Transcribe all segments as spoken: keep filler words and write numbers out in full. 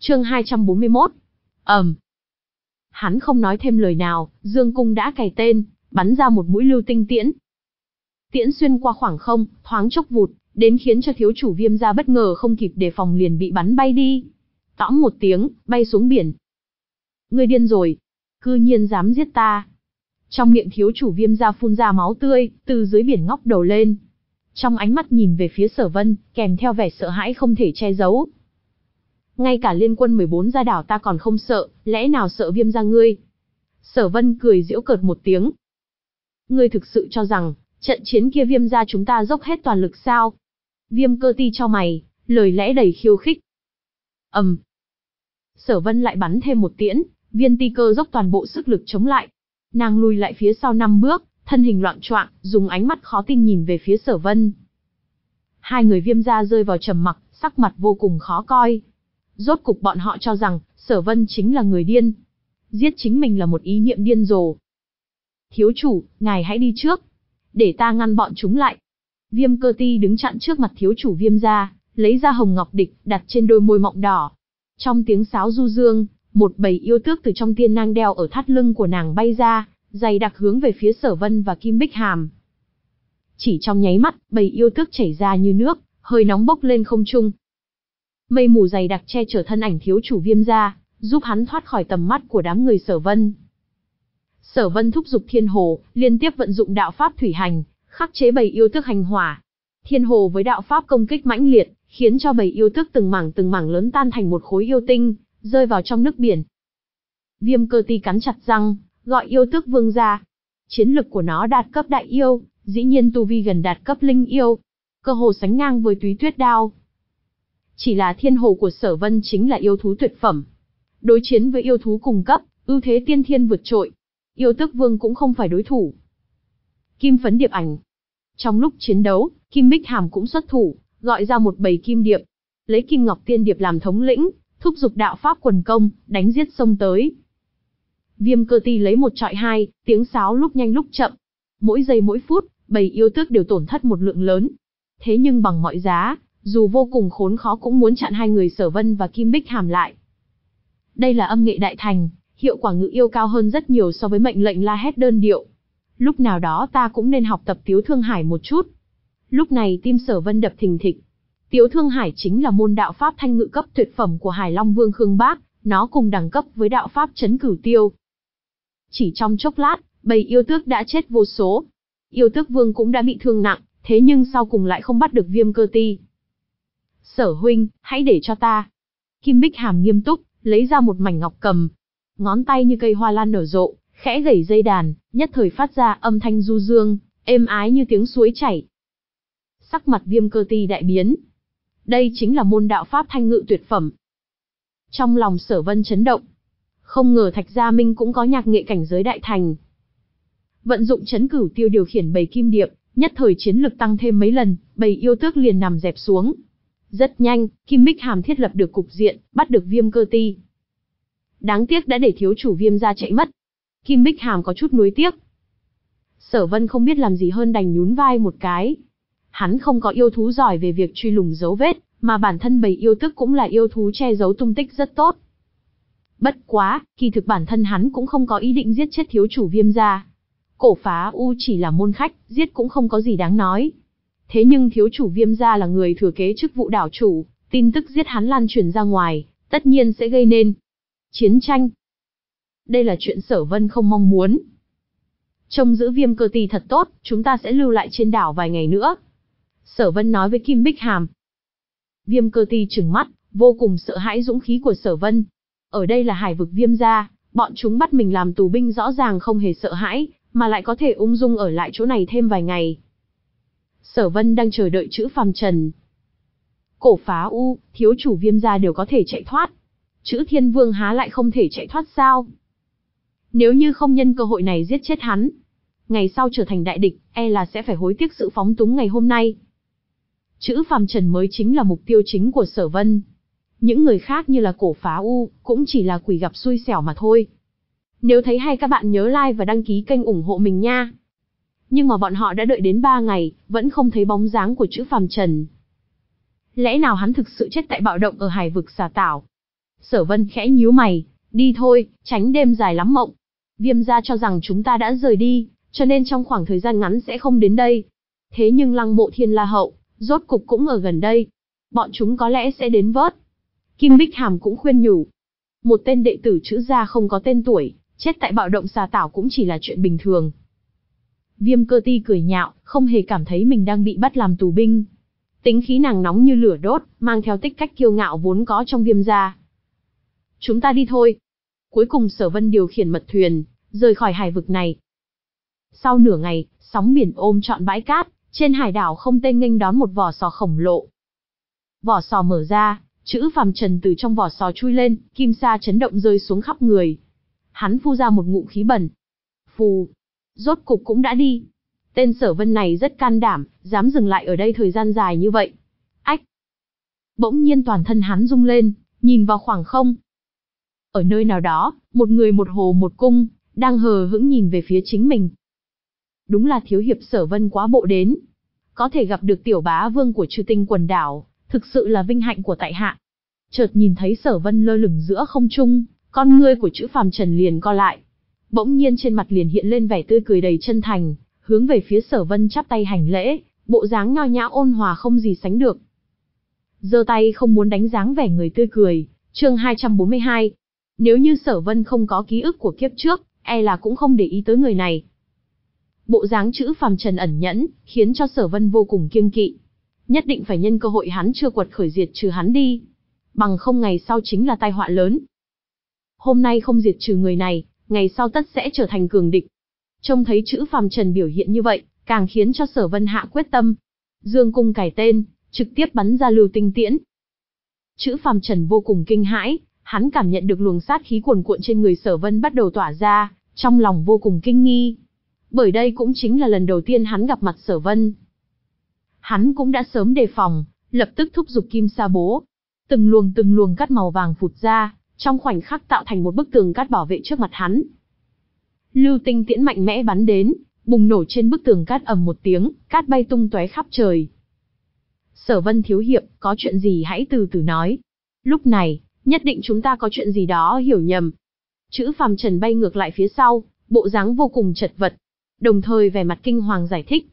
Chương hai trăm bốn mươi mốt. Ầm. Hắn không nói thêm lời nào, dương cung đã cài tên, bắn ra một mũi lưu tinh tiễn. Tiễn xuyên qua khoảng không, thoáng chốc vụt, đến khiến cho thiếu chủ Viêm gia bất ngờ không kịp đề phòng liền bị bắn bay đi. Tõng một tiếng, bay xuống biển. Ngươi điên rồi, cư nhiên dám giết ta. Trong miệng thiếu chủ Viêm gia phun ra máu tươi, từ dưới biển ngóc đầu lên. Trong ánh mắt nhìn về phía Sở Vân, kèm theo vẻ sợ hãi không thể che giấu. Ngay cả liên quân mười bốn gia đảo ta còn không sợ, lẽ nào sợ Viêm gia ngươi? Sở Vân cười giễu cợt một tiếng. Ngươi thực sự cho rằng, trận chiến kia Viêm gia chúng ta dốc hết toàn lực sao? Viêm Cơ Ti chau mày, lời lẽ đầy khiêu khích. Ầm. Um. Sở Vân lại bắn thêm một tiễn, Viên Ti Cơ dốc toàn bộ sức lực chống lại. Nàng lùi lại phía sau năm bước, thân hình loạng choạng, dùng ánh mắt khó tin nhìn về phía Sở Vân. Hai người Viêm gia rơi vào trầm mặc, sắc mặt vô cùng khó coi. Rốt cục bọn họ cho rằng, Sở Vân chính là người điên. Giết chính mình là một ý niệm điên rồ. Thiếu chủ, ngài hãy đi trước. Để ta ngăn bọn chúng lại. Viêm Cơ Ti đứng chặn trước mặt thiếu chủ Viêm gia, lấy ra hồng ngọc địch, đặt trên đôi môi mọng đỏ. Trong tiếng sáo du dương, một bầy yêu tước từ trong tiên nang đeo ở thắt lưng của nàng bay ra, dày đặc hướng về phía Sở Vân và Kim Bích Hàm. Chỉ trong nháy mắt, bầy yêu tước chảy ra như nước, hơi nóng bốc lên không trung. Mây mù dày đặc che chở thân ảnh thiếu chủ Viêm gia, giúp hắn thoát khỏi tầm mắt của đám người Sở Vân. Sở Vân thúc giục Thiên Hồ, liên tiếp vận dụng đạo pháp thủy hành, khắc chế bầy yêu tước hành hỏa. Thiên Hồ với đạo pháp công kích mãnh liệt, khiến cho bầy yêu tước từng mảng từng mảng lớn tan thành một khối yêu tinh, rơi vào trong nước biển. Viêm Cơ Ti cắn chặt răng, gọi yêu tước vương ra. Chiến lực của nó đạt cấp đại yêu, dĩ nhiên tu vi gần đạt cấp linh yêu, cơ hồ sánh ngang với Túy Tuyết Đao. Chỉ là Thiên Hồ của Sở Vân chính là yêu thú tuyệt phẩm. Đối chiến với yêu thú cùng cấp, ưu thế tiên thiên vượt trội. Yêu tước vương cũng không phải đối thủ. Kim Phấn Điệp Ảnh. Trong lúc chiến đấu, Kim Bích Hàm cũng xuất thủ, gọi ra một bầy kim điệp, lấy Kim Ngọc Tiên Điệp làm thống lĩnh, thúc giục đạo pháp quần công, đánh giết xông tới. Viêm Cơ Ti lấy một trọi hai, tiếng sáo lúc nhanh lúc chậm. Mỗi giây mỗi phút, bầy yêu tước đều tổn thất một lượng lớn. Thế nhưng bằng mọi giá, dù vô cùng khốn khó cũng muốn chặn hai người Sở Vân và Kim Bích Hàm lại. Đây là âm nghệ đại thành, hiệu quả ngự yêu cao hơn rất nhiều so với mệnh lệnh la hét đơn điệu. Lúc nào đó ta cũng nên học tập Tiếu Thương Hải một chút. Lúc này tim Sở Vân đập thình thịch. Tiếu Thương Hải chính là môn đạo pháp thanh ngự cấp tuyệt phẩm của Hải Long Vương Khương Bác, nó cùng đẳng cấp với đạo pháp Trấn Cửu Tiêu. Chỉ trong chốc lát, bầy yêu tước đã chết vô số. Yêu tước vương cũng đã bị thương nặng, thế nhưng sau cùng lại không bắt được Viêm Cơ Ti. Sở huynh, hãy để cho ta. Kim Bích Hàm nghiêm túc, lấy ra một mảnh ngọc cầm. Ngón tay như cây hoa lan nở rộ, khẽ gảy dây đàn, nhất thời phát ra âm thanh du dương, êm ái như tiếng suối chảy. Sắc mặt Viêm Cơ Ti đại biến. Đây chính là môn đạo pháp thanh ngự tuyệt phẩm. Trong lòng Sở Vân chấn động. Không ngờ Thạch Gia Minh cũng có nhạc nghệ cảnh giới đại thành. Vận dụng Trấn Cửu Tiêu điều khiển bầy kim điệp, nhất thời chiến lực tăng thêm mấy lần, bầy yêu tước liền nằm dẹp xuống. Rất nhanh, Kim Bích Hàm thiết lập được cục diện, bắt được Viêm Cơ Ti. Đáng tiếc đã để thiếu chủ Viêm gia chạy mất. Kim Bích Hàm có chút nuối tiếc. Sở Vân không biết làm gì hơn đành nhún vai một cái. Hắn không có yêu thú giỏi về việc truy lùng dấu vết, mà bản thân bầy yêu tước cũng là yêu thú che giấu tung tích rất tốt. Bất quá, kỳ thực bản thân hắn cũng không có ý định giết chết thiếu chủ Viêm gia. Cổ Phá U chỉ là môn khách, giết cũng không có gì đáng nói. Thế nhưng thiếu chủ Viêm gia là người thừa kế chức vụ đảo chủ, tin tức giết hắn lan truyền ra ngoài, tất nhiên sẽ gây nên chiến tranh. Đây là chuyện Sở Vân không mong muốn. Trông giữ Viêm Cơ Ti thật tốt, chúng ta sẽ lưu lại trên đảo vài ngày nữa. Sở Vân nói với Kim Bích Hàm. Viêm Cơ Ti trừng mắt, vô cùng sợ hãi dũng khí của Sở Vân. Ở đây là hải vực Viêm gia, bọn chúng bắt mình làm tù binh rõ ràng không hề sợ hãi, mà lại có thể ung dung ở lại chỗ này thêm vài ngày. Sở Vân đang chờ đợi chữ phàm trần. Cổ Phá U, thiếu chủ Viêm gia đều có thể chạy thoát. Chữ Thiên Vương há lại không thể chạy thoát sao? Nếu như không nhân cơ hội này giết chết hắn, ngày sau trở thành đại địch, e là sẽ phải hối tiếc sự phóng túng ngày hôm nay. Chữ phàm trần mới chính là mục tiêu chính của Sở Vân. Những người khác như là Cổ Phá U, cũng chỉ là quỷ gặp xui xẻo mà thôi. Nếu thấy hay các bạn nhớ like và đăng ký kênh ủng hộ mình nha. Nhưng mà bọn họ đã đợi đến ba ngày, vẫn không thấy bóng dáng của chữ phàm trần. Lẽ nào hắn thực sự chết tại bạo động ở hải vực Xà Tảo? Sở Vân khẽ nhíu mày, đi thôi, tránh đêm dài lắm mộng. Viêm gia cho rằng chúng ta đã rời đi, cho nên trong khoảng thời gian ngắn sẽ không đến đây. Thế nhưng lăng mộ Thiên La Hậu, rốt cục cũng ở gần đây. Bọn chúng có lẽ sẽ đến vớt. Kim Bích Hàm cũng khuyên nhủ. Một tên đệ tử Chữ gia không có tên tuổi, chết tại bạo động xà tảo cũng chỉ là chuyện bình thường. Viêm Cơ Ti cười nhạo, không hề cảm thấy mình đang bị bắt làm tù binh. Tính khí nàng nóng như lửa đốt, mang theo tích cách kiêu ngạo vốn có trong Viêm gia. Chúng ta đi thôi. Cuối cùng Sở Vân điều khiển mật thuyền, rời khỏi hải vực này. Sau nửa ngày, sóng biển ôm trọn bãi cát, trên hải đảo không tên nghênh đón một vỏ sò khổng lồ. Vỏ sò mở ra, Chữ Phàm Trần từ trong vỏ sò chui lên, kim sa chấn động rơi xuống khắp người. Hắn phun ra một ngụm khí bẩn. Phù, rốt cục cũng đã đi. Tên Sở Vân này rất can đảm, dám dừng lại ở đây thời gian dài như vậy. Ách! Bỗng nhiên toàn thân hắn rung lên, nhìn vào khoảng không. Ở nơi nào đó, một người một hồ một cung, đang hờ hững nhìn về phía chính mình. Đúng là thiếu hiệp Sở Vân quá bộ đến. Có thể gặp được tiểu bá vương của Trừ Tinh quần đảo, thực sự là vinh hạnh của tại hạ. Chợt nhìn thấy Sở Vân lơ lửng giữa không trung, con ngươi của Chữ Phàm Trần liền co lại. Bỗng nhiên trên mặt liền hiện lên vẻ tươi cười đầy chân thành, hướng về phía Sở Vân chắp tay hành lễ, bộ dáng nho nhã ôn hòa không gì sánh được. Giơ tay không muốn đánh dáng vẻ người tươi cười, chương hai trăm bốn mươi hai. Nếu như Sở Vân không có ký ức của kiếp trước, e là cũng không để ý tới người này. Bộ dáng Chữ Phàm Trần ẩn nhẫn, khiến cho Sở Vân vô cùng kiêng kỵ. Nhất định phải nhân cơ hội hắn chưa quật khởi diệt trừ hắn đi. Bằng không ngày sau chính là tai họa lớn. Hôm nay không diệt trừ người này, ngày sau tất sẽ trở thành cường địch. Trông thấy Chữ Phàm Trần biểu hiện như vậy, càng khiến cho Sở Vân hạ quyết tâm. Dương cung cài tên, trực tiếp bắn ra lưu tinh tiễn. Chữ Phàm Trần vô cùng kinh hãi, hắn cảm nhận được luồng sát khí cuồn cuộn trên người Sở Vân bắt đầu tỏa ra, trong lòng vô cùng kinh nghi. Bởi đây cũng chính là lần đầu tiên hắn gặp mặt Sở Vân. Hắn cũng đã sớm đề phòng, lập tức thúc giục kim sa bố. Từng luồng từng luồng cát màu vàng phụt ra, trong khoảnh khắc tạo thành một bức tường cát bảo vệ trước mặt hắn. Lưu tinh tiễn mạnh mẽ bắn đến, bùng nổ trên bức tường cát ầm một tiếng, cát bay tung tóe khắp trời. Sở Vân thiếu hiệp, có chuyện gì hãy từ từ nói. Lúc này, nhất định chúng ta có chuyện gì đó hiểu nhầm. Chữ Phàm Trần bay ngược lại phía sau, bộ dáng vô cùng chật vật, đồng thời vẻ mặt kinh hoàng giải thích.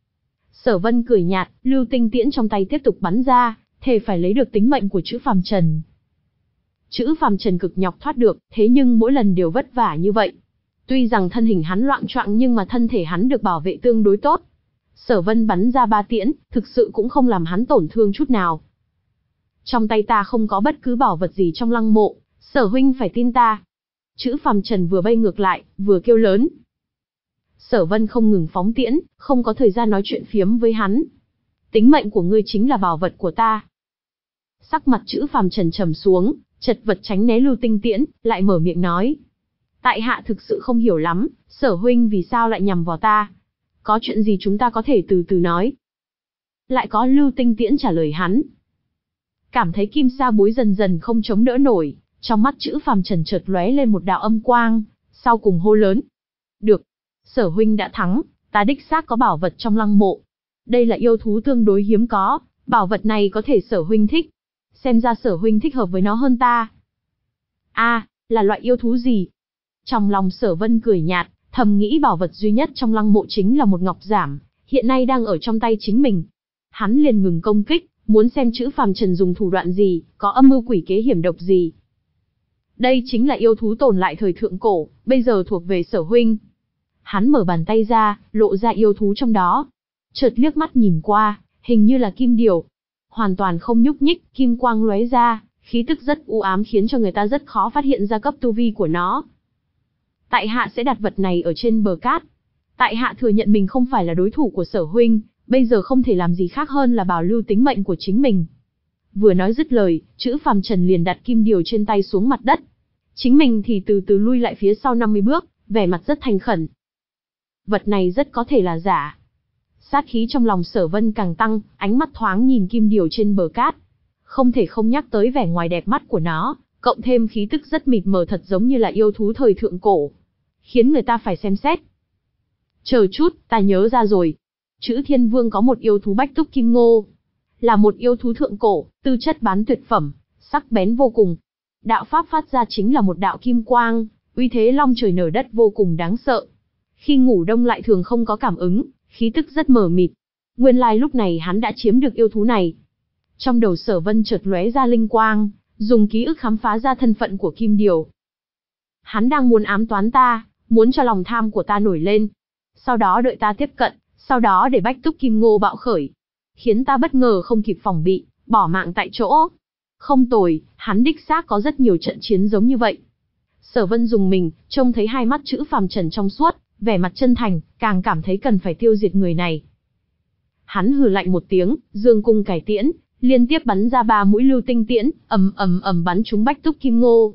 Sở Vân cười nhạt, lưu tinh tiễn trong tay tiếp tục bắn ra, thề phải lấy được tính mệnh của Chữ Phàm Trần. Chữ Phàm Trần cực nhọc thoát được, thế nhưng mỗi lần đều vất vả như vậy. Tuy rằng thân hình hắn loạng choạng nhưng mà thân thể hắn được bảo vệ tương đối tốt. Sở Vân bắn ra ba tiễn, thực sự cũng không làm hắn tổn thương chút nào. Trong tay ta không có bất cứ bảo vật gì trong lăng mộ, Sở huynh phải tin ta. Chữ Phàm Trần vừa bay ngược lại, vừa kêu lớn. Sở Vân không ngừng phóng tiễn, không có thời gian nói chuyện phiếm với hắn. Tính mệnh của ngươi chính là bảo vật của ta. Sắc mặt Chữ Phàm Trần trầm xuống, chật vật tránh né lưu tinh tiễn, lại mở miệng nói. Tại hạ thực sự không hiểu lắm, Sở huynh vì sao lại nhằm vào ta. Có chuyện gì chúng ta có thể từ từ nói. Lại có lưu tinh tiễn trả lời hắn. Cảm thấy kim sa bối dần dần không chống đỡ nổi, trong mắt Chữ Phàm Trần chợt lóe lên một đạo âm quang, sau cùng hô lớn. Được, Sở huynh đã thắng, ta đích xác có bảo vật trong lăng mộ. Đây là yêu thú tương đối hiếm có, bảo vật này có thể Sở huynh thích. Xem ra Sở huynh thích hợp với nó hơn ta. A, à, là loại yêu thú gì? Trong lòng Sở Vân cười nhạt, thầm nghĩ bảo vật duy nhất trong lăng mộ chính là một ngọc giản, hiện nay đang ở trong tay chính mình. Hắn liền ngừng công kích, muốn xem Chữ Phàm Trần dùng thủ đoạn gì, có âm mưu quỷ kế hiểm độc gì. Đây chính là yêu thú tồn lại thời thượng cổ, bây giờ thuộc về Sở huynh. Hắn mở bàn tay ra, lộ ra yêu thú trong đó. Chợt liếc mắt nhìn qua, hình như là kim điểu. Hoàn toàn không nhúc nhích, kim quang lóe ra, khí tức rất u ám khiến cho người ta rất khó phát hiện ra cấp tu vi của nó. Tại hạ sẽ đặt vật này ở trên bờ cát. Tại hạ thừa nhận mình không phải là đối thủ của Sở huynh, bây giờ không thể làm gì khác hơn là bảo lưu tính mệnh của chính mình. Vừa nói dứt lời, Chữ Phàm Trần liền đặt kim điều trên tay xuống mặt đất. Chính mình thì từ từ lui lại phía sau năm mươi bước, vẻ mặt rất thành khẩn. Vật này rất có thể là giả. Sát khí trong lòng Sở Vân càng tăng, ánh mắt thoáng nhìn kim điều trên bờ cát. Không thể không nhắc tới vẻ ngoài đẹp mắt của nó, cộng thêm khí tức rất mịt mờ thật giống như là yêu thú thời thượng cổ, khiến người ta phải xem xét. Chờ chút, ta nhớ ra rồi. Chữ Thiên Vương có một yêu thú bách túc kim ngô. Là một yêu thú thượng cổ, tư chất bán tuyệt phẩm, sắc bén vô cùng. đạo pháp phát ra chính là một đạo kim quang, uy thế long trời nở đất vô cùng đáng sợ. Khi ngủ đông lại thường không có cảm ứng, khí tức rất mờ mịt. Nguyên lai lúc này hắn đã chiếm được yêu thú này. Trong đầu Sở Vân chợt lóe ra linh quang, dùng ký ức khám phá ra thân phận của Kim Điều. Hắn đang muốn ám toán ta, muốn cho lòng tham của ta nổi lên. Sau đó đợi ta tiếp cận, sau đó để Bách Túc Kim Ngô bạo khởi. Khiến ta bất ngờ không kịp phòng bị, bỏ mạng tại chỗ. Không tồi, hắn đích xác có rất nhiều trận chiến giống như vậy. Sở Vân dùng mình, trông thấy hai mắt chữ phàm trần trong suốt, vẻ mặt chân thành, càng cảm thấy cần phải tiêu diệt người này. Hắn hừ lạnh một tiếng, dương cung cải tiễn, liên tiếp bắn ra ba mũi lưu tinh tiễn, ầm ầm ầm bắn trúng Bách Túc Kim Ngô.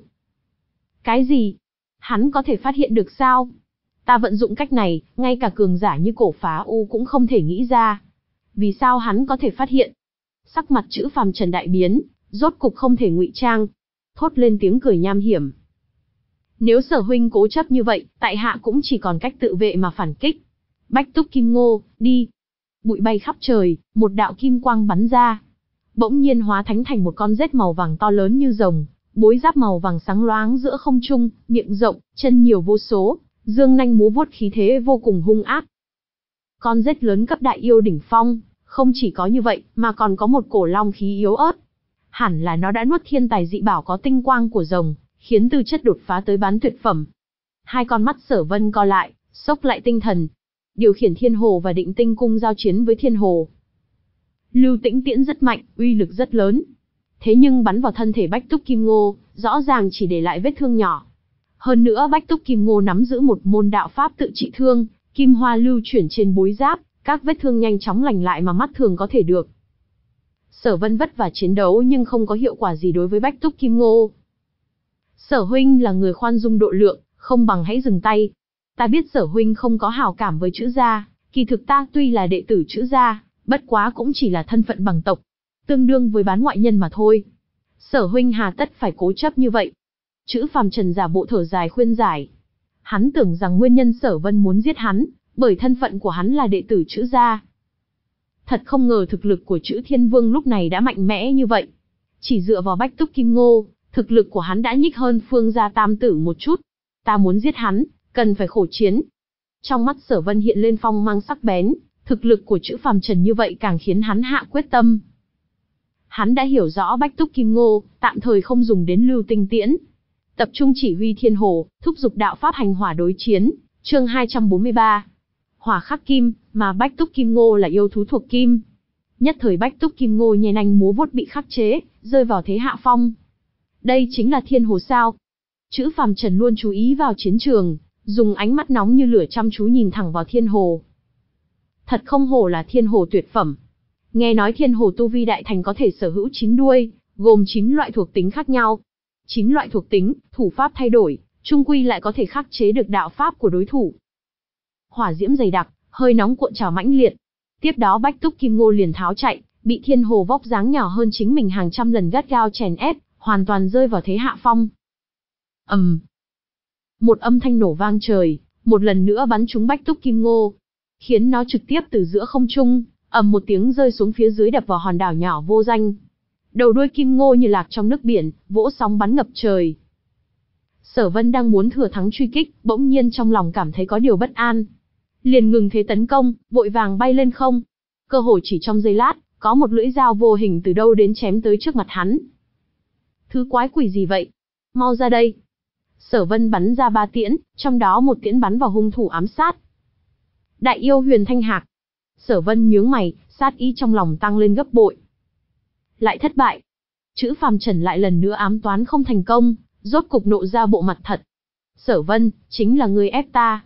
Cái gì? Hắn có thể phát hiện được sao? Ta vận dụng cách này, ngay cả cường giả như Cổ Phá U cũng không thể nghĩ ra. Vì sao hắn có thể phát hiện? Sắc mặt chữ phàm trần đại biến, rốt cục không thể ngụy trang, thốt lên tiếng cười nham hiểm. Nếu Sở huynh cố chấp như vậy, tại hạ cũng chỉ còn cách tự vệ mà phản kích. Bách Túc Kim Ngô, đi. Bụi bay khắp trời, một đạo kim quang bắn ra. Bỗng nhiên hóa thánh thành một con rết màu vàng to lớn như rồng, bối giáp màu vàng sáng loáng giữa không trung, miệng rộng, chân nhiều vô số, dương nanh múa vuốt khí thế vô cùng hung ác. Con rết lớn cấp đại yêu đỉnh phong, không chỉ có như vậy, mà còn có một cổ long khí yếu ớt. Hẳn là nó đã nuốt thiên tài dị bảo có tinh quang của rồng, khiến tư chất đột phá tới bán tuyệt phẩm. Hai con mắt Sở Vân co lại, xốc lại tinh thần, điều khiển thiên hồ và định tinh cung giao chiến với thiên hồ. Lưu tĩnh tiễn rất mạnh, uy lực rất lớn. Thế nhưng bắn vào thân thể Bách Túc Kim Ngô, rõ ràng chỉ để lại vết thương nhỏ. Hơn nữa Bách Túc Kim Ngô nắm giữ một môn đạo pháp tự trị thương, kim hoa lưu chuyển trên bối giáp, các vết thương nhanh chóng lành lại mà mắt thường có thể được. Sở Vân vất vả chiến đấu nhưng không có hiệu quả gì đối với Bách Túc Kim Ngô. Sở huynh là người khoan dung độ lượng, không bằng hãy dừng tay. Ta biết Sở huynh không có hảo cảm với chữ gia, kỳ thực ta tuy là đệ tử chữ gia, bất quá cũng chỉ là thân phận bằng tộc, tương đương với bán ngoại nhân mà thôi. Sở huynh hà tất phải cố chấp như vậy? Chữ phàm trần giả bộ thở dài khuyên giải. Hắn tưởng rằng nguyên nhân Sở Vân muốn giết hắn, bởi thân phận của hắn là đệ tử chữ gia. Thật không ngờ thực lực của chữ Thiên Vương lúc này đã mạnh mẽ như vậy. Chỉ dựa vào Bách Túc Kim Ngô, thực lực của hắn đã nhích hơn Phương gia tam tử một chút. Ta muốn giết hắn, cần phải khổ chiến. Trong mắt Sở Vân hiện lên phong mang sắc bén, thực lực của chữ phàm trần như vậy càng khiến hắn hạ quyết tâm. Hắn đã hiểu rõ Bách Túc Kim Ngô, tạm thời không dùng đến lưu tinh tiễn. Tập trung chỉ huy thiên hồ, thúc giục đạo pháp hành hỏa đối chiến, chương hai trăm bốn mươi ba. Hỏa khắc kim, mà Bách Túc Kim Ngô là yêu thú thuộc kim. Nhất thời Bách Túc Kim Ngô nhe nanh múa vuốt bị khắc chế, rơi vào thế hạ phong. Đây chính là thiên hồ sao? Chữ phàm trần luôn chú ý vào chiến trường, dùng ánh mắt nóng như lửa chăm chú nhìn thẳng vào thiên hồ. Thật không hổ là thiên hồ tuyệt phẩm. Nghe nói thiên hồ tu vi đại thành có thể sở hữu chín đuôi, gồm chín loại thuộc tính khác nhau. chín loại thuộc tính, thủ pháp thay đổi, chung quy lại có thể khắc chế được đạo pháp của đối thủ. Hỏa diễm dày đặc, hơi nóng cuộn trào mãnh liệt. Tiếp đó Bách Túc Kim Ngô liền tháo chạy, bị thiên hồ vóc dáng nhỏ hơn chính mình hàng trăm lần gắt gao chèn ép, hoàn toàn rơi vào thế hạ phong. ầm, um. Một âm thanh nổ vang trời, một lần nữa bắn trúng Bách Túc Kim Ngô, khiến nó trực tiếp từ giữa không trung, ầm một tiếng rơi xuống phía dưới đập vào hòn đảo nhỏ vô danh. Đầu đuôi Kim Ngô như lạc trong nước biển, vỗ sóng bắn ngập trời. Sở Vân đang muốn thừa thắng truy kích, bỗng nhiên trong lòng cảm thấy có điều bất an. Liền ngừng thế tấn công, vội vàng bay lên không. Cơ hội chỉ trong giây lát, có một lưỡi dao vô hình từ đâu đến chém tới trước mặt hắn. Thứ quái quỷ gì vậy? Mau ra đây. Sở Vân bắn ra ba tiễn, trong đó một tiễn bắn vào hung thủ ám sát. Đại yêu Huyền Thanh Hạc. Sở Vân nhướng mày, sát ý trong lòng tăng lên gấp bội. Lại thất bại. Chữ phàm trần lại lần nữa ám toán không thành công, rốt cục nộ ra bộ mặt thật. Sở Vân, chính là ngươi ép ta.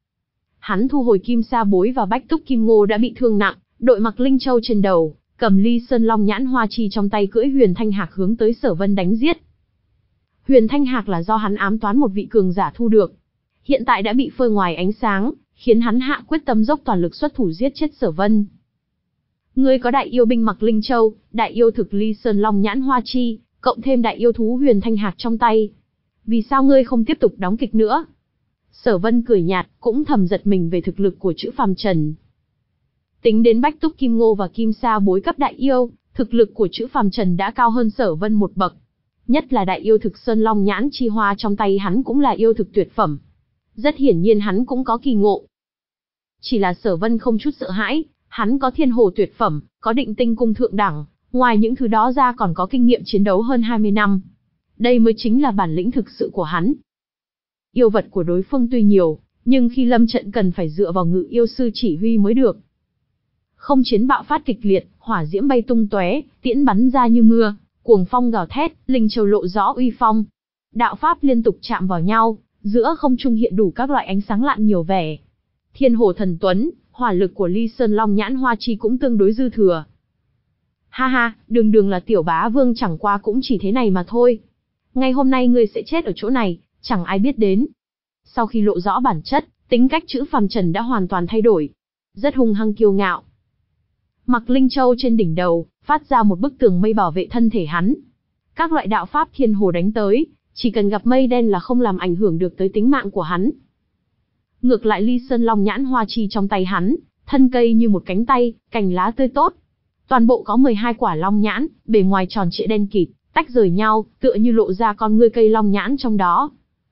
Hắn thu hồi kim sa bối và Bách Túc Kim Ngô đã bị thương nặng, đội mặc linh châu trên đầu, cầm ly sơn long nhãn hoa chi trong tay cưỡi Huyền Thanh Hạc hướng tới Sở Vân đánh giết. Huyền Thanh Hạc là do hắn ám toán một vị cường giả thu được, hiện tại đã bị phơi ngoài ánh sáng, khiến hắn hạ quyết tâm dốc toàn lực xuất thủ giết chết Sở Vân. Ngươi có đại yêu binh mặc linh châu, đại yêu thực ly sơn long nhãn hoa chi, cộng thêm đại yêu thú Huyền Thanh Hạc trong tay. Vì sao ngươi không tiếp tục đóng kịch nữa? Sở Vân cười nhạt, cũng thầm giật mình về thực lực của chữ phàm trần. Tính đến Bách Túc Kim Ngô và Kim Sa bối cấp đại yêu, thực lực của chữ phàm trần đã cao hơn Sở Vân một bậc. Nhất là đại yêu thực Sơn Long Nhãn Chi Hoa trong tay hắn cũng là yêu thực tuyệt phẩm. Rất hiển nhiên hắn cũng có kỳ ngộ. Chỉ là Sở Vân không chút sợ hãi, hắn có thiên hồ tuyệt phẩm, có định tinh cung thượng đẳng, ngoài những thứ đó ra còn có kinh nghiệm chiến đấu hơn hai mươi năm. Đây mới chính là bản lĩnh thực sự của hắn. Yêu vật của đối phương tuy nhiều, nhưng khi lâm trận cần phải dựa vào ngự yêu sư chỉ huy mới được. Không chiến bạo phát kịch liệt, hỏa diễm bay tung tóe, tiễn bắn ra như mưa, cuồng phong gào thét, linh châu lộ rõ uy phong. Đạo pháp liên tục chạm vào nhau, giữa không trung hiện đủ các loại ánh sáng lạn nhiều vẻ. Thiên hồ thần tuấn, hỏa lực của Ly Sơn Long Nhãn Hoa Chi cũng tương đối dư thừa. Ha ha, đường đường là tiểu bá vương chẳng qua cũng chỉ thế này mà thôi. Ngày hôm nay ngươi sẽ chết ở chỗ này, chẳng ai biết đến. Sau khi lộ rõ bản chất, tính cách Chữ Phàm Trần đã hoàn toàn thay đổi. Rất hung hăng kiêu ngạo. Mặc linh châu trên đỉnh đầu, phát ra một bức tường mây bảo vệ thân thể hắn. Các loại đạo pháp thiên hồ đánh tới, chỉ cần gặp mây đen là không làm ảnh hưởng được tới tính mạng của hắn. Ngược lại Ly Sơn Long Nhãn Hoa Chi trong tay hắn, thân cây như một cánh tay, cành lá tươi tốt. Toàn bộ có mười hai quả long nhãn, bề ngoài tròn trịa đen kịt, tách rời nhau, tựa như lộ ra con ngươi cây long nhãn trong đó.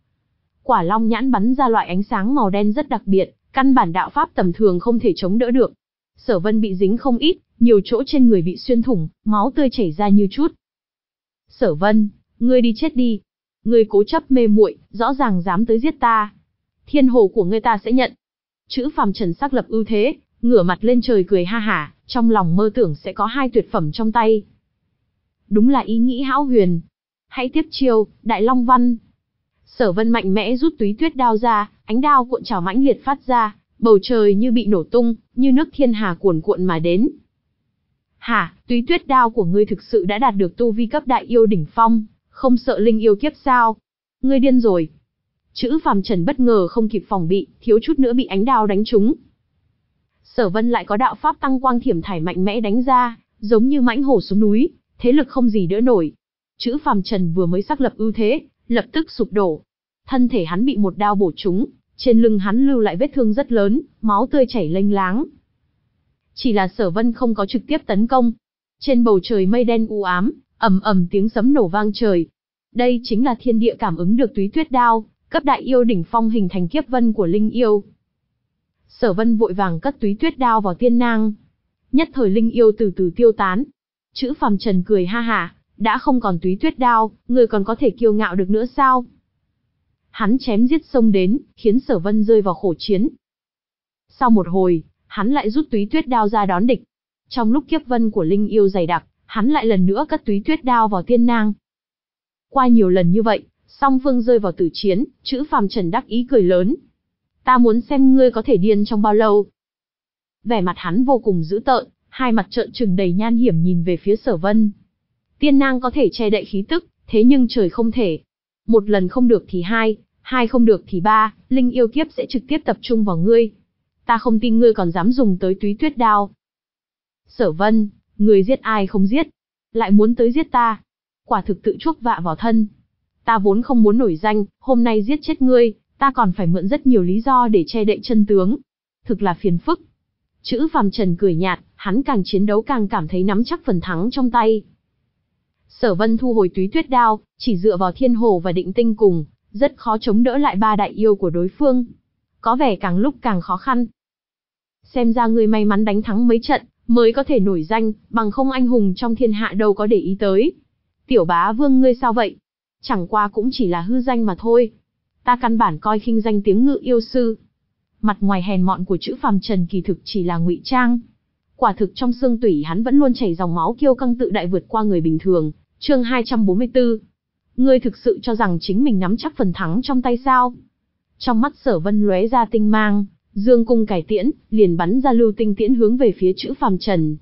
Quả long nhãn bắn ra loại ánh sáng màu đen rất đặc biệt, căn bản đạo pháp tầm thường không thể chống đỡ được. Sở Vân bị dính không ít, nhiều chỗ trên người bị xuyên thủng, máu tươi chảy ra như chút. Sở Vân, ngươi đi chết đi. Ngươi cố chấp mê muội, rõ ràng dám tới giết ta. Thiên hồ của ngươi ta sẽ nhận. Chữ Phàm Trần xác lập ưu thế, ngửa mặt lên trời cười ha hả, trong lòng mơ tưởng sẽ có hai tuyệt phẩm trong tay. Đúng là ý nghĩ hão huyền. Hãy tiếp chiêu, Đại Long Văn. Sở Vân mạnh mẽ rút túy tuyết đao ra, ánh đao cuộn trào mãnh liệt phát ra, bầu trời như bị nổ tung, như nước thiên hà cuồn cuộn mà đến. Hả, túy tuyết đao của ngươi thực sự đã đạt được tu vi cấp đại yêu đỉnh phong, không sợ linh yêu kiếp sao? Ngươi điên rồi. Chữ Phàm Trần bất ngờ không kịp phòng bị, thiếu chút nữa bị ánh đao đánh trúng. Sở Vân lại có đạo pháp tăng quang thiểm thải mạnh mẽ đánh ra, giống như mãnh hổ xuống núi, thế lực không gì đỡ nổi. Chữ Phàm Trần vừa mới xác lập ưu thế, lập tức sụp đổ. Thân thể hắn bị một đao bổ trúng, trên lưng hắn lưu lại vết thương rất lớn, máu tươi chảy lênh láng. Chỉ là Sở Vân không có trực tiếp tấn công. Trên bầu trời mây đen u ám, ầm ầm tiếng sấm nổ vang trời. Đây chính là thiên địa cảm ứng được túy tuyết đao, cấp đại yêu đỉnh phong hình thành kiếp vân của linh yêu. Sở Vân vội vàng cất túy tuyết đao vào tiên nang. Nhất thời linh yêu từ từ tiêu tán. Chữ Phàm Trần cười ha hả, đã không còn túy tuyết đao, người còn có thể kiêu ngạo được nữa sao? Hắn chém giết xông đến, khiến Sở Vân rơi vào khổ chiến. Sau một hồi, hắn lại rút túy tuyết đao ra đón địch. Trong lúc kiếp vân của linh yêu dày đặc, hắn lại lần nữa cất túy tuyết đao vào tiên nang. Qua nhiều lần như vậy, song phương rơi vào tử chiến, Chữ Phàm Trần đắc ý cười lớn. Ta muốn xem ngươi có thể điên trong bao lâu. Vẻ mặt hắn vô cùng dữ tợn, hai mặt trợn trừng đầy nhan hiểm nhìn về phía Sở Vân. Tiên nang có thể che đậy khí tức, thế nhưng trời không thể. Một lần không được thì hai, hai không được thì ba, linh yêu kiếp sẽ trực tiếp tập trung vào ngươi. Ta không tin ngươi còn dám dùng tới túy tuyết đao. Sở Vân, ngươi giết ai không giết, lại muốn tới giết ta. Quả thực tự chuốc vạ vào thân. Ta vốn không muốn nổi danh, hôm nay giết chết ngươi, ta còn phải mượn rất nhiều lý do để che đậy chân tướng. Thực là phiền phức. Chữ Phàm Trần cười nhạt, hắn càng chiến đấu càng cảm thấy nắm chắc phần thắng trong tay. Sở Vân thu hồi túy tuyết đao, chỉ dựa vào thiên hồ và định tinh cùng, rất khó chống đỡ lại ba đại yêu của đối phương. Có vẻ càng lúc càng khó khăn. Xem ra ngươi may mắn đánh thắng mấy trận, mới có thể nổi danh, bằng không anh hùng trong thiên hạ đâu có để ý tới. Tiểu bá vương ngươi sao vậy? Chẳng qua cũng chỉ là hư danh mà thôi. Ta căn bản coi khinh danh tiếng ngự yêu sư. Mặt ngoài hèn mọn của Chữ Phàm Trần kỳ thực chỉ là ngụy trang. Quả thực trong xương tủy hắn vẫn luôn chảy dòng máu kiêu căng tự đại vượt qua người bình thường. Chương hai trăm bốn mươi tư. Ngươi thực sự cho rằng chính mình nắm chắc phần thắng trong tay sao? Trong mắt Sở Vân lóe ra tinh mang, dương cung cải tiễn, liền bắn ra lưu tinh tiễn hướng về phía Chữ Phàm Trần.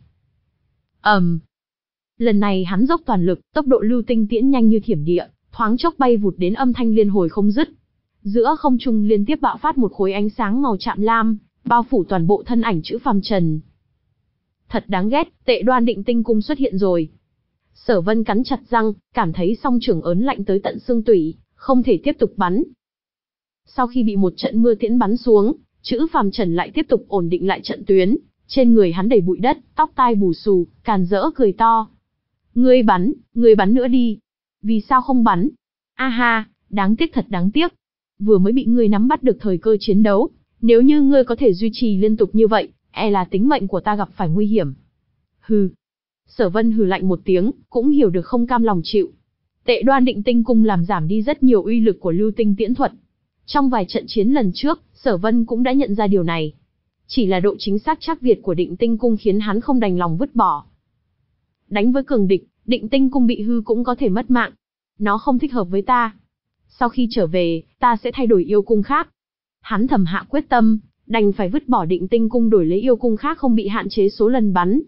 ầm, um. Lần này hắn dốc toàn lực, tốc độ lưu tinh tiễn nhanh như thiểm điện, thoáng chốc bay vụt đến âm thanh liên hồi không dứt. Giữa không trung liên tiếp bạo phát một khối ánh sáng màu chạm lam, bao phủ toàn bộ thân ảnh Chữ Phàm Trần. Thật đáng ghét, Tệ Đoan Định Tinh Cung xuất hiện rồi. Sở Vân cắn chặt răng, cảm thấy song trưởng ớn lạnh tới tận xương tủy, không thể tiếp tục bắn. Sau khi bị một trận mưa tiễn bắn xuống, Chữ Phàm Trần lại tiếp tục ổn định lại trận tuyến, trên người hắn đầy bụi đất, tóc tai bù xù, càn rỡ cười to. Ngươi bắn, ngươi bắn nữa đi. Vì sao không bắn? A ha, đáng tiếc thật đáng tiếc. Vừa mới bị ngươi nắm bắt được thời cơ chiến đấu, nếu như ngươi có thể duy trì liên tục như vậy, e là tính mệnh của ta gặp phải nguy hiểm. Hừ. Sở Vân hừ lạnh một tiếng, cũng hiểu được không cam lòng chịu. Tệ đoan Định Tinh Cung làm giảm đi rất nhiều uy lực của lưu tinh tiễn thuật. Trong vài trận chiến lần trước, Sở Vân cũng đã nhận ra điều này. Chỉ là độ chính xác chắc Việt của Định Tinh Cung khiến hắn không đành lòng vứt bỏ. Đánh với cường địch, Định Tinh Cung bị hư cũng có thể mất mạng. Nó không thích hợp với ta. Sau khi trở về, ta sẽ thay đổi yêu cung khác. Hắn thầm hạ quyết tâm, đành phải vứt bỏ Định Tinh Cung đổi lấy yêu cung khác không bị hạn chế số lần bắn.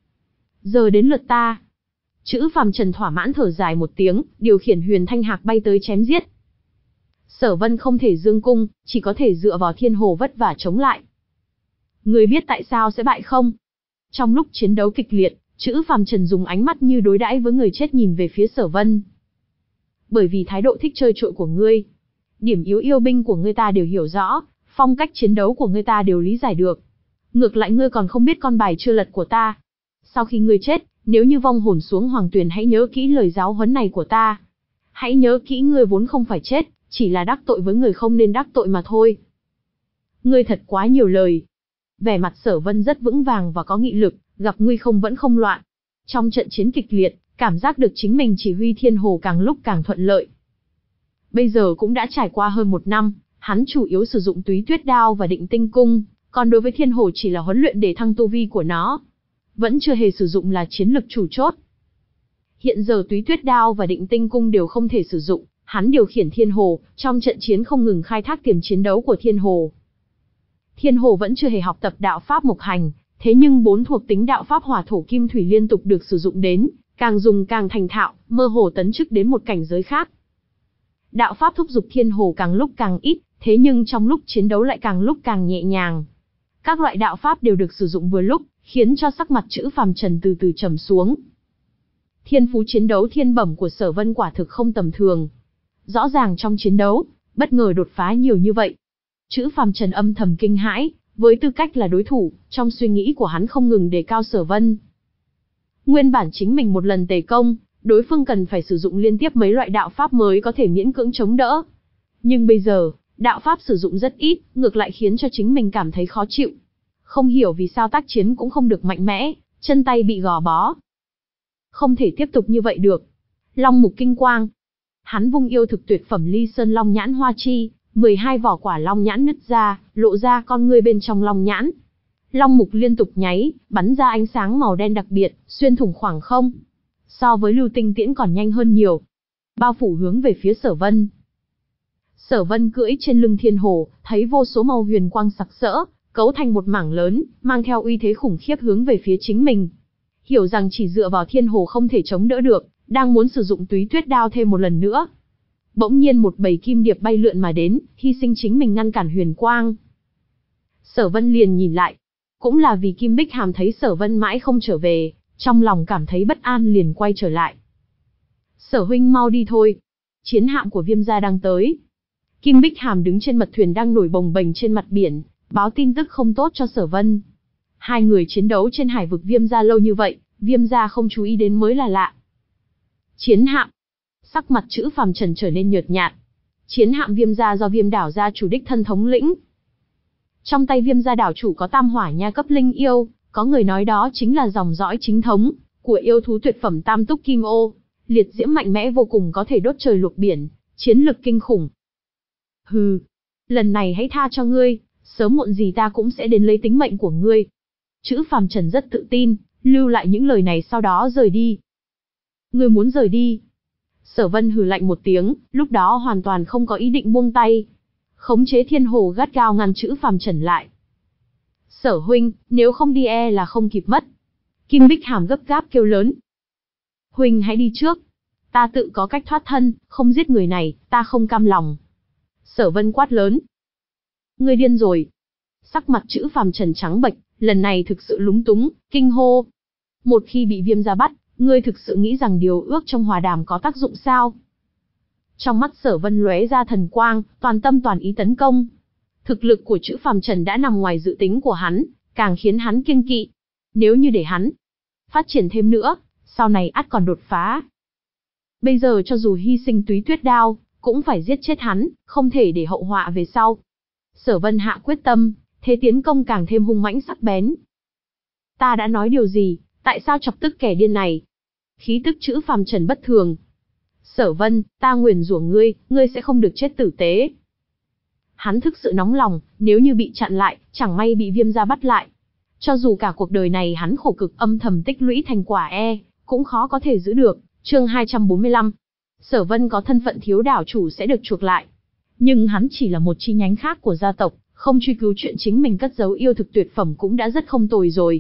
Giờ đến lượt ta. Chữ Phàm Trần thỏa mãn thở dài một tiếng, điều khiển Huyền Thanh Hạc bay tới chém giết. Sở Vân không thể dương cung, chỉ có thể dựa vào Thiên Hồ vất vả chống lại. Người biết tại sao sẽ bại không? Trong lúc chiến đấu kịch liệt, Chữ Phàm Trần dùng ánh mắt như đối đãi với người chết nhìn về phía Sở Vân. Bởi vì thái độ thích chơi trội của ngươi. Điểm yếu yêu binh của ngươi ta đều hiểu rõ, phong cách chiến đấu của ngươi ta đều lý giải được. Ngược lại ngươi còn không biết con bài chưa lật của ta. Sau khi ngươi chết, nếu như vong hồn xuống hoàng tuyền hãy nhớ kỹ lời giáo huấn này của ta. Hãy nhớ kỹ ngươi vốn không phải chết, chỉ là đắc tội với người không nên đắc tội mà thôi. Ngươi thật quá nhiều lời. Vẻ mặt Sở Vân rất vững vàng và có nghị lực, gặp nguy không vẫn không loạn. Trong trận chiến kịch liệt, cảm giác được chính mình chỉ huy Thiên Hồ càng lúc càng thuận lợi. Bây giờ cũng đã trải qua hơn một năm, hắn chủ yếu sử dụng Túy Tuyết Đao và Định Tinh Cung, còn đối với Thiên Hồ chỉ là huấn luyện để thăng tu vi của nó. Vẫn chưa hề sử dụng là chiến lực chủ chốt. Hiện giờ Túy Tuyết Đao và Định Tinh Cung đều không thể sử dụng, hắn điều khiển Thiên Hồ, trong trận chiến không ngừng khai thác tiềm chiến đấu của Thiên Hồ. Thiên Hồ vẫn chưa hề học tập đạo pháp mộc hành, thế nhưng bốn thuộc tính đạo pháp hỏa thổ kim thủy liên tục được sử dụng đến, càng dùng càng thành thạo, mơ hồ tấn chức đến một cảnh giới khác. Đạo pháp thúc giục Thiên Hồ càng lúc càng ít, thế nhưng trong lúc chiến đấu lại càng lúc càng nhẹ nhàng. Các loại đạo pháp đều được sử dụng vừa lúc, khiến cho sắc mặt Chữ Phàm Trần từ từ trầm xuống. Thiên phú chiến đấu thiên bẩm của Sở Vân quả thực không tầm thường. Rõ ràng trong chiến đấu, bất ngờ đột phá nhiều như vậy. Chữ Phàm Trần âm thầm kinh hãi, với tư cách là đối thủ, trong suy nghĩ của hắn không ngừng đề cao Sở Vân. Nguyên bản chính mình một lần tề công, đối phương cần phải sử dụng liên tiếp mấy loại đạo pháp mới có thể miễn cưỡng chống đỡ. Nhưng bây giờ, đạo pháp sử dụng rất ít, ngược lại khiến cho chính mình cảm thấy khó chịu. Không hiểu vì sao tác chiến cũng không được mạnh mẽ, chân tay bị gò bó. Không thể tiếp tục như vậy được. Long mục kinh quang. Hắn vung yêu thực tuyệt phẩm Ly Sơn Long Nhãn Hoa Chi, mười hai vỏ quả long nhãn nứt ra, lộ ra con ngươi bên trong long nhãn. Long mục liên tục nháy, bắn ra ánh sáng màu đen đặc biệt, xuyên thủng khoảng không. So với lưu tinh tiễn còn nhanh hơn nhiều. Bao phủ hướng về phía Sở Vân. Sở Vân cưỡi trên lưng Thiên Hồ, thấy vô số màu huyền quang sặc sỡ, cấu thành một mảng lớn, mang theo uy thế khủng khiếp hướng về phía chính mình. Hiểu rằng chỉ dựa vào Thiên Hồ không thể chống đỡ được, đang muốn sử dụng Túy Tuyết Đao thêm một lần nữa. Bỗng nhiên một bầy kim điệp bay lượn mà đến, hy sinh chính mình ngăn cản huyền quang. Sở Vân liền nhìn lại. Cũng là vì Kim Bích Hàm thấy Sở Vân mãi không trở về, trong lòng cảm thấy bất an liền quay trở lại. Sở huynh mau đi thôi. Chiến hạm của Viêm gia đang tới. Kim Bích Hàm đứng trên mật thuyền đang nổi bồng bềnh trên mặt biển, báo tin tức không tốt cho Sở Vân. Hai người chiến đấu trên hải vực Viêm gia lâu như vậy, Viêm gia không chú ý đến mới là lạ. Chiến hạm. Sắc mặt Chữ Phàm Trần trở nên nhợt nhạt. Chiến hạm Viêm gia do Viêm đảo gia chủ đích thân thống lĩnh. Trong tay Viêm gia đảo chủ có tam hỏa nha cấp linh yêu, có người nói đó chính là dòng dõi chính thống của yêu thú tuyệt phẩm Tam Túc Kim Ô, liệt diễm mạnh mẽ vô cùng có thể đốt trời luộc biển, chiến lực kinh khủng. Hừ, lần này hãy tha cho ngươi, sớm muộn gì ta cũng sẽ đến lấy tính mệnh của ngươi. Chữ Phàm Trần rất tự tin, lưu lại những lời này sau đó rời đi. Ngươi muốn rời đi? Sở Vân hừ lạnh một tiếng, lúc đó hoàn toàn không có ý định buông tay. Khống chế Thiên Hồ gắt gao ngăn Chữ Phàm Trần lại. Sở huynh, nếu không đi e là không kịp mất. Kim Bích Hàm gấp gáp kêu lớn. Huynh hãy đi trước. Ta tự có cách thoát thân, không giết người này, ta không cam lòng. Sở Vân quát lớn. Ngươi điên rồi. Sắc mặt Chữ Phàm Trần trắng bệch, lần này thực sự lúng túng, kinh hô. Một khi bị Viêm gia bắt, ngươi thực sự nghĩ rằng điều ước trong hòa đàm có tác dụng sao? Trong mắt Sở Vân lóe ra thần quang, toàn tâm toàn ý tấn công. Thực lực của Chữ Phàm Trần đã nằm ngoài dự tính của hắn, càng khiến hắn kiêng kỵ. Nếu như để hắn phát triển thêm nữa, sau này ắt còn đột phá. Bây giờ cho dù hy sinh túy tuyết đao, cũng phải giết chết hắn, không thể để hậu họa về sau. Sở Vân hạ quyết tâm, thế tiến công càng thêm hung mãnh sắc bén. Ta đã nói điều gì, tại sao chọc tức kẻ điên này? Khí tức Chữ Phàm Trần bất thường. Sở Vân, ta nguyền rủa ngươi, ngươi sẽ không được chết tử tế. Hắn thực sự nóng lòng, nếu như bị chặn lại, chẳng may bị Viêm gia bắt lại. Cho dù cả cuộc đời này hắn khổ cực âm thầm tích lũy thành quả e, cũng khó có thể giữ được. Chương hai trăm bốn mươi lăm. Sở Vân có thân phận thiếu đảo chủ sẽ được chuộc lại. Nhưng hắn chỉ là một chi nhánh khác của gia tộc, không truy cứu chuyện chính mình cất giấu yêu thực tuyệt phẩm cũng đã rất không tồi rồi.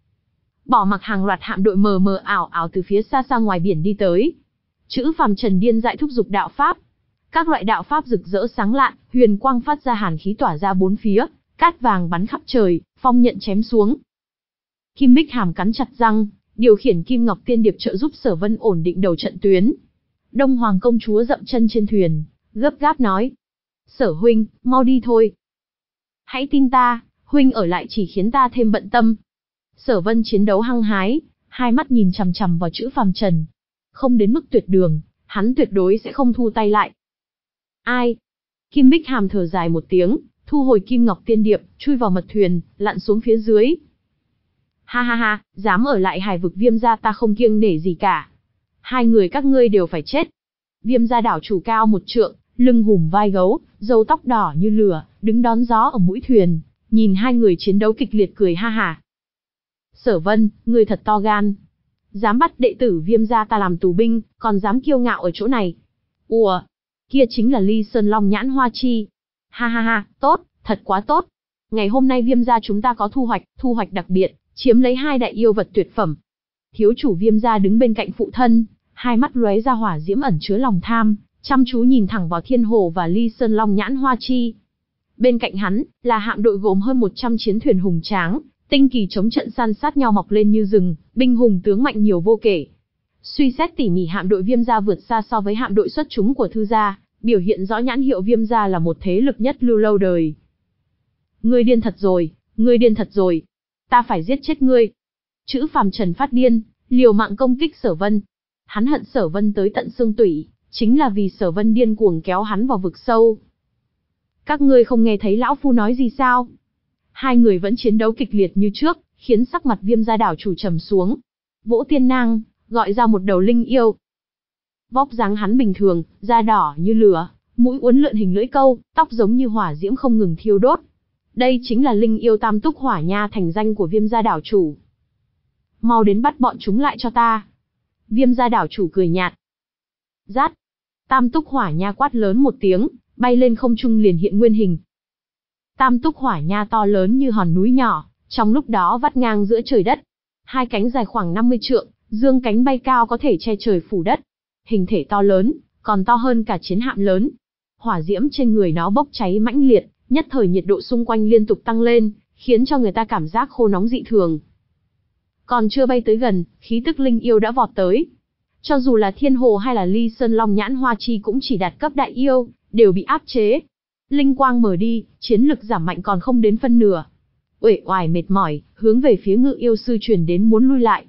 Bỏ mặc hàng loạt hạm đội mờ mờ ảo ảo từ phía xa xa ngoài biển đi tới. Chữ Phàm Trần điên dại thúc giục đạo pháp. Các loại đạo pháp rực rỡ sáng lạn, huyền quang phát ra hàn khí tỏa ra bốn phía, cát vàng bắn khắp trời, phong nhận chém xuống. Kim Bích Hàm cắn chặt răng, điều khiển Kim Ngọc Tiên Điệp trợ giúp Sở Vân ổn định đầu trận tuyến. Đông Hoàng công chúa dậm chân trên thuyền, gấp gáp nói: "Sở huynh, mau đi thôi. Hãy tin ta, huynh ở lại chỉ khiến ta thêm bận tâm." Sở Vân chiến đấu hăng hái, hai mắt nhìn chằm chằm vào Chữ Phàm Trần. Không đến mức tuyệt đường, hắn tuyệt đối sẽ không thu tay lại. Ai? Kim Bích Hàm thở dài một tiếng, thu hồi Kim Ngọc Tiên Điệp, chui vào mật thuyền, lặn xuống phía dưới. Ha ha ha, dám ở lại Hải vực Viêm gia ta không kiêng nể gì cả. Hai người các ngươi đều phải chết. Viêm gia đảo chủ cao một trượng, lưng hùm vai gấu, râu tóc đỏ như lửa, đứng đón gió ở mũi thuyền, nhìn hai người chiến đấu kịch liệt cười ha hả. Sở Vân, ngươi thật to gan. Dám bắt đệ tử Viêm gia ta làm tù binh, còn dám kiêu ngạo ở chỗ này. Ủa, kia chính là Ly Sơn Long Nhãn Hoa Chi. Ha ha ha, tốt, thật quá tốt. Ngày hôm nay Viêm gia chúng ta có thu hoạch, thu hoạch đặc biệt, chiếm lấy hai đại yêu vật tuyệt phẩm. Thiếu chủ Viêm gia đứng bên cạnh phụ thân, hai mắt lóe ra hỏa diễm ẩn chứa lòng tham, chăm chú nhìn thẳng vào Thiên Hồ và Ly Sơn Long Nhãn Hoa Chi. Bên cạnh hắn, là hạm đội gồm hơn một trăm chiến thuyền hùng tráng, tinh kỳ chống trận san sát nhau mọc lên như rừng, binh hùng tướng mạnh nhiều vô kể. Suy xét tỉ mỉ hạm đội Viêm gia vượt xa so với hạm đội xuất chúng của Thư gia, biểu hiện rõ nhãn hiệu Viêm gia là một thế lực nhất lưu lâu đời. Ngươi điên thật rồi, ngươi điên thật rồi. Ta phải giết chết ngươi. Chữ Phàm Trần phát điên, liều mạng công kích Sở Vân. Hắn hận Sở Vân tới tận xương tủy, chính là vì Sở Vân điên cuồng kéo hắn vào vực sâu. Các ngươi không nghe thấy lão phu nói gì sao? Hai người vẫn chiến đấu kịch liệt như trước, khiến sắc mặt Viêm gia đảo chủ trầm xuống. Vỗ tiên nang, gọi ra một đầu linh yêu. Vóc dáng hắn bình thường, da đỏ như lửa, mũi uốn lượn hình lưỡi câu, tóc giống như hỏa diễm không ngừng thiêu đốt. Đây chính là linh yêu Tam Túc Hỏa Nha thành danh của Viêm gia đảo chủ. Mau đến bắt bọn chúng lại cho ta. Viêm gia đảo chủ cười nhạt. Rát. Tam Túc Hỏa Nha quát lớn một tiếng, bay lên không trung liền hiện nguyên hình. Tam Túc Hỏa Nha to lớn như hòn núi nhỏ, trong lúc đó vắt ngang giữa trời đất. Hai cánh dài khoảng năm mươi trượng, dương cánh bay cao có thể che trời phủ đất. Hình thể to lớn, còn to hơn cả chiến hạm lớn. Hỏa diễm trên người nó bốc cháy mãnh liệt, nhất thời nhiệt độ xung quanh liên tục tăng lên, khiến cho người ta cảm giác khô nóng dị thường. Còn chưa bay tới gần, khí tức linh yêu đã vọt tới. Cho dù là Thiên Hồ hay là Ly Sơn Long Nhãn Hoa Chi cũng chỉ đạt cấp đại yêu, đều bị áp chế. Linh quang mở đi, chiến lực giảm mạnh còn không đến phân nửa. Uể oải mệt mỏi, hướng về phía Ngự yêu sư truyền đến muốn lui lại.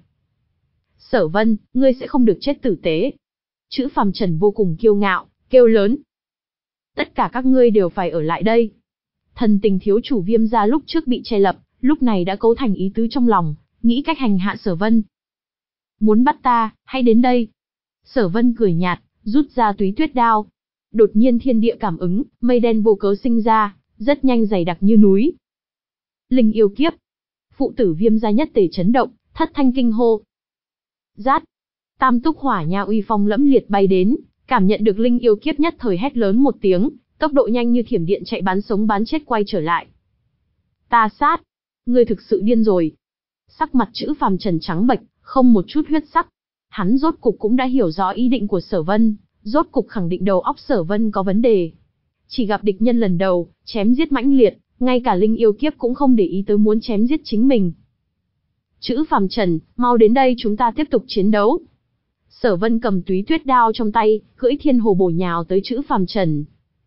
Sở Vân, ngươi sẽ không được chết tử tế. Chữ Phàm Trần vô cùng kiêu ngạo, kêu lớn. Tất cả các ngươi đều phải ở lại đây. Thần tình thiếu chủ Viêm gia lúc trước bị che lập, lúc này đã cấu thành ý tứ trong lòng, nghĩ cách hành hạ Sở Vân. Muốn bắt ta, hãy đến đây. Sở Vân cười nhạt, rút ra túy tuyết đao. Đột nhiên thiên địa cảm ứng, mây đen vô cớ sinh ra, rất nhanh dày đặc như núi. Linh yêu kiếp. Phụ tử Viêm gia nhất tề chấn động, thất thanh kinh hô. Rát. Tam Túc Hỏa Nha uy phong lẫm liệt bay đến, cảm nhận được linh yêu kiếp nhất thời hét lớn một tiếng, tốc độ nhanh như thiểm điện chạy bán sống bán chết quay trở lại. Ta sát, ngươi thực sự điên rồi. Sắc mặt Chữ Phàm Trần trắng bệch, không một chút huyết sắc. Hắn rốt cục cũng đã hiểu rõ ý định của Sở Vân, rốt cục khẳng định đầu óc Sở Vân có vấn đề. Chỉ gặp địch nhân lần đầu, chém giết mãnh liệt, ngay cả linh yêu kiếp cũng không để ý tới muốn chém giết chính mình. Chữ Phàm Trần, mau đến đây chúng ta tiếp tục chiến đấu. Sở Vân cầm túy tuyết đao trong tay, cưỡi Thiên Hồ bổ nhào tới Chữ Phàm Trần.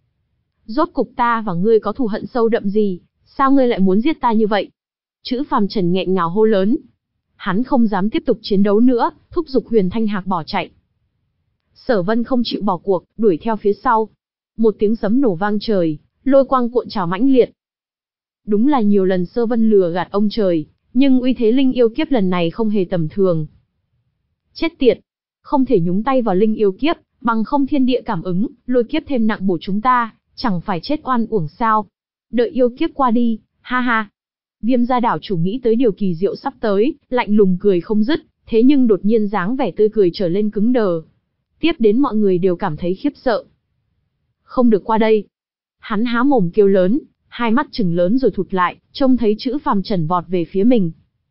Rốt cục ta và ngươi có thù hận sâu đậm gì, sao ngươi lại muốn giết ta như vậy? Chữ Phàm Trần nghẹn ngào hô lớn. Hắn không dám tiếp tục chiến đấu nữa, thúc giục Huyền Thanh Hạc bỏ chạy. Sở Vân không chịu bỏ cuộc, đuổi theo phía sau. Một tiếng sấm nổ vang trời, lôi quang cuộn trào mãnh liệt. Đúng là nhiều lần Sở Vân lừa gạt ông trời, nhưng uy thế linh yêu kiếp lần này không hề tầm thường. Chết tiệt, không thể nhúng tay vào linh yêu kiếp, bằng không thiên địa cảm ứng, lôi kiếp thêm nặng bổ chúng ta, chẳng phải chết oan uổng sao? Đợi yêu kiếp qua đi, ha ha. Viêm gia đảo chủ nghĩ tới điều kỳ diệu sắp tới, lạnh lùng cười không dứt, thế nhưng đột nhiên dáng vẻ tươi cười trở lên cứng đờ. Tiếp đến mọi người đều cảm thấy khiếp sợ. Không được qua đây. Hắn há mồm kêu lớn, hai mắt trừng lớn rồi thụt lại, trông thấy chữ phàm trần vọt về phía mình.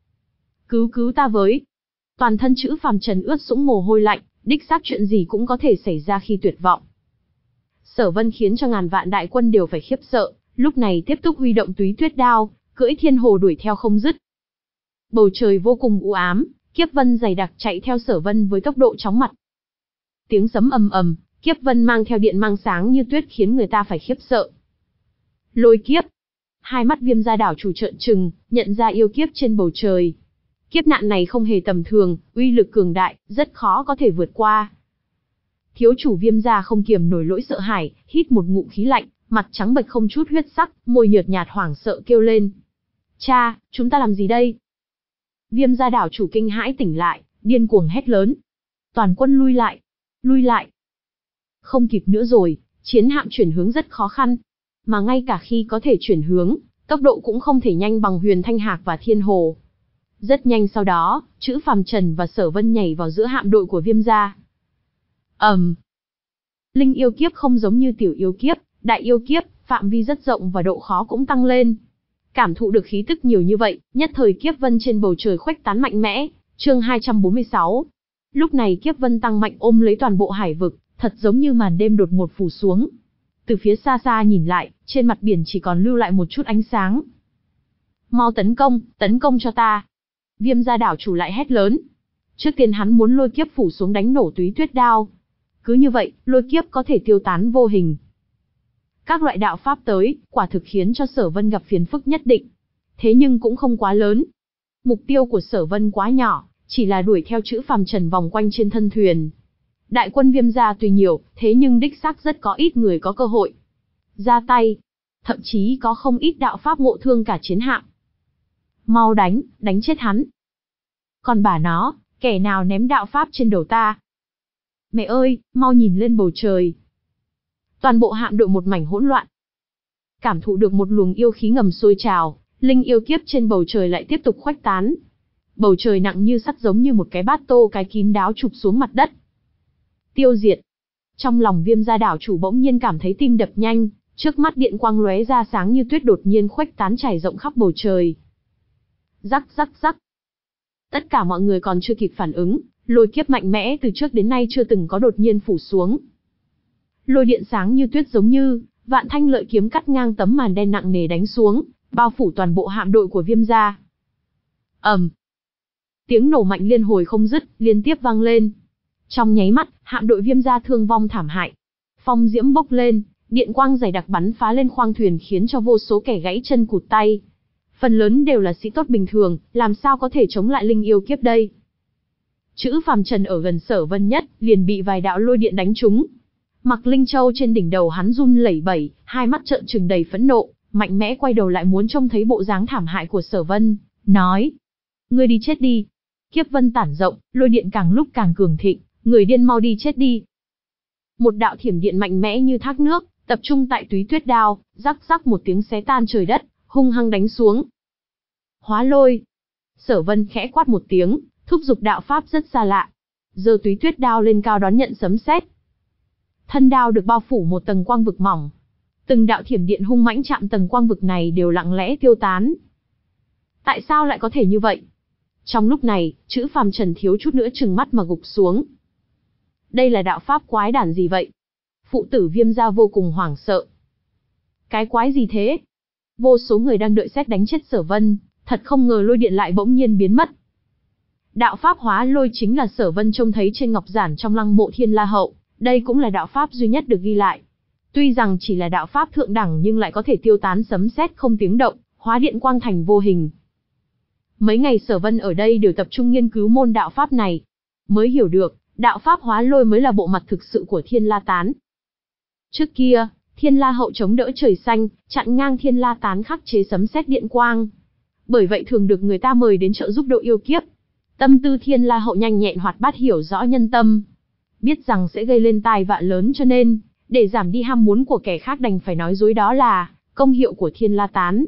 Cứu cứu ta với. Toàn thân chữ phàm trần ướt sũng mồ hôi lạnh, đích xác chuyện gì cũng có thể xảy ra khi tuyệt vọng. Sở Vân khiến cho ngàn vạn đại quân đều phải khiếp sợ, lúc này tiếp tục huy động túy tuyết đao, cưỡi thiên hồ đuổi theo không dứt. Bầu trời vô cùng u ám, kiếp vân dày đặc chạy theo Sở Vân với tốc độ chóng mặt. Tiếng sấm ầm ầm, kiếp vân mang theo điện mang sáng như tuyết khiến người ta phải khiếp sợ. Lôi kiếp. Hai mắt Viêm gia đảo chủ trợn trừng, nhận ra yêu kiếp trên bầu trời. Kiếp nạn này không hề tầm thường, uy lực cường đại, rất khó có thể vượt qua. Thiếu chủ Viêm gia không kiềm nổi nỗi sợ hãi, hít một ngụm khí lạnh, mặt trắng bệch không chút huyết sắc, môi nhợt nhạt hoảng sợ kêu lên. Cha, chúng ta làm gì đây? Viêm gia đảo chủ kinh hãi tỉnh lại, điên cuồng hét lớn. Toàn quân lui lại, lui lại. Không kịp nữa rồi, chiến hạm chuyển hướng rất khó khăn. Mà ngay cả khi có thể chuyển hướng, tốc độ cũng không thể nhanh bằng Huyền Thanh Hạc và Thiên Hồ. Rất nhanh sau đó, chữ Phàm Trần và Sở Vân nhảy vào giữa hạm đội của Viêm gia. ầm, um. Linh yêu kiếp không giống như tiểu yêu kiếp, đại yêu kiếp, phạm vi rất rộng và độ khó cũng tăng lên. Cảm thụ được khí tức nhiều như vậy, nhất thời kiếp vân trên bầu trời khuếch tán mạnh mẽ. Chương hai trăm bốn mươi sáu. Lúc này kiếp vân tăng mạnh ôm lấy toàn bộ hải vực, thật giống như màn đêm đột ngột phủ xuống. Từ phía xa xa nhìn lại, trên mặt biển chỉ còn lưu lại một chút ánh sáng. Mau tấn công, tấn công cho ta. Viêm gia đảo chủ lại hét lớn. Trước tiên hắn muốn lôi kiếp phủ xuống đánh nổ túy tuyết đao. Cứ như vậy, lôi kiếp có thể tiêu tán vô hình. Các loại đạo pháp tới, quả thực khiến cho Sở Vân gặp phiền phức nhất định. Thế nhưng cũng không quá lớn. Mục tiêu của Sở Vân quá nhỏ, chỉ là đuổi theo chữ Phàm Trần vòng quanh trên thân thuyền. Đại quân Viêm gia tuy nhiều, thế nhưng đích xác rất có ít người có cơ hội ra tay. Thậm chí có không ít đạo pháp ngộ thương cả chiến hạm. Mau đánh, đánh chết hắn. Còn bà nó, kẻ nào ném đạo pháp trên đầu ta? Mẹ ơi, mau nhìn lên bầu trời. Toàn bộ hạm đội một mảnh hỗn loạn. Cảm thụ được một luồng yêu khí ngầm sôi trào, linh yêu kiếp trên bầu trời lại tiếp tục khuếch tán. Bầu trời nặng như sắt giống như một cái bát tô cái kín đáo chụp xuống mặt đất. Tiêu diệt. Trong lòng Viêm gia đảo chủ bỗng nhiên cảm thấy tim đập nhanh, trước mắt điện quang lóe ra sáng như tuyết đột nhiên khuếch tán trải rộng khắp bầu trời. Rắc rắc rắc. Tất cả mọi người còn chưa kịp phản ứng, lôi kiếp mạnh mẽ từ trước đến nay chưa từng có đột nhiên phủ xuống. Lôi điện sáng như tuyết giống như vạn thanh lợi kiếm cắt ngang tấm màn đen nặng nề đánh xuống, bao phủ toàn bộ hạm đội của Viêm gia. ầm, um. Tiếng nổ mạnh liên hồi không dứt, liên tiếp vang lên. Trong nháy mắt, hạm đội Viêm gia thương vong thảm hại. Phong diễm bốc lên, điện quang dày đặc bắn phá lên khoang thuyền khiến cho vô số kẻ gãy chân cụt tay. Phần lớn đều là sĩ tốt bình thường, làm sao có thể chống lại linh yêu kiếp đây? Chữ Phàm Trần ở gần Sở Vân nhất, liền bị vài đạo lôi điện đánh trúng. Mặc linh châu trên đỉnh đầu hắn run lẩy bẩy, hai mắt trợn trừng đầy phẫn nộ, mạnh mẽ quay đầu lại muốn trông thấy bộ dáng thảm hại của Sở Vân, nói: "Ngươi đi chết đi." Kiếp vân tản rộng, lôi điện càng lúc càng cường thịnh, người điên mau đi chết đi. Một đạo thiểm điện mạnh mẽ như thác nước, tập trung tại túy tuyết đao, rắc rắc một tiếng xé tan trời đất, hung hăng đánh xuống. Hóa lôi. Sở Vân khẽ quát một tiếng, thúc giục đạo pháp rất xa lạ. Giơ túy tuyết đao lên cao đón nhận sấm sét. Thân đao được bao phủ một tầng quang vực mỏng. Từng đạo thiểm điện hung mãnh chạm tầng quang vực này đều lặng lẽ tiêu tán. Tại sao lại có thể như vậy? Trong lúc này, chữ Phàm Trần thiếu chút nữa trừng mắt mà gục xuống. Đây là đạo pháp quái đản gì vậy? Phụ tử Viêm gia vô cùng hoảng sợ. Cái quái gì thế? Vô số người đang đợi xét đánh chết Sở Vân, thật không ngờ lôi điện lại bỗng nhiên biến mất. Đạo pháp hóa lôi chính là Sở Vân trông thấy trên ngọc giản trong lăng mộ Thiên La Hậu, đây cũng là đạo pháp duy nhất được ghi lại. Tuy rằng chỉ là đạo pháp thượng đẳng nhưng lại có thể tiêu tán sấm sét không tiếng động, hóa điện quang thành vô hình. Mấy ngày Sở Vân ở đây đều tập trung nghiên cứu môn đạo pháp này, mới hiểu được, đạo pháp hóa lôi mới là bộ mặt thực sự của Thiên La Tán. Trước kia, Thiên La hậu chống đỡ trời xanh, chặn ngang Thiên La Tán khắc chế sấm sét điện quang. Bởi vậy thường được người ta mời đến trợ giúp độ yêu kiếp. Tâm tư Thiên La hậu nhanh nhẹn hoạt bát, hiểu rõ nhân tâm. Biết rằng sẽ gây lên tai vạ lớn, cho nên, để giảm đi ham muốn của kẻ khác đành phải nói dối đó là công hiệu của Thiên La Tán.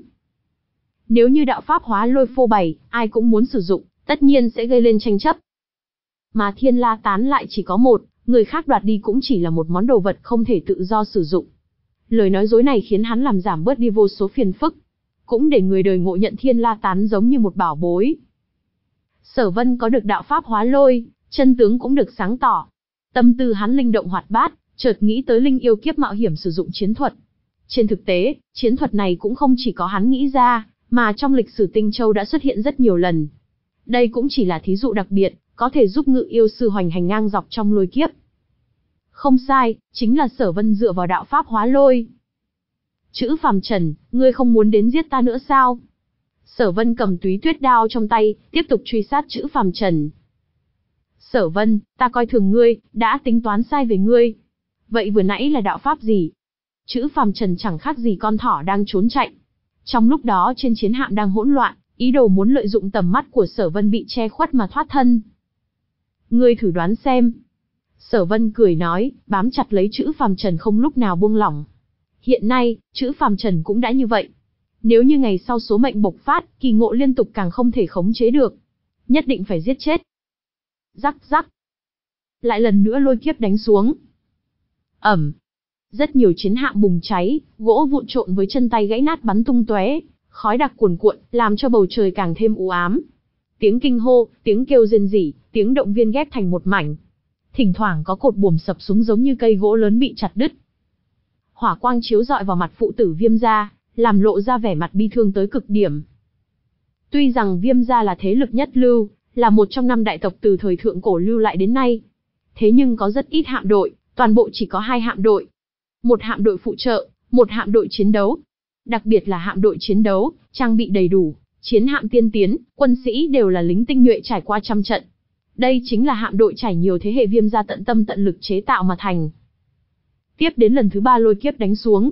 Nếu như đạo pháp hóa lôi phô bày, ai cũng muốn sử dụng, tất nhiên sẽ gây lên tranh chấp. Mà Thiên La Tán lại chỉ có một, người khác đoạt đi cũng chỉ là một món đồ vật không thể tự do sử dụng. Lời nói dối này khiến hắn làm giảm bớt đi vô số phiền phức, cũng để người đời ngộ nhận Thiên La Tán giống như một bảo bối. Sở Vân có được đạo pháp hóa lôi, chân tướng cũng được sáng tỏ. Tâm tư hắn linh động hoạt bát, chợt nghĩ tới linh yêu kiếp mạo hiểm sử dụng chiến thuật. Trên thực tế, chiến thuật này cũng không chỉ có hắn nghĩ ra, mà trong lịch sử Tinh Châu đã xuất hiện rất nhiều lần. Đây cũng chỉ là thí dụ đặc biệt, có thể giúp ngự yêu sư hoành hành ngang dọc trong lôi kiếp. Không sai, chính là Sở Vân dựa vào đạo pháp hóa lôi. Chữ phàm trần, ngươi không muốn đến giết ta nữa sao? Sở Vân cầm túy tuyết đao trong tay, tiếp tục truy sát chữ phàm trần. Sở Vân, ta coi thường ngươi, đã tính toán sai về ngươi. Vậy vừa nãy là đạo pháp gì? Chữ phàm trần chẳng khác gì con thỏ đang trốn chạy. Trong lúc đó trên chiến hạm đang hỗn loạn, ý đồ muốn lợi dụng tầm mắt của Sở Vân bị che khuất mà thoát thân. Ngươi thử đoán xem. Sở Vân cười nói, bám chặt lấy chữ phàm trần không lúc nào buông lỏng. Hiện nay, chữ phàm trần cũng đã như vậy. Nếu như ngày sau số mệnh bộc phát, kỳ ngộ liên tục càng không thể khống chế được. Nhất định phải giết chết. Rắc rắc. Lại lần nữa lôi kiếp đánh xuống. Ẩm. Rất nhiều chiến hạm bùng cháy, gỗ vụn trộn với chân tay gãy nát bắn tung tóe, khói đặc cuồn cuộn, làm cho bầu trời càng thêm u ám. Tiếng kinh hô, tiếng kêu rên rỉ, tiếng động viên ghép thành một mảnh. Thỉnh thoảng có cột buồm sập xuống giống như cây gỗ lớn bị chặt đứt. Hỏa quang chiếu rọi vào mặt phụ tử Viêm gia, làm lộ ra vẻ mặt bi thương tới cực điểm. Tuy rằng Viêm gia là thế lực nhất lưu, là một trong năm đại tộc từ thời thượng cổ lưu lại đến nay, thế nhưng có rất ít hạm đội, toàn bộ chỉ có hai hạm đội. Một hạm đội phụ trợ, một hạm đội chiến đấu. Đặc biệt là hạm đội chiến đấu, trang bị đầy đủ, chiến hạm tiên tiến, quân sĩ đều là lính tinh nhuệ trải qua trăm trận. Đây chính là hạm đội trải nhiều thế hệ Viêm gia tận tâm tận lực chế tạo mà thành. Tiếp đến lần thứ ba lôi kiếp đánh xuống.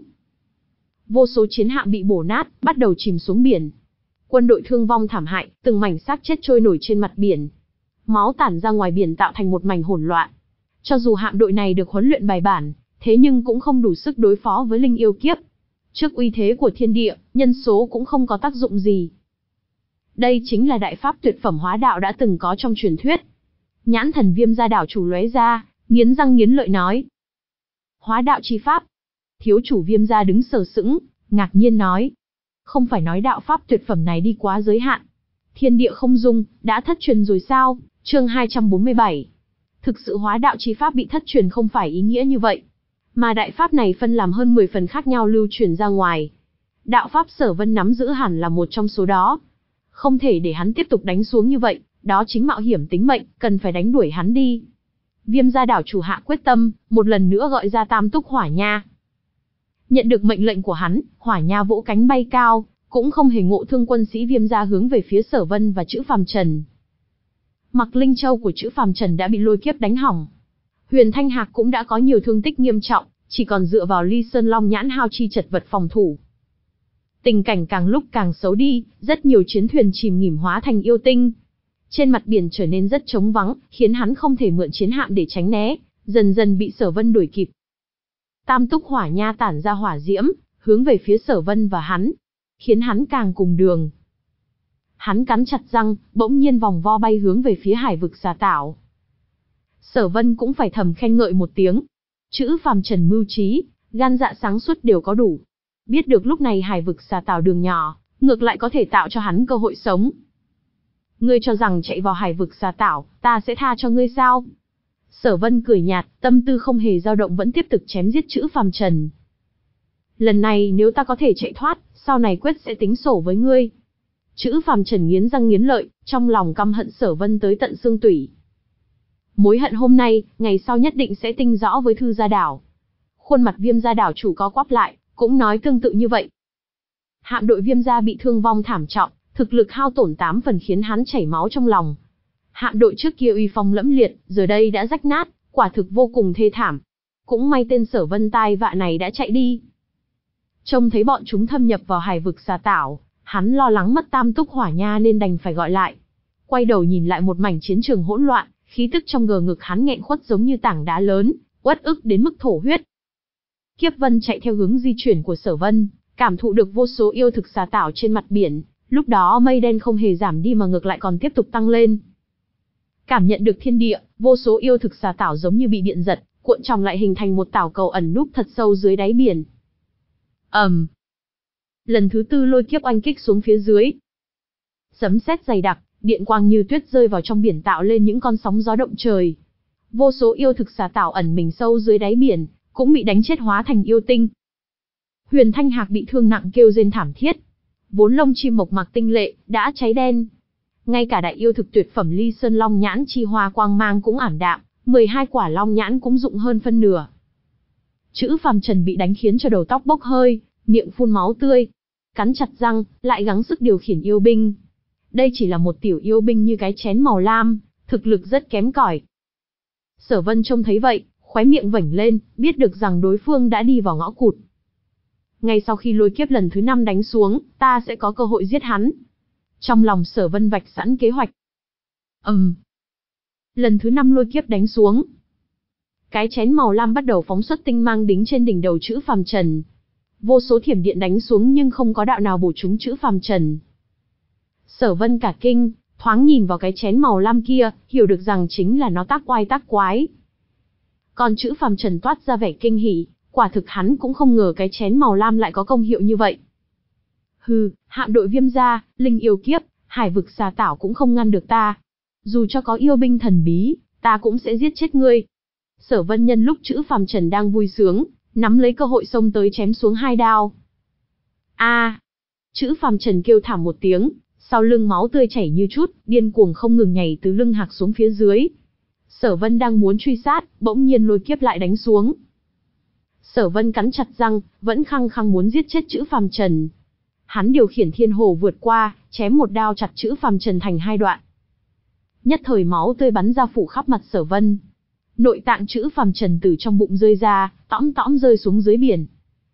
Vô số chiến hạm bị bổ nát, bắt đầu chìm xuống biển. Quân đội thương vong thảm hại, từng mảnh xác chết trôi nổi trên mặt biển. Máu tản ra ngoài biển tạo thành một mảnh hỗn loạn. Cho dù hạm đội này được huấn luyện bài bản, thế nhưng cũng không đủ sức đối phó với linh yêu kiếp. Trước uy thế của thiên địa, nhân số cũng không có tác dụng gì. Đây chính là đại pháp tuyệt phẩm hóa đạo đã từng có trong truyền thuyết. Nhãn thần Viêm gia đảo chủ lóe ra, nghiến răng nghiến lợi nói. Hóa đạo chi pháp. Thiếu chủ Viêm gia đứng sờ sững, ngạc nhiên nói. Không phải nói đạo pháp tuyệt phẩm này đi quá giới hạn. Thiên địa không dung, đã thất truyền rồi sao? Chương hai trăm bốn mươi bảy. Thực sự hóa đạo chi pháp bị thất truyền không phải ý nghĩa như vậy. Mà đại pháp này phân làm hơn mười phần khác nhau lưu truyền ra ngoài. Đạo pháp Sở Vân nắm giữ hẳn là một trong số đó. Không thể để hắn tiếp tục đánh xuống như vậy, đó chính mạo hiểm tính mệnh, cần phải đánh đuổi hắn đi. Viêm gia đảo chủ hạ quyết tâm, một lần nữa gọi ra Tam Túc Hỏa Nha. Nhận được mệnh lệnh của hắn, Hỏa Nha vỗ cánh bay cao, cũng không hề ngộ thương quân sĩ Viêm gia hướng về phía Sở Vân và chữ phàm trần. Mặc linh châu của chữ phàm trần đã bị lôi kiếp đánh hỏng. Huyền Thanh Hạc cũng đã có nhiều thương tích nghiêm trọng, chỉ còn dựa vào Ly Sơn Long nhãn hao chi chật vật phòng thủ. Tình cảnh càng lúc càng xấu đi, rất nhiều chiến thuyền chìm nghỉm hóa thành yêu tinh. Trên mặt biển trở nên rất trống vắng, khiến hắn không thể mượn chiến hạm để tránh né, dần dần bị Sở Vân đuổi kịp. Tam Túc Hỏa Nha tản ra hỏa diễm, hướng về phía Sở Vân và hắn, khiến hắn càng cùng đường. Hắn cắn chặt răng, bỗng nhiên vòng vo bay hướng về phía hải vực xà tảo. Sở Vân cũng phải thầm khen ngợi một tiếng. Chữ phàm trần mưu trí, gan dạ sáng suốt đều có đủ. Biết được lúc này hải vực xà tảo đường nhỏ, ngược lại có thể tạo cho hắn cơ hội sống. Ngươi cho rằng chạy vào hải vực xà tảo, ta sẽ tha cho ngươi sao? Sở Vân cười nhạt, tâm tư không hề dao động vẫn tiếp tục chém giết chữ phàm trần. Lần này nếu ta có thể chạy thoát, sau này quyết sẽ tính sổ với ngươi. Chữ phàm trần nghiến răng nghiến lợi, trong lòng căm hận Sở Vân tới tận xương tủy. Mối hận hôm nay, ngày sau nhất định sẽ tinh rõ với Thư gia đảo. Khuôn mặt Viêm gia đảo chủ co quắp lại, cũng nói tương tự như vậy. Hạm đội Viêm gia bị thương vong thảm trọng, thực lực hao tổn tám phần khiến hắn chảy máu trong lòng. Hạm đội trước kia uy phong lẫm liệt, giờ đây đã rách nát, quả thực vô cùng thê thảm. Cũng may tên Sở Vân tai vạ này đã chạy đi. Trông thấy bọn chúng thâm nhập vào hải vực Xà Tảo, hắn lo lắng mất Tam Túc Hỏa Nha nên đành phải gọi lại. Quay đầu nhìn lại một mảnh chiến trường hỗn loạn, khí tức trong gờ ngực hắn nghẹn khuất giống như tảng đá lớn, uất ức đến mức thổ huyết. Kiếp Vân chạy theo hướng di chuyển của Sở Vân, cảm thụ được vô số yêu thực Xà Tảo trên mặt biển, lúc đó mây đen không hề giảm đi mà ngược lại còn tiếp tục tăng lên. Cảm nhận được thiên địa, vô số yêu thực Xà Tảo giống như bị điện giật, cuộn tròn lại hình thành một tảo cầu ẩn núp thật sâu dưới đáy biển. ầm, um. Lần thứ tư lôi kiếp oanh kích xuống phía dưới. Sấm sét dày đặc, điện quang như tuyết rơi vào trong biển tạo lên những con sóng gió động trời. Vô số yêu thực Xà Tảo ẩn mình sâu dưới đáy biển, cũng bị đánh chết hóa thành yêu tinh. Huyền Thanh Hạc bị thương nặng kêu rên thảm thiết. Vốn lông chim mộc mạc tinh lệ, đã cháy đen. Ngay cả đại yêu thực tuyệt phẩm Ly Sơn Long Nhãn chi hoa quang mang cũng ảm đạm, mười hai quả long nhãn cũng rụng hơn phân nửa. Chữ Phàm Trần bị đánh khiến cho đầu tóc bốc hơi, miệng phun máu tươi. Cắn chặt răng, lại gắng sức điều khiển yêu binh. Đây chỉ là một tiểu yêu binh như cái chén màu lam, thực lực rất kém cỏi. Sở Vân trông thấy vậy, khóe miệng vểnh lên, biết được rằng đối phương đã đi vào ngõ cụt. Ngay sau khi lôi kiếp lần thứ năm đánh xuống, ta sẽ có cơ hội giết hắn. Trong lòng Sở Vân vạch sẵn kế hoạch. ầm, um. Lần thứ năm lôi kiếp đánh xuống. Cái chén màu lam bắt đầu phóng xuất tinh mang đính trên đỉnh đầu Chữ Phàm Trần. Vô số thiểm điện đánh xuống nhưng không có đạo nào bổ trúng Chữ Phàm Trần. Sở Vân cả kinh, thoáng nhìn vào cái chén màu lam kia, hiểu được rằng chính là nó tác oai tác quái. Còn Chữ Phàm Trần toát ra vẻ kinh hỉ, quả thực hắn cũng không ngờ cái chén màu lam lại có công hiệu như vậy. Hừ, hạm đội Viêm gia, linh yêu kiếp, hải vực Xà Tảo cũng không ngăn được ta. Dù cho có yêu binh thần bí, ta cũng sẽ giết chết ngươi. Sở Vân nhân lúc Chữ Phàm Trần đang vui sướng, nắm lấy cơ hội xông tới chém xuống hai đao. A! À, Chữ Phàm Trần kêu thảm một tiếng, sau lưng máu tươi chảy như chút, điên cuồng không ngừng nhảy từ lưng hạc xuống phía dưới. Sở Vân đang muốn truy sát, bỗng nhiên lôi kiếp lại đánh xuống. Sở Vân cắn chặt răng, vẫn khăng khăng muốn giết chết Chữ Phàm Trần. Hắn điều khiển thiên hồ vượt qua, chém một đao chặt Chữ Phàm Trần thành hai đoạn. Nhất thời máu tươi bắn ra phủ khắp mặt Sở Vân. Nội tạng Chữ Phàm Trần từ trong bụng rơi ra, tõm tõm rơi xuống dưới biển.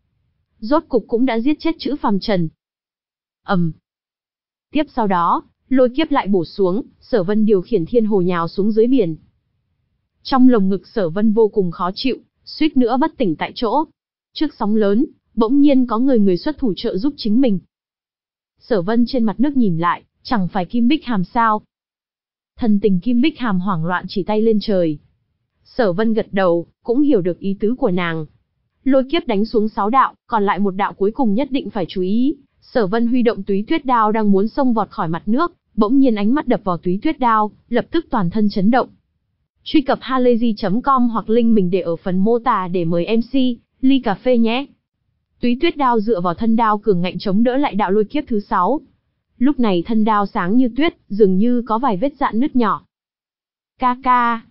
Rốt cục cũng đã giết chết Chữ Phàm Trần. ầm. Um. Tiếp sau đó, lôi kiếp lại bổ xuống, Sở Vân điều khiển thiên hồ nhào xuống dưới biển. Trong lồng ngực Sở Vân vô cùng khó chịu, suýt nữa bất tỉnh tại chỗ. Trước sóng lớn, bỗng nhiên có người người xuất thủ trợ giúp chính mình. Sở Vân trên mặt nước nhìn lại, chẳng phải Kim Bích Hàm sao? Thần tình Kim Bích Hàm hoảng loạn chỉ tay lên trời. Sở Vân gật đầu, cũng hiểu được ý tứ của nàng. Lôi kiếp đánh xuống sáu đạo, còn lại một đạo cuối cùng nhất định phải chú ý. Sở Vân huy động Túy Tuyết Đao đang muốn xông vọt khỏi mặt nước, bỗng nhiên ánh mắt đập vào Túy Tuyết Đao, lập tức toàn thân chấn động. Truy cập halayzi chấm com hoặc link mình để ở phần mô tả để mời em xê, ly cà phê nhé. Túy Tuyết Đao dựa vào thân đao cường ngạnh chống đỡ lại đạo lôi kiếp thứ sáu. Lúc này thân đao sáng như tuyết, dường như có vài vết rạn nứt nhỏ. Ca ca.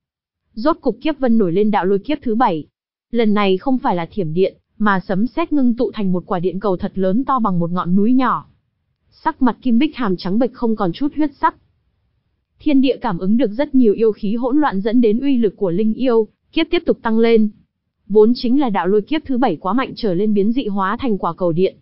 Rốt cục Kiếp Vân nổi lên đạo lôi kiếp thứ bảy. Lần này không phải là thiểm điện, mà sấm sét ngưng tụ thành một quả điện cầu thật lớn to bằng một ngọn núi nhỏ. Sắc mặt Kim Bích Hàm trắng bệch không còn chút huyết sắc. Thiên địa cảm ứng được rất nhiều yêu khí hỗn loạn dẫn đến uy lực của linh yêu, kiếp tiếp tục tăng lên. Vốn chính là đạo lôi kiếp thứ bảy quá mạnh trở lên biến dị hóa thành quả cầu điện.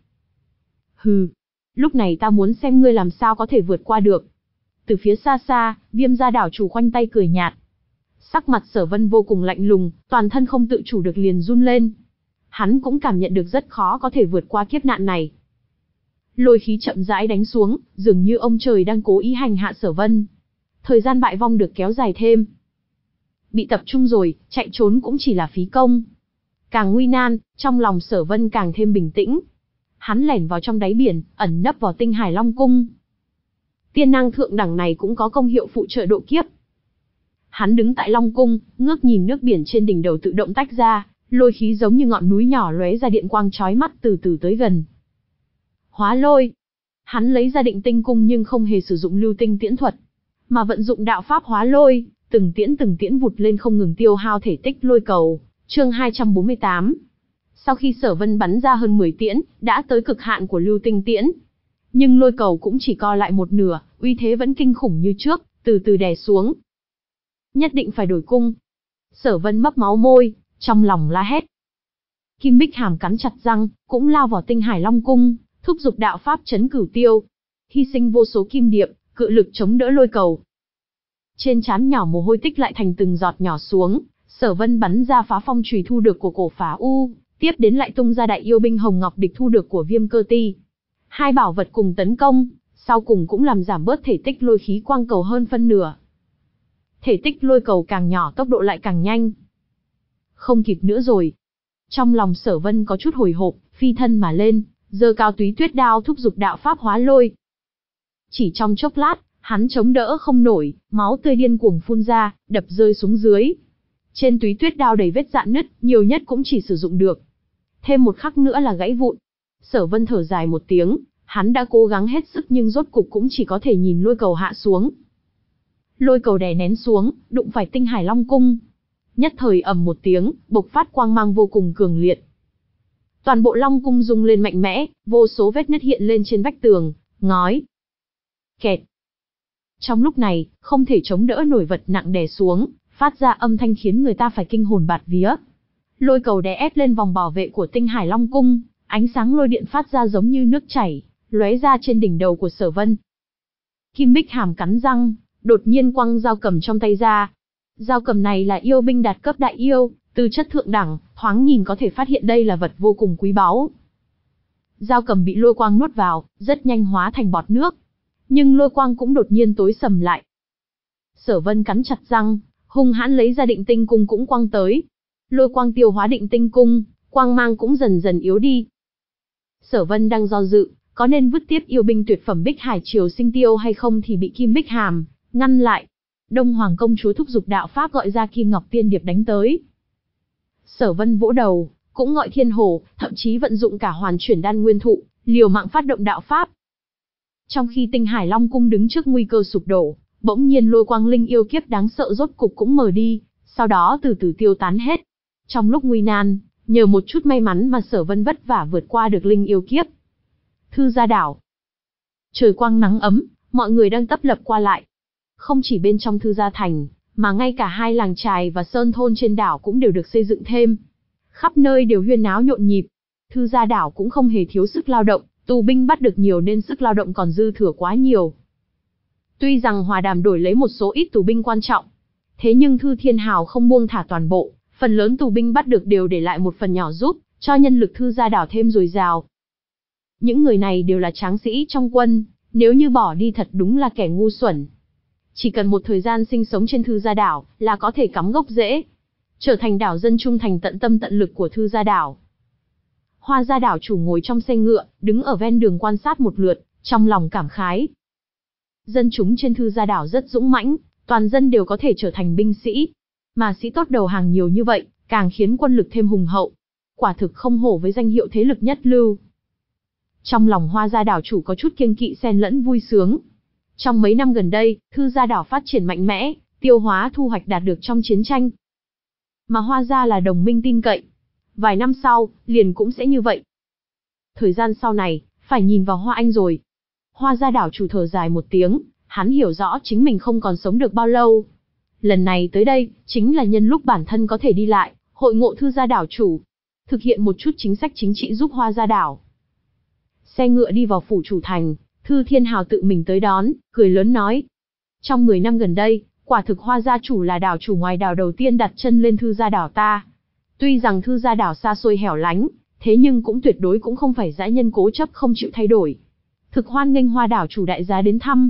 Hừ, lúc này ta muốn xem ngươi làm sao có thể vượt qua được. Từ phía xa xa, Viêm gia đảo chủ khoanh tay cười nhạt. Sắc mặt Sở Vân vô cùng lạnh lùng, toàn thân không tự chủ được liền run lên. Hắn cũng cảm nhận được rất khó có thể vượt qua kiếp nạn này. Lôi khí chậm rãi đánh xuống, dường như ông trời đang cố ý hành hạ Sở Vân. Thời gian bại vong được kéo dài thêm. Bị tập trung rồi, chạy trốn cũng chỉ là phí công. Càng nguy nan, trong lòng Sở Vân càng thêm bình tĩnh. Hắn lẻn vào trong đáy biển, ẩn nấp vào tinh hải Long Cung. Tiên năng thượng đẳng này cũng có công hiệu phụ trợ độ kiếp. Hắn đứng tại Long Cung, ngước nhìn nước biển trên đỉnh đầu tự động tách ra, lôi khí giống như ngọn núi nhỏ lóe ra điện quang chói mắt từ từ tới gần. Hóa lôi. Hắn lấy ra Định Tinh Cung nhưng không hề sử dụng lưu tinh tiễn thuật, mà vận dụng đạo pháp hóa lôi, từng tiễn từng tiễn vụt lên không ngừng tiêu hao thể tích lôi cầu. Chương hai trăm bốn mươi tám. Sau khi Sở Vân bắn ra hơn mười tiễn, đã tới cực hạn của lưu tinh tiễn. Nhưng lôi cầu cũng chỉ co lại một nửa, uy thế vẫn kinh khủng như trước, từ từ đè xuống. Nhất định phải đổi cung. Sở Vân mấp máu môi, trong lòng la hét. Kim Bích Hàm cắn chặt răng, cũng lao vào Tinh Hải Long cung, thúc giục đạo pháp chấn cửu tiêu, hy sinh vô số kim điệp, cự lực chống đỡ lôi cầu. Trên trán nhỏ mồ hôi tích lại thành từng giọt nhỏ xuống, Sở Vân bắn ra phá phong chùy thu được của cổ phá u, tiếp đến lại tung ra đại yêu binh hồng ngọc địch thu được của Viêm Cơ Ti. Hai bảo vật cùng tấn công, sau cùng cũng làm giảm bớt thể tích lôi khí quang cầu hơn phân nửa. Thể tích lôi cầu càng nhỏ tốc độ lại càng nhanh. Không kịp nữa rồi. Trong lòng Sở Vân có chút hồi hộp, phi thân mà lên, giơ cao túy tuyết đao thúc giục đạo pháp hóa lôi. Chỉ trong chốc lát, hắn chống đỡ không nổi, máu tươi điên cuồng phun ra, đập rơi xuống dưới. Trên túy tuyết đao đầy vết rạn nứt, nhiều nhất cũng chỉ sử dụng được. Thêm một khắc nữa là gãy vụn. Sở Vân thở dài một tiếng, hắn đã cố gắng hết sức nhưng rốt cục cũng chỉ có thể nhìn lôi cầu hạ xuống. Lôi cầu đè nén xuống, đụng phải Tinh Hải Long cung. Nhất thời ầm một tiếng, bộc phát quang mang vô cùng cường liệt. Toàn bộ Long cung rung lên mạnh mẽ, vô số vết nứt hiện lên trên vách tường, ngói. Kẹt. Trong lúc này, không thể chống đỡ nổi vật nặng đè xuống, phát ra âm thanh khiến người ta phải kinh hồn bạt vía. Lôi cầu đè ép lên vòng bảo vệ của Tinh Hải Long cung, ánh sáng lôi điện phát ra giống như nước chảy, lóe ra trên đỉnh đầu của Sở Vân. Kim Bích Hàm cắn răng, đột nhiên quăng dao cầm trong tay ra. Dao cầm này là yêu binh đạt cấp đại yêu, tư chất thượng đẳng, thoáng nhìn có thể phát hiện đây là vật vô cùng quý báu. Dao cầm bị lôi quang nuốt vào, rất nhanh hóa thành bọt nước. Nhưng lôi quang cũng đột nhiên tối sầm lại. Sở Vân cắn chặt răng, hung hãn lấy ra Định Tinh cung cũng quăng tới. Lôi quang tiêu hóa Định Tinh cung, quang mang cũng dần dần yếu đi. Sở Vân đang do dự, có nên vứt tiếp yêu binh tuyệt phẩm Bích Hải Triều Sinh Tiêu hay không thì bị Kim Bích Hàm ngăn lại. Đông Hoàng công chúa thúc giục đạo pháp gọi ra Kim Ngọc Tiên Điệp đánh tới. Sở Vân vỗ đầu, cũng gọi Thiên Hổ, thậm chí vận dụng cả Hoàn Chuyển Đan Nguyên Thụ, liều mạng phát động đạo pháp. Trong khi Tinh Hải Long cung đứng trước nguy cơ sụp đổ, bỗng nhiên lôi quang linh yêu kiếp đáng sợ rốt cục cũng mờ đi, sau đó từ từ tiêu tán hết. Trong lúc nguy nan, nhờ một chút may mắn mà Sở Vân vất vả vượt qua được linh yêu kiếp. Thư Gia đảo. Trời quang nắng ấm, mọi người đang tấp lập qua lại. Không chỉ bên trong Thư Gia thành, mà ngay cả hai làng chài và sơn thôn trên đảo cũng đều được xây dựng thêm. Khắp nơi đều huyên náo nhộn nhịp. Thư Gia đảo cũng không hề thiếu sức lao động, tù binh bắt được nhiều nên sức lao động còn dư thừa quá nhiều. Tuy rằng hòa đàm đổi lấy một số ít tù binh quan trọng, thế nhưng Thư Thiên Hào không buông thả toàn bộ, phần lớn tù binh bắt được đều để lại một phần nhỏ giúp cho nhân lực Thư Gia đảo thêm dồi dào. Những người này đều là tráng sĩ trong quân, nếu như bỏ đi thật đúng là kẻ ngu xuẩn. Chỉ cần một thời gian sinh sống trên Thư Gia đảo là có thể cắm gốc rễ, trở thành đảo dân trung thành tận tâm tận lực của Thư Gia đảo. Hoa Gia đảo chủ ngồi trong xe ngựa, đứng ở ven đường quan sát một lượt, trong lòng cảm khái. Dân chúng trên Thư Gia đảo rất dũng mãnh, toàn dân đều có thể trở thành binh sĩ. Mà sĩ tốt đầu hàng nhiều như vậy, càng khiến quân lực thêm hùng hậu. Quả thực không hổ với danh hiệu thế lực nhất lưu. Trong lòng Hoa Gia đảo chủ có chút kiêng kỵ xen lẫn vui sướng. Trong mấy năm gần đây, Thư Gia đảo phát triển mạnh mẽ, tiêu hóa thu hoạch đạt được trong chiến tranh. Mà Hoa Gia là đồng minh tin cậy. Vài năm sau, liền cũng sẽ như vậy. Thời gian sau này, phải nhìn vào Hoa Anh rồi. Hoa Gia đảo chủ thở dài một tiếng, hắn hiểu rõ chính mình không còn sống được bao lâu. Lần này tới đây, chính là nhân lúc bản thân có thể đi lại, hội ngộ Thư Gia đảo chủ, thực hiện một chút chính sách chính trị giúp Hoa Gia đảo. Xe ngựa đi vào phủ chủ thành, Thư Thiên Hào tự mình tới đón, cười lớn nói. Trong mười năm gần đây, quả thực Hoa Gia chủ là đảo chủ ngoài đảo đầu tiên đặt chân lên Thư Gia đảo ta. Tuy rằng Thư Gia đảo xa xôi hẻo lánh, thế nhưng cũng tuyệt đối cũng không phải dã nhân cố chấp không chịu thay đổi. Thực hoan nghênh Hoa đảo chủ đại giá đến thăm.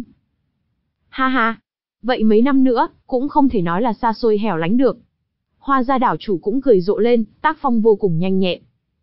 Ha ha, vậy mấy năm nữa, cũng không thể nói là xa xôi hẻo lánh được. Hoa Gia đảo chủ cũng cười rộ lên, tác phong vô cùng nhanh nhẹn.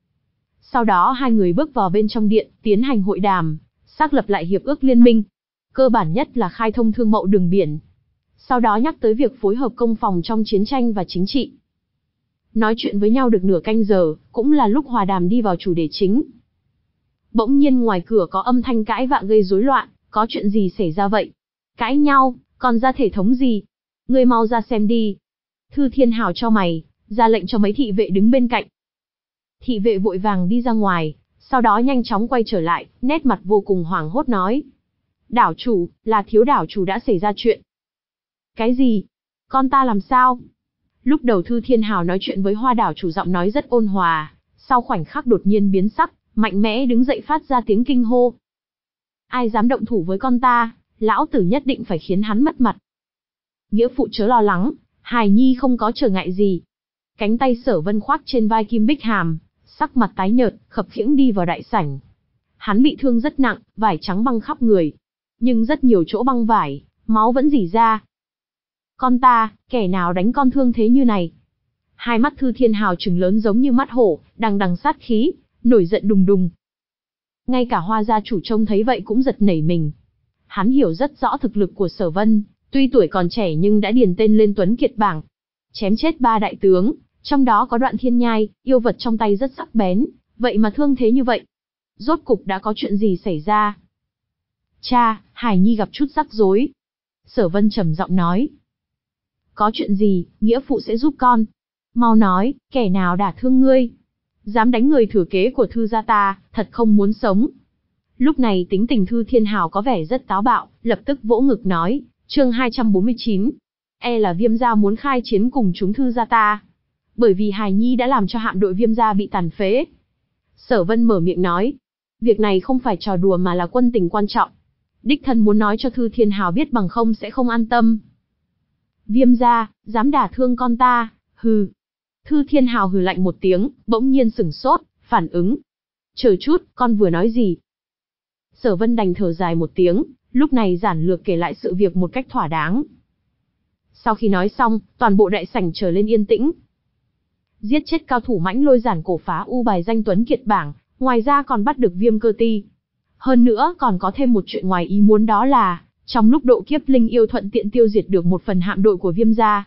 Sau đó hai người bước vào bên trong điện, tiến hành hội đàm, xác lập lại hiệp ước liên minh. Cơ bản nhất là khai thông thương mậu đường biển. Sau đó nhắc tới việc phối hợp công phòng trong chiến tranh và chính trị. Nói chuyện với nhau được nửa canh giờ, cũng là lúc hòa đàm đi vào chủ đề chính. Bỗng nhiên ngoài cửa có âm thanh cãi vã gây rối loạn, có chuyện gì xảy ra vậy? Cãi nhau, còn ra thể thống gì? Ngươi mau ra xem đi. Thư Thiên Hào cho mày, ra lệnh cho mấy thị vệ đứng bên cạnh. Thị vệ vội vàng đi ra ngoài, sau đó nhanh chóng quay trở lại, nét mặt vô cùng hoảng hốt nói. Đảo chủ, là thiếu đảo chủ đã xảy ra chuyện. Cái gì? Con ta làm sao? Lúc đầu Thư Thiên Hào nói chuyện với Hoa đảo chủ giọng nói rất ôn hòa, sau khoảnh khắc đột nhiên biến sắc, mạnh mẽ đứng dậy phát ra tiếng kinh hô. Ai dám động thủ với con ta, lão tử nhất định phải khiến hắn mất mặt. Nghĩa phụ chớ lo lắng, hài nhi không có trở ngại gì. Cánh tay Sở Vân khoác trên vai Kim Bích Hàm, sắc mặt tái nhợt, khập khiễng đi vào đại sảnh. Hắn bị thương rất nặng, vải trắng băng khắp người, nhưng rất nhiều chỗ băng vải, máu vẫn rỉ ra. Con ta, kẻ nào đánh con thương thế như này? Hai mắt Thư Thiên Hào trừng lớn giống như mắt hổ, đằng đằng sát khí, nổi giận đùng đùng. Ngay cả Hoa gia chủ trông thấy vậy cũng giật nảy mình. Hắn hiểu rất rõ thực lực của Sở Vân, tuy tuổi còn trẻ nhưng đã điền tên lên Tuấn Kiệt bảng. Chém chết ba đại tướng, trong đó có Đoạn Thiên Nhai, yêu vật trong tay rất sắc bén, vậy mà thương thế như vậy. Rốt cục đã có chuyện gì xảy ra? Cha, Hải Nhi gặp chút rắc rối. Sở Vân trầm giọng nói. Có chuyện gì, nghĩa phụ sẽ giúp con. Mau nói, kẻ nào đả thương ngươi? Dám đánh người thừa kế của Thư gia ta, thật không muốn sống. Lúc này tính tình Thư Thiên Hào có vẻ rất táo bạo, lập tức vỗ ngực nói, chương hai trăm bốn mươi chín. E là Viêm gia muốn khai chiến cùng chúng Thư gia ta. Bởi vì Hải Nhi đã làm cho hạm đội Viêm gia bị tàn phế. Sở Vân mở miệng nói, việc này không phải trò đùa mà là quân tình quan trọng. Đích thân muốn nói cho Thư Thiên Hào biết bằng không sẽ không an tâm. Viêm gia, dám đả thương con ta, hừ. Thư Thiên Hào hừ lạnh một tiếng, bỗng nhiên sửng sốt, phản ứng. Chờ chút, con vừa nói gì? Sở Vân đành thở dài một tiếng, lúc này giản lược kể lại sự việc một cách thỏa đáng. Sau khi nói xong, toàn bộ đại sảnh trở lên yên tĩnh. Giết chết cao thủ mãnh lôi giản cổ phá u bài danh Tuấn Kiệt bảng, ngoài ra còn bắt được Viêm Cơ Ti. Hơn nữa còn có thêm một chuyện ngoài ý muốn, đó là, trong lúc độ kiếp linh yêu thuận tiện tiêu diệt được một phần hạm đội của Viêm gia.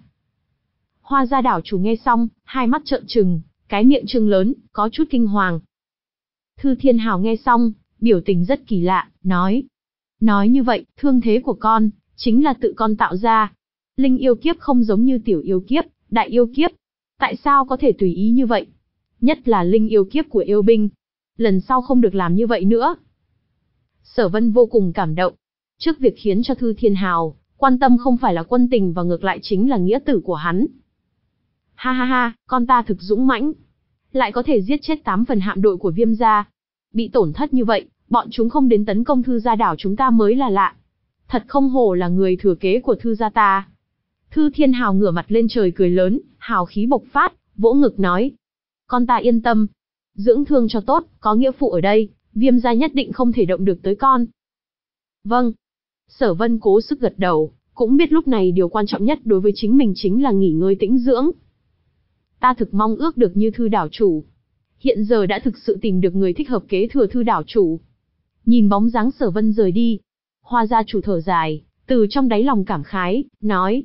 Hoa gia đảo chủ nghe xong, hai mắt trợn trừng, cái miệng trừng lớn, có chút kinh hoàng. Thư Thiên Hào nghe xong, biểu tình rất kỳ lạ, nói. Nói như vậy, thương thế của con, chính là tự con tạo ra. Linh yêu kiếp không giống như tiểu yêu kiếp, đại yêu kiếp. Tại sao có thể tùy ý như vậy? Nhất là linh yêu kiếp của yêu binh. Lần sau không được làm như vậy nữa. Sở Vân vô cùng cảm động. Trước việc khiến cho Thư Thiên Hào quan tâm không phải là quân tình và ngược lại chính là nghĩa tử của hắn. Ha ha ha, con ta thực dũng mãnh, lại có thể giết chết tám phần hạm đội của Viêm gia. Bị tổn thất như vậy, bọn chúng không đến tấn công Thư gia đảo chúng ta mới là lạ. Thật không hổ là người thừa kế của Thư gia ta. Thư Thiên Hào ngửa mặt lên trời cười lớn, hào khí bộc phát, vỗ ngực nói. Con ta yên tâm, dưỡng thương cho tốt, có nghĩa phụ ở đây, Viêm gia nhất định không thể động được tới con. Vâng. Sở Vân cố sức gật đầu, cũng biết lúc này điều quan trọng nhất đối với chính mình chính là nghỉ ngơi tĩnh dưỡng. Ta thực mong ước được như Thư đảo chủ. Hiện giờ đã thực sự tìm được người thích hợp kế thừa Thư đảo chủ. Nhìn bóng dáng Sở Vân rời đi, Hoa gia chủ thở dài, từ trong đáy lòng cảm khái, nói.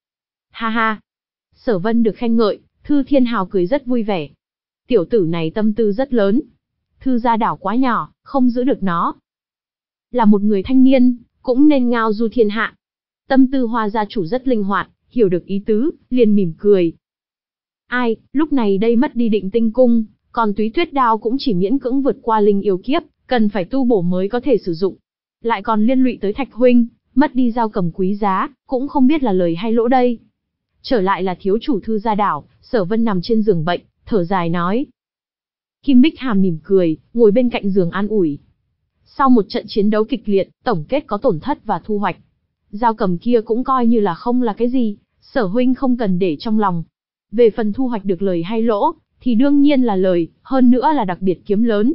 Ha ha. Sở Vân được khen ngợi, Thư Thiên Hào cười rất vui vẻ. Tiểu tử này tâm tư rất lớn. Thư gia đảo quá nhỏ, không giữ được nó. Là một người thanh niên, cũng nên ngao du thiên hạ. Tâm tư Hoa gia chủ rất linh hoạt, hiểu được ý tứ, liền mỉm cười. Ai, lúc này đây mất đi Định Tinh cung, còn Túy Tuyết đao cũng chỉ miễn cưỡng vượt qua linh yêu kiếp, cần phải tu bổ mới có thể sử dụng. Lại còn liên lụy tới Thạch huynh, mất đi dao cầm quý giá, cũng không biết là lời hay lỗ đây. Trở lại là thiếu chủ Thư gia đảo, Sở Vân nằm trên giường bệnh, thở dài nói. Kim Bích Hàm mỉm cười, ngồi bên cạnh giường an ủi. Sau một trận chiến đấu kịch liệt, tổng kết có tổn thất và thu hoạch. Dao cầm kia cũng coi như là không là cái gì, Sở huynh không cần để trong lòng. Về phần thu hoạch được lời hay lỗ, thì đương nhiên là lời, hơn nữa là đặc biệt kiếm lớn.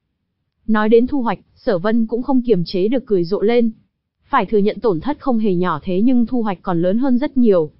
Nói đến thu hoạch, Sở Vân cũng không kiềm chế được cười rộ lên. Phải thừa nhận tổn thất không hề nhỏ thế nhưng thu hoạch còn lớn hơn rất nhiều.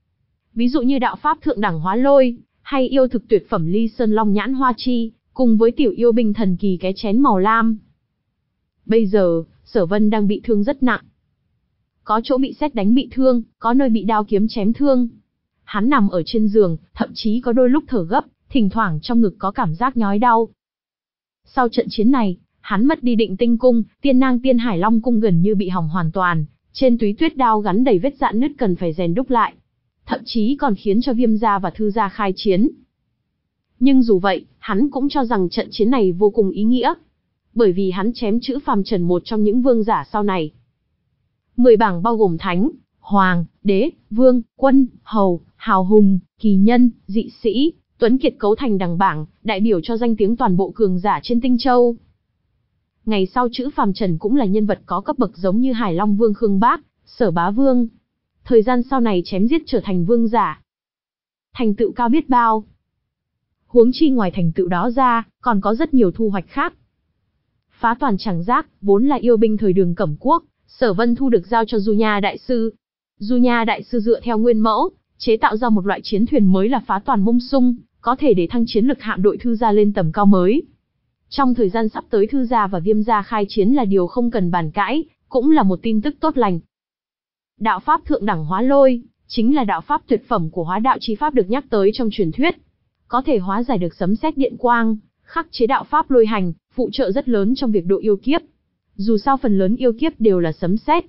Ví dụ như đạo pháp thượng đẳng hóa lôi, hay yêu thực tuyệt phẩm ly sơn long nhãn hoa chi, cùng với tiểu yêu binh thần kỳ cái chén màu lam. Bây giờ, Sở Vân đang bị thương rất nặng. Có chỗ bị sét đánh bị thương, có nơi bị đao kiếm chém thương. Hắn nằm ở trên giường, thậm chí có đôi lúc thở gấp, thỉnh thoảng trong ngực có cảm giác nhói đau. Sau trận chiến này, hắn mất đi Định Tinh cung, Tiên Nang Tiên Hải Long cung gần như bị hỏng hoàn toàn, trên Túy Tuyết đao gắn đầy vết rạn nứt cần phải rèn đúc lại. Thậm chí còn khiến cho Viêm gia và Thư gia khai chiến. Nhưng dù vậy, hắn cũng cho rằng trận chiến này vô cùng ý nghĩa. Bởi vì hắn chém chữ phàm trần một trong những vương giả sau này. Mười bảng bao gồm thánh, hoàng, đế, vương, quân, hầu, hào hùng, kỳ nhân, dị sĩ, tuấn kiệt cấu thành đằng bảng, đại biểu cho danh tiếng toàn bộ cường giả trên Tinh Châu. Ngày sau Trữ Phàm Trần cũng là nhân vật có cấp bậc giống như Hải Long Vương Khương Bác, Sở Bá Vương. Thời gian sau này chém giết trở thành vương giả. Thành tựu cao biết bao. Huống chi ngoài thành tựu đó ra, còn có rất nhiều thu hoạch khác. Phá toàn chẳng giác, vốn là yêu binh thời Đường Cẩm Quốc, Sở Vân thu được giao cho Du Nha Đại Sư. Du Nha Đại Sư dựa theo nguyên mẫu, chế tạo ra một loại chiến thuyền mới là phá toàn mông sung, có thể để thăng chiến lực hạm đội Thư gia lên tầm cao mới. Trong thời gian sắp tới Thư gia và Viêm gia khai chiến là điều không cần bàn cãi, cũng là một tin tức tốt lành. Đạo pháp thượng đẳng hóa lôi, chính là đạo pháp tuyệt phẩm của hóa đạo chi pháp được nhắc tới trong truyền thuyết. Có thể hóa giải được sấm sét điện quang, khắc chế đạo pháp lôi hành, phụ trợ rất lớn trong việc độ yêu kiếp. Dù sao phần lớn yêu kiếp đều là sấm sét.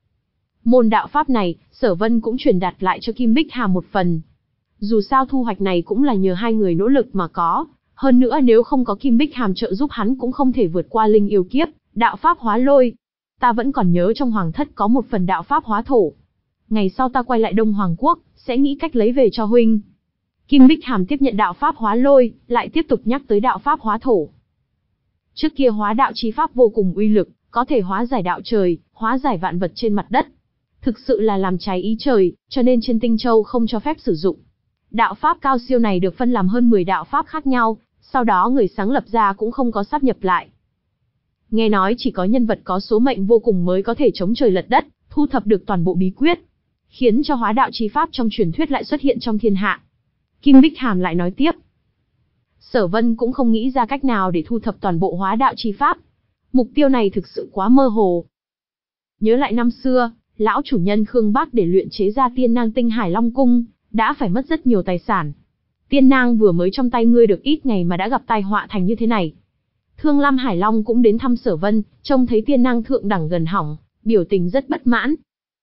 Môn đạo pháp này, Sở Vân cũng truyền đạt lại cho Kim Bích Hàm một phần. Dù sao thu hoạch này cũng là nhờ hai người nỗ lực mà có, hơn nữa nếu không có Kim Bích Hàm trợ giúp hắn cũng không thể vượt qua linh yêu kiếp, đạo pháp hóa lôi. Ta vẫn còn nhớ trong hoàng thất có một phần đạo pháp hóa thổ. Ngày sau ta quay lại Đông Hoàng Quốc, sẽ nghĩ cách lấy về cho huynh. Kim Bích Hàm tiếp nhận đạo pháp hóa lôi, lại tiếp tục nhắc tới đạo pháp hóa thổ. Trước kia hóa đạo chi pháp vô cùng uy lực, có thể hóa giải đạo trời, hóa giải vạn vật trên mặt đất. Thực sự là làm trái ý trời, cho nên trên Tinh Châu không cho phép sử dụng. Đạo pháp cao siêu này được phân làm hơn mười đạo pháp khác nhau, sau đó người sáng lập ra cũng không có sáp nhập lại. Nghe nói chỉ có nhân vật có số mệnh vô cùng mới có thể chống trời lật đất, thu thập được toàn bộ bí quyết, khiến cho hóa đạo chi pháp trong truyền thuyết lại xuất hiện trong thiên hạ. Kim Bích Hàm lại nói tiếp. Sở Vân cũng không nghĩ ra cách nào để thu thập toàn bộ hóa đạo chi pháp. Mục tiêu này thực sự quá mơ hồ. Nhớ lại năm xưa, lão chủ nhân Khương Bác để luyện chế ra tiên nang tinh Hải Long Cung, đã phải mất rất nhiều tài sản. Tiên nang vừa mới trong tay ngươi được ít ngày mà đã gặp tai họa thành như thế này. Thương Lam Hải Long cũng đến thăm Sở Vân, trông thấy tiên nang thượng đẳng gần hỏng, biểu tình rất bất mãn.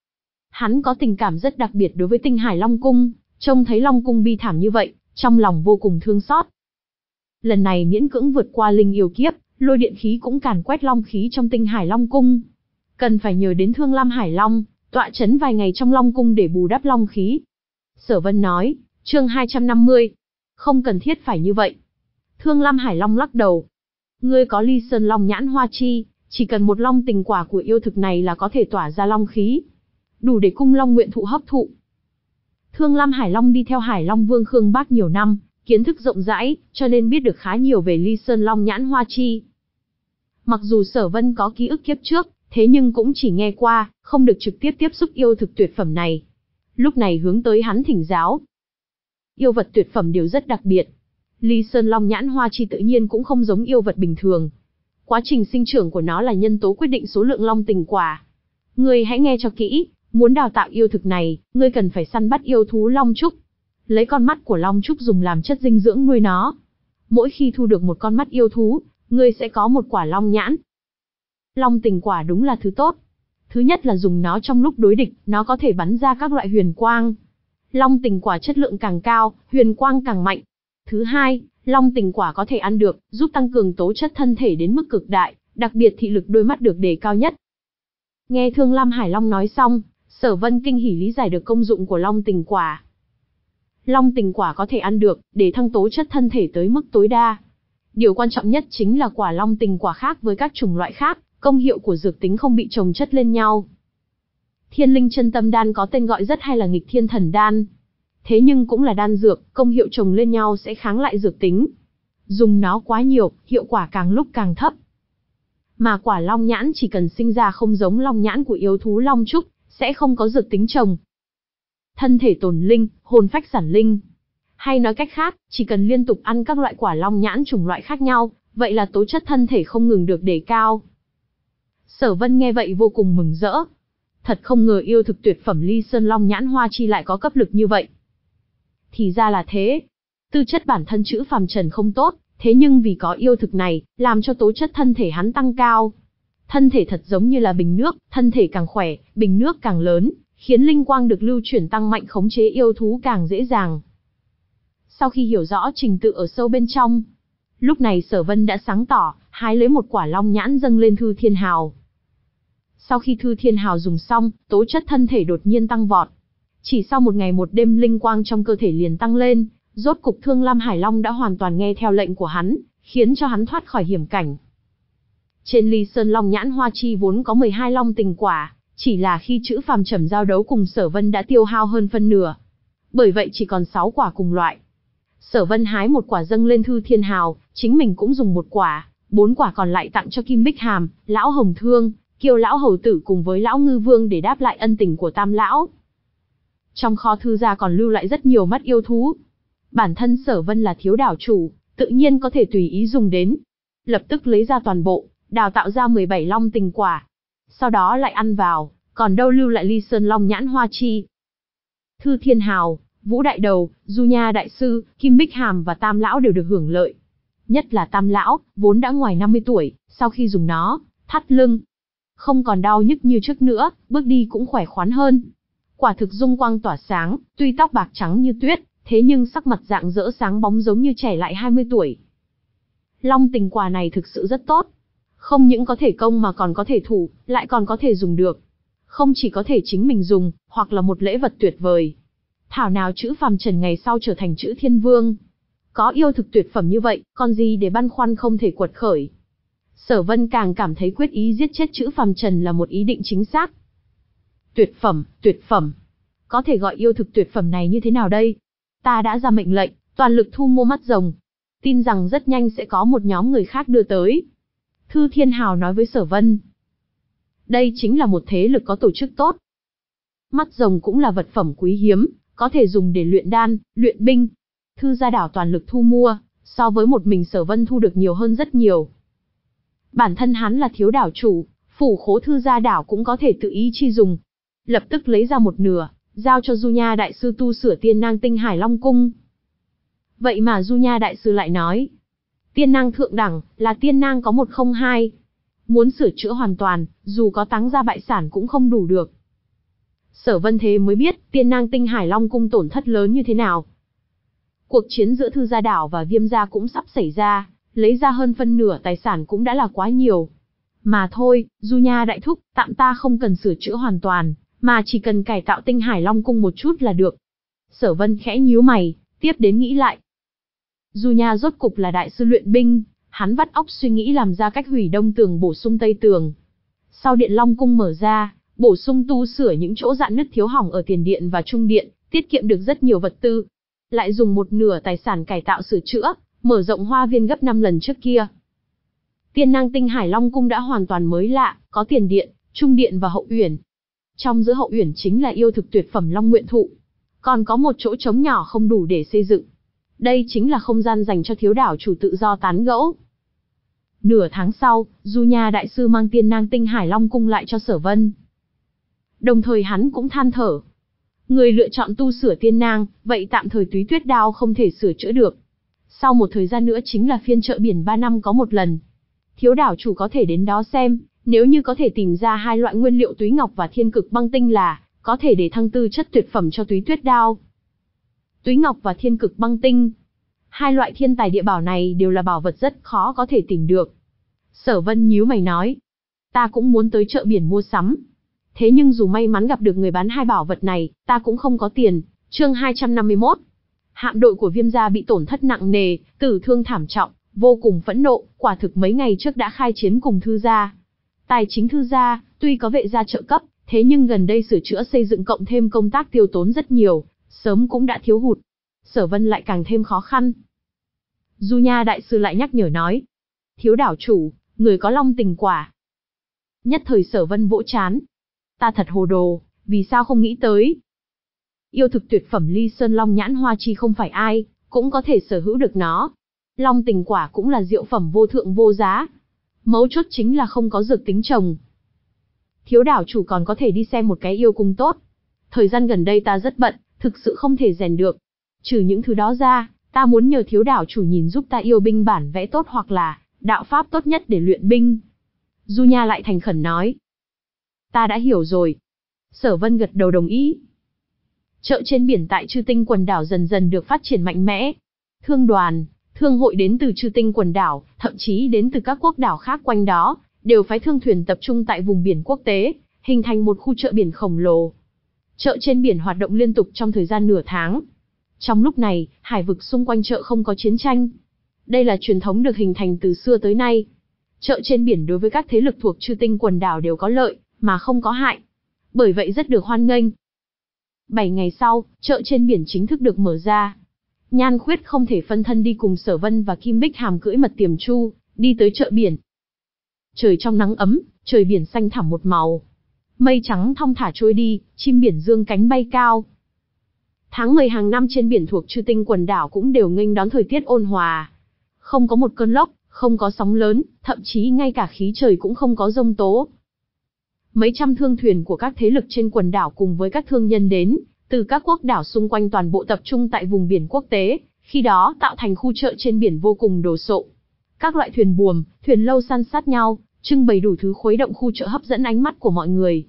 Hắn có tình cảm rất đặc biệt đối với tinh Hải Long Cung, trông thấy Long Cung bi thảm như vậy, trong lòng vô cùng thương xót. Lần này miễn cưỡng vượt qua linh yêu kiếp, lôi điện khí cũng càn quét long khí trong tinh Hải Long Cung. Cần phải nhờ đến Thương Lam Hải Long, tọa chấn vài ngày trong Long Cung để bù đắp long khí. Sở Vân nói, chương hai trăm năm mươi. Không cần thiết phải như vậy. Thương Lam Hải Long lắc đầu. Ngươi có Ly Sơn Long nhãn hoa chi, chỉ cần một long tình quả của yêu thực này là có thể tỏa ra long khí. Đủ để cung long nguyện thụ hấp thụ. Thương Lam Hải Long đi theo Hải Long Vương Khương Bác nhiều năm, kiến thức rộng rãi, cho nên biết được khá nhiều về Ly Sơn Long nhãn hoa chi. Mặc dù Sở Vân có ký ức kiếp trước, thế nhưng cũng chỉ nghe qua, không được trực tiếp tiếp xúc yêu thực tuyệt phẩm này. Lúc này hướng tới hắn thỉnh giáo. Yêu vật tuyệt phẩm đều rất đặc biệt. Ly Sơn Long nhãn hoa chi tự nhiên cũng không giống yêu vật bình thường. Quá trình sinh trưởng của nó là nhân tố quyết định số lượng long tình quả. Ngươi hãy nghe cho kỹ, muốn đào tạo yêu thực này, ngươi cần phải săn bắt yêu thú long trúc. Lấy con mắt của long trúc dùng làm chất dinh dưỡng nuôi nó. Mỗi khi thu được một con mắt yêu thú, ngươi sẽ có một quả long nhãn. Long tình quả đúng là thứ tốt. Thứ nhất là dùng nó trong lúc đối địch, nó có thể bắn ra các loại huyền quang. Long tình quả chất lượng càng cao, huyền quang càng mạnh. Thứ hai, long tình quả có thể ăn được, giúp tăng cường tố chất thân thể đến mức cực đại, đặc biệt thị lực đôi mắt được đề cao nhất. Nghe Thương Lam Hải Long nói xong, Sở Vân kinh hỉ lý giải được công dụng của long tình quả. Long tình quả có thể ăn được, để thăng tố chất thân thể tới mức tối đa. Điều quan trọng nhất chính là quả long tình quả khác với các chủng loại khác, công hiệu của dược tính không bị chồng chất lên nhau. Thiên linh chân tâm đan có tên gọi rất hay là nghịch thiên thần đan. Thế nhưng cũng là đan dược, công hiệu chồng lên nhau sẽ kháng lại dược tính. Dùng nó quá nhiều, hiệu quả càng lúc càng thấp. Mà quả long nhãn chỉ cần sinh ra không giống long nhãn của yêu thú long trúc, sẽ không có dược tính chồng. Thân thể tồn linh, hồn phách sản linh. Hay nói cách khác, chỉ cần liên tục ăn các loại quả long nhãn chủng loại khác nhau, vậy là tố chất thân thể không ngừng được đề cao. Sở Vân nghe vậy vô cùng mừng rỡ. Thật không ngờ yêu thực tuyệt phẩm Ly Sơn Long nhãn hoa chi lại có cấp lực như vậy. Thì ra là thế. Tư chất bản thân Trữ Phàm Trần không tốt, thế nhưng vì có yêu thực này, làm cho tố chất thân thể hắn tăng cao. Thân thể thật giống như là bình nước, thân thể càng khỏe, bình nước càng lớn, khiến linh quang được lưu chuyển tăng mạnh khống chế yêu thú càng dễ dàng. Sau khi hiểu rõ trình tự ở sâu bên trong, lúc này Sở Vân đã sáng tỏ, hái lấy một quả long nhãn dâng lên Thư Thiên Hào. Sau khi Thư Thiên Hào dùng xong, tố chất thân thể đột nhiên tăng vọt. Chỉ sau một ngày một đêm linh quang trong cơ thể liền tăng lên, rốt cục Thương Lam Hải Long đã hoàn toàn nghe theo lệnh của hắn, khiến cho hắn thoát khỏi hiểm cảnh. Trên Ly Sơn Long Nhãn Hoa Chi vốn có mười hai long tình quả, chỉ là khi Chữ Phàm Trầm giao đấu cùng Sở Vân đã tiêu hao hơn phân nửa. Bởi vậy chỉ còn sáu quả cùng loại. Sở Vân hái một quả dâng lên Thư Thiên Hào, chính mình cũng dùng một quả, bốn quả còn lại tặng cho Kim Bích Hàm, Lão Hồng Thương, Kiêu Lão Hầu Tử cùng với Lão Ngư Vương để đáp lại ân tình của Tam Lão. Trong kho thư gia còn lưu lại rất nhiều mắt yêu thú. Bản thân Sở Vân là thiếu đảo chủ, tự nhiên có thể tùy ý dùng đến. Lập tức lấy ra toàn bộ, đào tạo ra mười bảy long tình quả. Sau đó lại ăn vào, còn đâu lưu lại Ly Sơn Long Nhãn Hoa Chi. Thư Thiên Hào, Vũ Đại Đầu, Du Nha Đại Sư, Kim Bích Hàm và Tam Lão đều được hưởng lợi. Nhất là Tam Lão, vốn đã ngoài năm mươi tuổi, sau khi dùng nó, thắt lưng không còn đau nhức như trước nữa, bước đi cũng khỏe khoắn hơn. Quả thực dung quang tỏa sáng, tuy tóc bạc trắng như tuyết, thế nhưng sắc mặt rạng rỡ sáng bóng giống như trẻ lại hai mươi tuổi. Long tình quả này thực sự rất tốt. Không những có thể công mà còn có thể thủ, lại còn có thể dùng được. Không chỉ có thể chính mình dùng, hoặc là một lễ vật tuyệt vời. Thảo nào Chữ Phàm Trần ngày sau trở thành Chữ Thiên Vương. Có yêu thực tuyệt phẩm như vậy, còn gì để băn khoăn không thể quật khởi. Sở Vân càng cảm thấy quyết ý giết chết Chữ Phàm Trần là một ý định chính xác. Tuyệt phẩm, tuyệt phẩm. Có thể gọi yêu thực tuyệt phẩm này như thế nào đây? Ta đã ra mệnh lệnh, toàn lực thu mua mắt rồng. Tin rằng rất nhanh sẽ có một nhóm người khác đưa tới. Thư Thiên Hào nói với Sở Vân. Đây chính là một thế lực có tổ chức tốt. Mắt rồng cũng là vật phẩm quý hiếm, có thể dùng để luyện đan, luyện binh. Thư gia đảo toàn lực thu mua, so với một mình Sở Vân thu được nhiều hơn rất nhiều. Bản thân hắn là thiếu đảo chủ, phủ khố Thư gia đảo cũng có thể tự ý chi dùng. Lập tức lấy ra một nửa, giao cho Du Nha Đại Sư tu sửa Tiên Nang Tinh Hải Long Cung. Vậy mà Du Nha Đại Sư lại nói, Tiên Nang thượng đẳng, là Tiên Nang có một không hai. Muốn sửa chữa hoàn toàn, dù có táng ra bại sản cũng không đủ được. Sở Vân thế mới biết, Tiên Nang Tinh Hải Long Cung tổn thất lớn như thế nào. Cuộc chiến giữa Thư gia đảo và Viêm gia cũng sắp xảy ra, lấy ra hơn phân nửa tài sản cũng đã là quá nhiều. Mà thôi, Du Nha Đại Thúc, tạm ta không cần sửa chữa hoàn toàn, mà chỉ cần cải tạo Tinh Hải Long Cung một chút là được. Sở Vân khẽ nhíu mày, tiếp đến nghĩ lại. Du Nha rốt cục là đại sư luyện binh, hắn vắt óc suy nghĩ làm ra cách hủy đông tường bổ sung tây tường. Sau điện Long Cung mở ra, bổ sung tu sửa những chỗ rạn nứt thiếu hỏng ở tiền điện và trung điện, tiết kiệm được rất nhiều vật tư. Lại dùng một nửa tài sản cải tạo sửa chữa, mở rộng hoa viên gấp năm lần trước kia. Tiên Nang Tinh Hải Long Cung đã hoàn toàn mới lạ, có tiền điện, trung điện và hậu uyển. Trong giữa hậu uyển chính là yêu thực tuyệt phẩm Long Nguyện Thụ, còn có một chỗ trống nhỏ không đủ để xây dựng. Đây chính là không gian dành cho thiếu đảo chủ tự do tán gẫu. Nửa tháng sau, Du Nha Đại Sư mang Tiên Nang Tinh Hải Long Cung lại cho Sở Vân. Đồng thời hắn cũng than thở. Người lựa chọn tu sửa Tiên Nang, vậy tạm thời Túy Tuyết Đao không thể sửa chữa được. Sau một thời gian nữa chính là phiên chợ biển ba năm có một lần. Thiếu đảo chủ có thể đến đó xem, nếu như có thể tìm ra hai loại nguyên liệu Túy Ngọc và Thiên Cực Băng Tinh là có thể để thăng tư chất tuyệt phẩm cho Túy Tuyết Đao. Túy Ngọc và Thiên Cực Băng Tinh, hai loại thiên tài địa bảo này đều là bảo vật rất khó có thể tìm được. Sở Vân nhíu mày nói, ta cũng muốn tới chợ biển mua sắm. Thế nhưng dù may mắn gặp được người bán hai bảo vật này, ta cũng không có tiền. Chương hai trăm năm mươi mốt. Hạm đội của Viêm gia bị tổn thất nặng nề, tử thương thảm trọng, vô cùng phẫn nộ, quả thực mấy ngày trước đã khai chiến cùng Thư gia. Tài chính Thư gia, tuy có vệ gia trợ cấp, thế nhưng gần đây sửa chữa xây dựng cộng thêm công tác tiêu tốn rất nhiều, sớm cũng đã thiếu hụt. Sở Vân lại càng thêm khó khăn. Du Nha Đại Sư lại nhắc nhở nói, thiếu đảo chủ, người có long tình quả. Nhất thời Sở Vân vỗ chán. Ta thật hồ đồ, vì sao không nghĩ tới. Yêu thực tuyệt phẩm Ly Sơn Long Nhãn Hoa Chi không phải ai cũng có thể sở hữu được nó. Long tình quả cũng là diệu phẩm vô thượng vô giá. Mấu chốt chính là không có dược tính trồng. Thiếu đảo chủ còn có thể đi xem một cái yêu cung tốt. Thời gian gần đây ta rất bận, thực sự không thể rèn được. Trừ những thứ đó ra, ta muốn nhờ thiếu đảo chủ nhìn giúp ta yêu binh bản vẽ tốt hoặc là đạo pháp tốt nhất để luyện binh. Du Nha lại thành khẩn nói. Ta đã hiểu rồi. Sở Vân gật đầu đồng ý. Chợ trên biển tại Chư Tinh quần đảo dần dần được phát triển mạnh mẽ. Thương đoàn, thương hội đến từ Chư Tinh quần đảo, thậm chí đến từ các quốc đảo khác quanh đó, đều phái thương thuyền tập trung tại vùng biển quốc tế, hình thành một khu chợ biển khổng lồ. Chợ trên biển hoạt động liên tục trong thời gian nửa tháng. Trong lúc này, hải vực xung quanh chợ không có chiến tranh. Đây là truyền thống được hình thành từ xưa tới nay. Chợ trên biển đối với các thế lực thuộc Chư Tinh quần đảo đều có lợi, mà không có hại. Bởi vậy rất được hoan nghênh. Bảy ngày sau, chợ trên biển chính thức được mở ra. Nhan Khuyết không thể phân thân đi cùng Sở Vân và Kim Bích Hàm cưỡi mật tiềm chu, đi tới chợ biển. Trời trong nắng ấm, trời biển xanh thẳm một màu. Mây trắng thong thả trôi đi, chim biển dương cánh bay cao. Tháng mười hàng năm trên biển thuộc Chư Tinh quần đảo cũng đều nghênh đón thời tiết ôn hòa. Không có một cơn lốc, không có sóng lớn, thậm chí ngay cả khí trời cũng không có giông tố. Mấy trăm thương thuyền của các thế lực trên quần đảo cùng với các thương nhân đến, từ các quốc đảo xung quanh toàn bộ tập trung tại vùng biển quốc tế, khi đó tạo thành khu chợ trên biển vô cùng đồ sộ. Các loại thuyền buồm, thuyền lâu san sát nhau, trưng bày đủ thứ khuấy động khu chợ hấp dẫn ánh mắt của mọi người.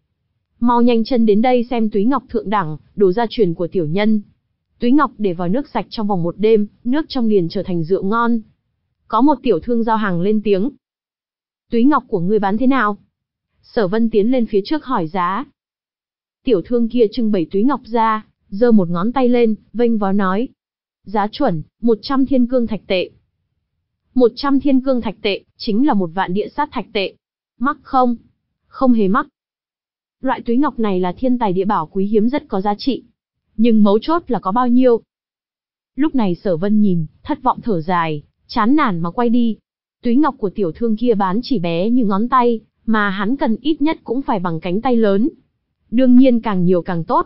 Mau nhanh chân đến đây xem túy ngọc thượng đẳng, đồ gia truyền của tiểu nhân. Túy ngọc để vào nước sạch trong vòng một đêm, nước trong liền trở thành rượu ngon. Có một tiểu thương giao hàng lên tiếng. Túy ngọc của ngươi bán thế nào? Sở Vân tiến lên phía trước hỏi giá. Tiểu thương kia trưng bày túy ngọc ra, giơ một ngón tay lên, vênh váo nói. Giá chuẩn, một trăm thiên cương thạch tệ. một trăm thiên cương thạch tệ, chính là một vạn địa sát thạch tệ. Mắc không? Không hề mắc. Loại túy ngọc này là thiên tài địa bảo quý hiếm rất có giá trị. Nhưng mấu chốt là có bao nhiêu? Lúc này Sở Vân nhìn, thất vọng thở dài, chán nản mà quay đi. Túy ngọc của tiểu thương kia bán chỉ bé như ngón tay, mà hắn cần ít nhất cũng phải bằng cánh tay lớn. Đương nhiên càng nhiều càng tốt.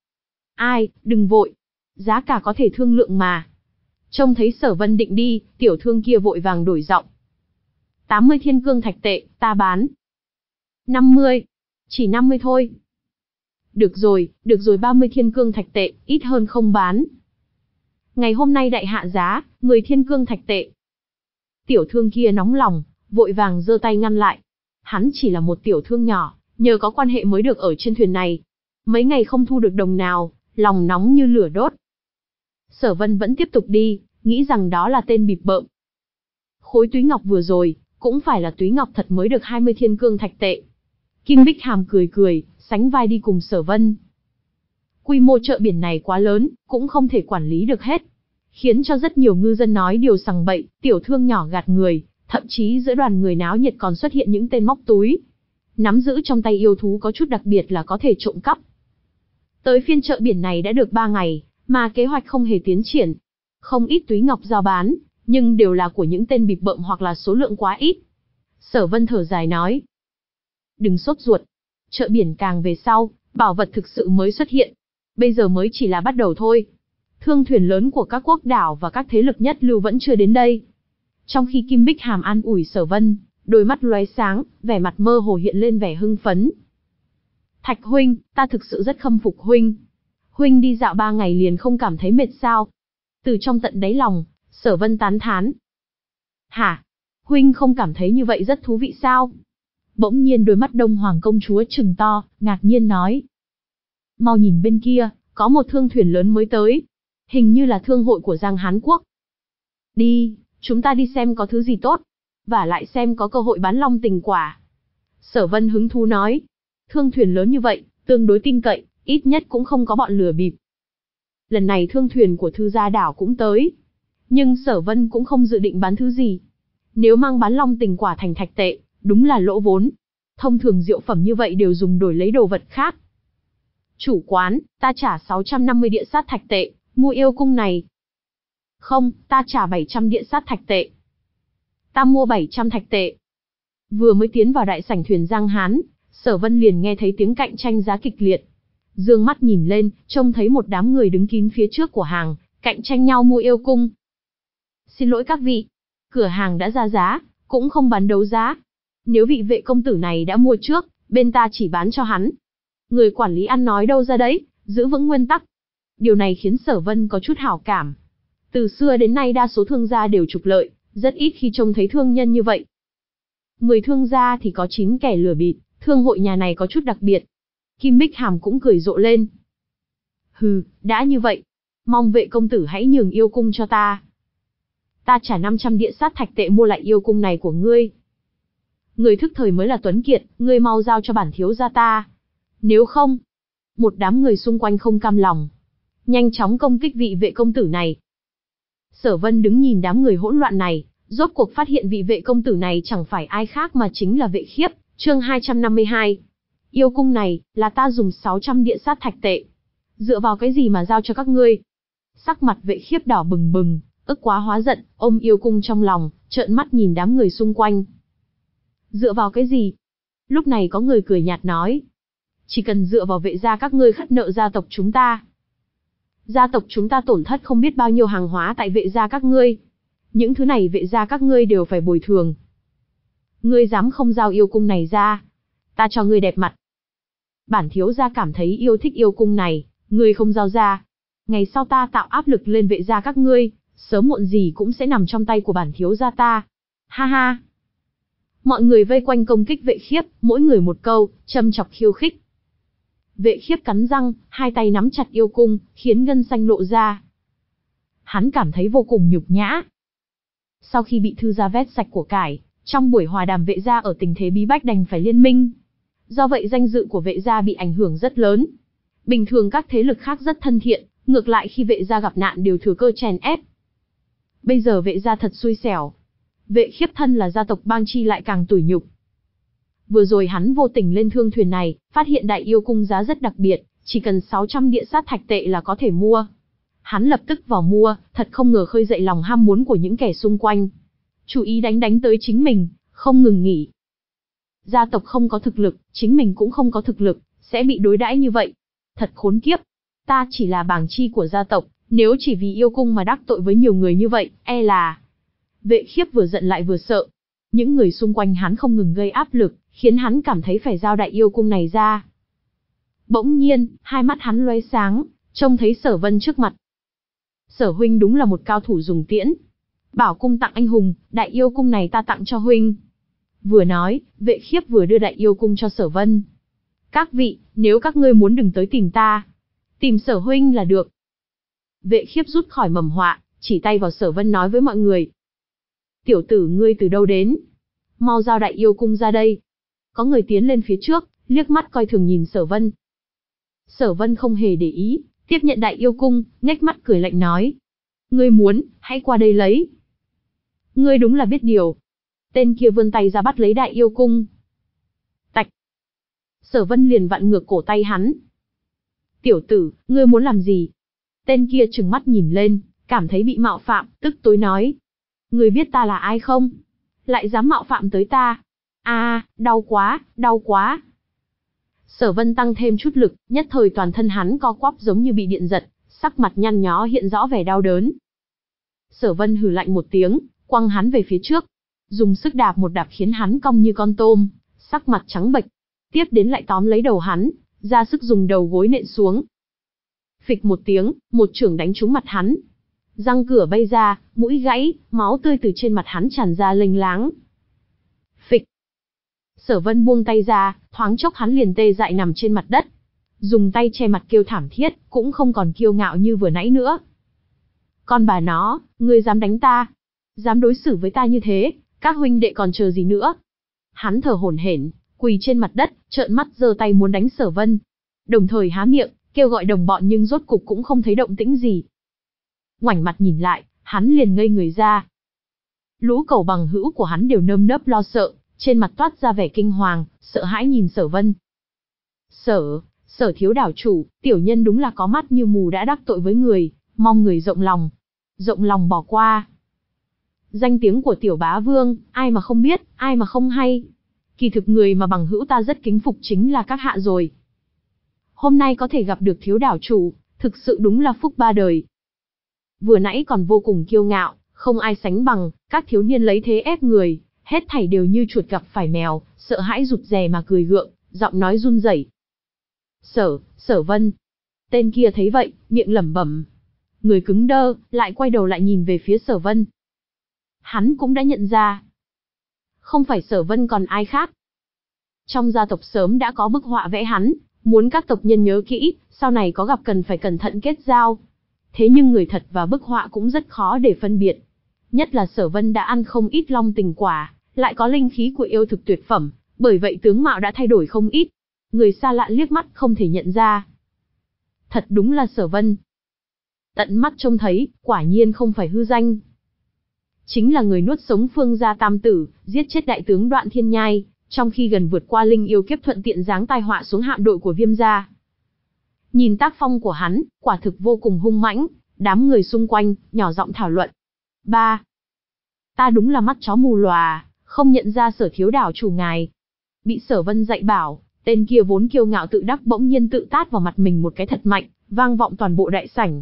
Ai, đừng vội. Giá cả có thể thương lượng mà. Trông thấy Sở Vân định đi, tiểu thương kia vội vàng đổi giọng. tám mươi thiên cương thạch tệ, ta bán. năm mươi. Chỉ năm mươi thôi. Được rồi, được rồi ba mươi thiên cương thạch tệ, ít hơn không bán. Ngày hôm nay đại hạ giá, mười thiên cương thạch tệ. Tiểu thương kia nóng lòng, vội vàng giơ tay ngăn lại. Hắn chỉ là một tiểu thương nhỏ, nhờ có quan hệ mới được ở trên thuyền này. Mấy ngày không thu được đồng nào, lòng nóng như lửa đốt. Sở Vân vẫn tiếp tục đi, nghĩ rằng đó là tên bịp bợm. Khối túy ngọc vừa rồi, cũng phải là túy ngọc thật mới được hai mươi thiên cương thạch tệ. Kim Bích Hàm cười cười, sánh vai đi cùng Sở Vân. Quy mô chợ biển này quá lớn, cũng không thể quản lý được hết. Khiến cho rất nhiều ngư dân nói điều sằng bậy, tiểu thương nhỏ gạt người, thậm chí giữa đoàn người náo nhiệt còn xuất hiện những tên móc túi. Nắm giữ trong tay yêu thú có chút đặc biệt là có thể trộm cắp. Tới phiên chợ biển này đã được ba ngày, mà kế hoạch không hề tiến triển. Không ít túy ngọc giao bán, nhưng đều là của những tên bịp bợm hoặc là số lượng quá ít. Sở Vân thở dài nói. Đừng sốt ruột. Chợ biển càng về sau, bảo vật thực sự mới xuất hiện. Bây giờ mới chỉ là bắt đầu thôi. Thương thuyền lớn của các quốc đảo và các thế lực nhất lưu vẫn chưa đến đây. Trong khi Kim Bích Hàm an ủi Sở Vân, đôi mắt lóe sáng, vẻ mặt mơ hồ hiện lên vẻ hưng phấn. Thạch huynh, ta thực sự rất khâm phục huynh. Huynh đi dạo ba ngày liền không cảm thấy mệt sao? Từ trong tận đáy lòng, Sở Vân tán thán. Hả? Huynh không cảm thấy như vậy rất thú vị sao? Bỗng nhiên đôi mắt Đông Hoàng công chúa trừng to, ngạc nhiên nói. Mau nhìn bên kia, có một thương thuyền lớn mới tới. Hình như là thương hội của Giang Hán Quốc. Đi, chúng ta đi xem có thứ gì tốt. Và lại xem có cơ hội bán long tình quả. Sở Vân hứng thú nói. Thương thuyền lớn như vậy, tương đối tin cậy, ít nhất cũng không có bọn lừa bịp. Lần này thương thuyền của Thư gia đảo cũng tới. Nhưng Sở Vân cũng không dự định bán thứ gì. Nếu mang bán long tình quả thành thạch tệ, đúng là lỗ vốn. Thông thường rượu phẩm như vậy đều dùng đổi lấy đồ vật khác. Chủ quán, ta trả sáu trăm năm mươi địa sát thạch tệ, mua yêu cung này. Không, ta trả bảy trăm địa sát thạch tệ. Ta mua bảy trăm thạch tệ. Vừa mới tiến vào đại sảnh thuyền Giang Hán, Sở Vân liền nghe thấy tiếng cạnh tranh giá kịch liệt. Dương mắt nhìn lên, trông thấy một đám người đứng kín phía trước của hàng, cạnh tranh nhau mua yêu cung. Xin lỗi các vị, cửa hàng đã ra giá, cũng không bán đấu giá. Nếu vị vệ công tử này đã mua trước, bên ta chỉ bán cho hắn. Người quản lý ăn nói đâu ra đấy, giữ vững nguyên tắc. Điều này khiến Sở Vân có chút hảo cảm. Từ xưa đến nay đa số thương gia đều trục lợi, rất ít khi trông thấy thương nhân như vậy. Mười thương gia thì có chín kẻ lừa bịp, thương hội nhà này có chút đặc biệt. Kim Bích Hàm cũng cười rộ lên. Hừ, đã như vậy, mong vệ công tử hãy nhường yêu cung cho ta. Ta trả năm trăm địa sát thạch tệ mua lại yêu cung này của ngươi. Người thức thời mới là tuấn kiệt, ngươi mau giao cho bản thiếu gia ta. Nếu không, một đám người xung quanh không cam lòng, nhanh chóng công kích vị vệ công tử này. Sở Vân đứng nhìn đám người hỗn loạn này, rốt cuộc phát hiện vị vệ công tử này chẳng phải ai khác mà chính là Vệ Khiếp. Chương hai trăm năm mươi hai. Yêu cung này là ta dùng sáu trăm địa sát thạch tệ. Dựa vào cái gì mà giao cho các ngươi? Sắc mặt Vệ Khiếp đỏ bừng bừng, ức quá hóa giận, ôm yêu cung trong lòng, trợn mắt nhìn đám người xung quanh. Dựa vào cái gì? Lúc này có người cười nhạt nói, chỉ cần dựa vào Vệ gia các ngươi khất nợ gia tộc chúng ta. Gia tộc chúng ta tổn thất không biết bao nhiêu hàng hóa tại Vệ gia các ngươi. Những thứ này Vệ gia các ngươi đều phải bồi thường. Ngươi dám không giao yêu cung này ra, ta cho ngươi đẹp mặt. Bản thiếu gia cảm thấy yêu thích yêu cung này, ngươi không giao ra, ngày sau ta tạo áp lực lên Vệ gia các ngươi, sớm muộn gì cũng sẽ nằm trong tay của bản thiếu gia ta. Ha ha. Mọi người vây quanh công kích Vệ Khiếp, mỗi người một câu, châm chọc khiêu khích. Vệ Khiếp cắn răng, hai tay nắm chặt yêu cung, khiến gân xanh lộ ra. Hắn cảm thấy vô cùng nhục nhã. Sau khi bị thư gia vét sạch của cải, trong buổi hòa đàm Vệ gia ở tình thế bí bách đành phải liên minh. Do vậy danh dự của Vệ gia bị ảnh hưởng rất lớn. Bình thường các thế lực khác rất thân thiện, ngược lại khi Vệ gia gặp nạn đều thừa cơ chèn ép. Bây giờ Vệ gia thật xui xẻo. Vệ Khiếp thân là gia tộc bang chi lại càng tủi nhục. Vừa rồi hắn vô tình lên thương thuyền này, phát hiện đại yêu cung giá rất đặc biệt, chỉ cần sáu trăm địa sát thạch tệ là có thể mua. Hắn lập tức vào mua, thật không ngờ khơi dậy lòng ham muốn của những kẻ xung quanh. Chú ý đánh đánh tới chính mình, không ngừng nghỉ. Gia tộc không có thực lực, chính mình cũng không có thực lực, sẽ bị đối đãi như vậy. Thật khốn kiếp. Ta chỉ là bảng chi của gia tộc, nếu chỉ vì yêu cung mà đắc tội với nhiều người như vậy, e là... Vệ Khiếp vừa giận lại vừa sợ. Những người xung quanh hắn không ngừng gây áp lực, khiến hắn cảm thấy phải giao đại yêu cung này ra. Bỗng nhiên, hai mắt hắn lóe sáng, trông thấy Sở Vân trước mặt. Sở huynh đúng là một cao thủ dùng tiễn. Bảo cung tặng anh hùng, đại yêu cung này ta tặng cho huynh. Vừa nói, Vệ Khiếp vừa đưa đại yêu cung cho Sở Vân. Các vị, nếu các ngươi muốn đừng tới tìm ta, tìm Sở huynh là được. Vệ Khiếp rút khỏi mầm họa, chỉ tay vào Sở Vân nói với mọi người. Tiểu tử ngươi từ đâu đến? Mau giao đại yêu cung ra đây. Có người tiến lên phía trước, liếc mắt coi thường nhìn Sở Vân. Sở Vân không hề để ý, tiếp nhận đại yêu cung, nhếch mắt cười lạnh nói. Ngươi muốn, hãy qua đây lấy. Ngươi đúng là biết điều. Tên kia vươn tay ra bắt lấy đại yêu cung. Tạch. Sở Vân liền vặn ngược cổ tay hắn. Tiểu tử, ngươi muốn làm gì? Tên kia trừng mắt nhìn lên, cảm thấy bị mạo phạm, tức tối nói. Ngươi biết ta là ai không? Lại dám mạo phạm tới ta? À, đau quá, đau quá. Sở Vân tăng thêm chút lực, nhất thời toàn thân hắn co quắp giống như bị điện giật, sắc mặt nhăn nhó hiện rõ vẻ đau đớn. Sở Vân hừ lạnh một tiếng, quăng hắn về phía trước, dùng sức đạp một đạp khiến hắn cong như con tôm, sắc mặt trắng bệch. Tiếp đến lại tóm lấy đầu hắn, ra sức dùng đầu gối nện xuống. Phịch một tiếng, một chưởng đánh trúng mặt hắn. Răng cửa bay ra, mũi gãy, máu tươi từ trên mặt hắn tràn ra lênh láng. Phịch. Sở Vân buông tay ra, thoáng chốc hắn liền tê dại nằm trên mặt đất. Dùng tay che mặt kêu thảm thiết, cũng không còn kiêu ngạo như vừa nãy nữa. Con bà nó, ngươi dám đánh ta? Dám đối xử với ta như thế, các huynh đệ còn chờ gì nữa? Hắn thở hổn hển, quỳ trên mặt đất, trợn mắt giơ tay muốn đánh Sở Vân. Đồng thời há miệng, kêu gọi đồng bọn nhưng rốt cục cũng không thấy động tĩnh gì. Ngoảnh mặt nhìn lại, hắn liền ngây người ra. Lũ cẩu bằng hữu của hắn đều nơm nớp lo sợ, trên mặt toát ra vẻ kinh hoàng, sợ hãi nhìn Sở Vân. Sở, Sở thiếu đảo chủ, tiểu nhân đúng là có mắt như mù đã đắc tội với người, mong người rộng lòng. Rộng lòng bỏ qua. Danh tiếng của tiểu bá vương, ai mà không biết, ai mà không hay. Kỳ thực người mà bằng hữu ta rất kính phục chính là các hạ rồi. Hôm nay có thể gặp được thiếu đảo chủ, thực sự đúng là phúc ba đời. Vừa nãy còn vô cùng kiêu ngạo, không ai sánh bằng, các thiếu niên lấy thế ép người, hết thảy đều như chuột gặp phải mèo, sợ hãi rụt rè mà cười gượng, giọng nói run rẩy. Sở, Sở Vân. Tên kia thấy vậy, miệng lẩm bẩm. Người cứng đơ, lại quay đầu lại nhìn về phía Sở Vân. Hắn cũng đã nhận ra. Không phải Sở Vân còn ai khác. Trong gia tộc sớm đã có bức họa vẽ hắn, muốn các tộc nhân nhớ kỹ, sau này có gặp cần phải cẩn thận kết giao. Thế nhưng người thật và bức họa cũng rất khó để phân biệt. Nhất là Sở Vân đã ăn không ít long tình quả, lại có linh khí của yêu thực tuyệt phẩm, bởi vậy tướng mạo đã thay đổi không ít. Người xa lạ liếc mắt không thể nhận ra. Thật đúng là Sở Vân. Tận mắt trông thấy, quả nhiên không phải hư danh. Chính là người nuốt sống Phương gia tam tử, giết chết đại tướng Đoạn Thiên Nhai, trong khi gần vượt qua linh yêu kiếp thuận tiện giáng tai họa xuống hạm đội của Viêm gia. Nhìn tác phong của hắn, quả thực vô cùng hung mãnh, đám người xung quanh, nhỏ giọng thảo luận. Ba. Ta đúng là mắt chó mù lòa, không nhận ra Sở thiếu đảo chủ ngài. Bị Sở Vân dạy bảo, tên kia vốn kiêu ngạo tự đắc bỗng nhiên tự tát vào mặt mình một cái thật mạnh, vang vọng toàn bộ đại sảnh.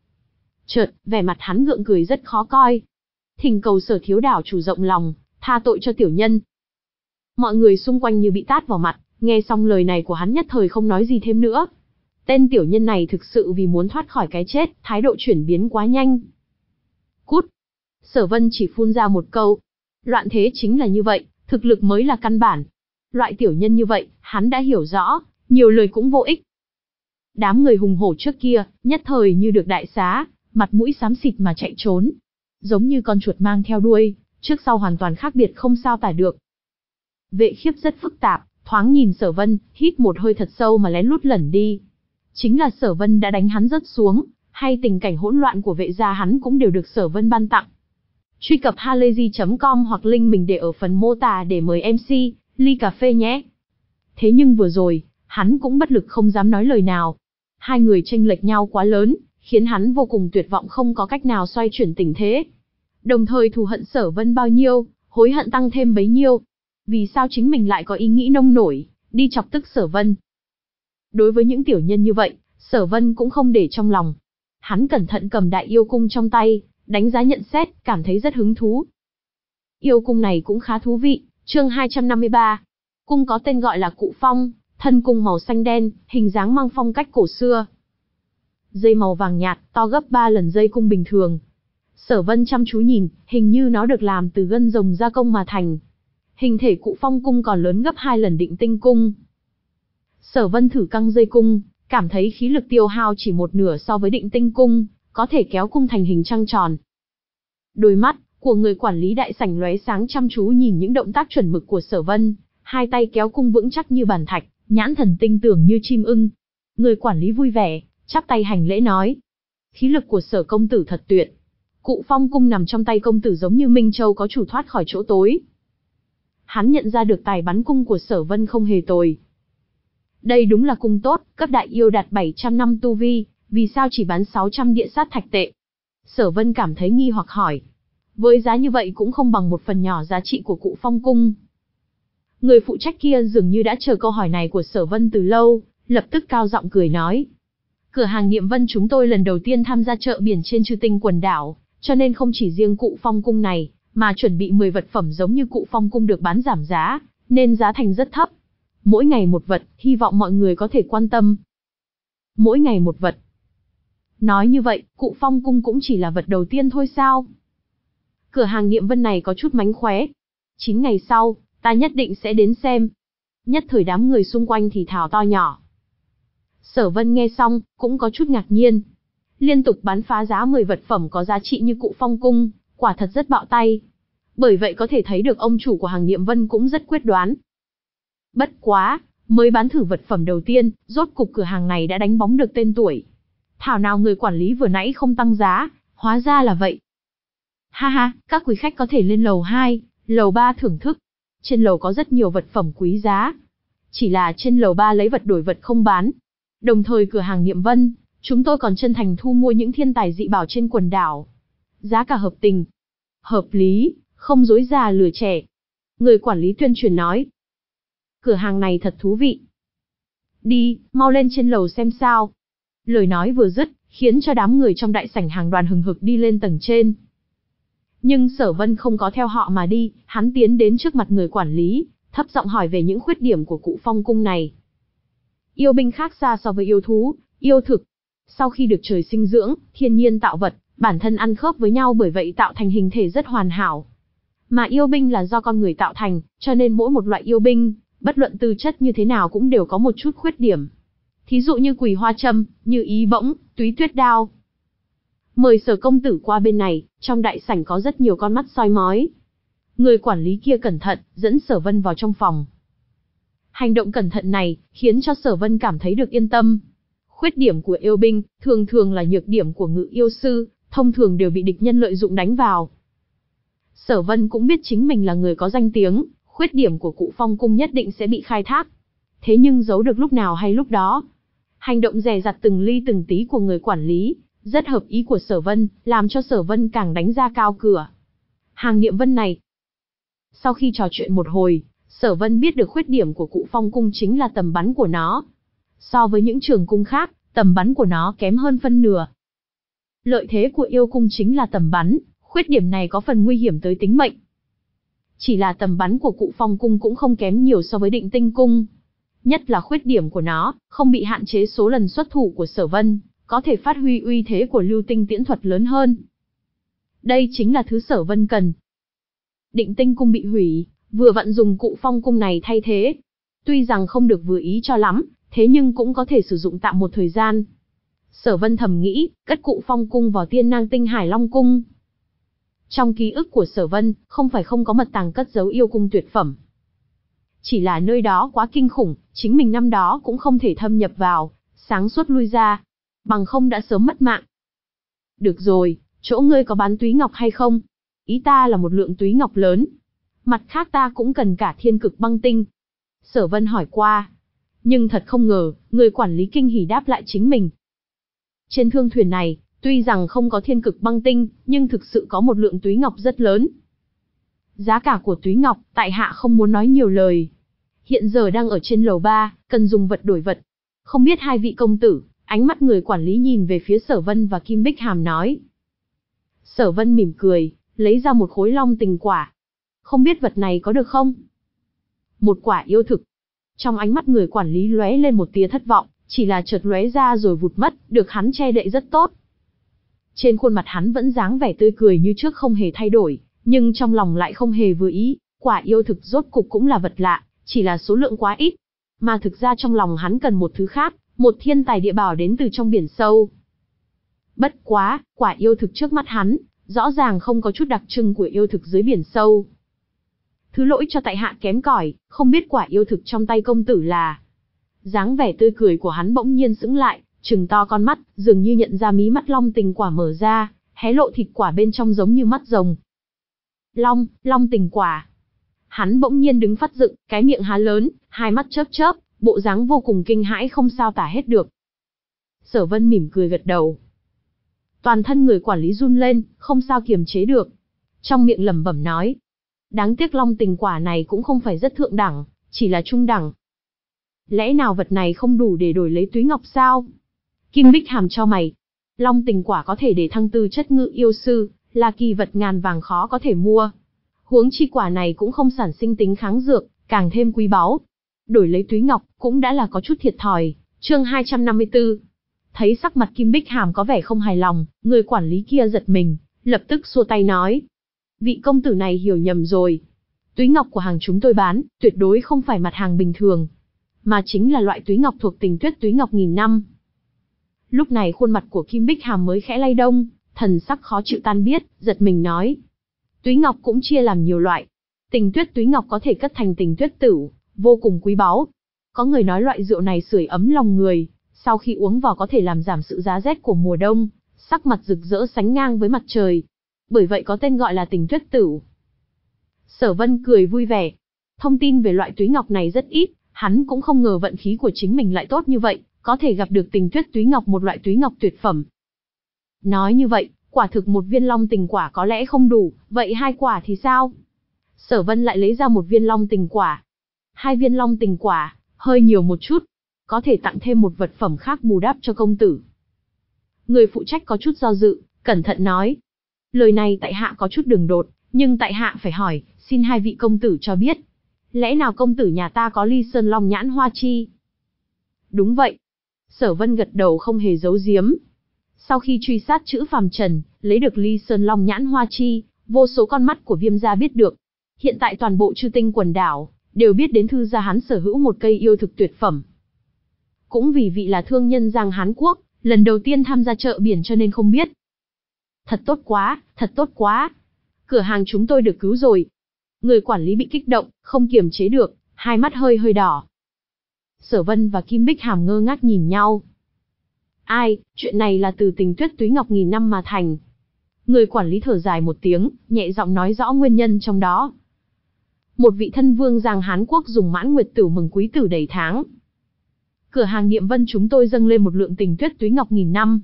Chợt, vẻ mặt hắn gượng cười rất khó coi. Thỉnh cầu Sở thiếu đảo chủ rộng lòng, tha tội cho tiểu nhân. Mọi người xung quanh như bị tát vào mặt, nghe xong lời này của hắn nhất thời không nói gì thêm nữa. Tên tiểu nhân này thực sự vì muốn thoát khỏi cái chết, thái độ chuyển biến quá nhanh. Cút! Sở Vân chỉ phun ra một câu. Loạn thế chính là như vậy, thực lực mới là căn bản. Loại tiểu nhân như vậy, hắn đã hiểu rõ, nhiều lời cũng vô ích. Đám người hùng hổ trước kia, nhất thời như được đại xá, mặt mũi xám xịt mà chạy trốn. Giống như con chuột mang theo đuôi, trước sau hoàn toàn khác biệt không sao tả được. Vệ Khiếp rất phức tạp, thoáng nhìn Sở Vân, hít một hơi thật sâu mà lén lút lẩn đi. Chính là Sở Vân đã đánh hắn rớt xuống, hay tình cảnh hỗn loạn của vệ gia hắn cũng đều được Sở Vân ban tặng. Truy cập halayzi chấm com hoặc link mình để ở phần mô tả để mời em xê, ly cà phê nhé. Thế nhưng vừa rồi, hắn cũng bất lực không dám nói lời nào. Hai người chênh lệch nhau quá lớn, khiến hắn vô cùng tuyệt vọng không có cách nào xoay chuyển tình thế. Đồng thời thù hận Sở Vân bao nhiêu, hối hận tăng thêm bấy nhiêu. Vì sao chính mình lại có ý nghĩ nông nổi, đi chọc tức Sở Vân? Đối với những tiểu nhân như vậy, Sở Vân cũng không để trong lòng. Hắn cẩn thận cầm đại yêu cung trong tay, đánh giá nhận xét, cảm thấy rất hứng thú. Yêu cung này cũng khá thú vị, chương hai trăm năm mươi ba. Cung có tên gọi là Cụ Phong, thân cung màu xanh đen, hình dáng mang phong cách cổ xưa. Dây màu vàng nhạt, to gấp ba lần dây cung bình thường. Sở Vân chăm chú nhìn, hình như nó được làm từ gân rồng gia công mà thành. Hình thể Cụ Phong cung còn lớn gấp hai lần Định Tinh cung. Sở Vân thử căng dây cung, cảm thấy khí lực tiêu hao chỉ một nửa so với Định Tinh cung, có thể kéo cung thành hình trăng tròn. Đôi mắt của người quản lý đại sảnh lóe sáng chăm chú nhìn những động tác chuẩn mực của Sở Vân, hai tay kéo cung vững chắc như bàn thạch, nhãn thần tinh tưởng như chim ưng. Người quản lý vui vẻ, chắp tay hành lễ nói: khí lực của Sở công tử thật tuyệt. Cụ Phong cung nằm trong tay công tử giống như Minh Châu có chủ thoát khỏi chỗ tối. Hắn nhận ra được tài bắn cung của Sở Vân không hề tồi. Đây đúng là cung tốt, cấp đại yêu đạt bảy trăm năm tu vi, vì sao chỉ bán sáu trăm địa sát thạch tệ? Sở Vân cảm thấy nghi hoặc hỏi. Với giá như vậy cũng không bằng một phần nhỏ giá trị của Cụ Phong cung. Người phụ trách kia dường như đã chờ câu hỏi này của Sở Vân từ lâu, lập tức cao giọng cười nói: cửa hàng Niệm Vân chúng tôi lần đầu tiên tham gia chợ biển trên Chư Tinh quần đảo, cho nên không chỉ riêng Cụ Phong cung này, mà chuẩn bị mười vật phẩm giống như Cụ Phong cung được bán giảm giá, nên giá thành rất thấp. Mỗi ngày một vật, hy vọng mọi người có thể quan tâm. Mỗi ngày một vật. Nói như vậy, Cụ Phong cung cũng chỉ là vật đầu tiên thôi sao? Cửa hàng Niệm Vân này có chút mánh khóe. Chín ngày sau, ta nhất định sẽ đến xem. Nhất thời đám người xung quanh thì thào to nhỏ. Sở Vân nghe xong, cũng có chút ngạc nhiên. Liên tục bán phá giá mười vật phẩm có giá trị như Cụ Phong cung, quả thật rất bạo tay. Bởi vậy có thể thấy được ông chủ của hàng Niệm Vân cũng rất quyết đoán. Bất quá, mới bán thử vật phẩm đầu tiên, rốt cục cửa hàng này đã đánh bóng được tên tuổi. Thảo nào người quản lý vừa nãy không tăng giá, hóa ra là vậy. Ha ha, các quý khách có thể lên lầu hai, lầu ba thưởng thức. Trên lầu có rất nhiều vật phẩm quý giá. Chỉ là trên lầu ba lấy vật đổi vật không bán. Đồng thời cửa hàng Niệm Vân, chúng tôi còn chân thành thu mua những thiên tài dị bảo trên quần đảo. Giá cả hợp tình, hợp lý, không dối già lừa trẻ. Người quản lý tuyên truyền nói. Cửa hàng này thật thú vị. Đi, mau lên trên lầu xem sao. Lời nói vừa dứt, khiến cho đám người trong đại sảnh hàng đoàn hừng hực đi lên tầng trên. Nhưng Sở Vân không có theo họ mà đi, hắn tiến đến trước mặt người quản lý, thấp giọng hỏi về những khuyết điểm của Cụ Phong cung này. Yêu binh khác xa so với yêu thú, yêu thực. Sau khi được trời sinh dưỡng, thiên nhiên tạo vật, bản thân ăn khớp với nhau bởi vậy tạo thành hình thể rất hoàn hảo. Mà yêu binh là do con người tạo thành, cho nên mỗi một loại yêu binh, bất luận tư chất như thế nào cũng đều có một chút khuyết điểm. Thí dụ như Quỳ Hoa Châm, như Ý Bỗng, Túy Tuyết Đao. Mời Sở công tử qua bên này, trong đại sảnh có rất nhiều con mắt soi mói. Người quản lý kia cẩn thận, dẫn Sở Vân vào trong phòng. Hành động cẩn thận này, khiến cho Sở Vân cảm thấy được yên tâm. Khuyết điểm của yêu binh, thường thường là nhược điểm của ngự yêu sư, thông thường đều bị địch nhân lợi dụng đánh vào. Sở Vân cũng biết chính mình là người có danh tiếng, khuyết điểm của Cụ Phong cung nhất định sẽ bị khai thác. Thế nhưng giấu được lúc nào hay lúc đó. Hành động dè dặt từng ly từng tí của người quản lý, rất hợp ý của Sở Vân, làm cho Sở Vân càng đánh ra cao cửa. Hàng Niệm Vân này. Sau khi trò chuyện một hồi, Sở Vân biết được khuyết điểm của Cụ Phong cung chính là tầm bắn của nó. So với những trường cung khác, tầm bắn của nó kém hơn phân nửa. Lợi thế của yêu cung chính là tầm bắn, khuyết điểm này có phần nguy hiểm tới tính mệnh. Chỉ là tầm bắn của Cụ Phong cung cũng không kém nhiều so với Định Tinh cung. Nhất là khuyết điểm của nó, không bị hạn chế số lần xuất thủ của Sở Vân, có thể phát huy uy thế của lưu tinh tiễn thuật lớn hơn. Đây chính là thứ Sở Vân cần. Định Tinh cung bị hủy, vừa vặn dùng Cụ Phong cung này thay thế. Tuy rằng không được vừa ý cho lắm, thế nhưng cũng có thể sử dụng tạm một thời gian. Sở Vân thầm nghĩ, cất Cụ Phong cung vào Tiên Nang Tinh Hải Long cung. Trong ký ức của Sở Vân, không phải không có mật tàng cất giấu yêu cung tuyệt phẩm. Chỉ là nơi đó quá kinh khủng, chính mình năm đó cũng không thể thâm nhập vào, sáng suốt lui ra, bằng không đã sớm mất mạng. Được rồi, chỗ ngươi có bán túy ngọc hay không? Ý ta là một lượng túy ngọc lớn. Mặt khác ta cũng cần cả thiên cực băng tinh. Sở Vân hỏi qua. Nhưng thật không ngờ, người quản lý kinh hỉ đáp lại chính mình. Trên thương thuyền này, tuy rằng không có thiên cực băng tinh, nhưng thực sự có một lượng túy ngọc rất lớn. Giá cả của túy ngọc, tại hạ không muốn nói nhiều lời. Hiện giờ đang ở trên lầu ba, cần dùng vật đổi vật. Không biết hai vị công tử, ánh mắt người quản lý nhìn về phía Sở Vân và Kim Bích Hàm nói. Sở Vân mỉm cười, lấy ra một khối long tình quả. Không biết vật này có được không? Một quả yêu thực. Trong ánh mắt người quản lý lóe lên một tia thất vọng, chỉ là chợt lóe ra rồi vụt mất, được hắn che đậy rất tốt. Trên khuôn mặt hắn vẫn dáng vẻ tươi cười như trước không hề thay đổi, nhưng trong lòng lại không hề vừa ý, quả yêu thực rốt cục cũng là vật lạ, chỉ là số lượng quá ít. Mà thực ra trong lòng hắn cần một thứ khác, một thiên tài địa bảo đến từ trong biển sâu. Bất quá, quả yêu thực trước mắt hắn, rõ ràng không có chút đặc trưng của yêu thực dưới biển sâu. Thứ lỗi cho tại hạ kém cỏi, không biết quả yêu thực trong tay công tử là... Dáng vẻ tươi cười của hắn bỗng nhiên sững lại, trừng to con mắt, dường như nhận ra mí mắt long tình quả mở ra, hé lộ thịt quả bên trong giống như mắt rồng. Long, long tình quả. Hắn bỗng nhiên đứng phát dựng, cái miệng há lớn, hai mắt chớp chớp, bộ dáng vô cùng kinh hãi không sao tả hết được. Sở Vân mỉm cười gật đầu. Toàn thân người quản lý run lên, không sao kiềm chế được. Trong miệng lẩm bẩm nói. Đáng tiếc long tình quả này cũng không phải rất thượng đẳng, chỉ là trung đẳng. Lẽ nào vật này không đủ để đổi lấy túy ngọc sao? Kim Bích Hàm cho mày. Long tình quả có thể để thăng tư chất ngự yêu sư, là kỳ vật ngàn vàng khó có thể mua. Huống chi quả này cũng không sản sinh tính kháng dược, càng thêm quý báu. Đổi lấy túy ngọc, cũng đã là có chút thiệt thòi. Chương hai trăm năm mươi tư. Thấy sắc mặt Kim Bích Hàm có vẻ không hài lòng, người quản lý kia giật mình, lập tức xua tay nói. Vị công tử này hiểu nhầm rồi. Túy ngọc của hàng chúng tôi bán, tuyệt đối không phải mặt hàng bình thường, mà chính là loại túy ngọc thuộc tình tuyết túy ngọc nghìn năm. Lúc này khuôn mặt của Kim Bích Hàm mới khẽ lay động, thần sắc khó chịu tan biết, giật mình nói. Túy ngọc cũng chia làm nhiều loại. Tình tuyết túy ngọc có thể cất thành tình tuyết tửu, vô cùng quý báu. Có người nói loại rượu này sưởi ấm lòng người, sau khi uống vào có thể làm giảm sự giá rét của mùa đông, sắc mặt rực rỡ sánh ngang với mặt trời. Bởi vậy có tên gọi là tình tuyết tửu. Sở Vân cười vui vẻ. Thông tin về loại túy ngọc này rất ít, hắn cũng không ngờ vận khí của chính mình lại tốt như vậy, có thể gặp được tình tuyết túy ngọc, một loại túy ngọc tuyệt phẩm. Nói như vậy, quả thực một viên long tình quả có lẽ không đủ, vậy hai quả thì sao? Sở Vân lại lấy ra một viên long tình quả. Hai viên long tình quả, hơi nhiều một chút, có thể tặng thêm một vật phẩm khác bù đắp cho công tử. Người phụ trách có chút do dự, cẩn thận nói. Lời này tại hạ có chút đường đột, nhưng tại hạ phải hỏi, xin hai vị công tử cho biết. Lẽ nào công tử nhà ta có ly sơn long nhãn hoa chi? Đúng vậy. Sở Vân gật đầu không hề giấu giếm. Sau khi truy sát chữ phàm trần, lấy được ly sơn long nhãn hoa chi, vô số con mắt của Viêm gia biết được. Hiện tại toàn bộ Chư Tinh quần đảo, đều biết đến thư gia hắn sở hữu một cây yêu thực tuyệt phẩm. Cũng vì vị là thương nhân Giang Hán Quốc, lần đầu tiên tham gia chợ biển cho nên không biết. Thật tốt quá, thật tốt quá. Cửa hàng chúng tôi được cứu rồi. Người quản lý bị kích động, không kiềm chế được, hai mắt hơi hơi đỏ. Sở Vân và Kim Bích Hàm ngơ ngác nhìn nhau. Ai, chuyện này là từ tình tuyết túy ngọc nghìn năm mà thành. Người quản lý thở dài một tiếng, nhẹ giọng nói rõ nguyên nhân trong đó. Một vị thân vương Giang Hán Quốc dùng mãn nguyệt tửu mừng quý tử đầy tháng. Cửa hàng Niệm Vân chúng tôi dâng lên một lượng tình tuyết túy ngọc nghìn năm.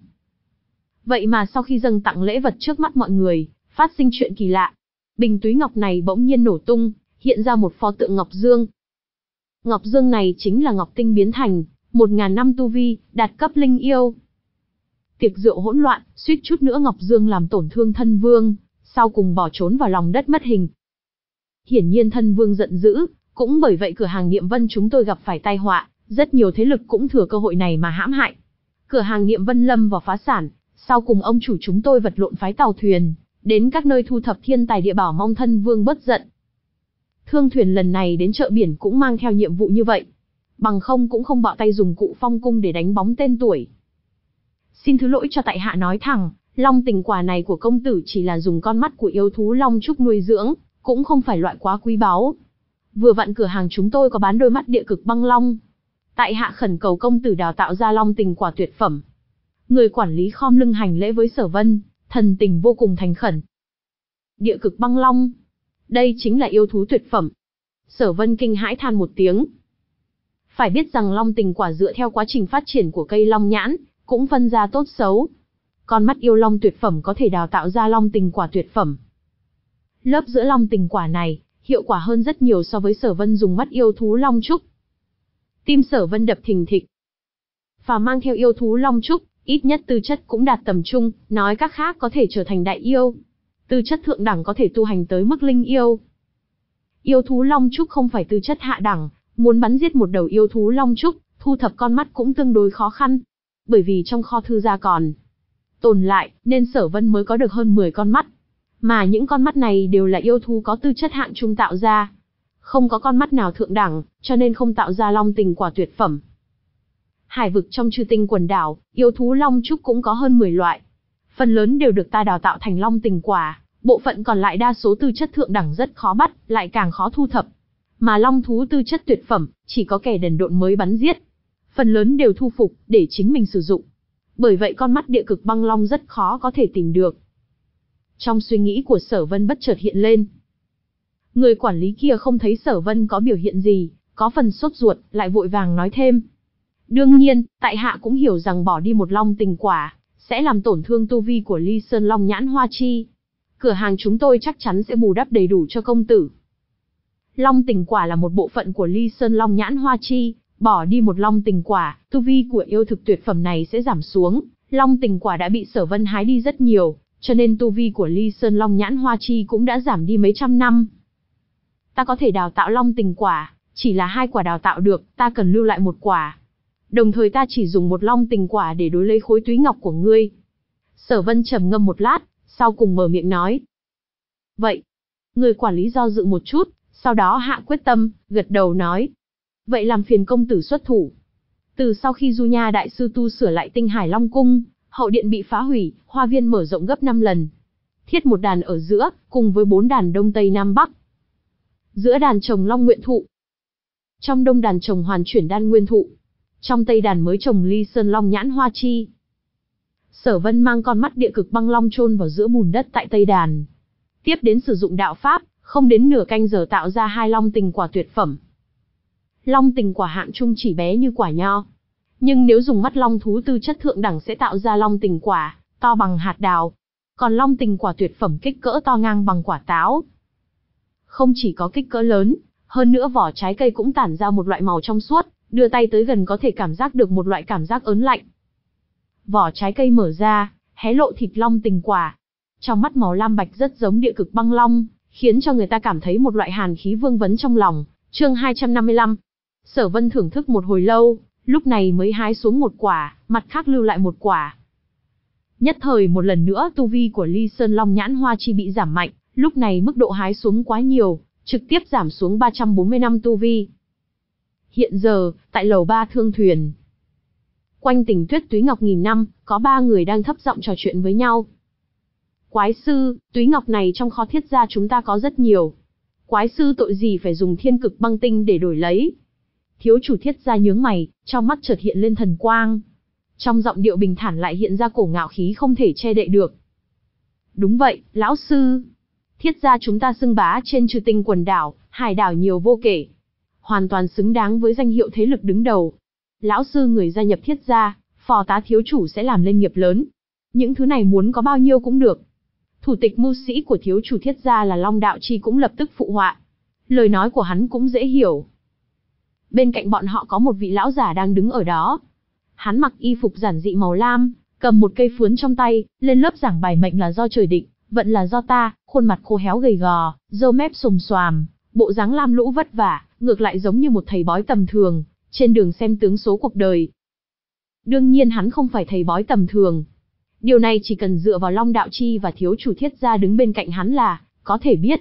Vậy mà sau khi dâng tặng lễ vật trước mắt mọi người, phát sinh chuyện kỳ lạ. Bình túy ngọc này bỗng nhiên nổ tung, hiện ra một pho tượng Ngọc Dương. Ngọc Dương này chính là Ngọc Tinh biến thành, một ngàn năm tu vi, đạt cấp linh yêu. Tiệc rượu hỗn loạn, suýt chút nữa Ngọc Dương làm tổn thương thân vương, sau cùng bỏ trốn vào lòng đất mất hình. Hiển nhiên thân vương giận dữ, cũng bởi vậy cửa hàng Niệm Vân chúng tôi gặp phải tai họa, rất nhiều thế lực cũng thừa cơ hội này mà hãm hại. Cửa hàng Niệm Vân lâm vào phá sản, sau cùng ông chủ chúng tôi vật lộn phái tàu thuyền, đến các nơi thu thập thiên tài địa bảo mong thân vương bớt giận. Thương thuyền lần này đến chợ biển cũng mang theo nhiệm vụ như vậy, bằng không cũng không bạo tay dùng cụ phong cung để đánh bóng tên tuổi. Xin thứ lỗi cho tại hạ nói thẳng, long tình quả này của công tử chỉ là dùng con mắt của yêu thú long trúc nuôi dưỡng, cũng không phải loại quá quý báu. Vừa vặn cửa hàng chúng tôi có bán đôi mắt địa cực băng long. Tại hạ khẩn cầu công tử đào tạo ra long tình quả tuyệt phẩm. Người quản lý khom lưng hành lễ với Sở Vân, thần tình vô cùng thành khẩn. Địa cực băng long, đây chính là yêu thú tuyệt phẩm. Sở Vân kinh hãi than một tiếng. Phải biết rằng long tình quả dựa theo quá trình phát triển của cây long nhãn, cũng phân ra tốt xấu. Con mắt yêu long tuyệt phẩm có thể đào tạo ra long tình quả tuyệt phẩm. Lớp giữa long tình quả này, hiệu quả hơn rất nhiều so với Sở Vân dùng mắt yêu thú long trúc. Tim Sở Vân đập thình thịch. Phàm mang theo yêu thú long trúc, ít nhất tư chất cũng đạt tầm trung, nói cách khác có thể trở thành đại yêu. Tư chất thượng đẳng có thể tu hành tới mức linh yêu. Yêu thú long trúc không phải tư chất hạ đẳng, muốn bắn giết một đầu yêu thú long trúc, thu thập con mắt cũng tương đối khó khăn. Bởi vì trong kho thư gia còn tồn lại, nên Sở Vân mới có được hơn mười con mắt. Mà những con mắt này đều là yêu thú có tư chất hạng trung tạo ra. Không có con mắt nào thượng đẳng, cho nên không tạo ra long tình quả tuyệt phẩm. Hải vực trong Chư Tinh quần đảo, yêu thú long trúc cũng có hơn mười loại. Phần lớn đều được ta đào tạo thành long tình quả, bộ phận còn lại đa số tư chất thượng đẳng rất khó bắt, lại càng khó thu thập. Mà long thú tư chất tuyệt phẩm, chỉ có kẻ đần độn mới bắn giết. Phần lớn đều thu phục, để chính mình sử dụng. Bởi vậy con mắt địa cực băng long rất khó có thể tìm được. Trong suy nghĩ của Sở Vân bất chợt hiện lên. Người quản lý kia không thấy Sở Vân có biểu hiện gì, có phần sốt ruột, lại vội vàng nói thêm. Đương nhiên, tại hạ cũng hiểu rằng bỏ đi một long tình quả, sẽ làm tổn thương tu vi của Ly Sơn Long Nhãn Hoa Chi. Cửa hàng chúng tôi chắc chắn sẽ bù đắp đầy đủ cho công tử. Long tình quả là một bộ phận của Ly Sơn Long Nhãn Hoa Chi, bỏ đi một long tình quả, tu vi của yêu thực tuyệt phẩm này sẽ giảm xuống. Long tình quả đã bị Sở Vân hái đi rất nhiều, cho nên tu vi của Ly Sơn Long Nhãn Hoa Chi cũng đã giảm đi mấy trăm năm. Ta có thể đào tạo long tình quả, chỉ là hai quả đào tạo được, ta cần lưu lại một quả. Đồng thời ta chỉ dùng một long tình quả để đối lấy khối túy ngọc của ngươi. Sở Vân trầm ngâm một lát, sau cùng mở miệng nói. Vậy, người quản lý do dự một chút, sau đó hạ quyết tâm, gật đầu nói. Vậy làm phiền công tử xuất thủ. Từ sau khi Du Nha đại sư tu sửa lại Tinh Hải Long cung, hậu điện bị phá hủy, hoa viên mở rộng gấp năm lần. Thiết một đàn ở giữa, cùng với bốn đàn đông tây nam bắc. Giữa đàn trồng Long Nguyện thụ. Trong đông đàn trồng Hoàn Chuyển Đan Nguyên thụ. Trong tây đàn mới trồng Ly Sơn Long Nhãn Hoa Chi. Sở Vân mang con mắt địa cực băng long chôn vào giữa bùn đất tại tây đàn. Tiếp đến sử dụng đạo pháp, không đến nửa canh giờ tạo ra hai long tình quả tuyệt phẩm. Long tình quả hạng trung chỉ bé như quả nho. Nhưng nếu dùng mắt long thú tư chất thượng đẳng sẽ tạo ra long tình quả, to bằng hạt đào. Còn long tình quả tuyệt phẩm kích cỡ to ngang bằng quả táo. Không chỉ có kích cỡ lớn, hơn nữa vỏ trái cây cũng tản ra một loại màu trong suốt, đưa tay tới gần có thể cảm giác được một loại cảm giác ớn lạnh. Vỏ trái cây mở ra, hé lộ thịt long tình quả. Trong mắt màu lam bạch rất giống địa cực băng long, khiến cho người ta cảm thấy một loại hàn khí vương vấn trong lòng. Chương hai trăm năm mươi lăm. Sở Vân thưởng thức một hồi lâu, lúc này mới hái xuống một quả, mặt khác lưu lại một quả. Nhất thời một lần nữa tu vi của Ly Sơn Long Nhãn Hoa Chi bị giảm mạnh, lúc này mức độ hái xuống quá nhiều, trực tiếp giảm xuống ba trăm bốn mươi năm tu vi. Hiện giờ, tại lầu ba thương thuyền, quanh tình tuyết túy ngọc nghìn năm, có ba người đang thấp giọng trò chuyện với nhau. Quái sư, túy ngọc này trong kho thiết gia chúng ta có rất nhiều. Quái sư tội gì phải dùng thiên cực băng tinh để đổi lấy? Thiếu chủ Thiết gia nhướng mày, trong mắt chợt hiện lên thần quang. Trong giọng điệu bình thản lại hiện ra cổ ngạo khí không thể che đậy được. Đúng vậy, lão sư. Thiết gia chúng ta xưng bá trên Chư Tinh quần đảo, hải đảo nhiều vô kể. Hoàn toàn xứng đáng với danh hiệu thế lực đứng đầu. Lão sư người gia nhập Thiết gia, phò tá thiếu chủ sẽ làm lên nghiệp lớn. Những thứ này muốn có bao nhiêu cũng được. Thủ tịch mưu sĩ của thiếu chủ Thiết gia là Long Đạo Chi cũng lập tức phụ họa. Lời nói của hắn cũng dễ hiểu. Bên cạnh bọn họ có một vị lão giả đang đứng ở đó. Hắn mặc y phục giản dị màu lam, cầm một cây phướn trong tay, lên lớp giảng bài mệnh là do trời định, vận là do ta, khuôn mặt khô héo gầy gò, râu mép xồm xoàm, bộ dáng lam lũ vất vả, ngược lại giống như một thầy bói tầm thường, trên đường xem tướng số cuộc đời. Đương nhiên hắn không phải thầy bói tầm thường. Điều này chỉ cần dựa vào Long Đạo Chi và thiếu chủ Thiết gia đứng bên cạnh hắn là có thể biết.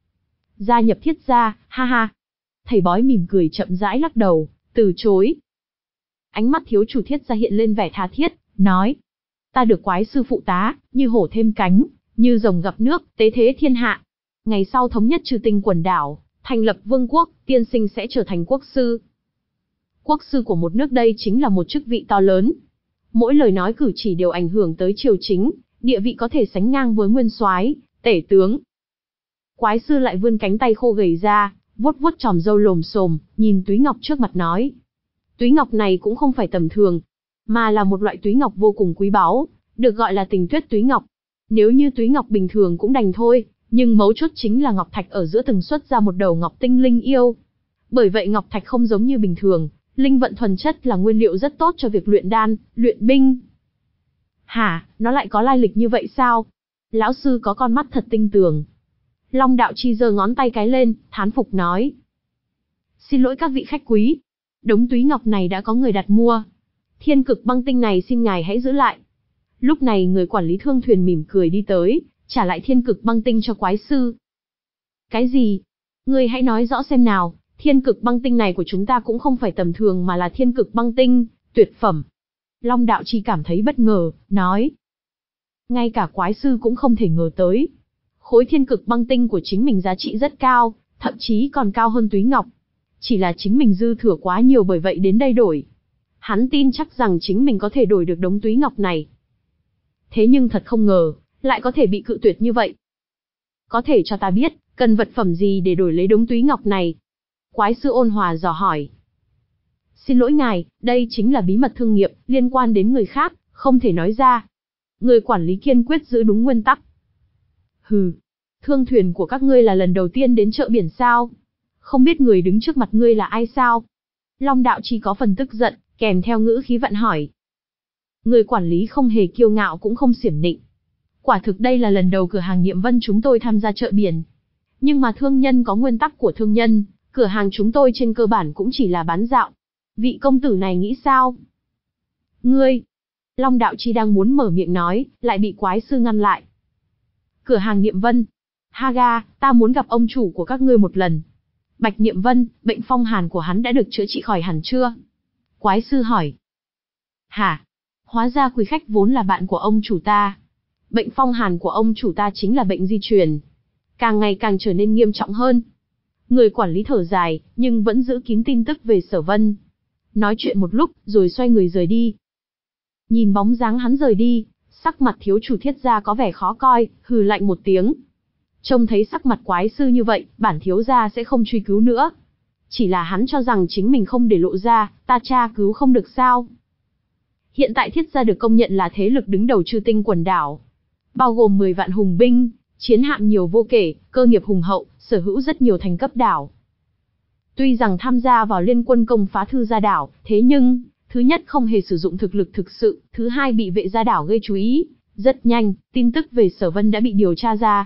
Gia nhập Thiết gia, ha ha. Thầy bói mỉm cười chậm rãi lắc đầu, từ chối. Ánh mắt thiếu chủ Thiết gia hiện lên vẻ tha thiết, nói: ta được quái sư phụ tá, như hổ thêm cánh, như rồng gặp nước, tế thế thiên hạ. Ngày sau thống nhất Chư Tinh quần đảo, thành lập vương quốc, tiên sinh sẽ trở thành quốc sư. Quốc sư của một nước đây chính là một chức vị to lớn. Mỗi lời nói cử chỉ đều ảnh hưởng tới triều chính, địa vị có thể sánh ngang với nguyên soái, tể tướng. Quái sư lại vươn cánh tay khô gầy ra, vuốt vuốt chòm râu lồm xồm, nhìn túy ngọc trước mặt nói: túy ngọc này cũng không phải tầm thường, mà là một loại túy ngọc vô cùng quý báu, được gọi là tình tuyết túy ngọc. Nếu như túy ngọc bình thường cũng đành thôi, nhưng mấu chốt chính là ngọc thạch ở giữa từng xuất ra một đầu ngọc tinh linh yêu. Bởi vậy ngọc thạch không giống như bình thường, linh vận thuần chất là nguyên liệu rất tốt cho việc luyện đan, luyện binh. Hả, nó lại có lai lịch như vậy sao? Lão sư có con mắt thật tinh tường. Long Đạo Chi giơ ngón tay cái lên, thán phục nói: xin lỗi các vị khách quý, đống túy ngọc này đã có người đặt mua. Thiên cực băng tinh này xin ngài hãy giữ lại. Lúc này người quản lý thương thuyền mỉm cười đi tới, trả lại thiên cực băng tinh cho quái sư. Cái gì? Ngươi hãy nói rõ xem nào, thiên cực băng tinh này của chúng ta cũng không phải tầm thường mà là thiên cực băng tinh, tuyệt phẩm. Long Đạo Chi cảm thấy bất ngờ, nói: ngay cả quái sư cũng không thể ngờ tới. Khối thiên cực băng tinh của chính mình giá trị rất cao, thậm chí còn cao hơn túy ngọc. Chỉ là chính mình dư thừa quá nhiều bởi vậy đến đây đổi. Hắn tin chắc rằng chính mình có thể đổi được đống túy ngọc này. Thế nhưng thật không ngờ, lại có thể bị cự tuyệt như vậy. Có thể cho ta biết, cần vật phẩm gì để đổi lấy đống túy ngọc này? Quái sư ôn hòa dò hỏi. Xin lỗi ngài, đây chính là bí mật thương nghiệp, liên quan đến người khác, không thể nói ra. Người quản lý kiên quyết giữ đúng nguyên tắc. Hừ, thương thuyền của các ngươi là lần đầu tiên đến chợ biển sao? Không biết người đứng trước mặt ngươi là ai sao? Long Đạo Chi có phần tức giận, kèm theo ngữ khí vặn hỏi. Người quản lý không hề kiêu ngạo cũng không xiểm nịnh. Quả thực đây là lần đầu cửa hàng Niệm Vân chúng tôi tham gia chợ biển. Nhưng mà thương nhân có nguyên tắc của thương nhân, cửa hàng chúng tôi trên cơ bản cũng chỉ là bán dạo. Vị công tử này nghĩ sao? Ngươi! Long Đạo Chi đang muốn mở miệng nói, lại bị quái sư ngăn lại. Cửa hàng Niệm Vân. Haga, ta muốn gặp ông chủ của các ngươi một lần. Bạch Niệm Vân, bệnh phong hàn của hắn đã được chữa trị khỏi hẳn chưa? Quái sư hỏi. Hả? Hóa ra quý khách vốn là bạn của ông chủ ta. Bệnh phong hàn của ông chủ ta chính là bệnh di truyền. Càng ngày càng trở nên nghiêm trọng hơn. Người quản lý thở dài, nhưng vẫn giữ kín tin tức về Sở Vân. Nói chuyện một lúc, rồi xoay người rời đi. Nhìn bóng dáng hắn rời đi, sắc mặt thiếu chủ Thiết gia có vẻ khó coi, hừ lạnh một tiếng. Trông thấy sắc mặt quái sư như vậy, bản thiếu gia sẽ không truy cứu nữa. Chỉ là hắn cho rằng chính mình không để lộ ra, ta tra cứu không được sao. Hiện tại Thiết gia được công nhận là thế lực đứng đầu Chư Tinh quần đảo. Bao gồm mười vạn hùng binh, chiến hạm nhiều vô kể, cơ nghiệp hùng hậu, sở hữu rất nhiều thành cấp đảo. Tuy rằng tham gia vào liên quân công phá Thư Gia đảo, thế nhưng, thứ nhất không hề sử dụng thực lực thực sự, thứ hai bị Vệ Gia đảo gây chú ý. Rất nhanh, tin tức về Sở Vân đã bị điều tra ra.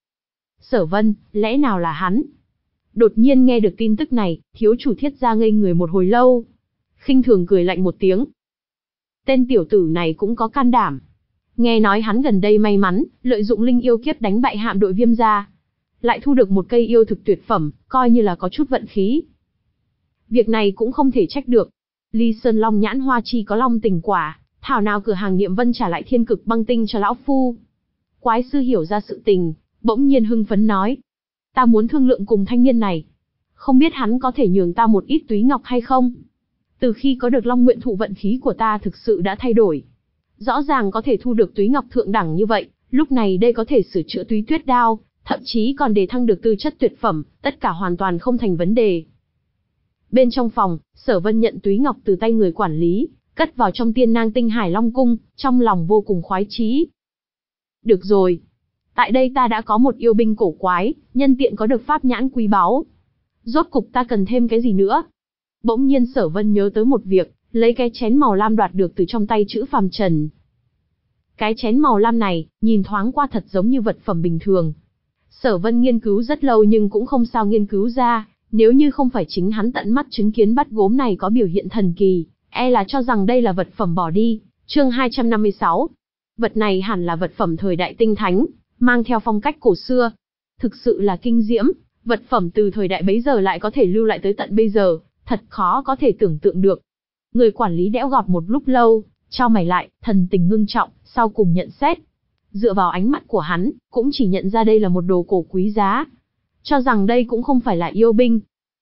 Sở Vân, lẽ nào là hắn? Đột nhiên nghe được tin tức này, thiếu chủ Thiết gia ngây người một hồi lâu. Khinh thường cười lạnh một tiếng. Tên tiểu tử này cũng có can đảm. Nghe nói hắn gần đây may mắn, lợi dụng linh yêu kiếp đánh bại hạm đội Viêm gia. Lại thu được một cây yêu thực tuyệt phẩm, coi như là có chút vận khí. Việc này cũng không thể trách được. Ly Sơn Long Nhãn Hoa Chi có long tình quả, thảo nào cửa hàng Niệm Vân trả lại thiên cực băng tinh cho lão phu. Quái sư hiểu ra sự tình, bỗng nhiên hưng phấn nói. Ta muốn thương lượng cùng thanh niên này. Không biết hắn có thể nhường ta một ít túy ngọc hay không? Từ khi có được Long Nguyện Thụ vận khí của ta thực sự đã thay đổi. Rõ ràng có thể thu được túy ngọc thượng đẳng như vậy, lúc này đây có thể sửa chữa túy tuyết đao, thậm chí còn đề thăng được tư chất tuyệt phẩm, tất cả hoàn toàn không thành vấn đề. Bên trong phòng, Sở Vân nhận túy ngọc từ tay người quản lý, cất vào trong Tiên Nang Tinh Hải Long Cung, trong lòng vô cùng khoái chí. Được rồi, tại đây ta đã có một yêu binh cổ quái, nhân tiện có được pháp nhãn quý báu. Rốt cục ta cần thêm cái gì nữa? Bỗng nhiên Sở Vân nhớ tới một việc, lấy cái chén màu lam đoạt được từ trong tay Trữ Phàm Trần. Cái chén màu lam này, nhìn thoáng qua thật giống như vật phẩm bình thường. Sở Vân nghiên cứu rất lâu nhưng cũng không sao nghiên cứu ra, nếu như không phải chính hắn tận mắt chứng kiến bát gốm này có biểu hiện thần kỳ, e là cho rằng đây là vật phẩm bỏ đi. Chương hai trăm năm mươi sáu. Vật này hẳn là vật phẩm thời đại tinh thánh, mang theo phong cách cổ xưa. Thực sự là kinh diễm, vật phẩm từ thời đại bấy giờ lại có thể lưu lại tới tận bây giờ, thật khó có thể tưởng tượng được. Người quản lý đẽo gọt một lúc lâu, chau mày lại, thần tình ngưng trọng, sau cùng nhận xét. Dựa vào ánh mắt của hắn, cũng chỉ nhận ra đây là một đồ cổ quý giá. Cho rằng đây cũng không phải là yêu binh.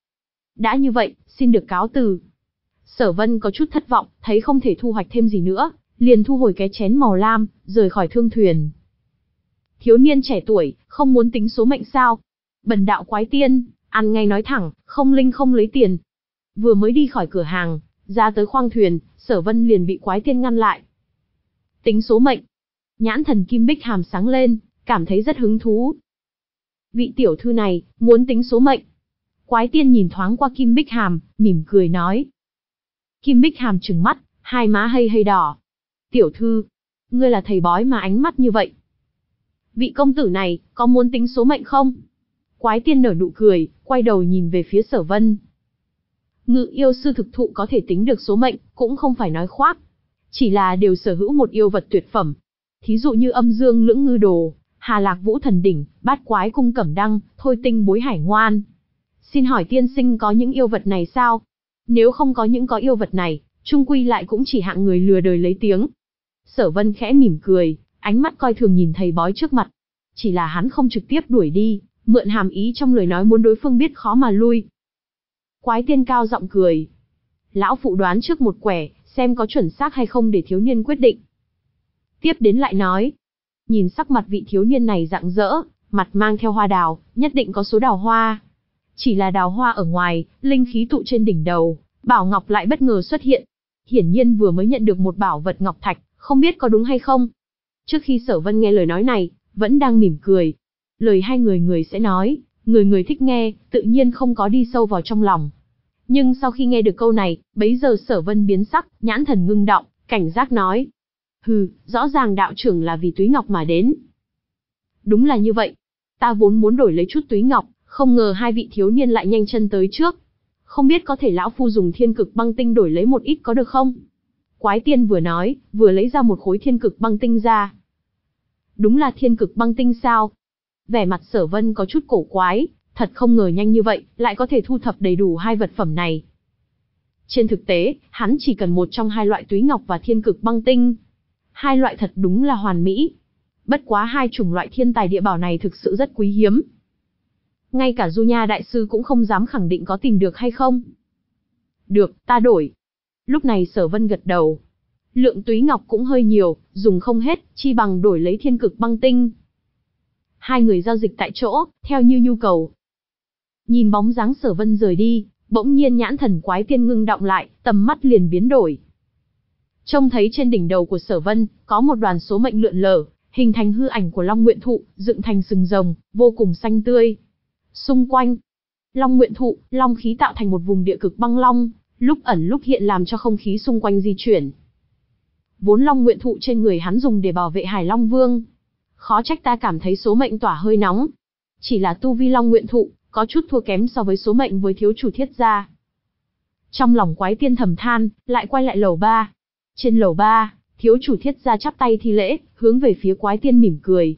Đã như vậy, xin được cáo từ. Sở Vân có chút thất vọng, thấy không thể thu hoạch thêm gì nữa, liền thu hồi cái chén màu lam, rời khỏi thương thuyền. Thiếu niên trẻ tuổi, không muốn tính số mệnh sao? Bần đạo quái tiên, ăn ngay nói thẳng, không linh không lấy tiền. Vừa mới đi khỏi cửa hàng, ra tới khoang thuyền, Sở Vân liền bị quái tiên ngăn lại. Tính số mệnh. Nhãn thần Kim Bích Hàm sáng lên, cảm thấy rất hứng thú. Vị tiểu thư này, muốn tính số mệnh. Quái tiên nhìn thoáng qua Kim Bích Hàm, mỉm cười nói. Kim Bích Hàm trừng mắt, hai má hơi hơi đỏ. Tiểu thư, ngươi là thầy bói mà ánh mắt như vậy. Vị công tử này, có muốn tính số mệnh không? Quái tiên nở nụ cười, quay đầu nhìn về phía Sở Vân. Ngự yêu sư thực thụ có thể tính được số mệnh, cũng không phải nói khoác. Chỉ là đều sở hữu một yêu vật tuyệt phẩm. Thí dụ như âm dương lưỡng ngư đồ, Hà Lạc Vũ Thần Đỉnh, Bát Quái Cung Cẩm Đăng, Thôi Tinh Bối Hải Ngoan. Xin hỏi tiên sinh có những yêu vật này sao? Nếu không có những có yêu vật này, chung quy lại cũng chỉ hạng người lừa đời lấy tiếng. Sở Vân khẽ mỉm cười, ánh mắt coi thường nhìn thầy bói trước mặt. Chỉ là hắn không trực tiếp đuổi đi, mượn hàm ý trong lời nói muốn đối phương biết khó mà lui. Quái tiên cao giọng cười. Lão phụ đoán trước một quẻ, xem có chuẩn xác hay không để thiếu niên quyết định. Tiếp đến lại nói. Nhìn sắc mặt vị thiếu niên này rạng rỡ, mặt mang theo hoa đào, nhất định có số đào hoa. Chỉ là đào hoa ở ngoài, linh khí tụ trên đỉnh đầu, bảo ngọc lại bất ngờ xuất hiện. Hiển nhiên vừa mới nhận được một bảo vật ngọc thạch, không biết có đúng hay không. Trước khi Sở Vân nghe lời nói này, vẫn đang mỉm cười. Lời hai người người sẽ nói, người người thích nghe, tự nhiên không có đi sâu vào trong lòng. Nhưng sau khi nghe được câu này, bấy giờ Sở Vân biến sắc, nhãn thần ngưng động, cảnh giác nói. Hừ, rõ ràng đạo trưởng là vì túy ngọc mà đến. Đúng là như vậy. Ta vốn muốn đổi lấy chút túy ngọc, không ngờ hai vị thiếu niên lại nhanh chân tới trước. Không biết có thể lão phu dùng thiên cực băng tinh đổi lấy một ít có được không? Quái tiên vừa nói, vừa lấy ra một khối thiên cực băng tinh ra. Đúng là thiên cực băng tinh sao? Vẻ mặt Sở Vân có chút cổ quái, thật không ngờ nhanh như vậy, lại có thể thu thập đầy đủ hai vật phẩm này. Trên thực tế, hắn chỉ cần một trong hai loại túy ngọc và thiên cực băng tinh. Hai loại thật đúng là hoàn mỹ. Bất quá hai chủng loại thiên tài địa bảo này thực sự rất quý hiếm. Ngay cả Du Nha đại sư cũng không dám khẳng định có tìm được hay không. Được, ta đổi. Lúc này Sở Vân gật đầu. Lượng túy ngọc cũng hơi nhiều, dùng không hết, chi bằng đổi lấy thiên cực băng tinh. Hai người giao dịch tại chỗ, theo như nhu cầu. Nhìn bóng dáng Sở Vân rời đi, bỗng nhiên nhãn thần quái tiên ngưng động lại, tầm mắt liền biến đổi. Trông thấy trên đỉnh đầu của Sở Vân, có một đoàn số mệnh lượn lờ, hình thành hư ảnh của Long Nguyện Thụ, dựng thành sừng rồng, vô cùng xanh tươi. Xung quanh, Long Nguyện Thụ, long khí tạo thành một vùng địa cực băng long, lúc ẩn lúc hiện làm cho không khí xung quanh di chuyển. Vốn Long Nguyện Thụ trên người hắn dùng để bảo vệ Hải Long Vương. Khó trách ta cảm thấy số mệnh tỏa hơi nóng. Chỉ là tu vi Long Nguyện Thụ, có chút thua kém so với số mệnh với thiếu chủ Thiết gia. Trong lòng quái tiên thầm than, lại quay lại lầu ba. Trên lầu ba, thiếu chủ Thiết gia chắp tay thi lễ, hướng về phía quái tiên mỉm cười.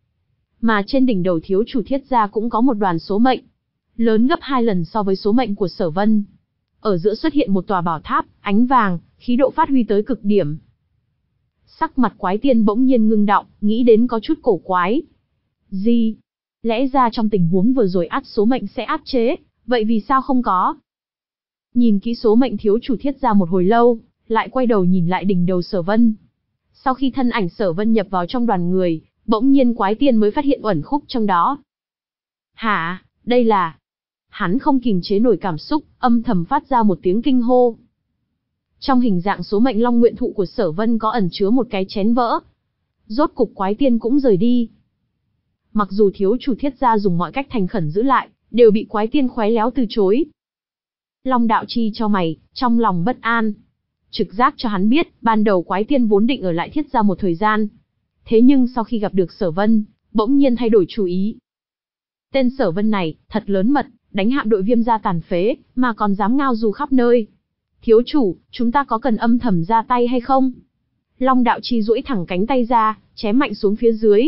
Mà trên đỉnh đầu thiếu chủ Thiết gia cũng có một đoàn số mệnh, lớn gấp hai lần so với số mệnh của Sở Vân. Ở giữa xuất hiện một tòa bảo tháp, ánh vàng, khí độ phát huy tới cực điểm. Sắc mặt quái tiên bỗng nhiên ngưng động, nghĩ đến có chút cổ quái. Gì? Lẽ ra trong tình huống vừa rồi ắt số mệnh sẽ áp chế, vậy vì sao không có? Nhìn kỹ số mệnh thiếu chủ Thiết gia một hồi lâu, lại quay đầu nhìn lại đỉnh đầu Sở Vân. Sau khi thân ảnh Sở Vân nhập vào trong đoàn người, bỗng nhiên Quái Tiên mới phát hiện uẩn khúc trong đó. Hả, đây là... Hắn không kìm chế nổi cảm xúc, âm thầm phát ra một tiếng kinh hô. Trong hình dạng số mệnh long nguyện thụ của Sở Vân có ẩn chứa một cái chén vỡ. Rốt cục Quái Tiên cũng rời đi. Mặc dù thiếu chủ Thiết gia dùng mọi cách thành khẩn giữ lại, đều bị Quái Tiên khéo léo từ chối. Long Đạo Chi cho mày, trong lòng bất an. Trực giác cho hắn biết, ban đầu Quái Tiên vốn định ở lại Thiết gia một thời gian. Thế nhưng sau khi gặp được Sở Vân, bỗng nhiên thay đổi chủ ý. Tên Sở Vân này, thật lớn mật, đánh hạm đội Viêm gia tàn phế, mà còn dám ngao du khắp nơi. Thiếu chủ, chúng ta có cần âm thầm ra tay hay không? Long Đạo Chi duỗi thẳng cánh tay ra, chém mạnh xuống phía dưới.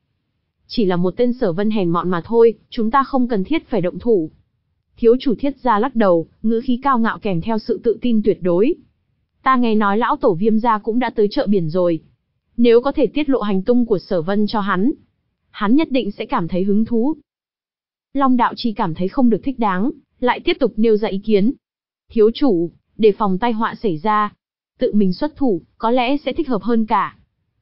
Chỉ là một tên Sở Vân hèn mọn mà thôi, chúng ta không cần thiết phải động thủ. Thiếu chủ Thiết gia lắc đầu, ngữ khí cao ngạo kèm theo sự tự tin tuyệt đối. Ta nghe nói lão tổ Viêm gia cũng đã tới chợ biển rồi. Nếu có thể tiết lộ hành tung của Sở Vân cho hắn, hắn nhất định sẽ cảm thấy hứng thú. Long Đạo Chi cảm thấy không được thích đáng, lại tiếp tục nêu ra ý kiến. Thiếu chủ, để phòng tai họa xảy ra, tự mình xuất thủ, có lẽ sẽ thích hợp hơn cả.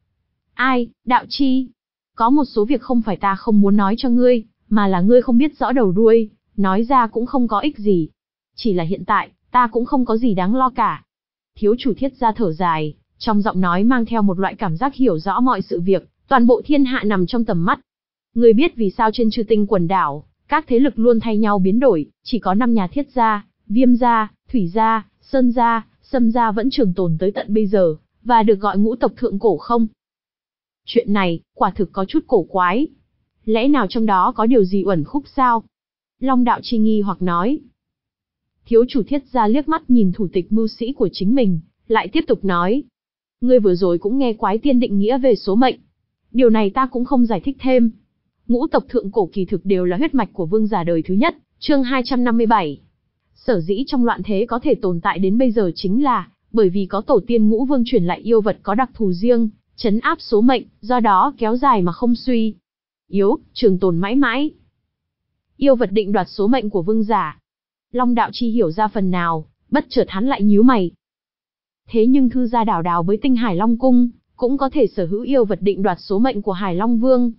Ai, Đạo Chi? Có một số việc không phải ta không muốn nói cho ngươi, mà là ngươi không biết rõ đầu đuôi, nói ra cũng không có ích gì. Chỉ là hiện tại, ta cũng không có gì đáng lo cả. Thiếu chủ Thiết gia thở dài, trong giọng nói mang theo một loại cảm giác hiểu rõ mọi sự việc, toàn bộ thiên hạ nằm trong tầm mắt. Ngươi biết vì sao trên Chư Tinh quần đảo, các thế lực luôn thay nhau biến đổi, chỉ có năm nhà Thiết gia, Viêm gia, Thủy gia, Sơn gia, Sâm gia vẫn trường tồn tới tận bây giờ, và được gọi ngũ tộc thượng cổ không? Chuyện này, quả thực có chút cổ quái. Lẽ nào trong đó có điều gì uẩn khúc sao? Long Đạo Chi nghi hoặc nói. Thiếu chủ Thiết gia liếc mắt nhìn thủ tịch mưu sĩ của chính mình, lại tiếp tục nói. Ngươi vừa rồi cũng nghe Quái Tiên định nghĩa về số mệnh. Điều này ta cũng không giải thích thêm. Ngũ tộc thượng cổ kỳ thực đều là huyết mạch của vương giả đời thứ nhất, chương hai trăm năm mươi bảy. Sở dĩ trong loạn thế có thể tồn tại đến bây giờ chính là, bởi vì có tổ tiên ngũ vương truyền lại yêu vật có đặc thù riêng, trấn áp số mệnh, do đó kéo dài mà không suy. Yếu, trường tồn mãi mãi. Yêu vật định đoạt số mệnh của vương giả. Long Đạo Chi hiểu ra phần nào, bất chợt hắn lại nhíu mày. Thế nhưng thư gia đảo đào với tinh Hải Long Cung, cũng có thể sở hữu yêu vật định đoạt số mệnh của Hải Long Vương.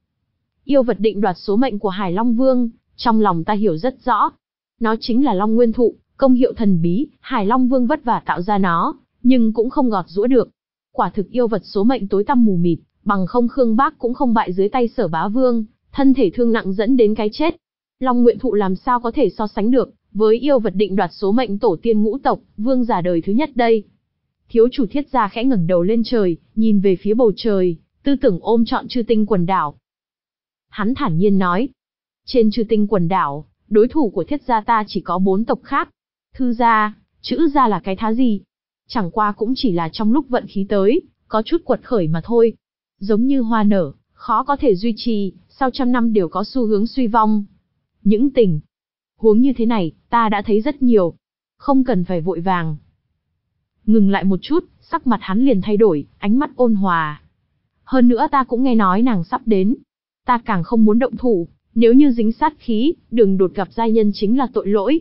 Yêu vật định đoạt số mệnh của Hải Long Vương, trong lòng ta hiểu rất rõ. Nó chính là Long Nguyên Thụ, công hiệu thần bí, Hải Long Vương vất vả tạo ra nó, nhưng cũng không gọt giũa được. Quả thực yêu vật số mệnh tối tăm mù mịt, bằng không Khương Bác cũng không bại dưới tay Sở Bá Vương, thân thể thương nặng dẫn đến cái chết. Long Nguyện Thụ làm sao có thể so sánh được với yêu vật định đoạt số mệnh tổ tiên ngũ tộc, vương giả đời thứ nhất đây. Thiếu chủ Thiết gia khẽ ngẩng đầu lên trời, nhìn về phía bầu trời, tư tưởng ôm trọn Chư Tinh quần đảo. Hắn thản nhiên nói, trên Chư Tinh quần đảo, đối thủ của Thiết gia ta chỉ có bốn tộc khác. Thư gia, chữ gia là cái thá gì? Chẳng qua cũng chỉ là trong lúc vận khí tới, có chút quật khởi mà thôi. Giống như hoa nở, khó có thể duy trì, sau trăm năm đều có xu hướng suy vong. Những tình huống như thế này, ta đã thấy rất nhiều. Không cần phải vội vàng. Ngừng lại một chút, sắc mặt hắn liền thay đổi, ánh mắt ôn hòa. Hơn nữa ta cũng nghe nói nàng sắp đến. Ta càng không muốn động thủ, nếu như dính sát khí, đường đột gặp giai nhân chính là tội lỗi.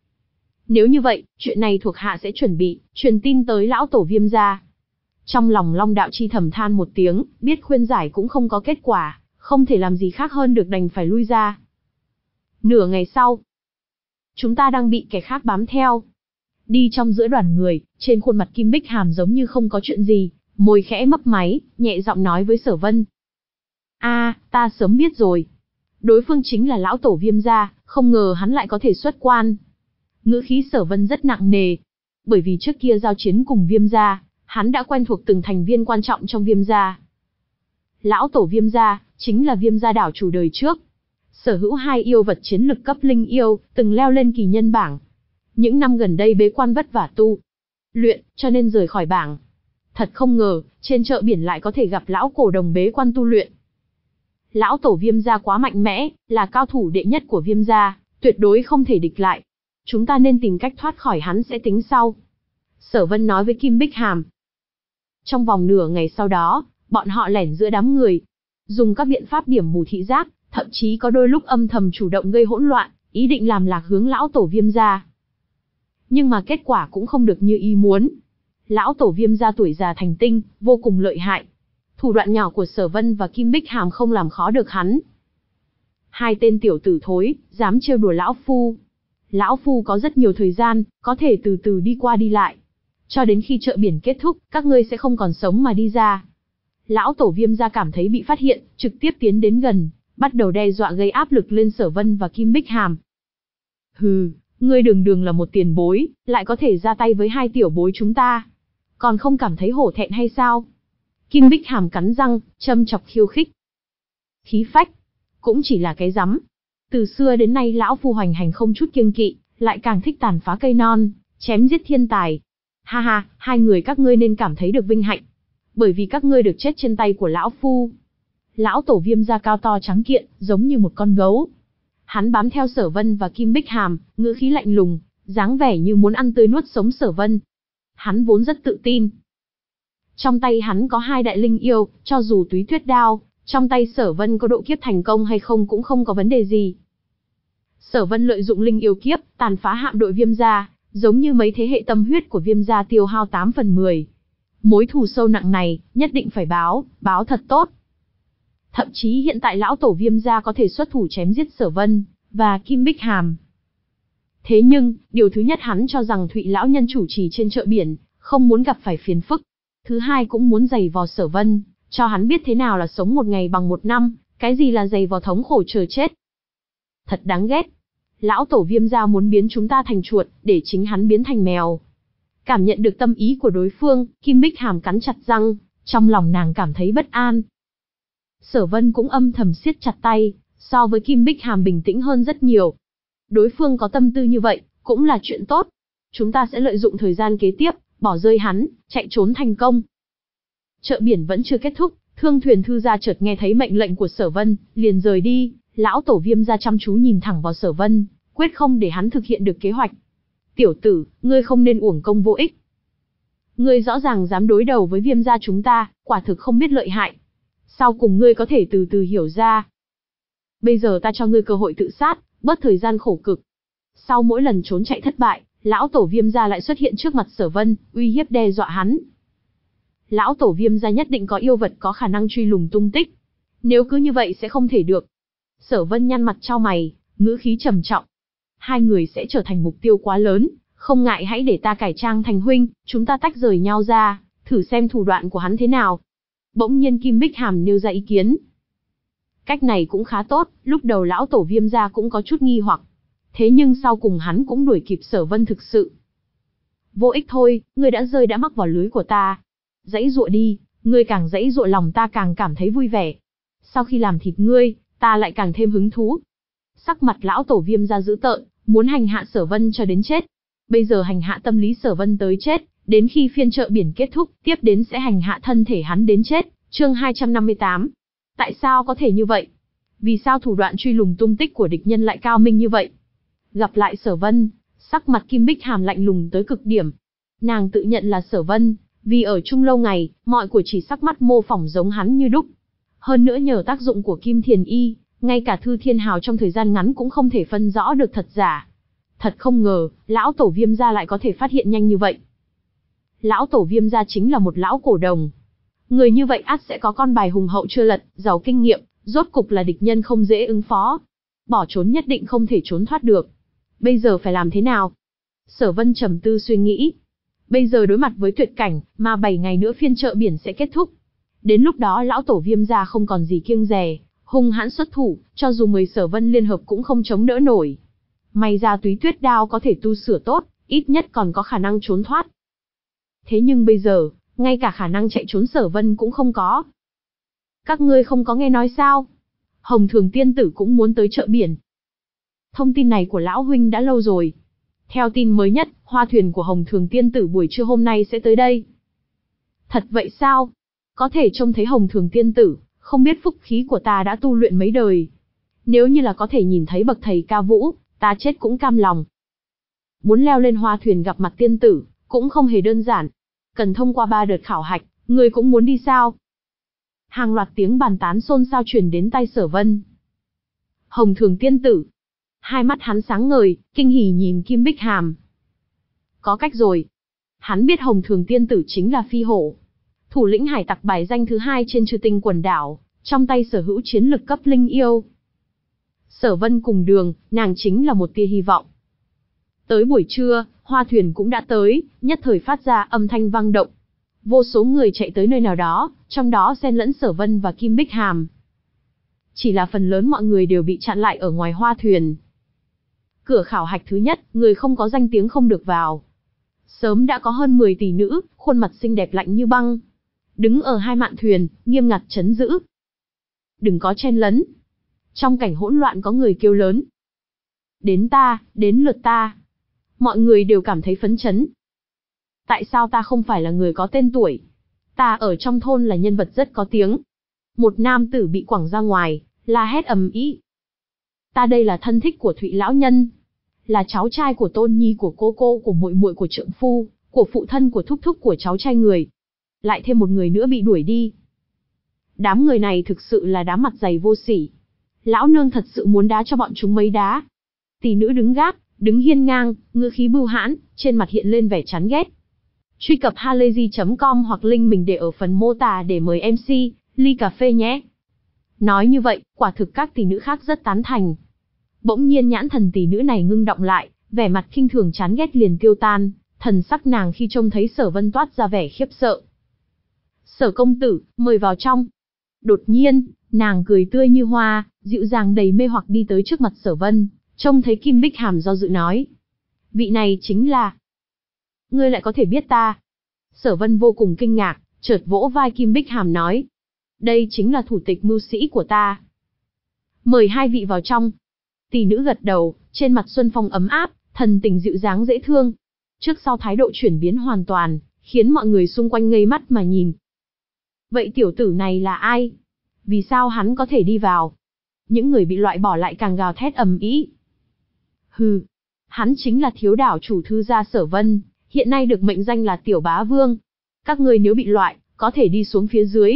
Nếu như vậy, chuyện này thuộc hạ sẽ chuẩn bị, truyền tin tới lão tổ Viêm gia. Trong lòng Long Đạo Chi thầm than một tiếng, biết khuyên giải cũng không có kết quả, không thể làm gì khác hơn được đành phải lui ra. Nửa ngày sau, chúng ta đang bị kẻ khác bám theo. Đi trong giữa đoàn người, trên khuôn mặt Kim Bích Hàm giống như không có chuyện gì, môi khẽ mấp máy, nhẹ giọng nói với Sở Vân. A, à, ta sớm biết rồi. Đối phương chính là lão tổ Viêm gia, không ngờ hắn lại có thể xuất quan. Ngữ khí Sở Vân rất nặng nề, bởi vì trước kia giao chiến cùng Viêm gia, hắn đã quen thuộc từng thành viên quan trọng trong Viêm gia. Lão tổ Viêm gia chính là Viêm gia đảo chủ đời trước, sở hữu hai yêu vật chiến lực cấp linh yêu, từng leo lên kỳ nhân bảng. Những năm gần đây bế quan vất vả tu luyện, cho nên rời khỏi bảng. Thật không ngờ, trên chợ biển lại có thể gặp lão cổ đồng bế quan tu luyện. Lão tổ Viêm gia quá mạnh mẽ, là cao thủ đệ nhất của Viêm gia, tuyệt đối không thể địch lại. Chúng ta nên tìm cách thoát khỏi hắn sẽ tính sau. Sở Vân nói với Kim Bích Hàm. Trong vòng nửa ngày sau đó, bọn họ lẻn giữa đám người, dùng các biện pháp điểm mù thị giác, thậm chí có đôi lúc âm thầm chủ động gây hỗn loạn, ý định làm lạc hướng lão tổ Viêm gia. Nhưng mà kết quả cũng không được như ý muốn. Lão tổ Viêm gia tuổi già thành tinh, vô cùng lợi hại. Thủ đoạn nhỏ của Sở Vân và Kim Bích Hàm không làm khó được hắn. Hai tên tiểu tử thối, dám trêu đùa lão phu. Lão phu có rất nhiều thời gian, có thể từ từ đi qua đi lại. Cho đến khi chợ biển kết thúc, các ngươi sẽ không còn sống mà đi ra. Lão tổ Viêm gia cảm thấy bị phát hiện, trực tiếp tiến đến gần, bắt đầu đe dọa gây áp lực lên Sở Vân và Kim Bích Hàm. Hừ, ngươi đường đường là một tiền bối, lại có thể ra tay với hai tiểu bối chúng ta. Còn không cảm thấy hổ thẹn hay sao? Kim Bích Hàm cắn răng, châm chọc khiêu khích. Khí phách, cũng chỉ là cái rắm. Từ xưa đến nay lão phu hoành hành không chút kiêng kỵ, lại càng thích tàn phá cây non, chém giết thiên tài. Ha ha, hai người các ngươi nên cảm thấy được vinh hạnh. Bởi vì các ngươi được chết trên tay của lão phu. Lão tổ Viêm gia cao to trắng kiện, giống như một con gấu. Hắn bám theo Sở Vân và Kim Bích Hàm, ngữ khí lạnh lùng, dáng vẻ như muốn ăn tươi nuốt sống Sở Vân. Hắn vốn rất tự tin. Trong tay hắn có hai đại linh yêu, cho dù túy tuyết đao, trong tay Sở Vân có độ kiếp thành công hay không cũng không có vấn đề gì. Sở Vân lợi dụng linh yêu kiếp, tàn phá hạm đội Viêm gia, giống như mấy thế hệ tâm huyết của Viêm gia tiêu hao tám phần mười. Mối thù sâu nặng này, nhất định phải báo, báo thật tốt. Thậm chí hiện tại lão tổ Viêm gia có thể xuất thủ chém giết Sở Vân và Kim Bích Hàm. Thế nhưng, điều thứ nhất hắn cho rằng Thụy lão nhân chủ trì trên chợ biển, không muốn gặp phải phiền phức. Thứ hai cũng muốn giày vò Sở Vân, cho hắn biết thế nào là sống một ngày bằng một năm, cái gì là giày vò thống khổ chờ chết. Thật đáng ghét. Lão tổ Viêm gia muốn biến chúng ta thành chuột, để chính hắn biến thành mèo. Cảm nhận được tâm ý của đối phương, Kim Bích Hàm cắn chặt răng, trong lòng nàng cảm thấy bất an. Sở Vân cũng âm thầm siết chặt tay, so với Kim Bích Hàm bình tĩnh hơn rất nhiều. Đối phương có tâm tư như vậy, cũng là chuyện tốt. Chúng ta sẽ lợi dụng thời gian kế tiếp, bỏ rơi hắn, chạy trốn thành công. Chợ biển vẫn chưa kết thúc, Thương thuyền thư gia chợt nghe thấy mệnh lệnh của Sở Vân, liền rời đi. Lão tổ Viêm gia chăm chú nhìn thẳng vào Sở Vân, quyết không để hắn thực hiện được kế hoạch. Tiểu tử, ngươi không nên uổng công vô ích. Ngươi rõ ràng dám đối đầu với Viêm gia chúng ta, quả thực không biết lợi hại. Sau cùng ngươi có thể từ từ hiểu ra. Bây giờ ta cho ngươi cơ hội tự sát, bớt thời gian khổ cực. Sau mỗi lần trốn chạy thất bại, lão tổ Viêm gia lại xuất hiện trước mặt Sở Vân, uy hiếp đe dọa hắn. Lão tổ Viêm gia nhất định có yêu vật có khả năng truy lùng tung tích. Nếu cứ như vậy sẽ không thể được. Sở Vân nhăn mặt chau mày, ngữ khí trầm trọng. Hai người sẽ trở thành mục tiêu quá lớn, không ngại hãy để ta cải trang thành huynh, chúng ta tách rời nhau ra, thử xem thủ đoạn của hắn thế nào. Bỗng nhiên Kim Bích Hàm nêu ra ý kiến. Cách này cũng khá tốt, lúc đầu lão tổ Viêm gia cũng có chút nghi hoặc. Thế nhưng sau cùng hắn cũng đuổi kịp Sở Vân thực sự. Vô ích thôi, ngươi đã rơi đã mắc vào lưới của ta. Dãy dụa đi, ngươi càng dãy dụa lòng ta càng cảm thấy vui vẻ. Sau khi làm thịt ngươi, ta lại càng thêm hứng thú. Sắc mặt lão tổ Viêm gia dữ tợn, muốn hành hạ Sở Vân cho đến chết. Bây giờ hành hạ tâm lý Sở Vân tới chết, đến khi phiên chợ biển kết thúc, tiếp đến sẽ hành hạ thân thể hắn đến chết. Chương hai trăm năm mươi tám. Tại sao có thể như vậy? Vì sao thủ đoạn truy lùng tung tích của địch nhân lại cao minh như vậy? Gặp lại Sở Vân, sắc mặt Kim Bích Hàm lạnh lùng tới cực điểm. Nàng tự nhận là Sở Vân, vì ở chung lâu ngày, mọi của chỉ sắc mắt mô phỏng giống hắn như đúc. Hơn nữa nhờ tác dụng của Kim Thiền Y, ngay cả Thư Thiên Hào trong thời gian ngắn cũng không thể phân rõ được thật giả. Thật không ngờ, lão tổ Viêm gia lại có thể phát hiện nhanh như vậy. Lão tổ Viêm gia chính là một lão cổ đồng. Người như vậy ắt sẽ có con bài hùng hậu chưa lật, giàu kinh nghiệm, rốt cục là địch nhân không dễ ứng phó. Bỏ trốn nhất định không thể trốn thoát được. Bây giờ phải làm thế nào? Sở Vân trầm tư suy nghĩ. Bây giờ đối mặt với tuyệt cảnh, mà bảy ngày nữa phiên chợ biển sẽ kết thúc. Đến lúc đó lão tổ Viêm gia không còn gì kiêng dè, hung hãn xuất thủ, cho dù mười Sở Vân liên hợp cũng không chống đỡ nổi. May ra túy tuyết đao có thể tu sửa tốt, ít nhất còn có khả năng trốn thoát. Thế nhưng bây giờ, ngay cả khả năng chạy trốn Sở Vân cũng không có. Các ngươi không có nghe nói sao? Hồng Thường tiên tử cũng muốn tới chợ biển. Thông tin này của lão huynh đã lâu rồi. Theo tin mới nhất, hoa thuyền của Hồng Thường tiên tử buổi trưa hôm nay sẽ tới đây. Thật vậy sao? Có thể trông thấy Hồng Thường tiên tử, không biết phúc khí của ta đã tu luyện mấy đời. Nếu như là có thể nhìn thấy bậc thầy ca vũ, ta chết cũng cam lòng. Muốn leo lên hoa thuyền gặp mặt tiên tử, cũng không hề đơn giản. Cần thông qua ba đợt khảo hạch, người cũng muốn đi sao? Hàng loạt tiếng bàn tán xôn xao truyền đến tai Sở Vân. Hồng Thường Tiên Tử. Hai mắt hắn sáng ngời, kinh hỉ nhìn Kim Bích Hàm. Có cách rồi. Hắn biết Hồng Thường Tiên Tử chính là Phi Hổ, thủ lĩnh hải tặc bài danh thứ hai trên Chư Tinh quần đảo, trong tay sở hữu chiến lực cấp linh yêu. Sở Vân cùng đường, nàng chính là một tia hy vọng. Tới buổi trưa, hoa thuyền cũng đã tới, nhất thời phát ra âm thanh vang động. Vô số người chạy tới nơi nào đó, trong đó xen lẫn Sở Vân và Kim Bích Hàm. Chỉ là phần lớn mọi người đều bị chặn lại ở ngoài hoa thuyền. Cửa khảo hạch thứ nhất, người không có danh tiếng không được vào. Sớm đã có hơn mười tỷ nữ, khuôn mặt xinh đẹp lạnh như băng, đứng ở hai mạn thuyền, nghiêm ngặt trấn giữ. Đừng có chen lấn. Trong cảnh hỗn loạn có người kêu lớn. Đến ta, đến lượt ta. Mọi người đều cảm thấy phấn chấn. Tại sao ta không phải là người có tên tuổi? Ta ở trong thôn là nhân vật rất có tiếng. Một nam tử bị quẳng ra ngoài, la hét ầm ĩ. Ta đây là thân thích của Thụy lão nhân, là cháu trai của Tôn Nhi, của cô cô, của muội muội, của trượng phu, của phụ thân, của thúc thúc, của cháu trai người. Lại thêm một người nữa bị đuổi đi. Đám người này thực sự là đám mặt dày vô sỉ. Lão nương thật sự muốn đá cho bọn chúng mấy đá. Tỷ nữ đứng gác, đứng hiên ngang, ngữ khí bưu hãn, trên mặt hiện lên vẻ chán ghét. Truy cập halayzi chấm com hoặc link mình để ở phần mô tả để mời em xê, ly cà phê nhé. Nói như vậy, quả thực các tỷ nữ khác rất tán thành. Bỗng nhiên nhãn thần tỷ nữ này ngưng động lại, vẻ mặt khinh thường chán ghét liền tiêu tan, thần sắc nàng khi trông thấy Sở Vân toát ra vẻ khiếp sợ. Sở công tử, mời vào trong. Đột nhiên, nàng cười tươi như hoa, dịu dàng đầy mê hoặc đi tới trước mặt Sở Vân, trông thấy Kim Bích Hàm do dự nói. Vị này chính là... Ngươi lại có thể biết ta? Sở Vân vô cùng kinh ngạc, chợt vỗ vai Kim Bích Hàm nói. Đây chính là thủ tịch mưu sĩ của ta. Mời hai vị vào trong. Tỷ nữ gật đầu, trên mặt xuân phong ấm áp, thần tình dịu dàng dễ thương. Trước sau thái độ chuyển biến hoàn toàn, khiến mọi người xung quanh ngây mắt mà nhìn. Vậy tiểu tử này là ai? Vì sao hắn có thể đi vào? Những người bị loại bỏ lại càng gào thét ầm ĩ. Hừ, hắn chính là thiếu đảo chủ thư gia Sở Vân, hiện nay được mệnh danh là tiểu bá vương. Các ngươi nếu bị loại, có thể đi xuống phía dưới.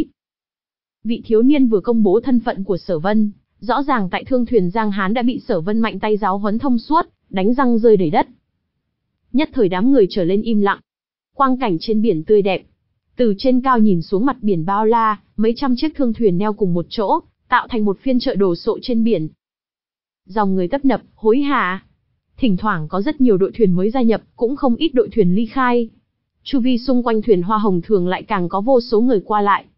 Vị thiếu niên vừa công bố thân phận của Sở Vân, rõ ràng tại thương thuyền Giang Hán đã bị Sở Vân mạnh tay giáo huấn thông suốt, đánh răng rơi đầy đất. Nhất thời đám người trở lên im lặng. Quang cảnh trên biển tươi đẹp. Từ trên cao nhìn xuống mặt biển bao la, mấy trăm chiếc thương thuyền neo cùng một chỗ, tạo thành một phiên chợ đồ sộ trên biển. Dòng người tấp nập, hối hả. Thỉnh thoảng có rất nhiều đội thuyền mới gia nhập, cũng không ít đội thuyền ly khai. Chu vi xung quanh thuyền hoa Hồng Thường lại càng có vô số người qua lại.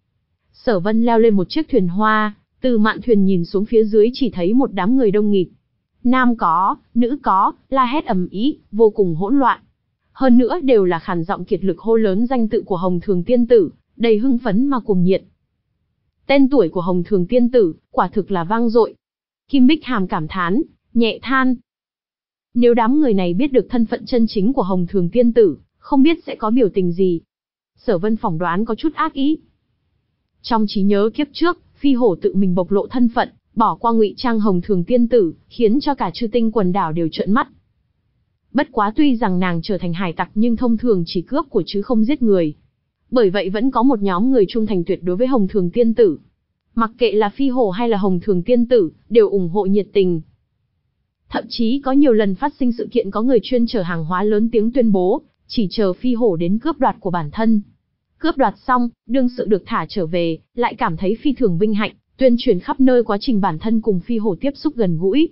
Sở Vân leo lên một chiếc thuyền hoa, từ mạn thuyền nhìn xuống phía dưới chỉ thấy một đám người đông nghịt. Nam có, nữ có, la hét ầm ĩ, vô cùng hỗn loạn. Hơn nữa đều là khàn giọng kiệt lực hô lớn danh tự của Hồng Thường Tiên Tử, đầy hưng phấn mà cuồng nhiệt. Tên tuổi của Hồng Thường Tiên Tử, quả thực là vang dội. Kim Bích Hàm cảm thán, nhẹ than. Nếu đám người này biết được thân phận chân chính của Hồng Thường Tiên Tử, không biết sẽ có biểu tình gì. Sở Vân phỏng đoán có chút ác ý. Trong trí nhớ kiếp trước, Phi Hổ tự mình bộc lộ thân phận, bỏ qua ngụy trang Hồng Thường Tiên Tử, khiến cho cả Chư Tinh quần đảo đều trợn mắt. Bất quá tuy rằng nàng trở thành hải tặc nhưng thông thường chỉ cướp của chứ không giết người. Bởi vậy vẫn có một nhóm người trung thành tuyệt đối với Hồng Thường Tiên Tử. Mặc kệ là Phi Hổ hay là Hồng Thường Tiên Tử, đều ủng hộ nhiệt tình. Thậm chí có nhiều lần phát sinh sự kiện có người chuyên chở hàng hóa lớn tiếng tuyên bố, chỉ chờ Phi Hổ đến cướp đoạt của bản thân. Cướp đoạt xong, đương sự được thả trở về, lại cảm thấy phi thường vinh hạnh, tuyên truyền khắp nơi quá trình bản thân cùng Phi Hổ tiếp xúc gần gũi.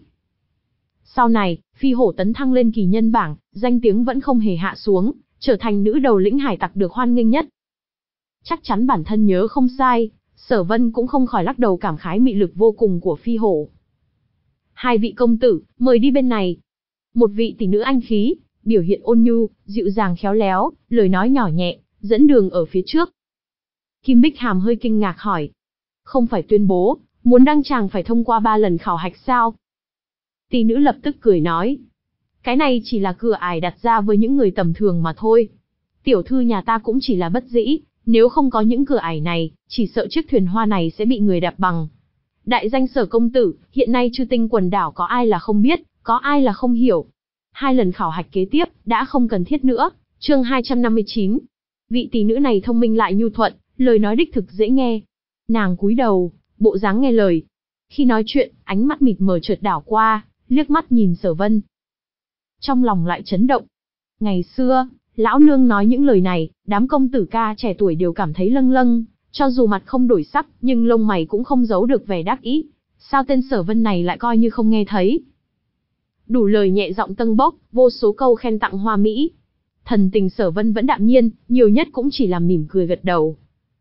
Sau này, Phi Hổ tấn thăng lên kỳ nhân bảng, danh tiếng vẫn không hề hạ xuống, trở thành nữ đầu lĩnh hải tặc được hoan nghênh nhất. Chắc chắn bản thân nhớ không sai, Sở Vân cũng không khỏi lắc đầu cảm khái mị lực vô cùng của Phi Hổ. Hai vị công tử, mời đi bên này. Một vị tỷ nữ anh khí, biểu hiện ôn nhu, dịu dàng khéo léo, lời nói nhỏ nhẹ, dẫn đường ở phía trước. Kim Bích Hàm hơi kinh ngạc hỏi. Không phải tuyên bố, muốn đăng tràng phải thông qua ba lần khảo hạch sao? Tỷ nữ lập tức cười nói. Cái này chỉ là cửa ải đặt ra với những người tầm thường mà thôi. Tiểu thư nhà ta cũng chỉ là bất dĩ, nếu không có những cửa ải này, chỉ sợ chiếc thuyền hoa này sẽ bị người đạp bằng. Đại danh Sở công tử, hiện nay Chư Tinh quần đảo có ai là không biết, có ai là không hiểu. Hai lần khảo hạch kế tiếp, đã không cần thiết nữa. Chương hai trăm năm mươi chín. Vị tỷ nữ này thông minh lại nhu thuận, lời nói đích thực dễ nghe. Nàng cúi đầu, bộ dáng nghe lời. Khi nói chuyện, ánh mắt mịt mờ chợt đảo qua, liếc mắt nhìn Sở Vân. Trong lòng lại chấn động. Ngày xưa, lão nương nói những lời này, đám công tử ca trẻ tuổi đều cảm thấy lâng lâng, cho dù mặt không đổi sắc, nhưng lông mày cũng không giấu được vẻ đắc ý. Sao tên Sở Vân này lại coi như không nghe thấy? Đủ lời nhẹ giọng tâng bốc, vô số câu khen tặng hoa mỹ. Thần tình Sở Vân vẫn đạm nhiên, nhiều nhất cũng chỉ là mỉm cười gật đầu.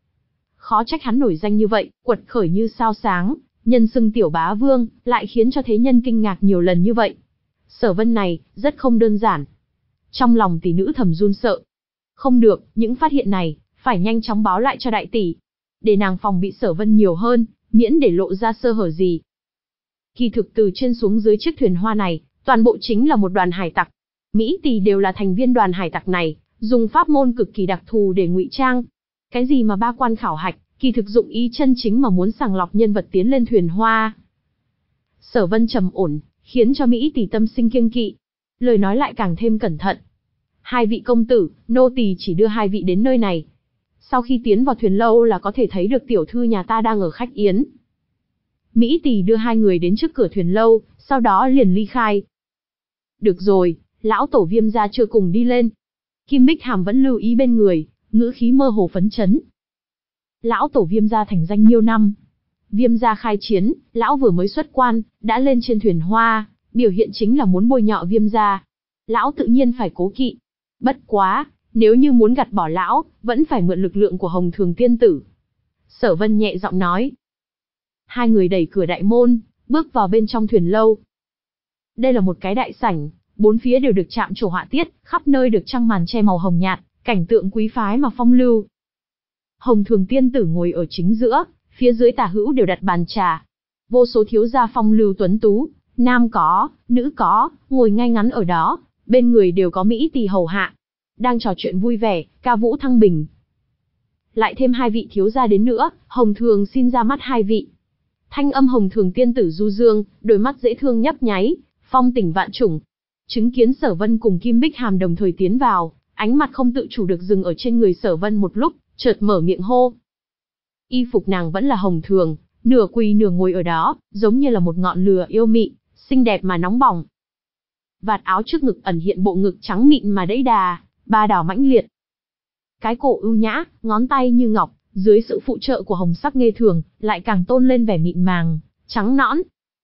Khó trách hắn nổi danh như vậy, quật khởi như sao sáng, nhân xưng tiểu bá vương, lại khiến cho thế nhân kinh ngạc nhiều lần như vậy. Sở Vân này, rất không đơn giản. Trong lòng tỷ nữ thầm run sợ. Không được, những phát hiện này, phải nhanh chóng báo lại cho đại tỷ. Để nàng phòng bị Sở Vân nhiều hơn, miễn để lộ ra sơ hở gì. Kỳ thực từ trên xuống dưới chiếc thuyền hoa này, toàn bộ chính là một đoàn hải tặc. Mỹ tỷ đều là thành viên đoàn hải tặc này, dùng pháp môn cực kỳ đặc thù để ngụy trang. Cái gì mà ba quan khảo hạch, kỳ thực dụng ý chân chính mà muốn sàng lọc nhân vật tiến lên thuyền hoa. Sở Vân trầm ổn, khiến cho Mỹ tỷ tâm sinh kiêng kỵ. Lời nói lại càng thêm cẩn thận. Hai vị công tử, nô tỳ chỉ đưa hai vị đến nơi này. Sau khi tiến vào thuyền lâu là có thể thấy được tiểu thư nhà ta đang ở khách yến. Mỹ tỷ đưa hai người đến trước cửa thuyền lâu, sau đó liền ly khai. Được rồi, lão tổ Viêm gia chưa cùng đi lên. Kim Bích Hàm vẫn lưu ý bên người, ngữ khí mơ hồ phấn chấn. Lão tổ Viêm gia thành danh nhiều năm. Viêm gia khai chiến, lão vừa mới xuất quan, đã lên trên thuyền hoa, biểu hiện chính là muốn bôi nhọ Viêm gia. Lão tự nhiên phải cố kỵ. Bất quá, nếu như muốn gạt bỏ lão, vẫn phải mượn lực lượng của Hồng Thường tiên tử. Sở Vân nhẹ giọng nói. Hai người đẩy cửa đại môn, bước vào bên trong thuyền lâu. Đây là một cái đại sảnh, bốn phía đều được chạm trổ họa tiết, khắp nơi được trăng màn che màu hồng nhạt, cảnh tượng quý phái mà phong lưu. Hồng Thường tiên tử ngồi ở chính giữa, phía dưới tả hữu đều đặt bàn trà. Vô số thiếu gia phong lưu tuấn tú, nam có, nữ có, ngồi ngay ngắn ở đó, bên người đều có Mỹ tỳ hầu hạ. Đang trò chuyện vui vẻ, ca vũ thăng bình. Lại thêm hai vị thiếu gia đến nữa, Hồng Thường xin ra mắt hai vị. Thanh âm Hồng Thường tiên tử du dương, đôi mắt dễ thương nhấp nháy, phong tình vạn trùng. Chứng kiến Sở Vân cùng Kim Bích Hàm đồng thời tiến vào, ánh mặt không tự chủ được dừng ở trên người Sở Vân một lúc, chợt mở miệng hô. Y phục nàng vẫn là hồng thường, nửa quỳ nửa ngồi ở đó, giống như là một ngọn lửa yêu mị, xinh đẹp mà nóng bỏng. Vạt áo trước ngực ẩn hiện bộ ngực trắng mịn mà đẫy đà, ba đảo mãnh liệt. Cái cổ ưu nhã, ngón tay như ngọc, dưới sự phụ trợ của hồng sắc nghê thường, lại càng tôn lên vẻ mịn màng, trắng nõn.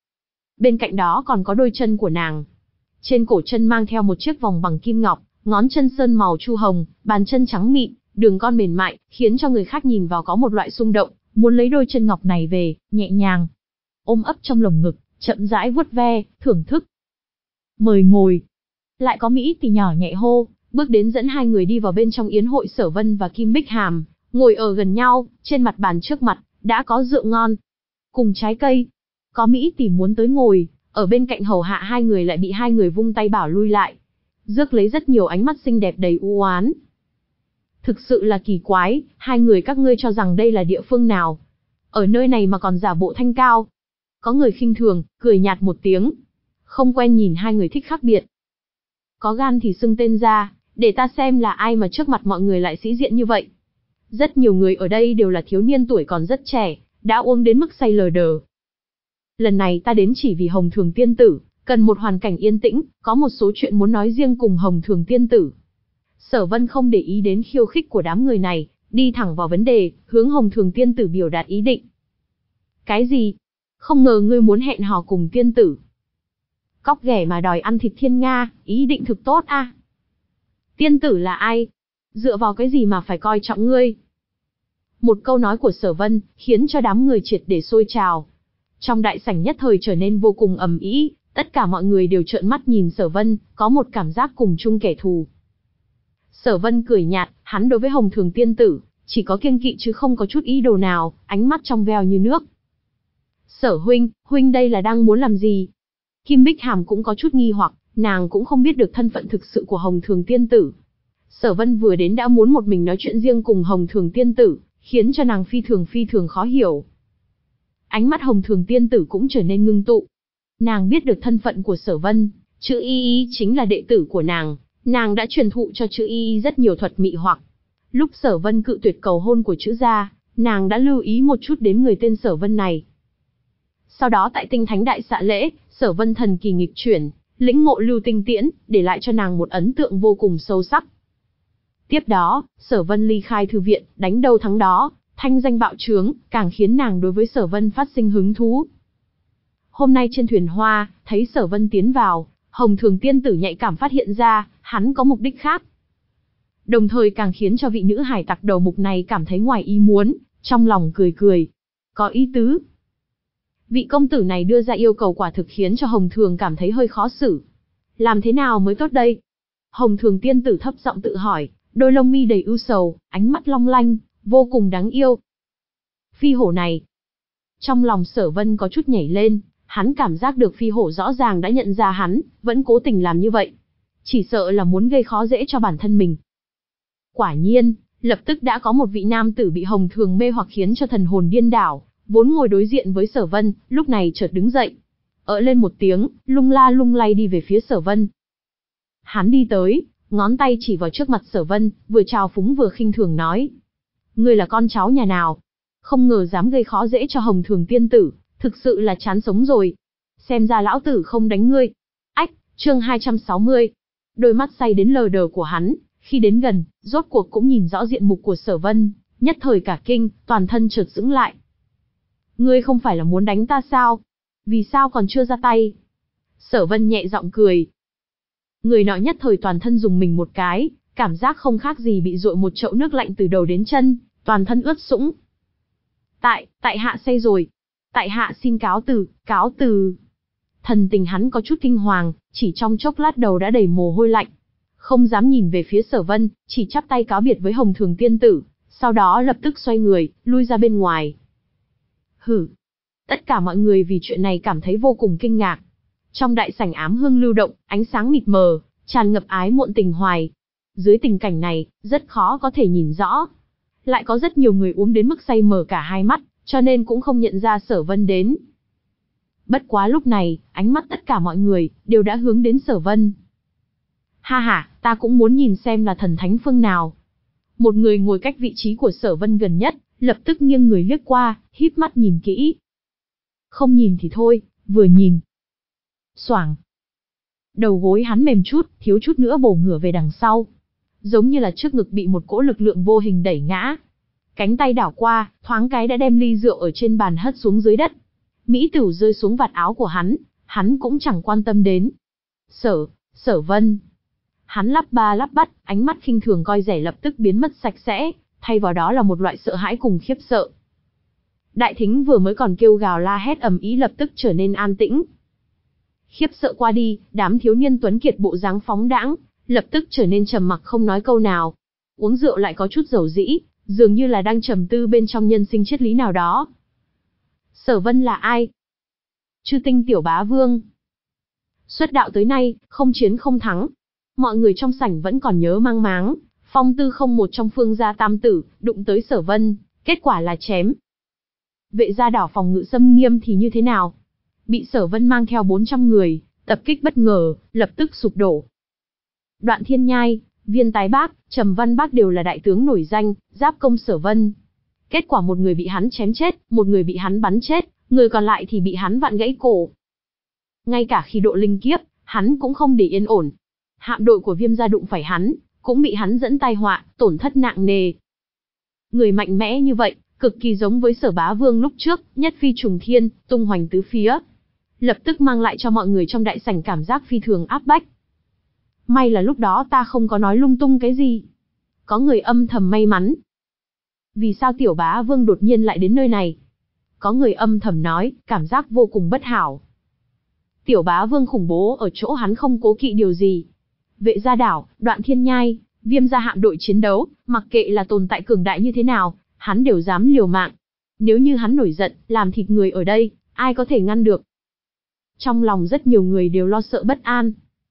Bên cạnh đó còn có đôi chân của nàng. Trên cổ chân mang theo một chiếc vòng bằng kim ngọc, ngón chân sơn màu chu hồng, bàn chân trắng mịn, đường con mềm mại, khiến cho người khác nhìn vào có một loại xung động, muốn lấy đôi chân ngọc này về, nhẹ nhàng ôm ấp trong lồng ngực, chậm rãi vuốt ve, thưởng thức. Mời ngồi. Lại có Mỹ tỷ nhỏ nhẹ hô, bước đến dẫn hai người đi vào bên trong yến hội. Sở Vân và Kim Bích Hàm ngồi ở gần nhau, trên mặt bàn trước mặt đã có rượu ngon cùng trái cây. Có Mỹ tỷ muốn tới ngồi, ở bên cạnh hầu hạ hai người lại bị hai người vung tay bảo lui lại, rước lấy rất nhiều ánh mắt xinh đẹp đầy u oán. Thực sự là kỳ quái, hai người các ngươi cho rằng đây là địa phương nào? Ở nơi này mà còn giả bộ thanh cao. Có người khinh thường, cười nhạt một tiếng. Không quen nhìn hai người thích khác biệt. Có gan thì xưng tên ra, để ta xem là ai mà trước mặt mọi người lại sĩ diện như vậy. Rất nhiều người ở đây đều là thiếu niên tuổi còn rất trẻ, đã uống đến mức say lờ đờ. Lần này ta đến chỉ vì Hồng Thường tiên tử, cần một hoàn cảnh yên tĩnh, có một số chuyện muốn nói riêng cùng Hồng Thường tiên tử. Sở Vân không để ý đến khiêu khích của đám người này, đi thẳng vào vấn đề, hướng Hồng Thường tiên tử biểu đạt ý định. Cái gì? Không ngờ ngươi muốn hẹn hò cùng tiên tử. Cóc ghẻ mà đòi ăn thịt thiên nga, ý định thực tốt a. À? Tiên tử là ai? Dựa vào cái gì mà phải coi trọng ngươi? Một câu nói của Sở Vân, khiến cho đám người triệt để sôi trào. Trong đại sảnh nhất thời trở nên vô cùng ầm ĩ, tất cả mọi người đều trợn mắt nhìn Sở Vân, có một cảm giác cùng chung kẻ thù. Sở Vân cười nhạt, hắn đối với Hồng Thường tiên tử, chỉ có kiêng kỵ chứ không có chút ý đồ nào, ánh mắt trong veo như nước. Sở huynh, huynh đây là đang muốn làm gì? Kim Bích Hàm cũng có chút nghi hoặc, nàng cũng không biết được thân phận thực sự của Hồng Thường tiên tử. Sở Vân vừa đến đã muốn một mình nói chuyện riêng cùng Hồng Thường tiên tử, khiến cho nàng phi thường phi thường khó hiểu. Ánh mắt Hồng Thường tiên tử cũng trở nên ngưng tụ. Nàng biết được thân phận của Sở Vân, chữ Y Y chính là đệ tử của nàng, nàng đã truyền thụ cho chữ Y Y rất nhiều thuật mị hoặc. Lúc Sở Vân cự tuyệt cầu hôn của chữ gia, nàng đã lưu ý một chút đến người tên Sở Vân này. Sau đó tại Tinh Thánh Đại Xạ Lễ, Sở Vân thần kỳ nghịch chuyển, lĩnh ngộ lưu tinh tiễn, để lại cho nàng một ấn tượng vô cùng sâu sắc. Tiếp đó, Sở Vân ly khai thư viện, đánh đâu thắng đó, thanh danh bạo trướng, càng khiến nàng đối với Sở Vân phát sinh hứng thú. Hôm nay trên thuyền hoa, thấy Sở Vân tiến vào, Hồng Thường tiên tử nhạy cảm phát hiện ra, hắn có mục đích khác. Đồng thời càng khiến cho vị nữ hải tặc đầu mục này cảm thấy ngoài ý muốn, trong lòng cười cười. Có ý tứ. Vị công tử này đưa ra yêu cầu quả thực khiến cho Hồng Thường cảm thấy hơi khó xử. Làm thế nào mới tốt đây? Hồng Thường tiên tử thấp giọng tự hỏi, đôi lông mi đầy ưu sầu, ánh mắt long lanh, vô cùng đáng yêu. Phi hổ này. Trong lòng Sở Vân có chút nhảy lên, hắn cảm giác được phi hổ rõ ràng đã nhận ra hắn, vẫn cố tình làm như vậy. Chỉ sợ là muốn gây khó dễ cho bản thân mình. Quả nhiên, lập tức đã có một vị nam tử bị Hồng Thường mê hoặc khiến cho thần hồn điên đảo, vốn ngồi đối diện với Sở Vân, lúc này chợt đứng dậy. Ợ lên một tiếng, lung la lung lay đi về phía Sở Vân. Hắn đi tới, ngón tay chỉ vào trước mặt Sở Vân, vừa trào phúng vừa khinh thường nói. Ngươi là con cháu nhà nào? Không ngờ dám gây khó dễ cho Hồng Thường tiên tử, thực sự là chán sống rồi. Xem ra lão tử không đánh ngươi. Ách, chương hai trăm sáu mươi. Đôi mắt say đến lờ đờ của hắn, khi đến gần, rốt cuộc cũng nhìn rõ diện mục của Sở Vân, nhất thời cả kinh, toàn thân chợt sững lại. Ngươi không phải là muốn đánh ta sao? Vì sao còn chưa ra tay? Sở Vân nhẹ giọng cười. Người nọ nhất thời toàn thân dùng mình một cái, cảm giác không khác gì bị dội một chậu nước lạnh từ đầu đến chân, toàn thân ướt sũng. Tại, tại hạ say rồi. Tại hạ xin cáo từ, cáo từ. Thần tình hắn có chút kinh hoàng, chỉ trong chốc lát đầu đã đầy mồ hôi lạnh. Không dám nhìn về phía Sở Vân, chỉ chắp tay cáo biệt với Hồng Thường tiên tử, sau đó lập tức xoay người, lui ra bên ngoài. Hử. Tất cả mọi người vì chuyện này cảm thấy vô cùng kinh ngạc. Trong đại sảnh ám hương lưu động, ánh sáng mịt mờ, tràn ngập ái muộn tình hoài. Dưới tình cảnh này, rất khó có thể nhìn rõ. Lại có rất nhiều người uống đến mức say mờ cả hai mắt, cho nên cũng không nhận ra Sở Vân đến. Bất quá lúc này, ánh mắt tất cả mọi người đều đã hướng đến Sở Vân. Ha ha, ta cũng muốn nhìn xem là thần thánh phương nào. Một người ngồi cách vị trí của Sở Vân gần nhất, lập tức nghiêng người liếc qua, híp mắt nhìn kỹ. Không nhìn thì thôi, vừa nhìn. Xoảng. Đầu gối hắn mềm chút, thiếu chút nữa bổ ngửa về đằng sau. Giống như là trước ngực bị một cỗ lực lượng vô hình đẩy ngã. Cánh tay đảo qua, thoáng cái đã đem ly rượu ở trên bàn hất xuống dưới đất. Mỹ Tửu rơi xuống vạt áo của hắn, hắn cũng chẳng quan tâm đến. Sở, Sở Vân. Hắn lắp ba lắp bắp, ánh mắt khinh thường coi rẻ lập tức biến mất sạch sẽ, thay vào đó là một loại sợ hãi cùng khiếp sợ. Đại thính vừa mới còn kêu gào la hét ầm ĩ lập tức trở nên an tĩnh. Khiếp sợ qua đi, đám thiếu niên tuấn kiệt bộ dáng phóng đãng, lập tức trở nên trầm mặc không nói câu nào. Uống rượu lại có chút dầu dĩ, dường như là đang trầm tư bên trong nhân sinh triết lý nào đó. Sở Vân là ai? Chư tinh tiểu bá vương. Xuất đạo tới nay, không chiến không thắng. Mọi người trong sảnh vẫn còn nhớ mang máng, Phong Tư không một trong Phương gia tam tử, đụng tới Sở Vân, kết quả là chém. Vệ gia đảo phòng ngự xâm nghiêm thì như thế nào? Bị Sở Vân mang theo bốn trăm người, tập kích bất ngờ, lập tức sụp đổ. Đoạn Thiên Nhai, Viên Tái Bác, Trầm Văn Bác đều là đại tướng nổi danh, giáp công Sở Vân. Kết quả một người bị hắn chém chết, một người bị hắn bắn chết, người còn lại thì bị hắn vặn gãy cổ. Ngay cả khi độ linh kiếp, hắn cũng không để yên ổn. Hạm đội của Viêm gia đụng phải hắn, cũng bị hắn dẫn tai họa, tổn thất nặng nề. Người mạnh mẽ như vậy, cực kỳ giống với Sở Bá Vương lúc trước, nhất phi trùng thiên, tung hoành tứ phía. Lập tức mang lại cho mọi người trong đại sảnh cảm giác phi thường áp bách. May là lúc đó ta không có nói lung tung cái gì. Có người âm thầm may mắn. Vì sao Tiểu Bá Vương đột nhiên lại đến nơi này? Có người âm thầm nói, cảm giác vô cùng bất hảo. Tiểu Bá Vương khủng bố ở chỗ hắn không cố kỵ điều gì. Vệ gia đảo, Đoạn Thiên Nhai, Viêm gia hạm đội chiến đấu, mặc kệ là tồn tại cường đại như thế nào, hắn đều dám liều mạng. Nếu như hắn nổi giận, làm thịt người ở đây, ai có thể ngăn được? Trong lòng rất nhiều người đều lo sợ bất an.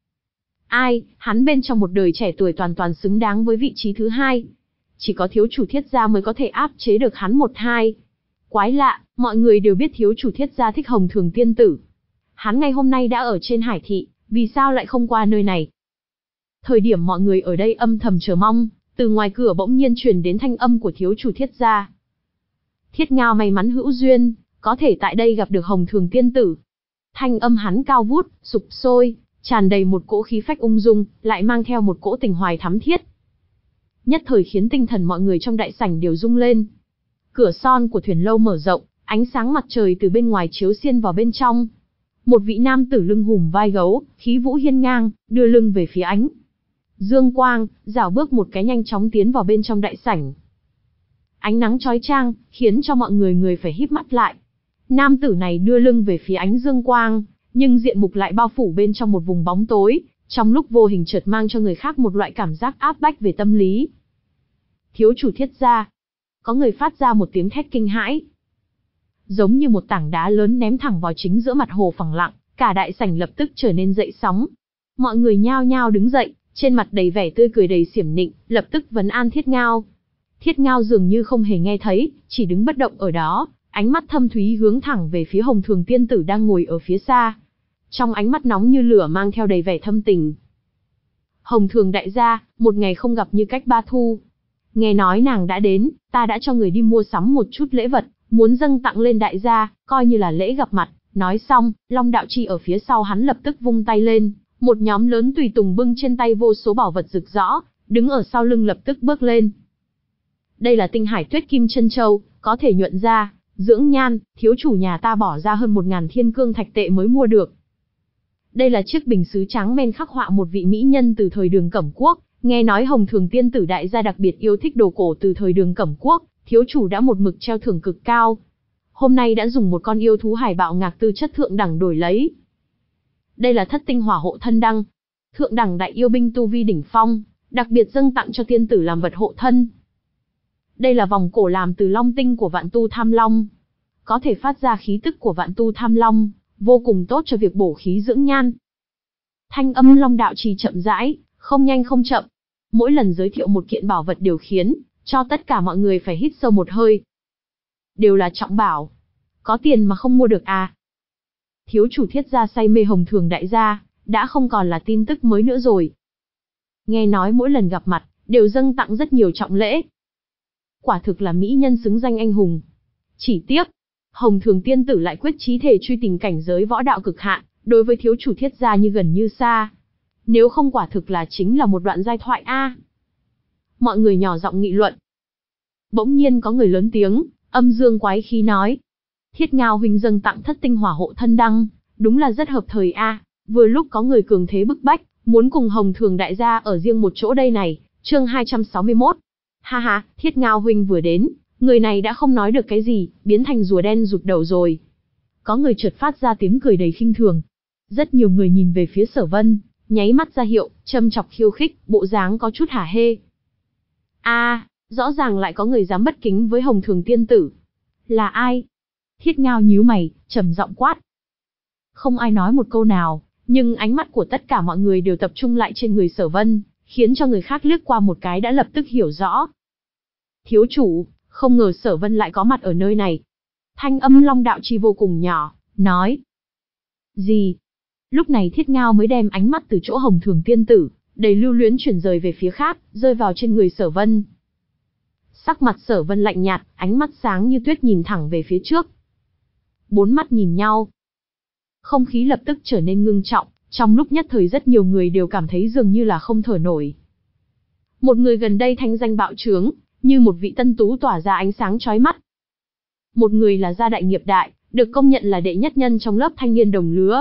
Ai, hắn bên trong một đời trẻ tuổi toàn toàn xứng đáng với vị trí thứ hai. Chỉ có thiếu chủ Thiết gia mới có thể áp chế được hắn một hai. Quái lạ, mọi người đều biết thiếu chủ Thiết gia thích Hồng Thường tiên tử. Hắn ngày hôm nay đã ở trên Hải thị, vì sao lại không qua nơi này? Thời điểm mọi người ở đây âm thầm chờ mong, từ ngoài cửa bỗng nhiên truyền đến thanh âm của thiếu chủ Thiết gia. Thiết Ngao may mắn hữu duyên, có thể tại đây gặp được Hồng Thường tiên tử. Thanh âm hắn cao vút, sục sôi, tràn đầy một cỗ khí phách ung dung, lại mang theo một cỗ tình hoài thắm thiết. Nhất thời khiến tinh thần mọi người trong đại sảnh đều rung lên. Cửa son của thuyền lâu mở rộng, ánh sáng mặt trời từ bên ngoài chiếu xiên vào bên trong. Một vị nam tử lưng hùm vai gấu, khí vũ hiên ngang, đưa lưng về phía ánh dương quang, rảo bước một cái nhanh chóng tiến vào bên trong đại sảnh. Ánh nắng chói chang, khiến cho mọi người người phải híp mắt lại. Nam tử này đưa lưng về phía ánh dương quang, nhưng diện mục lại bao phủ bên trong một vùng bóng tối, trong lúc vô hình chợt mang cho người khác một loại cảm giác áp bách về tâm lý. Thiếu chủ Thiết gia. Có người phát ra một tiếng thét kinh hãi. Giống như một tảng đá lớn ném thẳng vào chính giữa mặt hồ phẳng lặng, cả đại sảnh lập tức trở nên dậy sóng. Mọi người nhao nhao đứng dậy, trên mặt đầy vẻ tươi cười đầy xiểm nịnh, lập tức vấn an Thiết Ngao. Thiết Ngao dường như không hề nghe thấy, chỉ đứng bất động ở đó, ánh mắt thâm thúy hướng thẳng về phía Hồng Thường tiên tử đang ngồi ở phía xa. Trong ánh mắt nóng như lửa mang theo đầy vẻ thâm tình. Hồng Thường đại gia, một ngày không gặp như cách ba thu. Nghe nói nàng đã đến, ta đã cho người đi mua sắm một chút lễ vật, muốn dâng tặng lên đại gia, coi như là lễ gặp mặt. Nói xong, Long Đạo Chi ở phía sau hắn lập tức vung tay lên, một nhóm lớn tùy tùng bưng trên tay vô số bảo vật rực rỡ, đứng ở sau lưng lập tức bước lên. Đây là tinh hải tuyết kim chân châu, có thể nhuận da, dưỡng nhan, thiếu chủ nhà ta bỏ ra hơn một ngàn thiên cương thạch tệ mới mua được. Đây là chiếc bình sứ trắng men khắc họa một vị mỹ nhân từ thời Đường Cẩm Quốc, nghe nói Hồng Thường tiên tử đại gia đặc biệt yêu thích đồ cổ từ thời Đường Cẩm Quốc, thiếu chủ đã một mực treo thưởng cực cao. Hôm nay đã dùng một con yêu thú hải bạo ngạc tư chất thượng đẳng đổi lấy. Đây là thất tinh hỏa hộ thân đăng, thượng đẳng đại yêu binh tu vi đỉnh phong, đặc biệt dâng tặng cho tiên tử làm vật hộ thân. Đây là vòng cổ làm từ long tinh của Vạn Tu Tham Long, có thể phát ra khí tức của Vạn Tu Tham Long, vô cùng tốt cho việc bổ khí dưỡng nhan. Thanh âm Long Đạo Trì chậm rãi, không nhanh không chậm. Mỗi lần giới thiệu một kiện bảo vật đều khiến cho tất cả mọi người phải hít sâu một hơi. Đều là trọng bảo, có tiền mà không mua được à? Thiếu chủ Thiết gia say mê Hồng Thường đại gia, đã không còn là tin tức mới nữa rồi. Nghe nói mỗi lần gặp mặt, đều dâng tặng rất nhiều trọng lễ. Quả thực là mỹ nhân xứng danh anh hùng. Chỉ tiếc, Hồng Thường tiên tử lại quyết chí thể truy tìm cảnh giới võ đạo cực hạn, đối với thiếu chủ Thiết gia như gần như xa. Nếu không quả thực là chính là một đoạn giai thoại a. Mọi người nhỏ giọng nghị luận. Bỗng nhiên có người lớn tiếng, âm dương quái khí nói: Thiết Ngao huynh dâng tặng thất tinh hỏa hộ thân đăng, đúng là rất hợp thời a. Vừa lúc có người cường thế bức bách, muốn cùng Hồng Thường đại gia ở riêng một chỗ đây này. Chương hai trăm sáu mươi mốt. Ha ha, Thiết Ngao huynh vừa đến, người này đã không nói được cái gì, biến thành rùa đen rụt đầu rồi. Có người chợt phát ra tiếng cười đầy khinh thường. Rất nhiều người nhìn về phía Sở Vân, nháy mắt ra hiệu, châm chọc khiêu khích, bộ dáng có chút hả hê. A, à, rõ ràng lại có người dám bất kính với Hồng Thường tiên tử. Là ai? Thiết Ngao nhíu mày, trầm giọng quát. Không ai nói một câu nào, nhưng ánh mắt của tất cả mọi người đều tập trung lại trên người Sở Vân, khiến cho người khác liếc qua một cái đã lập tức hiểu rõ. Thiếu chủ, không ngờ Sở Vân lại có mặt ở nơi này. Thanh âm Long Đạo Chi vô cùng nhỏ, nói. Gì? Lúc này Thiết Ngao mới đem ánh mắt từ chỗ Hồng Thường tiên tử, đầy lưu luyến chuyển rời về phía khác, rơi vào trên người Sở Vân. Sắc mặt Sở Vân lạnh nhạt, ánh mắt sáng như tuyết nhìn thẳng về phía trước. Bốn mắt nhìn nhau. Không khí lập tức trở nên ngưng trọng, trong lúc nhất thời rất nhiều người đều cảm thấy dường như là không thở nổi. Một người gần đây thanh danh bạo trướng, như một vị tân tú tỏa ra ánh sáng chói mắt. Một người là gia đại nghiệp đại, được công nhận là đệ nhất nhân trong lớp thanh niên đồng lứa.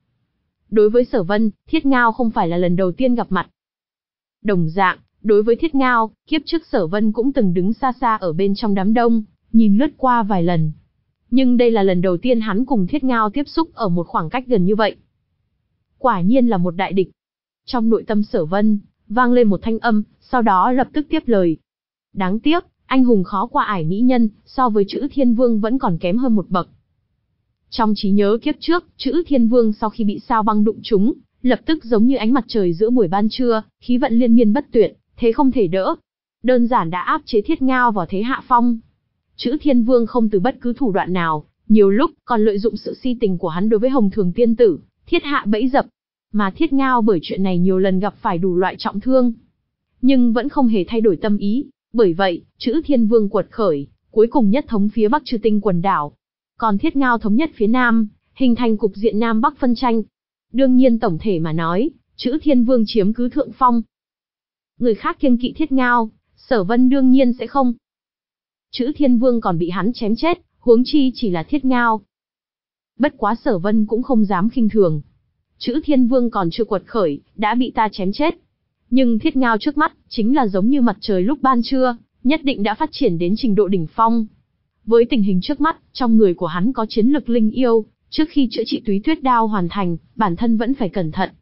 Đối với Sở Vân, Thiết Ngao không phải là lần đầu tiên gặp mặt. Đồng dạng, đối với Thiết Ngao, kiếp trước Sở Vân cũng từng đứng xa xa ở bên trong đám đông, nhìn lướt qua vài lần. Nhưng đây là lần đầu tiên hắn cùng Thiết Ngao tiếp xúc ở một khoảng cách gần như vậy. Quả nhiên là một đại địch. Trong nội tâm Sở Vân, vang lên một thanh âm, sau đó lập tức tiếp lời. Đáng tiếc, anh hùng khó qua ải mỹ nhân, so với chữ Thiên Vương vẫn còn kém hơn một bậc. Trong trí nhớ kiếp trước, chữ Thiên Vương sau khi bị sao băng đụng trúng, lập tức giống như ánh mặt trời giữa buổi ban trưa, khí vận liên miên bất tuyệt, thế không thể đỡ. Đơn giản đã áp chế Thiết Ngao vào thế hạ phong. Chữ Thiên Vương không từ bất cứ thủ đoạn nào, nhiều lúc còn lợi dụng sự si tình của hắn đối với Hồng Thường tiên tử, thiết hạ bẫy dập. Mà Thiết Ngao bởi chuyện này nhiều lần gặp phải đủ loại trọng thương, nhưng vẫn không hề thay đổi tâm ý. Bởi vậy, chữ Thiên Vương quật khởi, cuối cùng nhất thống phía Bắc Chư Tinh quần đảo. còn Thiết Ngao thống nhất phía Nam, hình thành cục diện Nam Bắc phân tranh. Đương nhiên tổng thể mà nói, chữ Thiên Vương chiếm cứ thượng phong. Người khác kiêng kỵ Thiết Ngao, Sở Vân đương nhiên sẽ không. Chữ Thiên Vương còn bị hắn chém chết, huống chi chỉ là Thiết Ngao. Bất quá Sở Vân cũng không dám khinh thường. Chữ Thiên Vương còn chưa quật khởi, đã bị ta chém chết. Nhưng Thiết Ngao trước mắt, chính là giống như mặt trời lúc ban trưa, nhất định đã phát triển đến trình độ đỉnh phong. Với tình hình trước mắt, trong người của hắn có chiến lực linh yêu, trước khi chữa trị túy tuyết đao hoàn thành, bản thân vẫn phải cẩn thận.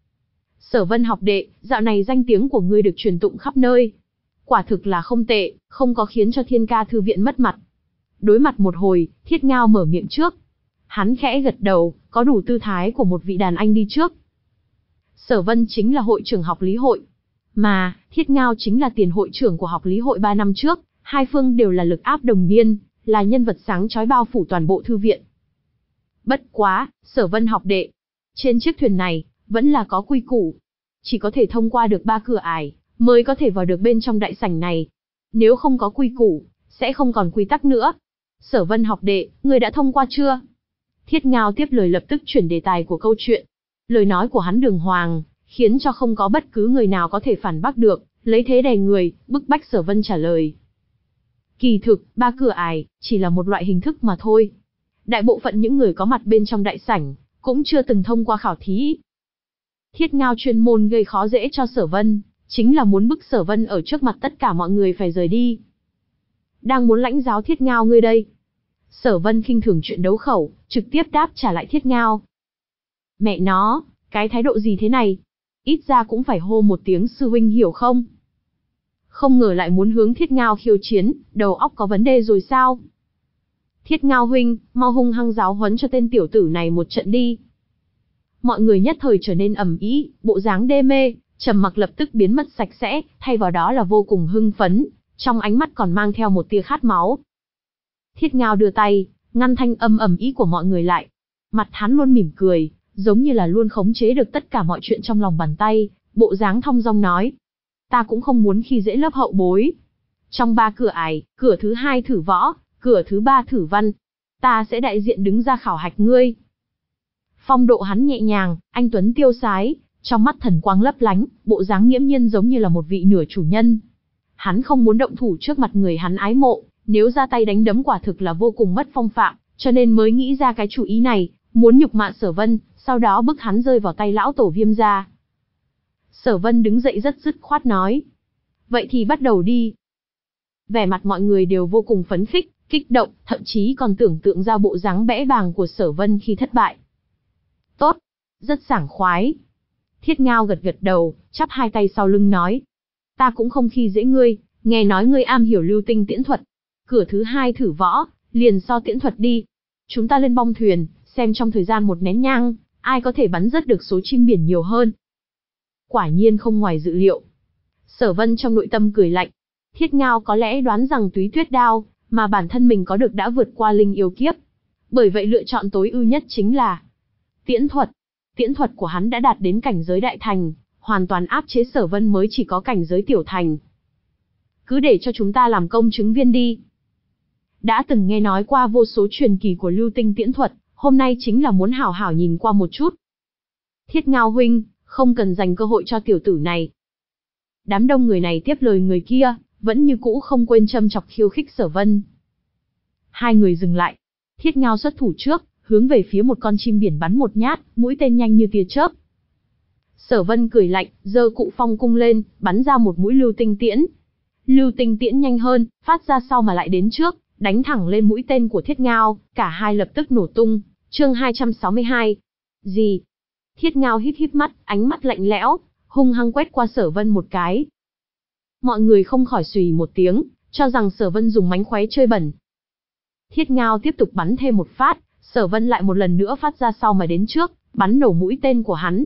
Sở Vân học đệ, dạo này danh tiếng của ngươi được truyền tụng khắp nơi. Quả thực là không tệ, không có khiến cho Thiên Ca thư viện mất mặt. Đối mặt một hồi, Thiết Ngao mở miệng trước. Hắn khẽ gật đầu, có đủ tư thái của một vị đàn anh đi trước. Sở Vân chính là hội trưởng học lý hội, mà Thiết Ngao chính là tiền hội trưởng của học lý hội ba năm trước, hai phương đều là lực áp đồng niên, là nhân vật sáng chói bao phủ toàn bộ thư viện. Bất quá, Sở Vân học đệ, trên chiếc thuyền này vẫn là có quy củ, chỉ có thể thông qua được ba cửa ải mới có thể vào được bên trong đại sảnh này. Nếu không có quy củ, sẽ không còn quy tắc nữa. Sở Vân học đệ, người đã thông qua chưa? Thiết Ngao tiếp lời lập tức chuyển đề tài của câu chuyện. Lời nói của hắn đường hoàng, khiến cho không có bất cứ người nào có thể phản bác được, lấy thế đè người, bức bách Sở Vân trả lời. Kỳ thực, ba cửa ải, chỉ là một loại hình thức mà thôi. Đại bộ phận những người có mặt bên trong đại sảnh, cũng chưa từng thông qua khảo thí. Thiết Ngao chuyên môn gây khó dễ cho Sở Vân, chính là muốn bức Sở Vân ở trước mặt tất cả mọi người phải rời đi. Đang muốn lãnh giáo Thiết Ngao ngươi đây. Sở Vân khinh thường chuyện đấu khẩu, trực tiếp đáp trả lại Thiết Ngao. Mẹ nó, cái thái độ gì thế này? Ít ra cũng phải hô một tiếng sư huynh hiểu không? Không ngờ lại muốn hướng Thiết Ngao khiêu chiến, đầu óc có vấn đề rồi sao? Thiết Ngao huynh, mau hung hăng giáo huấn cho tên tiểu tử này một trận đi. Mọi người nhất thời trở nên ầm ĩ, bộ dáng đê mê, trầm mặc lập tức biến mất sạch sẽ, thay vào đó là vô cùng hưng phấn, trong ánh mắt còn mang theo một tia khát máu. Thiết Ngao đưa tay, ngăn thanh âm ầm ĩ của mọi người lại. Mặt hắn luôn mỉm cười, giống như là luôn khống chế được tất cả mọi chuyện trong lòng bàn tay, bộ dáng thong dong nói. Ta cũng không muốn khi dễ lớp hậu bối. Trong ba cửa ải, cửa thứ hai thử võ, cửa thứ ba thử văn. Ta sẽ đại diện đứng ra khảo hạch ngươi. Phong độ hắn nhẹ nhàng, anh tuấn tiêu sái, trong mắt thần quang lấp lánh, bộ dáng nghiễm nhiên giống như là một vị nửa chủ nhân. Hắn không muốn động thủ trước mặt người hắn ái mộ, nếu ra tay đánh đấm quả thực là vô cùng mất phong phạm, cho nên mới nghĩ ra cái chủ ý này, muốn nhục mạ Sở Vân, sau đó bức hắn rơi vào tay lão tổ Viêm gia. Sở Vân đứng dậy rất dứt khoát nói. Vậy thì bắt đầu đi. Vẻ mặt mọi người đều vô cùng phấn khích, kích động, thậm chí còn tưởng tượng ra bộ dáng bẽ bàng của Sở Vân khi thất bại. Tốt, rất sảng khoái. Thiết Ngao gật gật đầu, chắp hai tay sau lưng nói. Ta cũng không khi dễ ngươi, nghe nói ngươi am hiểu lưu tinh tiễn thuật. Cửa thứ hai thử võ, liền so tiễn thuật đi. Chúng ta lên bong thuyền, xem trong thời gian một nén nhang, ai có thể bắn rớt được số chim biển nhiều hơn. Quả nhiên không ngoài dự liệu. Sở Vân trong nội tâm cười lạnh. Thiết Ngao có lẽ đoán rằng túy tuyết đao, mà bản thân mình có được đã vượt qua linh yêu kiếp. Bởi vậy lựa chọn tối ưu nhất chính là tiễn thuật. Tiễn thuật của hắn đã đạt đến cảnh giới đại thành, hoàn toàn áp chế Sở Vân mới chỉ có cảnh giới tiểu thành. Cứ để cho chúng ta làm công chứng viên đi. Đã từng nghe nói qua vô số truyền kỳ của lưu tinh tiễn thuật, hôm nay chính là muốn hảo hảo nhìn qua một chút. Thiết Ngao huynh, không cần dành cơ hội cho tiểu tử này. Đám đông người này tiếp lời người kia, vẫn như cũ không quên châm chọc khiêu khích Sở Vân. Hai người dừng lại. Thiết Ngao xuất thủ trước, hướng về phía một con chim biển bắn một nhát, mũi tên nhanh như tia chớp. Sở Vân cười lạnh, giơ cụ phong cung lên, bắn ra một mũi lưu tinh tiễn. Lưu tinh tiễn nhanh hơn, phát ra sau mà lại đến trước, đánh thẳng lên mũi tên của Thiết Ngao, cả hai lập tức nổ tung. Chương hai trăm sáu mươi hai. Gì? Thiết Ngao híp híp mắt, ánh mắt lạnh lẽo, hung hăng quét qua Sở Vân một cái. Mọi người không khỏi xùy một tiếng, cho rằng Sở Vân dùng mánh khóe chơi bẩn. Thiết Ngao tiếp tục bắn thêm một phát, Sở Vân lại một lần nữa phát ra sau mà đến trước, bắn nổ mũi tên của hắn.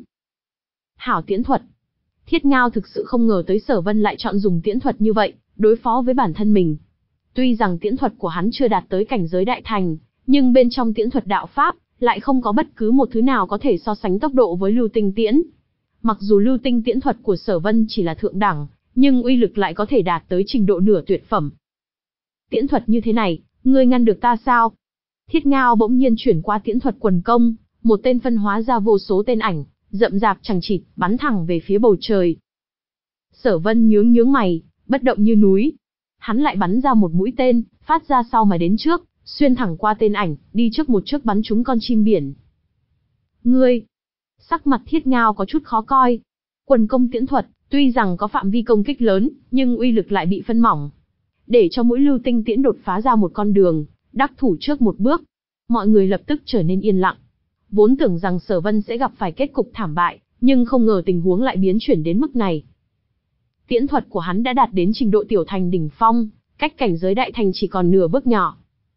Hảo tiễn thuật. Thiết Ngao thực sự không ngờ tới Sở Vân lại chọn dùng tiễn thuật như vậy, đối phó với bản thân mình. Tuy rằng tiễn thuật của hắn chưa đạt tới cảnh giới đại thành, nhưng bên trong tiễn thuật đạo pháp, lại không có bất cứ một thứ nào có thể so sánh tốc độ với lưu tinh tiễn. Mặc dù lưu tinh tiễn thuật của Sở Vân chỉ là thượng đẳng, nhưng uy lực lại có thể đạt tới trình độ nửa tuyệt phẩm. Tiễn thuật như thế này, ngươi ngăn được ta sao? Thiết Ngao bỗng nhiên chuyển qua tiễn thuật quần công, một tên phân hóa ra vô số tên ảnh, rậm rạp chằng chịt, bắn thẳng về phía bầu trời. Sở Vân nhướng nhướng mày, bất động như núi. Hắn lại bắn ra một mũi tên, phát ra sau mà đến trước, xuyên thẳng qua tên ảnh, đi trước một trước bắn trúng con chim biển. Ngươi! Sắc mặt Thiết Ngao có chút khó coi. Quần công tiễn thuật, tuy rằng có phạm vi công kích lớn, nhưng uy lực lại bị phân mỏng. Để cho mũi lưu tinh tiễn đột phá ra một con đường, đắc thủ trước một bước. Mọi người lập tức trở nên yên lặng. Vốn tưởng rằng Sở Vân sẽ gặp phải kết cục thảm bại, nhưng không ngờ tình huống lại biến chuyển đến mức này. Tiễn thuật của hắn đã đạt đến trình độ tiểu thành đỉnh phong, cách cảnh giới đại thành chỉ còn nửa bước nhỏ.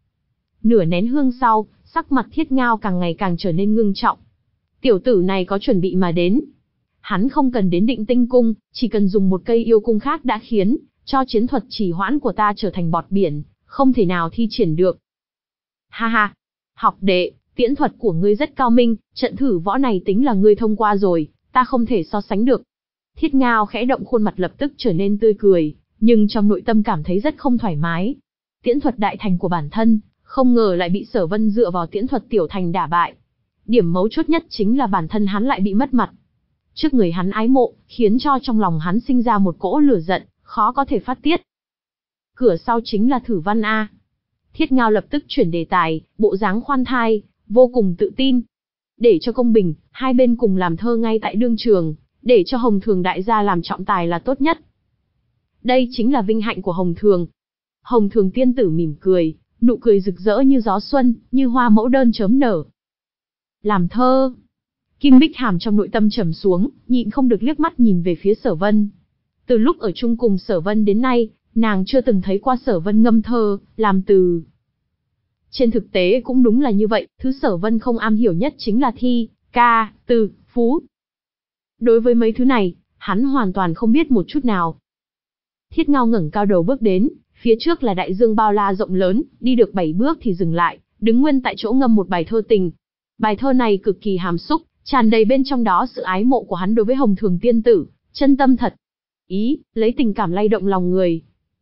Nửa nén hương sau, sắc mặt Thiết Ngao càng ngày càng trở nên ngưng trọng. Tiểu tử này có chuẩn bị mà đến. Hắn không cần đến Định Tinh cung, chỉ cần dùng một cây yêu cung khác đã khiến cho chiến thuật trì hoãn của ta trở thành bọt biển, không thể nào thi triển được. Ha ha, học đệ, tiễn thuật của ngươi rất cao minh, trận thử võ này tính là ngươi thông qua rồi, ta không thể so sánh được. Thiết Ngao khẽ động khuôn mặt lập tức trở nên tươi cười, nhưng trong nội tâm cảm thấy rất không thoải mái. Tiễn thuật đại thành của bản thân, không ngờ lại bị Sở Vân dựa vào tiễn thuật tiểu thành đả bại. Điểm mấu chốt nhất chính là bản thân hắn lại bị mất mặt. Trước người hắn ái mộ, khiến cho trong lòng hắn sinh ra một cỗ lửa giận, khó có thể phát tiết. Cửa sau chính là thử văn A. Thiết Ngao lập tức chuyển đề tài, bộ dáng khoan thai, vô cùng tự tin. Để cho công bình, hai bên cùng làm thơ ngay tại đương trường, để cho Hồng Thường đại gia làm trọng tài là tốt nhất. Đây chính là vinh hạnh của Hồng Thường. Hồng Thường tiên tử mỉm cười, nụ cười rực rỡ như gió xuân, như hoa mẫu đơn chớm nở. Làm thơ. Kim Bích Hàm trong nội tâm trầm xuống, nhịn không được liếc mắt nhìn về phía Sở Vân. Từ lúc ở chung cùng Sở Vân đến nay, nàng chưa từng thấy qua Sở Vân ngâm thơ, làm từ. Trên thực tế cũng đúng là như vậy, thứ Sở Vân không am hiểu nhất chính là thi, ca, từ, phú. Đối với mấy thứ này, hắn hoàn toàn không biết một chút nào. Thiết Ngao ngẩng cao đầu bước đến, phía trước là đại dương bao la rộng lớn, đi được bảy bước thì dừng lại, đứng nguyên tại chỗ ngâm một bài thơ tình. Bài thơ này cực kỳ hàm xúc, tràn đầy bên trong đó sự ái mộ của hắn đối với Hồng Thường tiên tử, chân tâm thật. Ý, lấy tình cảm lay động lòng người.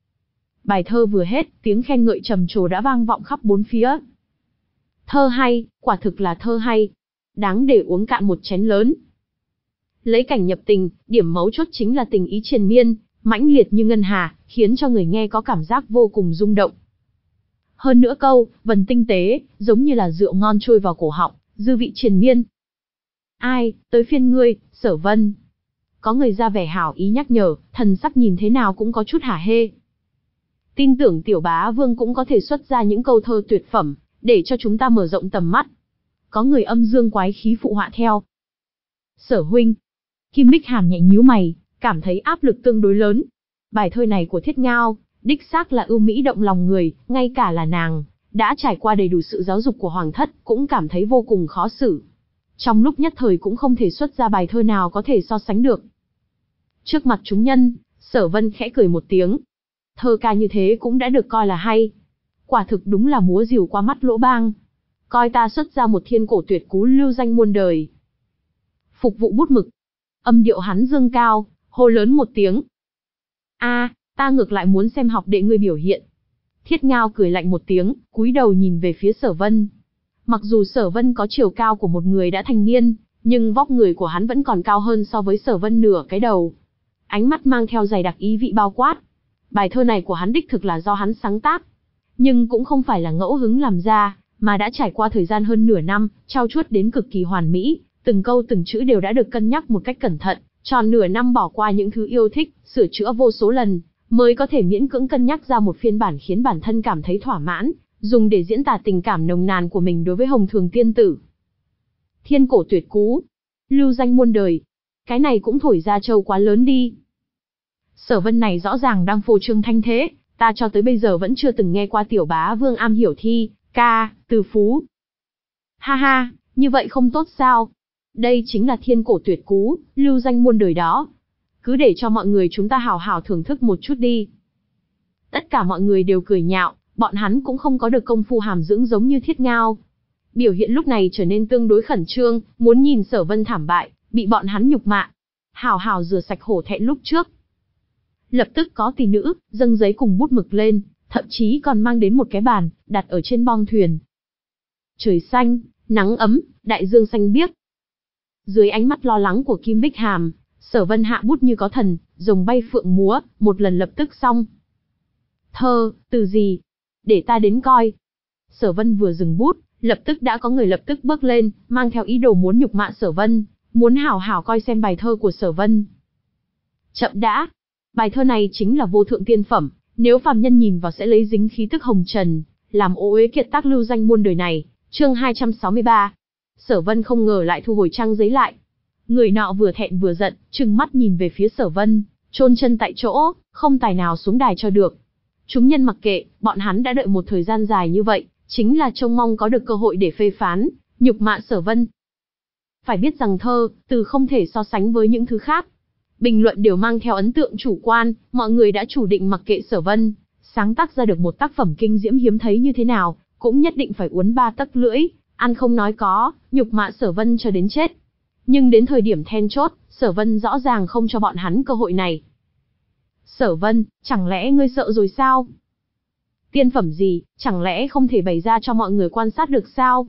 Bài thơ vừa hết, tiếng khen ngợi trầm trồ đã vang vọng khắp bốn phía. Thơ hay, quả thực là thơ hay. Đáng để uống cạn một chén lớn. Lấy cảnh nhập tình, điểm mấu chốt chính là tình ý triền miên, mãnh liệt như ngân hà, khiến cho người nghe có cảm giác vô cùng rung động. Hơn nữa câu, vần tinh tế, giống như là rượu ngon trôi vào cổ họng, dư vị triền miên. Ai, tới phiên ngươi, Sở Vân. Có người ra vẻ hảo ý nhắc nhở, thần sắc nhìn thế nào cũng có chút hả hê. Tin tưởng tiểu bá vương cũng có thể xuất ra những câu thơ tuyệt phẩm, để cho chúng ta mở rộng tầm mắt. Có người âm dương quái khí phụ họa theo. Sở huynh. Kim Bích Hàm nhẹ nhíu mày, cảm thấy áp lực tương đối lớn. Bài thơ này của Thiết Ngao, đích xác là ưu mỹ động lòng người, ngay cả là nàng, đã trải qua đầy đủ sự giáo dục của hoàng thất, cũng cảm thấy vô cùng khó xử. Trong lúc nhất thời cũng không thể xuất ra bài thơ nào có thể so sánh được. Trước mặt chúng nhân, Sở Vân khẽ cười một tiếng. Thơ ca như thế cũng đã được coi là hay. Quả thực đúng là múa rìu qua mắt lỗ bang. Coi ta xuất ra một thiên cổ tuyệt cú lưu danh muôn đời. Phục vụ bút mực. Âm điệu hắn dương cao, hô lớn một tiếng. A, ta ngược lại muốn xem học đệ ngươi biểu hiện. Thiết Ngao cười lạnh một tiếng, cúi đầu nhìn về phía Sở Vân. Mặc dù Sở Vân có chiều cao của một người đã thành niên, nhưng vóc người của hắn vẫn còn cao hơn so với Sở Vân nửa cái đầu. Ánh mắt mang theo dày đặc ý vị bao quát. Bài thơ này của hắn đích thực là do hắn sáng tác, nhưng cũng không phải là ngẫu hứng làm ra, mà đã trải qua thời gian hơn nửa năm, trau chuốt đến cực kỳ hoàn mỹ, từng câu từng chữ đều đã được cân nhắc một cách cẩn thận, tròn nửa năm bỏ qua những thứ yêu thích, sửa chữa vô số lần, mới có thể miễn cưỡng cân nhắc ra một phiên bản khiến bản thân cảm thấy thỏa mãn, dùng để diễn tả tình cảm nồng nàn của mình đối với Hồng Thường tiên tử. Thiên cổ tuyệt cú, lưu danh muôn đời, cái này cũng thổi ra trâu quá lớn đi. Sở Vân này rõ ràng đang phô trương thanh thế, ta cho tới bây giờ vẫn chưa từng nghe qua tiểu bá vương am hiểu thi, ca, từ phú. Ha ha, như vậy không tốt sao? Đây chính là thiên cổ tuyệt cú, lưu danh muôn đời đó. Cứ để cho mọi người chúng ta hào hào thưởng thức một chút đi. Tất cả mọi người đều cười nhạo, bọn hắn cũng không có được công phu hàm dưỡng giống như Thiết Ngao. Biểu hiện lúc này trở nên tương đối khẩn trương, muốn nhìn Sở Vân thảm bại, bị bọn hắn nhục mạ. Hào hào rửa sạch hổ thẹn lúc trước. Lập tức có tỷ nữ, dâng giấy cùng bút mực lên, thậm chí còn mang đến một cái bàn, đặt ở trên bong thuyền. Trời xanh, nắng ấm, đại dương xanh biếc. Dưới ánh mắt lo lắng của Kim Bích Hàm, Sở Vân hạ bút như có thần, rồng bay phượng múa, một lần lập tức xong. Thơ, từ gì? Để ta đến coi. Sở Vân vừa dừng bút, lập tức đã có người lập tức bước lên, mang theo ý đồ muốn nhục mạ Sở Vân, muốn hảo hảo coi xem bài thơ của Sở Vân. Chậm đã, bài thơ này chính là vô thượng tiên phẩm, nếu phàm nhân nhìn vào sẽ lấy dính khí tức hồng trần, làm ô uế kiệt tác lưu danh muôn đời này. Chương hai trăm sáu mươi ba. Sở Vân không ngờ lại thu hồi trang giấy lại. Người nọ vừa thẹn vừa giận, trừng mắt nhìn về phía Sở Vân, chôn chân tại chỗ, không tài nào xuống đài cho được. Chúng nhân mặc kệ, bọn hắn đã đợi một thời gian dài như vậy, chính là trông mong có được cơ hội để phê phán, nhục mạ Sở Vân. Phải biết rằng thơ, từ không thể so sánh với những thứ khác. Bình luận đều mang theo ấn tượng chủ quan, mọi người đã chủ định mặc kệ Sở Vân, sáng tác ra được một tác phẩm kinh diễm hiếm thấy như thế nào, cũng nhất định phải uốn ba tấc lưỡi, ăn không nói có, nhục mạ Sở Vân cho đến chết. Nhưng đến thời điểm then chốt, Sở Vân rõ ràng không cho bọn hắn cơ hội này. Sở Vân, chẳng lẽ ngươi sợ rồi sao? Tiên phẩm gì, chẳng lẽ không thể bày ra cho mọi người quan sát được sao?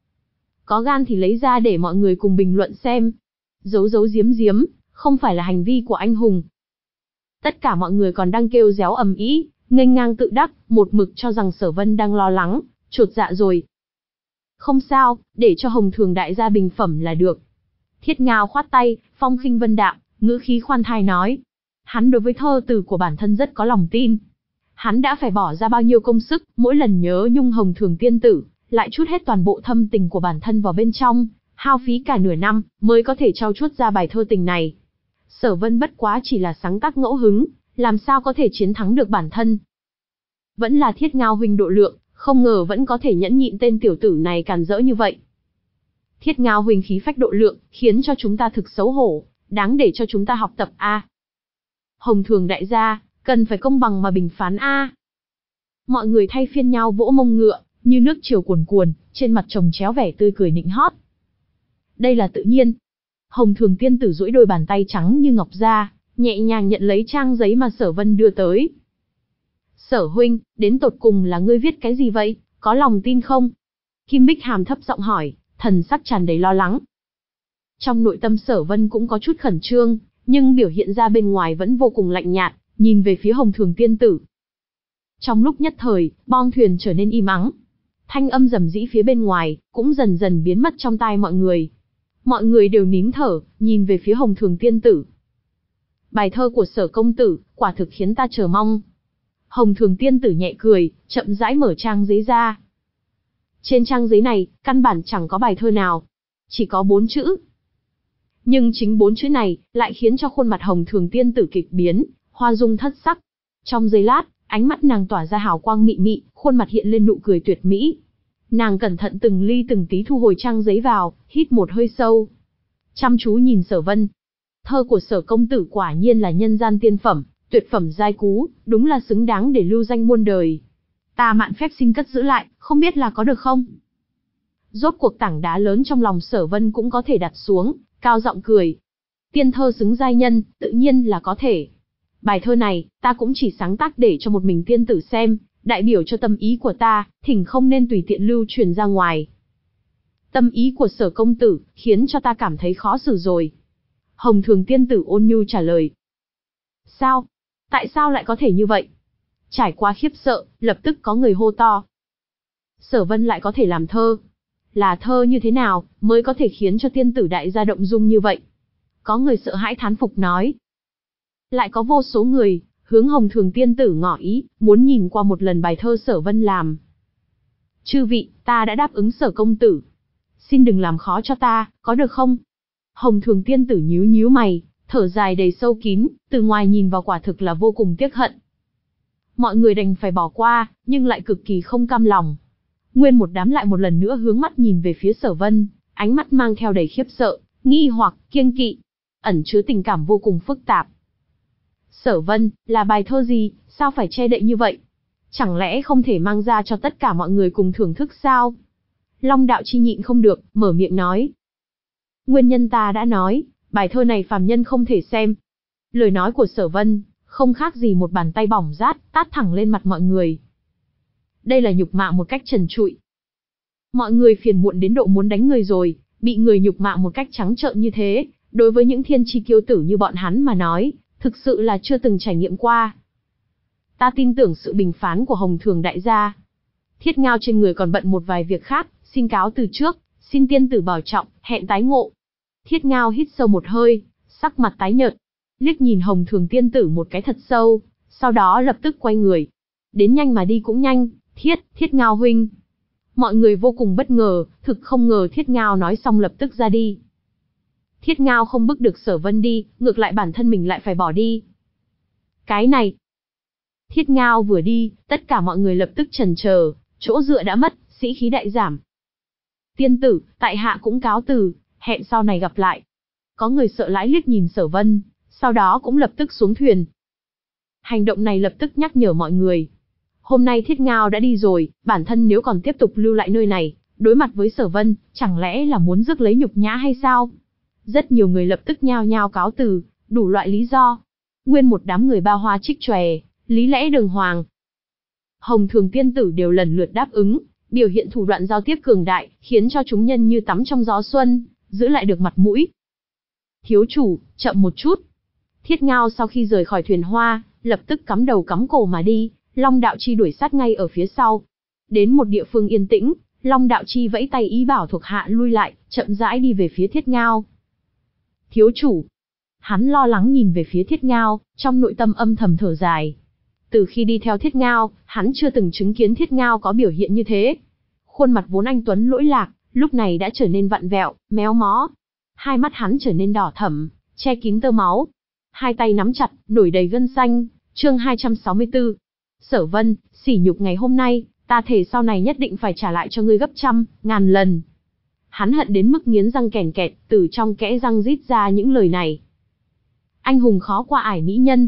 Có gan thì lấy ra để mọi người cùng bình luận xem. Giấu giấu giếm giếm, không phải là hành vi của anh hùng. Tất cả mọi người còn đang kêu réo ầm ĩ, nghênh ngang tự đắc, một mực cho rằng Sở Vân đang lo lắng, chột dạ rồi. Không sao, để cho Hồng Thường đại gia bình phẩm là được. Thiết Ngao khoát tay, phong khinh vân đạm, ngữ khí khoan thai nói. Hắn đối với thơ từ của bản thân rất có lòng tin. Hắn đã phải bỏ ra bao nhiêu công sức, mỗi lần nhớ nhung Hồng Thường tiên tử, lại chút hết toàn bộ thâm tình của bản thân vào bên trong, hao phí cả nửa năm, mới có thể trau chuốt ra bài thơ tình này. Sở Vân bất quá chỉ là sáng tác ngẫu hứng, làm sao có thể chiến thắng được bản thân. Vẫn là Thiết Ngao huynh độ lượng, không ngờ vẫn có thể nhẫn nhịn tên tiểu tử này càn rỡ như vậy. Thiết Ngao huynh khí phách độ lượng, khiến cho chúng ta thực xấu hổ, đáng để cho chúng ta học tập a. À. Hồng Thường đại gia, cần phải công bằng mà bình phán a. À. Mọi người thay phiên nhau vỗ mông ngựa, như nước triều cuồn cuồn, trên mặt chồng chéo vẻ tươi cười nịnh hót. Đây là tự nhiên. Hồng Thường tiên tử duỗi đôi bàn tay trắng như ngọc ra, nhẹ nhàng nhận lấy trang giấy mà Sở Vân đưa tới. Sở huynh, đến tột cùng là ngươi viết cái gì vậy, có lòng tin không? Kim Bích Hàm thấp giọng hỏi, thần sắc tràn đầy lo lắng. Trong nội tâm Sở Vân cũng có chút khẩn trương, nhưng biểu hiện ra bên ngoài vẫn vô cùng lạnh nhạt, nhìn về phía Hồng Thường tiên tử. Trong lúc nhất thời, bong thuyền trở nên im ắng. Thanh âm rầm rĩ phía bên ngoài, cũng dần dần biến mất trong tai mọi người. Mọi người đều nín thở, nhìn về phía Hồng Thường tiên tử. Bài thơ của Sở công tử, quả thực khiến ta chờ mong. Hồng Thường tiên tử nhẹ cười, chậm rãi mở trang giấy ra. Trên trang giấy này, căn bản chẳng có bài thơ nào. Chỉ có bốn chữ. Nhưng chính bốn chữ này, lại khiến cho khuôn mặt Hồng Thường tiên tử kịch biến, hoa dung thất sắc. Trong giây lát, ánh mắt nàng tỏa ra hào quang mị mị, khuôn mặt hiện lên nụ cười tuyệt mỹ. Nàng cẩn thận từng ly từng tí thu hồi trang giấy vào, hít một hơi sâu. Chăm chú nhìn Sở Vân. Thơ của Sở công tử quả nhiên là nhân gian tiên phẩm, tuyệt phẩm giai cú, đúng là xứng đáng để lưu danh muôn đời. Ta mạn phép xin cất giữ lại, không biết là có được không? Rốt cuộc tảng đá lớn trong lòng Sở Vân cũng có thể đặt xuống, cao giọng cười. Tiên thơ xứng giai nhân, tự nhiên là có thể. Bài thơ này, ta cũng chỉ sáng tác để cho một mình tiên tử xem, đại biểu cho tâm ý của ta, thỉnh không nên tùy tiện lưu truyền ra ngoài. Tâm ý của Sở công tử, khiến cho ta cảm thấy khó xử rồi. Hồng Thường tiên tử ôn nhu trả lời. Sao? Tại sao lại có thể như vậy? Trải qua khiếp sợ, lập tức có người hô to. Sở Vân lại có thể làm thơ. Là thơ như thế nào, mới có thể khiến cho tiên tử đại gia động dung như vậy? Có người sợ hãi thán phục nói. Lại có vô số người, hướng Hồng Thường tiên tử ngỏ ý, muốn nhìn qua một lần bài thơ Sở Vân làm. Chư vị, ta đã đáp ứng Sở công tử. Xin đừng làm khó cho ta, có được không? Hồng Thường tiên tử nhíu nhíu mày, thở dài đầy sâu kín, từ ngoài nhìn vào quả thực là vô cùng tiếc hận. Mọi người đành phải bỏ qua, nhưng lại cực kỳ không cam lòng. Nguyên một đám lại một lần nữa hướng mắt nhìn về phía Sở Vân, ánh mắt mang theo đầy khiếp sợ, nghi hoặc, kiêng kỵ, ẩn chứa tình cảm vô cùng phức tạp. Sở Vân, là bài thơ gì, sao phải che đậy như vậy? Chẳng lẽ không thể mang ra cho tất cả mọi người cùng thưởng thức sao? Long Đạo Chi nhịn không được, mở miệng nói. Nguyên nhân ta đã nói, bài thơ này phàm nhân không thể xem. Lời nói của Sở Vân, không khác gì một bàn tay bỏng rát, tát thẳng lên mặt mọi người. Đây là nhục mạ một cách trần trụi. Mọi người phiền muộn đến độ muốn đánh người rồi, bị người nhục mạ một cách trắng trợn như thế, đối với những thiên chi kiêu tử như bọn hắn mà nói, thực sự là chưa từng trải nghiệm qua. Ta tin tưởng sự bình phán của Hồng Thường đại gia. Thiết Ngao trên người còn bận một vài việc khác, xin cáo từ trước, xin tiên tử bảo trọng, hẹn tái ngộ. Thiết Ngao hít sâu một hơi, sắc mặt tái nhợt, liếc nhìn Hồng Thường tiên tử một cái thật sâu, sau đó lập tức quay người. Đến nhanh mà đi cũng nhanh, Thiết, Thiết Ngao huynh. Mọi người vô cùng bất ngờ, thực không ngờ Thiết Ngao nói xong lập tức ra đi. Thiết Ngao không bức được Sở Vân đi, ngược lại bản thân mình lại phải bỏ đi. Cái này. Thiết Ngao vừa đi, tất cả mọi người lập tức chần chờ, chỗ dựa đã mất, sĩ khí đại giảm. Tiên tử, tại hạ cũng cáo từ, hẹn sau này gặp lại. Có người sợ lãi liếc nhìn Sở Vân, sau đó cũng lập tức xuống thuyền. Hành động này lập tức nhắc nhở mọi người. Hôm nay Thiết Ngao đã đi rồi, bản thân nếu còn tiếp tục lưu lại nơi này, đối mặt với Sở Vân, chẳng lẽ là muốn rước lấy nhục nhã hay sao? Rất nhiều người lập tức nhao nhao cáo từ, đủ loại lý do. Nguyên một đám người ba hoa trích chòe, lý lẽ đường hoàng. Hồng Thường tiên tử đều lần lượt đáp ứng, biểu hiện thủ đoạn giao tiếp cường đại, khiến cho chúng nhân như tắm trong gió xuân, giữ lại được mặt mũi. Thiếu chủ, chậm một chút. Thiết Ngao sau khi rời khỏi thuyền hoa, lập tức cắm đầu cắm cổ mà đi, Long Đạo Chi đuổi sát ngay ở phía sau. Đến một địa phương yên tĩnh, Long Đạo Chi vẫy tay ý bảo thuộc hạ lui lại, chậm rãi đi về phía Thiết Ngao. Thiếu chủ. Hắn lo lắng nhìn về phía Thiết Ngao, trong nội tâm âm thầm thở dài. Từ khi đi theo Thiết Ngao, hắn chưa từng chứng kiến Thiết Ngao có biểu hiện như thế. Khuôn mặt vốn anh tuấn lỗi lạc, lúc này đã trở nên vặn vẹo, méo mó. Hai mắt hắn trở nên đỏ thẫm, che kín tơ máu. Hai tay nắm chặt, nổi đầy gân xanh. Chương hai trăm sáu mươi tư. Sở Vân, sỉ nhục ngày hôm nay, ta thề sau này nhất định phải trả lại cho ngươi gấp trăm, ngàn lần. Hắn hận đến mức nghiến răng kèn kẹt, từ trong kẽ răng rít ra những lời này. Anh hùng khó qua ải mỹ nhân.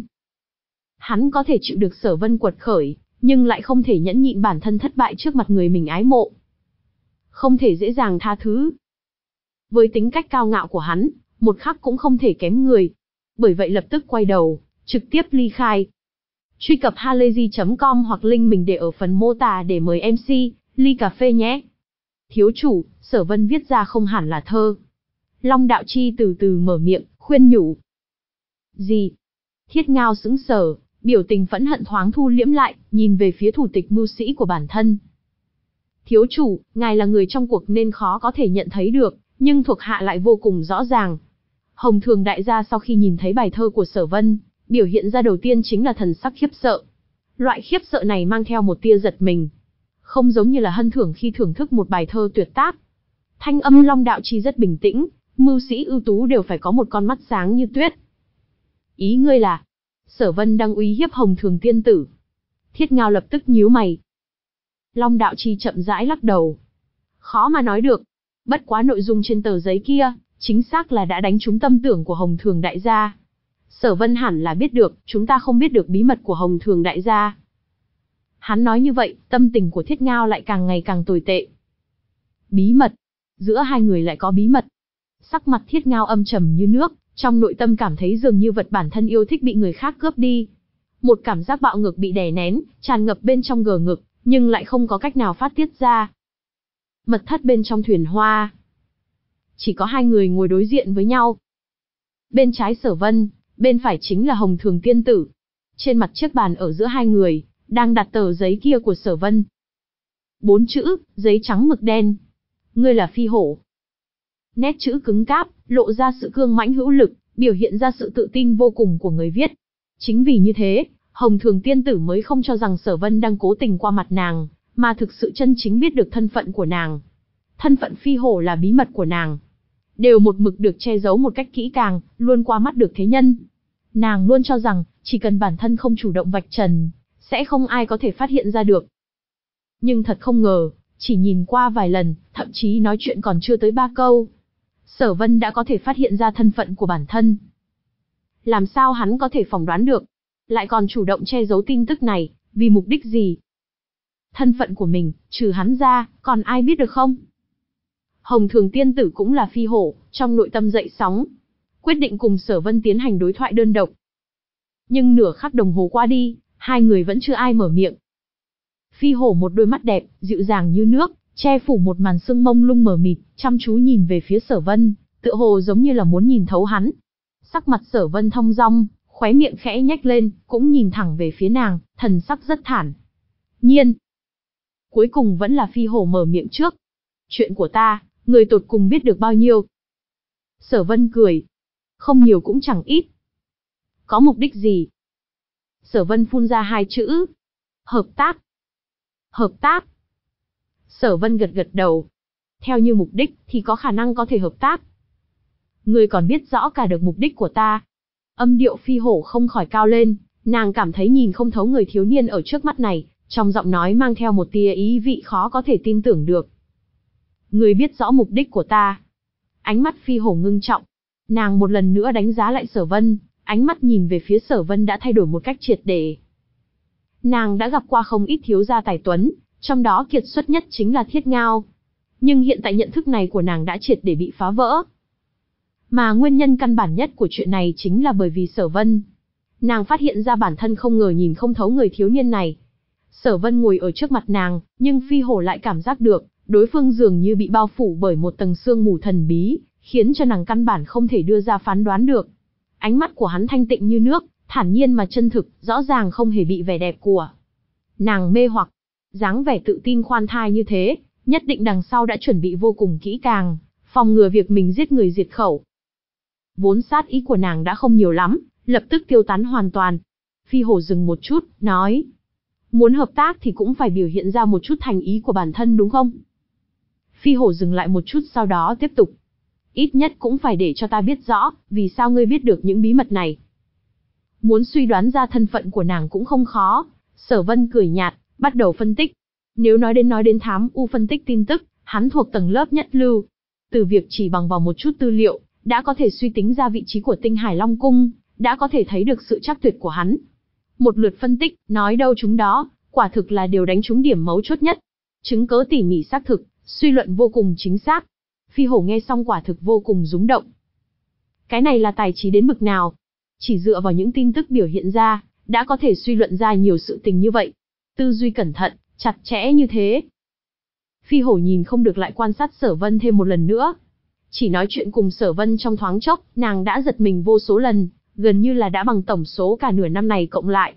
Hắn có thể chịu được Sở Vân quật khởi, nhưng lại không thể nhẫn nhịn bản thân thất bại trước mặt người mình ái mộ. Không thể dễ dàng tha thứ. Với tính cách cao ngạo của hắn, một khắc cũng không thể kém người. Bởi vậy lập tức quay đầu, trực tiếp ly khai. Truy cập halayzi chấm com hoặc link mình để ở phần mô tả để mời em xê, ly cà phê nhé. Thiếu chủ, Sở Vân viết ra không hẳn là thơ. Long Đạo Chi từ từ mở miệng, khuyên nhủ. Gì? Thiết Ngao sững sờ, biểu tình phẫn hận thoáng thu liễm lại, nhìn về phía thủ tịch mưu sĩ của bản thân. Thiếu chủ, ngài là người trong cuộc nên khó có thể nhận thấy được, nhưng thuộc hạ lại vô cùng rõ ràng. Hồng Thường đại gia sau khi nhìn thấy bài thơ của Sở Vân, biểu hiện ra đầu tiên chính là thần sắc khiếp sợ. Loại khiếp sợ này mang theo một tia giật mình. Không giống như là hân thưởng khi thưởng thức một bài thơ tuyệt tác. Thanh âm Long Đạo Chi rất bình tĩnh, mưu sĩ ưu tú đều phải có một con mắt sáng như tuyết. Ý ngươi là, Sở Vân đang uy hiếp Hồng Thường tiên tử. Thiết Ngao lập tức nhíu mày. Long Đạo Chi chậm rãi lắc đầu. Khó mà nói được. Bất quá nội dung trên tờ giấy kia, chính xác là đã đánh trúng tâm tưởng của Hồng Thường đại gia. Sở Vân hẳn là biết được, chúng ta không biết được bí mật của Hồng Thường đại gia. Hắn nói như vậy, tâm tình của Thiết Ngao lại càng ngày càng tồi tệ. Bí mật? Giữa hai người lại có bí mật? Sắc mặt Thiết Ngao âm trầm như nước, trong nội tâm cảm thấy dường như vật bản thân yêu thích bị người khác cướp đi. Một cảm giác bạo ngược bị đè nén, tràn ngập bên trong gờ ngực, nhưng lại không có cách nào phát tiết ra. Mật thất bên trong thuyền hoa. Chỉ có hai người ngồi đối diện với nhau. Bên trái Sở Vân, bên phải chính là Hồng Thường tiên tử. Trên mặt chiếc bàn ở giữa hai người, đang đặt tờ giấy kia của Sở Vân. Bốn chữ, giấy trắng mực đen. Ngươi là phi hổ. Nét chữ cứng cáp, lộ ra sự cương mãnh hữu lực, biểu hiện ra sự tự tin vô cùng của người viết. Chính vì như thế, Hồng Thường tiên tử mới không cho rằng Sở Vân đang cố tình qua mặt nàng, mà thực sự chân chính biết được thân phận của nàng. Thân phận phi hổ là bí mật của nàng, đều một mực được che giấu một cách kỹ càng, luôn qua mắt được thế nhân. Nàng luôn cho rằng, chỉ cần bản thân không chủ động vạch trần, sẽ không ai có thể phát hiện ra được. Nhưng thật không ngờ, chỉ nhìn qua vài lần, thậm chí nói chuyện còn chưa tới ba câu, Sở Vân đã có thể phát hiện ra thân phận của bản thân. Làm sao hắn có thể phỏng đoán được? Lại còn chủ động che giấu tin tức này, vì mục đích gì? Thân phận của mình, trừ hắn ra, còn ai biết được không? Hồng Thường tiên tử cũng là phi hổ, trong nội tâm dậy sóng, quyết định cùng Sở Vân tiến hành đối thoại đơn độc. Nhưng nửa khắc đồng hồ qua đi, hai người vẫn chưa ai mở miệng. Phi hổ một đôi mắt đẹp, dịu dàng như nước, che phủ một màn sương mông lung mờ mịt, chăm chú nhìn về phía Sở Vân, tựa hồ giống như là muốn nhìn thấu hắn. Sắc mặt Sở Vân thong dong, khóe miệng khẽ nhếch lên, cũng nhìn thẳng về phía nàng, thần sắc rất thản nhiên. Cuối cùng vẫn là Phi Hổ mở miệng trước. Chuyện của ta, người tột cùng biết được bao nhiêu? Sở Vân cười. Không nhiều cũng chẳng ít. Có mục đích gì? Sở Vân phun ra hai chữ. Hợp tác. Hợp tác. Sở Vân gật gật đầu. Theo như mục đích thì có khả năng có thể hợp tác. Ngươi còn biết rõ cả được mục đích của ta. Âm điệu Phi Hổ không khỏi cao lên, nàng cảm thấy nhìn không thấu người thiếu niên ở trước mắt này, trong giọng nói mang theo một tia ý vị khó có thể tin tưởng được. Ngươi biết rõ mục đích của ta. Ánh mắt Phi Hổ ngưng trọng. Nàng một lần nữa đánh giá lại Sở Vân, ánh mắt nhìn về phía Sở Vân đã thay đổi một cách triệt để. Nàng đã gặp qua không ít thiếu gia tài tuấn, trong đó kiệt xuất nhất chính là Thiết Ngao. Nhưng hiện tại nhận thức này của nàng đã triệt để bị phá vỡ. Mà nguyên nhân căn bản nhất của chuyện này chính là bởi vì Sở Vân. Nàng phát hiện ra bản thân không ngờ nhìn không thấu người thiếu niên này. Sở Vân ngồi ở trước mặt nàng, nhưng Phi Hổ lại cảm giác được, đối phương dường như bị bao phủ bởi một tầng sương mù thần bí, khiến cho nàng căn bản không thể đưa ra phán đoán được. Ánh mắt của hắn thanh tịnh như nước, thản nhiên mà chân thực, rõ ràng không hề bị vẻ đẹp của nàng mê hoặc. Dáng vẻ tự tin khoan thai như thế, nhất định đằng sau đã chuẩn bị vô cùng kỹ càng, phòng ngừa việc mình giết người diệt khẩu. Vốn sát ý của nàng đã không nhiều lắm, lập tức tiêu tán hoàn toàn. Phi Hổ dừng một chút, nói. Muốn hợp tác thì cũng phải biểu hiện ra một chút thành ý của bản thân đúng không? Phi Hổ dừng lại một chút sau đó tiếp tục. Ít nhất cũng phải để cho ta biết rõ, vì sao ngươi biết được những bí mật này. Muốn suy đoán ra thân phận của nàng cũng không khó. Sở Vân cười nhạt, bắt đầu phân tích. Nếu nói đến nói đến thám u phân tích tin tức, hắn thuộc tầng lớp nhất lưu. Từ việc chỉ bằng vào một chút tư liệu, đã có thể suy tính ra vị trí của Tinh Hải Long Cung, đã có thể thấy được sự trắc tuyệt của hắn. Một lượt phân tích, nói đâu chúng đó, quả thực là đều đánh trúng điểm mấu chốt nhất. Chứng cớ tỉ mỉ xác thực, suy luận vô cùng chính xác. Phi Hổ nghe xong quả thực vô cùng rúng động. Cái này là tài trí đến bực nào? Chỉ dựa vào những tin tức biểu hiện ra, đã có thể suy luận ra nhiều sự tình như vậy. Tư duy cẩn thận, chặt chẽ như thế. Phi Hổ nhìn không được lại quan sát Sở Vân thêm một lần nữa. Chỉ nói chuyện cùng Sở Vân trong thoáng chốc, nàng đã giật mình vô số lần, gần như là đã bằng tổng số cả nửa năm này cộng lại.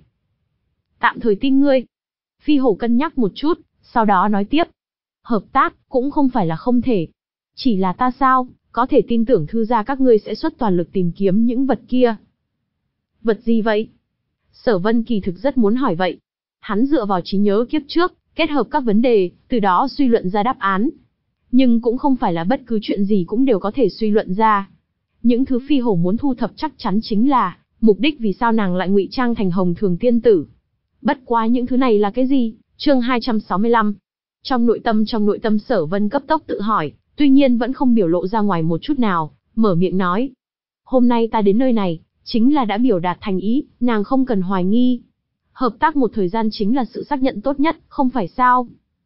Tạm thời tin ngươi. Phi Hổ cân nhắc một chút, sau đó nói tiếp. Hợp tác, cũng không phải là không thể. Chỉ là ta sao, có thể tin tưởng thư gia các ngươi sẽ xuất toàn lực tìm kiếm những vật kia. Vật gì vậy? Sở Vân kỳ thực rất muốn hỏi vậy. Hắn dựa vào trí nhớ kiếp trước, kết hợp các vấn đề, từ đó suy luận ra đáp án. Nhưng cũng không phải là bất cứ chuyện gì cũng đều có thể suy luận ra. Những thứ Phi Hổ muốn thu thập chắc chắn chính là, mục đích vì sao nàng lại ngụy trang thành Hồng Thường Tiên Tử. Bất quá những thứ này là cái gì? Chương hai trăm sáu mươi lăm. Trong nội tâm trong nội tâm Sở Vân cấp tốc tự hỏi, tuy nhiên vẫn không biểu lộ ra ngoài một chút nào, mở miệng nói. Hôm nay ta đến nơi này, chính là đã biểu đạt thành ý, nàng không cần hoài nghi. Hợp tác một thời gian chính là sự xác nhận tốt nhất, không phải sao?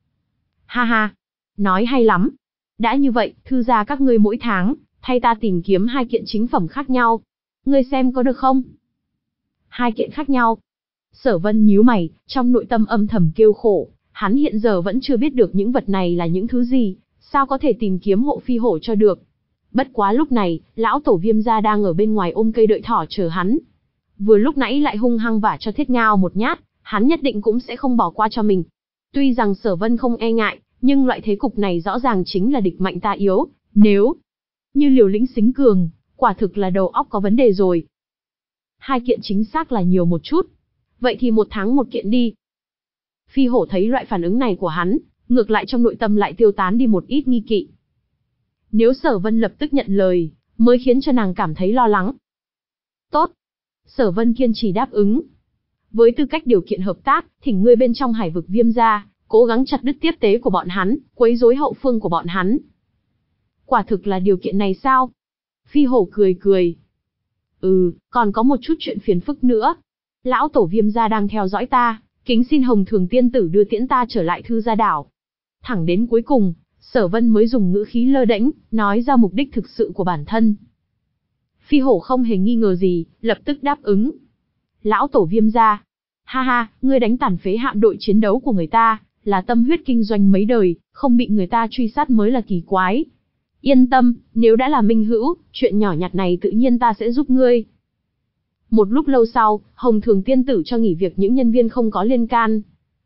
Ha ha, nói hay lắm. Đã như vậy, thư gia các ngươi mỗi tháng, thay ta tìm kiếm hai kiện chính phẩm khác nhau. Ngươi xem có được không? Hai kiện khác nhau. Sở Vân nhíu mày, trong nội tâm âm thầm kêu khổ, hắn hiện giờ vẫn chưa biết được những vật này là những thứ gì, sao có thể tìm kiếm hộ Phi Hổ cho được. Bất quá lúc này, lão tổ Viêm gia đang ở bên ngoài ôm cây đợi thỏ chờ hắn. Vừa lúc nãy lại hung hăng vả cho Thiết Ngao một nhát, hắn nhất định cũng sẽ không bỏ qua cho mình. Tuy rằng Sở Vân không e ngại, nhưng loại thế cục này rõ ràng chính là địch mạnh ta yếu, nếu như liều lĩnh xính cường, quả thực là đầu óc có vấn đề rồi. Hai kiện chính xác là nhiều một chút. Vậy thì một tháng một kiện đi. Phi Hổ thấy loại phản ứng này của hắn, ngược lại trong nội tâm lại tiêu tán đi một ít nghi kỵ. Nếu Sở Vân lập tức nhận lời, mới khiến cho nàng cảm thấy lo lắng. Tốt. Sở Vân kiên trì đáp ứng. Với tư cách điều kiện hợp tác, thỉnh ngươi bên trong Hải vực Viêm gia, cố gắng chặt đứt tiếp tế của bọn hắn, quấy rối hậu phương của bọn hắn. Quả thực là điều kiện này sao? Phi Hổ cười cười. Ừ, còn có một chút chuyện phiền phức nữa. Lão tổ Viêm gia đang theo dõi ta, kính xin Hồng Thường Tiên Tử đưa tiễn ta trở lại Thư gia đảo. Thẳng đến cuối cùng, Sở Vân mới dùng ngữ khí lơ đễnh, nói ra mục đích thực sự của bản thân. Phi Hổ không hề nghi ngờ gì, lập tức đáp ứng. Lão tổ Viêm gia, ha ha, ngươi đánh tàn phế hạm đội chiến đấu của người ta, là tâm huyết kinh doanh mấy đời, không bị người ta truy sát mới là kỳ quái. Yên tâm, nếu đã là minh hữu, chuyện nhỏ nhặt này tự nhiên ta sẽ giúp ngươi. Một lúc lâu sau, Hồng Thường tiên tử cho nghỉ việc những nhân viên không có liên can.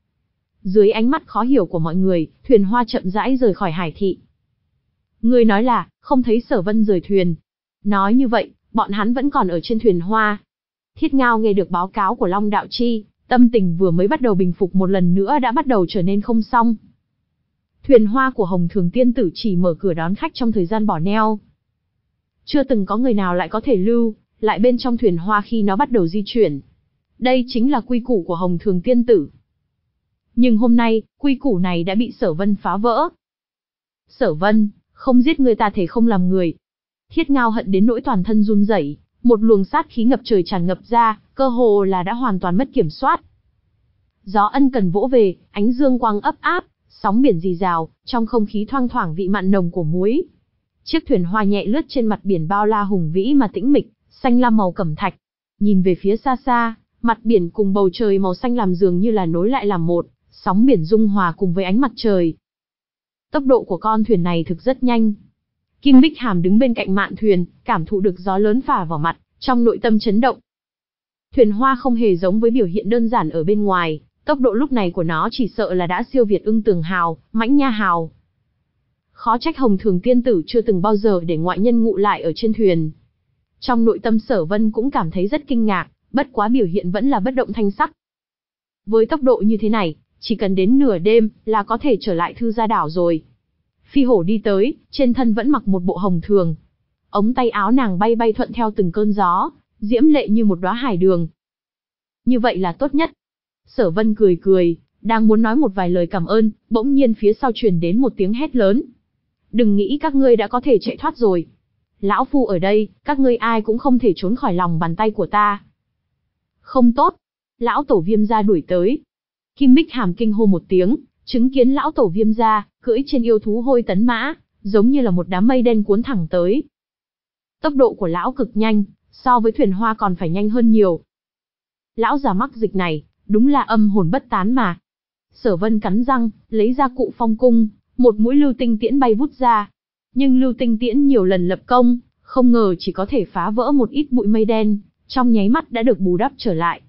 Dưới ánh mắt khó hiểu của mọi người, thuyền hoa chậm rãi rời khỏi hải thị. Ngươi nói là, không thấy Sở Vân rời thuyền. Nói như vậy, bọn hắn vẫn còn ở trên thuyền hoa. Thiết Ngao nghe được báo cáo của Long Đạo Chi, tâm tình vừa mới bắt đầu bình phục một lần nữa đã bắt đầu trở nên không xong. Thuyền hoa của Hồng Thường tiên tử chỉ mở cửa đón khách trong thời gian bỏ neo. Chưa từng có người nào lại có thể lưu lại bên trong thuyền hoa khi nó bắt đầu di chuyển. Đây chính là quy củ của Hồng Thường tiên tử. Nhưng hôm nay, quy củ này đã bị Sở Vân phá vỡ. Sở Vân, không giết người ta thể không làm người. Thiết Ngao hận đến nỗi toàn thân run rẩy, một luồng sát khí ngập trời tràn ngập ra, cơ hồ là đã hoàn toàn mất kiểm soát. Gió ân cần vỗ về, ánh dương quang ấp áp, sóng biển rì rào, trong không khí thoang thoảng vị mặn nồng của muối. Chiếc thuyền hoa nhẹ lướt trên mặt biển bao la hùng vĩ mà tĩnh mịch, xanh lam màu cẩm thạch. Nhìn về phía xa xa, mặt biển cùng bầu trời màu xanh làm dường như là nối lại làm một, sóng biển dung hòa cùng với ánh mặt trời. Tốc độ của con thuyền này thực rất nhanh. Kim Bích Hàm đứng bên cạnh mạn thuyền, cảm thụ được gió lớn phả vào mặt, trong nội tâm chấn động. Thuyền hoa không hề giống với biểu hiện đơn giản ở bên ngoài, tốc độ lúc này của nó chỉ sợ là đã siêu việt Ưng Tường Hào, Mãnh Nha Hào. Khó trách Hồng Thường tiên tử chưa từng bao giờ để ngoại nhân ngụ lại ở trên thuyền. Trong nội tâm Sở Vân cũng cảm thấy rất kinh ngạc, bất quá biểu hiện vẫn là bất động thanh sắc. Với tốc độ như thế này, chỉ cần đến nửa đêm là có thể trở lại Thư Gia Đảo rồi. Phi hổ đi tới, trên thân vẫn mặc một bộ hồng thường. Ống tay áo nàng bay bay thuận theo từng cơn gió, diễm lệ như một đóa hải đường. Như vậy là tốt nhất. Sở Vân cười cười, đang muốn nói một vài lời cảm ơn, bỗng nhiên phía sau truyền đến một tiếng hét lớn. Đừng nghĩ các ngươi đã có thể chạy thoát rồi. Lão Phu ở đây, các ngươi ai cũng không thể trốn khỏi lòng bàn tay của ta. Không tốt. Lão Tổ Viêm gia đuổi tới. Kim Bích Hàm kinh hô một tiếng, chứng kiến Lão Tổ Viêm gia cưỡi trên yêu thú hôi tấn mã, giống như là một đám mây đen cuốn thẳng tới. Tốc độ của lão cực nhanh, so với thuyền hoa còn phải nhanh hơn nhiều. Lão già mắc dịch này, đúng là âm hồn bất tán mà. Sở Vân cắn răng, lấy ra cụ phong cung, một mũi lưu tinh tiễn bay vút ra. Nhưng lưu tinh tiễn nhiều lần lập công, không ngờ chỉ có thể phá vỡ một ít bụi mây đen, trong nháy mắt đã được bù đắp trở lại.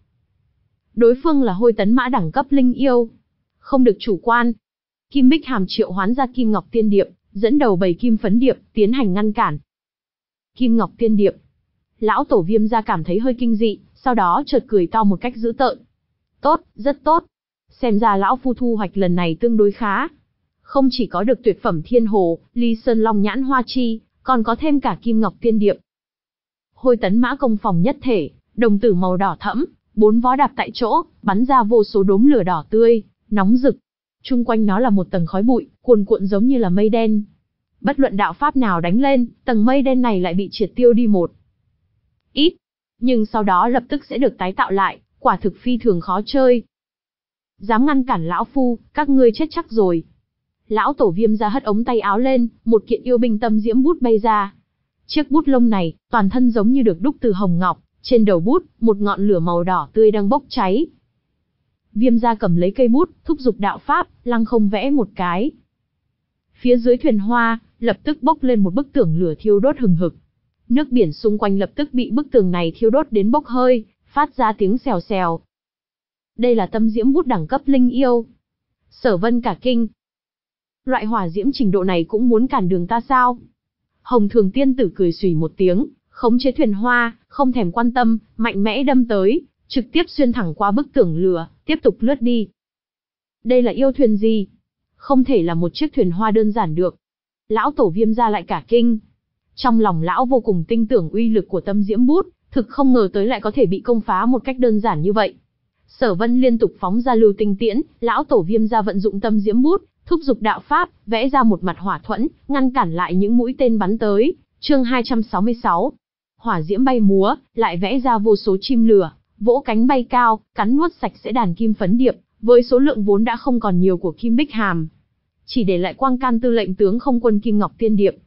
Đối phương là hôi tấn mã đẳng cấp linh yêu. Không được chủ quan. Kim Bích Hàm triệu hoán ra Kim Ngọc Tiên Điệp, dẫn đầu bầy kim phấn điệp, tiến hành ngăn cản. Kim Ngọc Tiên Điệp. Lão Tổ Viêm gia cảm thấy hơi kinh dị, sau đó chợt cười to một cách dữ tợn. Tốt, rất tốt. Xem ra lão phu thu hoạch lần này tương đối khá. Không chỉ có được tuyệt phẩm thiên hồ, ly sơn long nhãn hoa chi, còn có thêm cả Kim Ngọc Tiên Điệp. Hôi tấn mã công phòng nhất thể, đồng tử màu đỏ thẫm, bốn vó đạp tại chỗ, bắn ra vô số đốm lửa đỏ tươi, nóng rực. Trung quanh nó là một tầng khói bụi, cuồn cuộn giống như là mây đen. Bất luận đạo pháp nào đánh lên, tầng mây đen này lại bị triệt tiêu đi một ít, nhưng sau đó lập tức sẽ được tái tạo lại, quả thực phi thường khó chơi. Dám ngăn cản lão phu, các ngươi chết chắc rồi. Lão Tổ Viêm gia hất ống tay áo lên, một kiện yêu binh tâm diễm bút bay ra. Chiếc bút lông này, toàn thân giống như được đúc từ hồng ngọc, trên đầu bút, một ngọn lửa màu đỏ tươi đang bốc cháy. Viêm gia cầm lấy cây bút, thúc giục đạo pháp, lăng không vẽ một cái. Phía dưới thuyền hoa, lập tức bốc lên một bức tường lửa thiêu đốt hừng hực. Nước biển xung quanh lập tức bị bức tường này thiêu đốt đến bốc hơi, phát ra tiếng xèo xèo. Đây là tâm diễm bút đẳng cấp linh yêu. Sở Vân cả kinh. Loại hỏa diễm trình độ này cũng muốn cản đường ta sao? Hồng Thường tiên tử cười xùy một tiếng, khống chế thuyền hoa, không thèm quan tâm, mạnh mẽ đâm tới, trực tiếp xuyên thẳng qua bức tường lửa, tiếp tục lướt đi. Đây là yêu thuyền gì? Không thể là một chiếc thuyền hoa đơn giản được. Lão Tổ Viêm gia lại cả kinh. Trong lòng lão vô cùng tin tưởng uy lực của tâm diễm bút, thực không ngờ tới lại có thể bị công phá một cách đơn giản như vậy. Sở Vân liên tục phóng ra lưu tinh tiễn, lão Tổ Viêm gia vận dụng tâm diễm bút, thúc giục đạo pháp, vẽ ra một mặt hỏa thuẫn, ngăn cản lại những mũi tên bắn tới. Chương hai trăm sáu mươi sáu. Hỏa diễm bay múa, lại vẽ ra vô số chim lửa, vỗ cánh bay cao, cắn nuốt sạch sẽ đàn kim phấn điệp, với số lượng vốn đã không còn nhiều của Kim Bích Hàm, chỉ để lại quang can tư lệnh tướng không quân Kim Ngọc Tiên Điệp.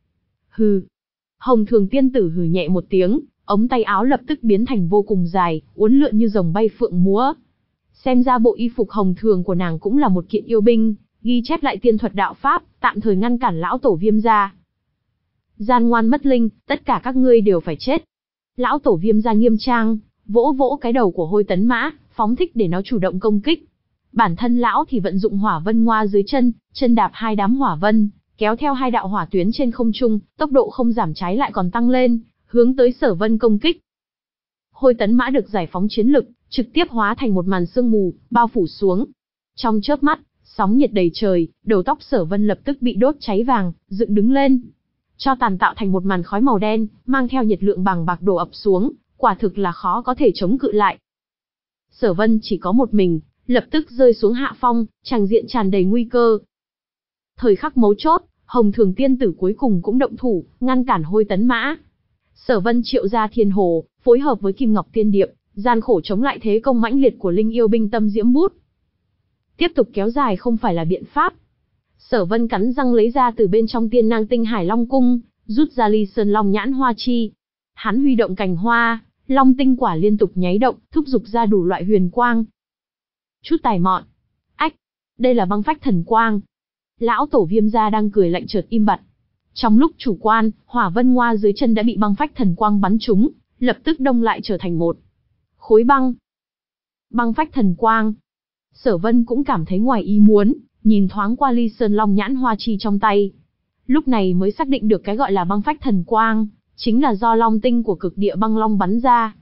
Hừ. Hồng Thường tiên tử hừ nhẹ một tiếng, ống tay áo lập tức biến thành vô cùng dài, uốn lượn như rồng bay phượng múa. Xem ra bộ y phục hồng thường của nàng cũng là một kiện yêu binh, ghi chép lại tiên thuật đạo pháp, tạm thời ngăn cản lão tổ Viêm gia. Gian ngoan mất linh, tất cả các ngươi đều phải chết. Lão tổ Viêm gia nghiêm trang, vỗ vỗ cái đầu của Hôi Tấn Mã, phóng thích để nó chủ động công kích. Bản thân lão thì vận dụng hỏa vân ngoa dưới chân, chân đạp hai đám hỏa vân, kéo theo hai đạo hỏa tuyến trên không trung, tốc độ không giảm trái lại còn tăng lên, hướng tới Sở Vân công kích. Hôi Tấn Mã được giải phóng chiến lực, trực tiếp hóa thành một màn sương mù, bao phủ xuống. Trong chớp mắt, sóng nhiệt đầy trời, đầu tóc Sở Vân lập tức bị đốt cháy vàng, dựng đứng lên. Cho tàn tạo thành một màn khói màu đen, mang theo nhiệt lượng bằng bạc đổ ập xuống, quả thực là khó có thể chống cự lại. Sở Vân chỉ có một mình, lập tức rơi xuống hạ phong, tràng diện tràn đầy nguy cơ. Thời khắc mấu chốt, Hồng Thường tiên tử cuối cùng cũng động thủ, ngăn cản Hôi Tấn Mã. Sở Vân triệu ra Thiên Hồ, phối hợp với Kim Ngọc Tiên Điệp, gian khổ chống lại thế công mãnh liệt của linh yêu binh Tâm Diễm Bút. Tiếp tục kéo dài không phải là biện pháp. Sở Vân cắn răng lấy ra từ bên trong Tiên Nang Tinh Hải Long Cung, rút ra Ly Sơn Long Nhãn Hoa Chi. Hắn huy động cành hoa, long tinh quả liên tục nháy động, thúc giục ra đủ loại huyền quang. Chút tài mọn. Ách, đây là băng phách thần quang. Lão tổ Viêm gia đang cười lạnh chợt im bặt. Trong lúc chủ quan, hỏa vân ngoa dưới chân đã bị băng phách thần quang bắn trúng, lập tức đông lại trở thành một khối băng. Băng phách thần quang. Sở Vân cũng cảm thấy ngoài ý muốn, nhìn thoáng qua Ly Sơn Long Nhãn Hoa Chi trong tay. Lúc này mới xác định được cái gọi là băng phách thần quang, chính là do long tinh của cực địa băng long bắn ra.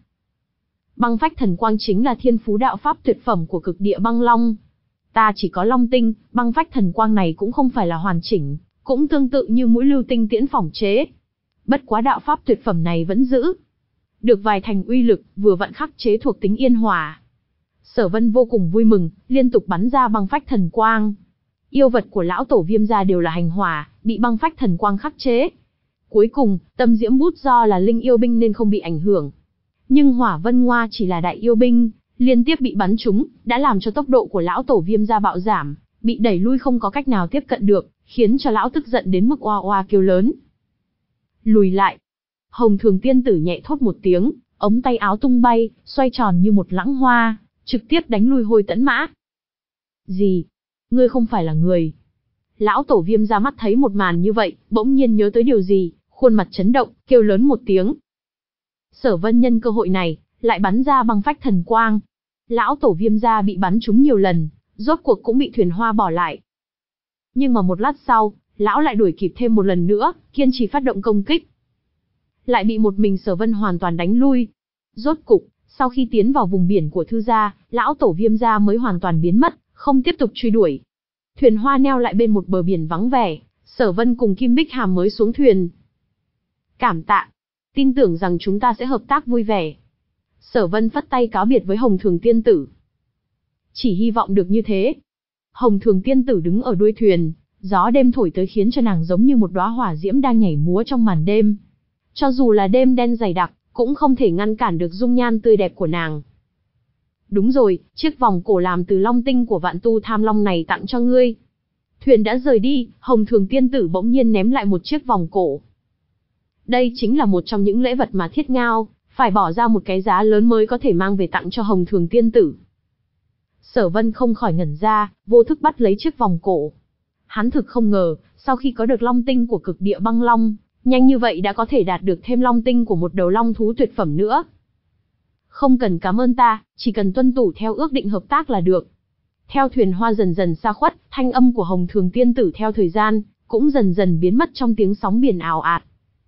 Băng phách thần quang chính là thiên phú đạo pháp tuyệt phẩm của cực địa băng long. Ta chỉ có long tinh, băng phách thần quang này cũng không phải là hoàn chỉnh, cũng tương tự như mũi lưu tinh tiễn phỏng chế. Bất quá đạo pháp tuyệt phẩm này vẫn giữ được vài thành uy lực, vừa vặn khắc chế thuộc tính yên hỏa. Sở Vân vô cùng vui mừng, liên tục bắn ra băng phách thần quang. Yêu vật của lão tổ Viêm gia đều là hành hỏa, bị băng phách thần quang khắc chế. Cuối cùng, Tâm Diễm Bút do là linh yêu binh nên không bị ảnh hưởng. Nhưng Hỏa Vân Ngoa chỉ là đại yêu binh, liên tiếp bị bắn trúng, đã làm cho tốc độ của lão tổ Viêm gia bạo giảm, bị đẩy lui không có cách nào tiếp cận được, khiến cho lão tức giận đến mức oa oa kêu lớn. Lùi lại. Hồng Thường tiên tử nhẹ thốt một tiếng, ống tay áo tung bay, xoay tròn như một lãng hoa, trực tiếp đánh lui Hôi Tấn Mã. Gì? Ngươi không phải là người. Lão tổ Viêm gia mắt thấy một màn như vậy, bỗng nhiên nhớ tới điều gì, khuôn mặt chấn động, kêu lớn một tiếng. Sở Vân nhân cơ hội này, lại bắn ra băng phách thần quang. Lão tổ Viêm gia bị bắn trúng nhiều lần, rốt cuộc cũng bị thuyền hoa bỏ lại. Nhưng mà một lát sau, lão lại đuổi kịp thêm một lần nữa, kiên trì phát động công kích. Lại bị một mình Sở Vân hoàn toàn đánh lui. Rốt cục, sau khi tiến vào vùng biển của Thư gia, lão tổ Viêm gia mới hoàn toàn biến mất, không tiếp tục truy đuổi. Thuyền hoa neo lại bên một bờ biển vắng vẻ, Sở Vân cùng Kim Bích Hàm mới xuống thuyền. Cảm tạ, tin tưởng rằng chúng ta sẽ hợp tác vui vẻ. Sở Vân phất tay cáo biệt với Hồng Thường tiên tử. Chỉ hy vọng được như thế. Hồng Thường tiên tử đứng ở đuôi thuyền, gió đêm thổi tới khiến cho nàng giống như một đóa hỏa diễm đang nhảy múa trong màn đêm. Cho dù là đêm đen dày đặc, cũng không thể ngăn cản được dung nhan tươi đẹp của nàng. Đúng rồi, chiếc vòng cổ làm từ long tinh của Vạn Tu Tham Long này tặng cho ngươi. Thuyền đã rời đi, Hồng Thường tiên tử bỗng nhiên ném lại một chiếc vòng cổ. Đây chính là một trong những lễ vật mà Thiết Ngao phải bỏ ra một cái giá lớn mới có thể mang về tặng cho Hồng Thường tiên tử. Sở Vân không khỏi ngẩn ra, vô thức bắt lấy chiếc vòng cổ. Hắn thực không ngờ, sau khi có được long tinh của cực địa băng long, nhanh như vậy đã có thể đạt được thêm long tinh của một đầu long thú tuyệt phẩm nữa. Không cần cảm ơn ta, chỉ cần tuân thủ theo ước định hợp tác là được. Theo thuyền hoa dần dần xa khuất, thanh âm của Hồng Thường tiên tử theo thời gian, cũng dần dần biến mất trong tiếng sóng biển ào ạt.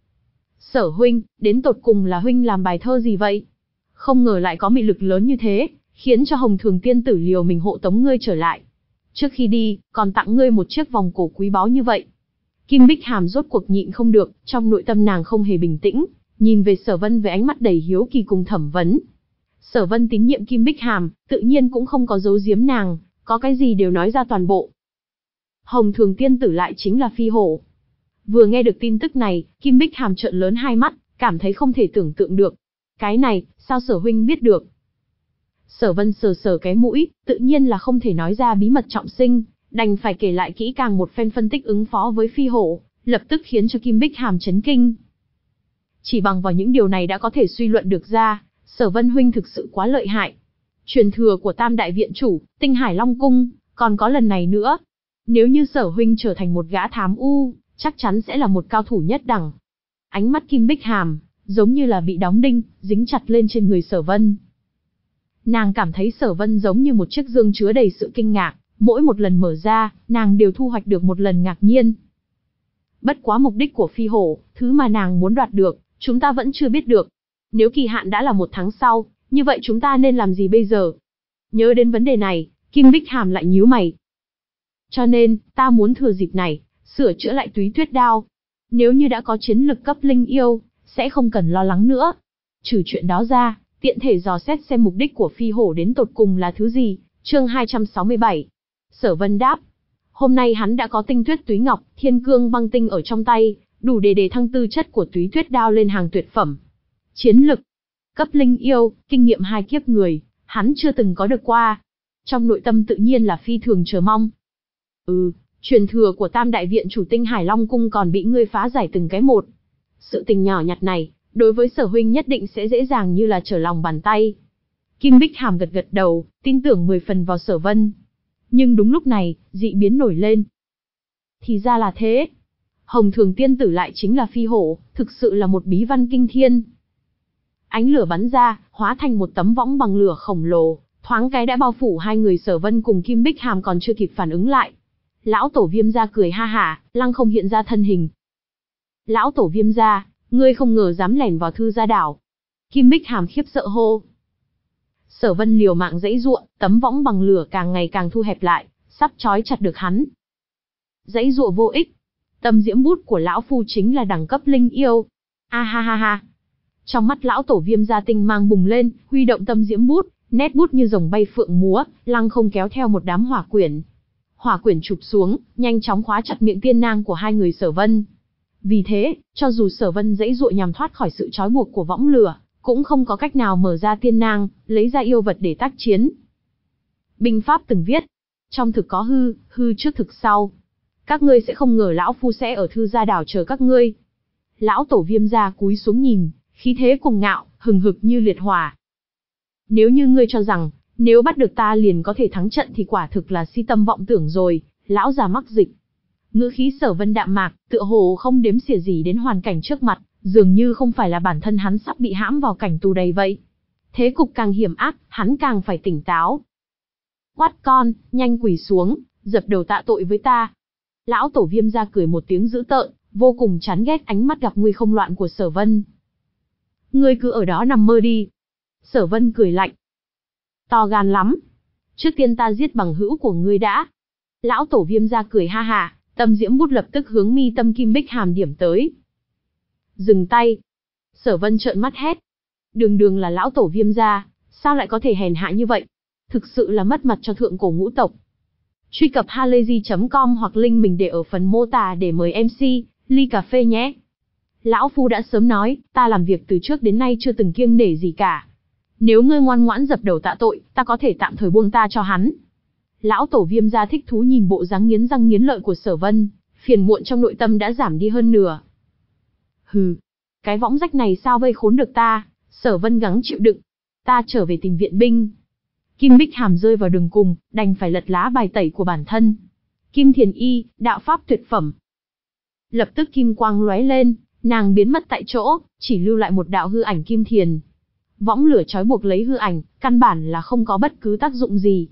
Sở huynh, đến tột cùng là huynh làm bài thơ gì vậy? Không ngờ lại có mị lực lớn như thế, khiến cho Hồng Thường tiên tử liều mình hộ tống ngươi trở lại. Trước khi đi, còn tặng ngươi một chiếc vòng cổ quý báu như vậy. Kim Bích Hàm rốt cuộc nhịn không được, trong nội tâm nàng không hề bình tĩnh, nhìn về Sở Vân với ánh mắt đầy hiếu kỳ cùng thẩm vấn. Sở Vân tín nhiệm Kim Bích Hàm, tự nhiên cũng không có giấu giếm nàng, có cái gì đều nói ra toàn bộ. Hồng Thường tiên tử lại chính là phi hổ. Vừa nghe được tin tức này, Kim Bích Hàm trợn lớn hai mắt, cảm thấy không thể tưởng tượng được. Cái này, sao Sở huynh biết được? Sở Vân sờ sờ cái mũi, tự nhiên là không thể nói ra bí mật trọng sinh, đành phải kể lại kỹ càng một phen phân tích ứng phó với phi hổ, lập tức khiến cho Kim Bích Hàm chấn kinh. Chỉ bằng vào những điều này đã có thể suy luận được ra, Sở Vân huynh thực sự quá lợi hại. truyền thừa của Tam đại viện chủ, Tinh Hải Long cung, còn có lần này nữa. Nếu như Sở huynh trở thành một gã thám u, chắc chắn sẽ là một cao thủ nhất đẳng. Ánh mắt Kim Bích Hàm, giống như là bị đóng đinh, dính chặt lên trên người Sở Vân. Nàng cảm thấy Sở Vân giống như một chiếc dương chứa đầy sự kinh ngạc, mỗi một lần mở ra, nàng đều thu hoạch được một lần ngạc nhiên. Bất quá mục đích của phi hổ, thứ mà nàng muốn đoạt được, chúng ta vẫn chưa biết được. Nếu kỳ hạn đã là một tháng sau, như vậy chúng ta nên làm gì bây giờ? Nhớ đến vấn đề này, Kim Bích Hàm lại nhíu mày. Cho nên, ta muốn thừa dịp này, sửa chữa lại Túy Tuyết đao. Nếu như đã có chiến lực cấp linh yêu, sẽ không cần lo lắng nữa. Trừ chuyện đó ra, tiện thể dò xét xem mục đích của phi hổ đến tột cùng là thứ gì. Chương hai trăm sáu mươi bảy. Sở Vân đáp. Hôm nay hắn đã có tinh tuyết túy ngọc, thiên cương băng tinh ở trong tay, đủ để đề thăng tư chất của Túy Tuyết đao lên hàng tuyệt phẩm. Chiến lực cấp linh yêu, kinh nghiệm hai kiếp người, hắn chưa từng có được qua. Trong nội tâm tự nhiên là phi thường chờ mong. Ừ, truyền thừa của Tam đại viện chủ Tinh Hải Long cung còn bị ngươi phá giải từng cái một. Sự tình nhỏ nhặt này, đối với Sở huynh nhất định sẽ dễ dàng như là trở lòng bàn tay. Kim Bích Hàm gật gật đầu, tin tưởng mười phần vào Sở Vân. Nhưng đúng lúc này, dị biến nổi lên. Thì ra là thế. Hồng Thường tiên tử lại chính là phi hổ, thực sự là một bí văn kinh thiên. Ánh lửa bắn ra, hóa thành một tấm võng bằng lửa khổng lồ, thoáng cái đã bao phủ hai người Sở Vân cùng Kim Bích Hàm còn chưa kịp phản ứng lại. Lão tổ Viêm gia cười ha hả, lăng không hiện ra thân hình. Lão tổ Viêm gia, ngươi không ngờ dám lẻn vào Thư Gia đảo. Kim Bích Hàm khiếp sợ hô. Sở Vân liều mạng giãy giụa, tấm võng bằng lửa càng ngày càng thu hẹp lại, sắp trói chặt được hắn. Giãy giụa vô ích. Tâm diễm bút của lão phu chính là đẳng cấp linh yêu. A ha ha ha. Trong mắt lão tổ Viêm gia tinh mang bùng lên, huy động tâm diễm bút, nét bút như rồng bay phượng múa, lăng không kéo theo một đám hỏa quyển. Hỏa quyển chụp xuống, nhanh chóng khóa chặt miệng tiên nang của hai người Sở Vân. Vì thế, cho dù Sở Vân giãy giụa nhằm thoát khỏi sự trói buộc của võng lửa, cũng không có cách nào mở ra tiên nang, lấy ra yêu vật để tác chiến. Binh pháp từng viết, trong thực có hư, hư trước thực sau. Các ngươi sẽ không ngờ lão phu sẽ ở Thư Gia đảo chờ các ngươi. Lão tổ Viêm gia cúi xuống nhìn, khí thế cuồng ngạo, hừng hực như liệt hỏa. Nếu như ngươi cho rằng, nếu bắt được ta liền có thể thắng trận thì quả thực là si tâm vọng tưởng rồi, lão già mắc dịch. Ngữ khí Sở Vân đạm mạc, tựa hồ không đếm xỉa gì đến hoàn cảnh trước mặt, dường như không phải là bản thân hắn sắp bị hãm vào cảnh tù đầy vậy. Thế cục càng hiểm ác, hắn càng phải tỉnh táo. Quát con, nhanh quỳ xuống, dập đầu tạ tội với ta. Lão tổ Viêm gia cười một tiếng dữ tợn, vô cùng chán ghét ánh mắt gặp nguy không loạn của Sở Vân. Ngươi cứ ở đó nằm mơ đi. Sở Vân cười lạnh. To gan lắm. Trước tiên ta giết bằng hữu của ngươi đã. Lão tổ Viêm gia cười ha hả, tâm diễm bút lập tức hướng mi tâm Kim Bích Hàm điểm tới. Dừng tay. Sở Vân trợn mắt hét. Đường đường là lão tổ Viêm gia, sao lại có thể hèn hạ như vậy? Thực sự là mất mặt cho thượng cổ ngũ tộc. Truy cập halayzi chấm com hoặc link mình để ở phần mô tả để mời em xê, ly cà phê nhé. Lão phu đã sớm nói, ta làm việc từ trước đến nay chưa từng kiêng nể gì cả. Nếu ngươi ngoan ngoãn dập đầu tạ tội, ta có thể tạm thời buông ta cho hắn. Lão tổ Viêm gia thích thú nhìn bộ dáng nghiến răng nghiến lợi của Sở Vân, phiền muộn trong nội tâm đã giảm đi hơn nửa. Hừ, cái võng rách này sao vây khốn được ta? Sở Vân gắng chịu đựng. Ta trở về tìm viện binh. Kim Bích Hàm rơi vào đường cùng, đành phải lật lá bài tẩy của bản thân. Kim Thiền Y, đạo pháp tuyệt phẩm. Lập tức kim quang lóe lên, nàng biến mất tại chỗ, chỉ lưu lại một đạo hư ảnh Kim Thiền. Võng lửa trói buộc lấy hư ảnh, căn bản là không có bất cứ tác dụng gì.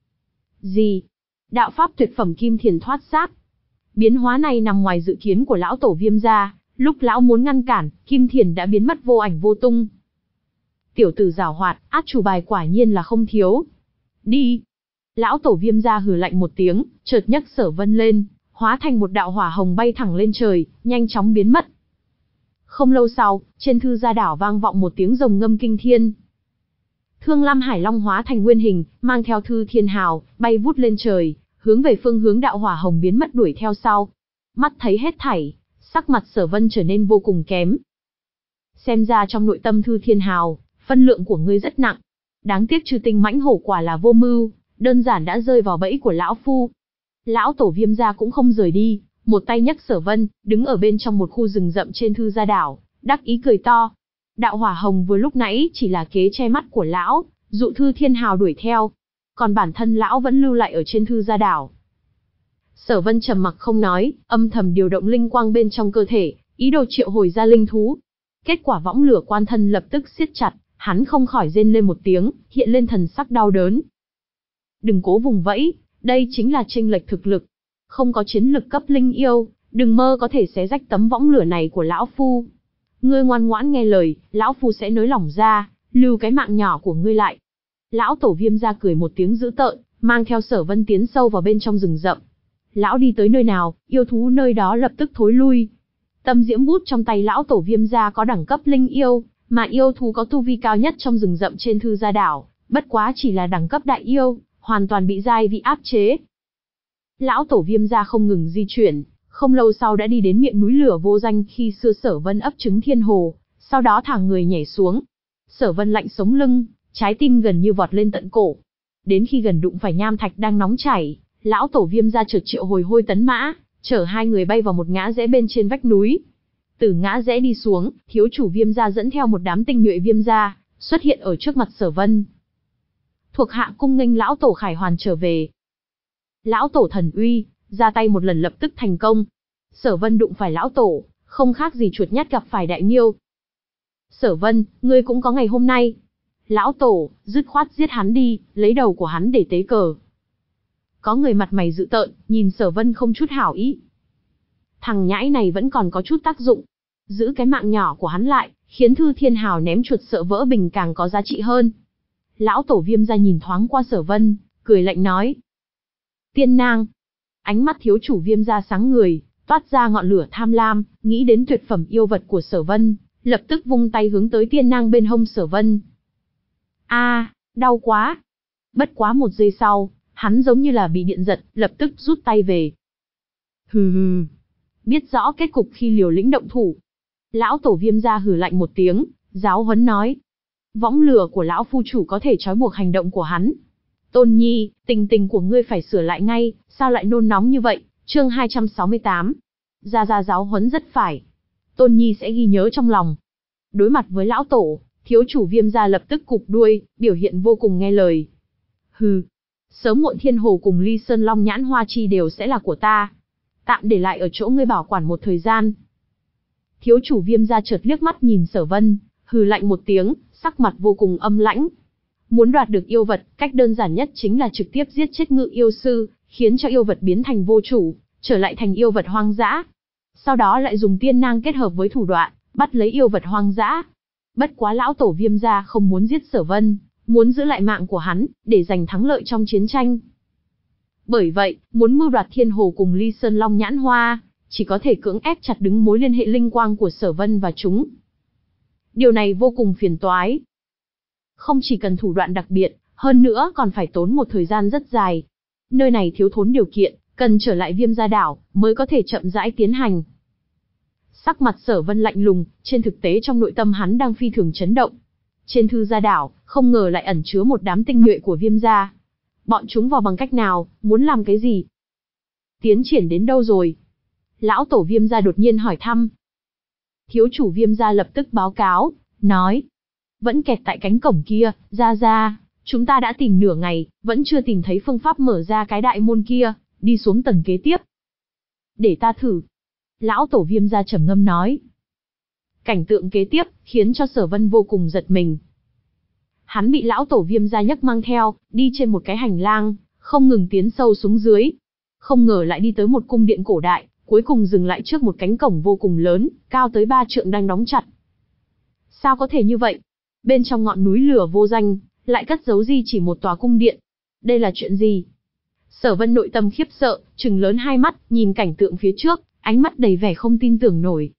Gì? Đạo pháp tuyệt phẩm Kim Thiền thoát xác. Biến hóa này nằm ngoài dự kiến của lão tổ Viêm gia, lúc lão muốn ngăn cản, Kim Thiền đã biến mất vô ảnh vô tung. Tiểu tử giảo hoạt, át chủ bài quả nhiên là không thiếu. Đi. Lão tổ Viêm gia hừ lạnh một tiếng, chợt nhấc Sở Vân lên, hóa thành một đạo hỏa hồng bay thẳng lên trời, nhanh chóng biến mất. Không lâu sau, trên Thư Gia đảo vang vọng một tiếng rồng ngâm kinh thiên. Thương Lam Hải Long hóa thành nguyên hình, mang theo Thư Thiên Hào, bay vút lên trời, hướng về phương hướng đạo hỏa hồng biến mất đuổi theo sau. Mắt thấy hết thảy, sắc mặt Sở Vân trở nên vô cùng kém. Xem ra trong nội tâm Thư Thiên Hào, phân lượng của ngươi rất nặng. Đáng tiếc Trư Tinh mãnh hổ quả là vô mưu, đơn giản đã rơi vào bẫy của lão phu. Lão tổ Viêm gia cũng không rời đi, một tay nhấc Sở Vân, đứng ở bên trong một khu rừng rậm trên Thư Gia đảo, đắc ý cười to. Đạo hỏa hồng vừa lúc nãy chỉ là kế che mắt của lão, dụ Thư Thiên Hào đuổi theo. Còn bản thân lão vẫn lưu lại ở trên Thư Gia Đảo. Sở Vân trầm mặc không nói, âm thầm điều động linh quang bên trong cơ thể, ý đồ triệu hồi ra linh thú. Kết quả võng lửa quan thân lập tức siết chặt, hắn không khỏi rên lên một tiếng, hiện lên thần sắc đau đớn. Đừng cố vùng vẫy, đây chính là chênh lệch thực lực. Không có chiến lực cấp linh yêu, đừng mơ có thể xé rách tấm võng lửa này của lão phu. Ngươi ngoan ngoãn nghe lời, lão phu sẽ nới lỏng ra, lưu cái mạng nhỏ của ngươi lại. Lão tổ Viêm gia cười một tiếng dữ tợn, mang theo Sở Vân tiến sâu vào bên trong rừng rậm. Lão đi tới nơi nào, yêu thú nơi đó lập tức thối lui. Tâm diễm bút trong tay lão tổ Viêm gia có đẳng cấp linh yêu, mà yêu thú có tu vi cao nhất trong rừng rậm trên Thư Gia Đảo, bất quá chỉ là đẳng cấp đại yêu, hoàn toàn bị giai vị áp chế. Lão tổ Viêm gia không ngừng di chuyển, không lâu sau đã đi đến miệng núi lửa vô danh khi xưa Sở Vân ấp trứng thiên hồ, sau đó thả người nhảy xuống. Sở Vân lạnh sống lưng, trái tim gần như vọt lên tận cổ. Đến khi gần đụng phải nham thạch đang nóng chảy, lão tổ Viêm gia chợt triệu hồi hôi tấn mã, chở hai người bay vào một ngã rẽ bên trên vách núi. Từ ngã rẽ đi xuống, thiếu chủ Viêm gia dẫn theo một đám tinh nhuệ Viêm gia, xuất hiện ở trước mặt Sở Vân. Thuộc hạ cung nghênh lão tổ khải hoàn trở về. Lão tổ thần uy, ra tay một lần lập tức thành công. Sở Vân đụng phải lão tổ, không khác gì chuột nhắt gặp phải đại nghiêu. Sở Vân, ngươi cũng có ngày hôm nay. Lão tổ, dứt khoát giết hắn đi, lấy đầu của hắn để tế cờ. Có người mặt mày dữ tợn, nhìn Sở Vân không chút hảo ý. Thằng nhãi này vẫn còn có chút tác dụng. Giữ cái mạng nhỏ của hắn lại, khiến Thư Thiên Hào ném chuột sợ vỡ bình càng có giá trị hơn. Lão tổ Viêm gia nhìn thoáng qua Sở Vân, cười lạnh nói. Tiên nang. Ánh mắt thiếu chủ Viêm gia sáng người, toát ra ngọn lửa tham lam, nghĩ đến tuyệt phẩm yêu vật của Sở Vân, lập tức vung tay hướng tới tiên nang bên hông Sở Vân. A, à, đau quá. Bất quá một giây sau, hắn giống như là bị điện giật, lập tức rút tay về. Hừ hừ. Biết rõ kết cục khi liều lĩnh động thủ. Lão tổ Viêm gia hừ lạnh một tiếng, giáo huấn nói. Võng lửa của lão phu chủ có thể trói buộc hành động của hắn. Tôn Nhi, tình tình của ngươi phải sửa lại ngay, sao lại nôn nóng như vậy? Chương hai trăm sáu mươi tám. Gia gia giáo huấn rất phải. Tôn Nhi sẽ ghi nhớ trong lòng. Đối mặt với lão tổ, thiếu chủ Viêm gia lập tức cụp đuôi, biểu hiện vô cùng nghe lời. Hừ, sớm muộn thiên hồ cùng ly sơn long nhãn hoa chi đều sẽ là của ta. Tạm để lại ở chỗ ngươi bảo quản một thời gian. Thiếu chủ Viêm gia chợt liếc mắt nhìn Sở Vân, hừ lạnh một tiếng, sắc mặt vô cùng âm lãnh. Muốn đoạt được yêu vật, cách đơn giản nhất chính là trực tiếp giết chết ngự yêu sư, khiến cho yêu vật biến thành vô chủ, trở lại thành yêu vật hoang dã. Sau đó lại dùng tiên nang kết hợp với thủ đoạn, bắt lấy yêu vật hoang dã. Bất quá lão tổ Viêm gia không muốn giết Sở Vân, muốn giữ lại mạng của hắn, để giành thắng lợi trong chiến tranh. Bởi vậy, muốn mưu đoạt thiên hồ cùng ly sơn long nhãn hoa, chỉ có thể cưỡng ép chặt đứt mối liên hệ linh quang của Sở Vân và chúng. Điều này vô cùng phiền toái. Không chỉ cần thủ đoạn đặc biệt, hơn nữa còn phải tốn một thời gian rất dài. Nơi này thiếu thốn điều kiện, cần trở lại Viêm gia đảo, mới có thể chậm rãi tiến hành. Sắc mặt Sở Vân lạnh lùng, trên thực tế trong nội tâm hắn đang phi thường chấn động. Trên Thư Gia đảo, không ngờ lại ẩn chứa một đám tinh nhuệ của Viêm gia. Bọn chúng vào bằng cách nào, muốn làm cái gì? Tiến triển đến đâu rồi? Lão tổ Viêm gia đột nhiên hỏi thăm. Thiếu chủ Viêm gia lập tức báo cáo, nói. Vẫn kẹt tại cánh cổng kia, gia gia, chúng ta đã tìm nửa ngày, vẫn chưa tìm thấy phương pháp mở ra cái đại môn kia, đi xuống tầng kế tiếp. Để ta thử. Lão tổ Viêm gia trầm ngâm nói. Cảnh tượng kế tiếp, khiến cho Sở Vân vô cùng giật mình. Hắn bị lão tổ Viêm gia nhấc mang theo, đi trên một cái hành lang, không ngừng tiến sâu xuống dưới. Không ngờ lại đi tới một cung điện cổ đại, cuối cùng dừng lại trước một cánh cổng vô cùng lớn, cao tới ba trượng đang đóng chặt. Sao có thể như vậy? Bên trong ngọn núi lửa vô danh, lại cất giấu gì chỉ một tòa cung điện. Đây là chuyện gì? Sở Vân nội tâm khiếp sợ, trừng lớn hai mắt, nhìn cảnh tượng phía trước, ánh mắt đầy vẻ không tin tưởng nổi.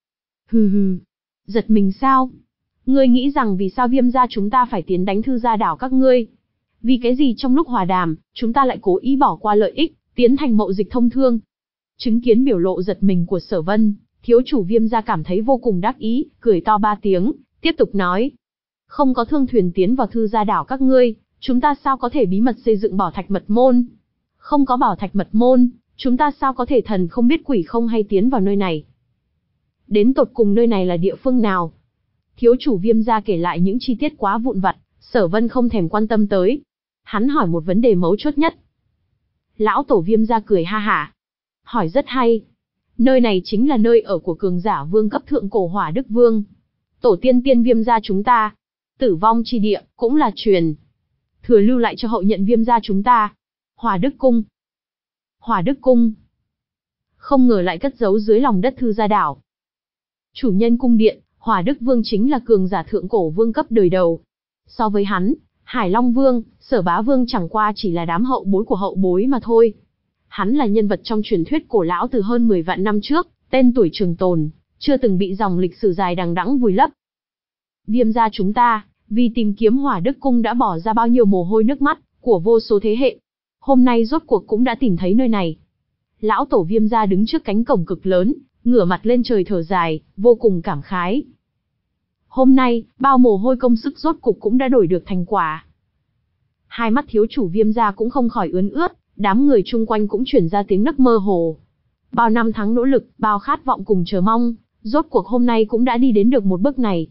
Hừ hừ, giật mình sao? Ngươi nghĩ rằng vì sao Viêm gia chúng ta phải tiến đánh Thư Gia đảo các ngươi? Vì cái gì trong lúc hòa đàm, chúng ta lại cố ý bỏ qua lợi ích, tiến thành mậu dịch thông thương? Chứng kiến biểu lộ giật mình của Sở Vân, thiếu chủ Viêm gia cảm thấy vô cùng đắc ý, cười to ba tiếng, tiếp tục nói. Không có thương thuyền tiến vào Thư Gia đảo các ngươi, chúng ta sao có thể bí mật xây dựng bảo thạch mật môn? Không có bảo thạch mật môn, chúng ta sao có thể thần không biết quỷ không hay tiến vào nơi này? Đến tột cùng nơi này là địa phương nào? Thiếu chủ Viêm gia kể lại những chi tiết quá vụn vặt, Sở Vân không thèm quan tâm tới. Hắn hỏi một vấn đề mấu chốt nhất. Lão tổ Viêm gia cười ha hả. Hỏi rất hay. Nơi này chính là nơi ở của cường giả vương cấp thượng cổ Hỏa Đức Vương. Tổ tiên tiên Viêm gia chúng ta. Tử vong chi địa, cũng là truyền thừa lưu lại cho hậu nhận Viêm gia chúng ta. Hỏa Đức Cung. Hỏa Đức Cung. Không ngờ lại cất giấu dưới lòng đất Thư Gia đảo. Chủ nhân cung điện, Hỏa Đức Vương chính là cường giả thượng cổ vương cấp đời đầu. So với hắn, Hải Long Vương, Sở Bá Vương chẳng qua chỉ là đám hậu bối của hậu bối mà thôi. Hắn là nhân vật trong truyền thuyết cổ lão từ hơn mười vạn năm trước, tên tuổi trường tồn, chưa từng bị dòng lịch sử dài đằng đẵng vùi lấp. Viêm gia chúng ta, vì tìm kiếm Hỏa Đức Cung đã bỏ ra bao nhiêu mồ hôi nước mắt của vô số thế hệ. Hôm nay rốt cuộc cũng đã tìm thấy nơi này. Lão tổ Viêm gia đứng trước cánh cổng cực lớn, ngửa mặt lên trời thở dài, vô cùng cảm khái. Hôm nay, bao mồ hôi công sức rốt cục cũng đã đổi được thành quả. Hai mắt thiếu chủ Viêm gia cũng không khỏi ướn ướt, đám người chung quanh cũng chuyển ra tiếng nấc mơ hồ. Bao năm tháng nỗ lực, bao khát vọng cùng chờ mong, rốt cuộc hôm nay cũng đã đi đến được một bước này.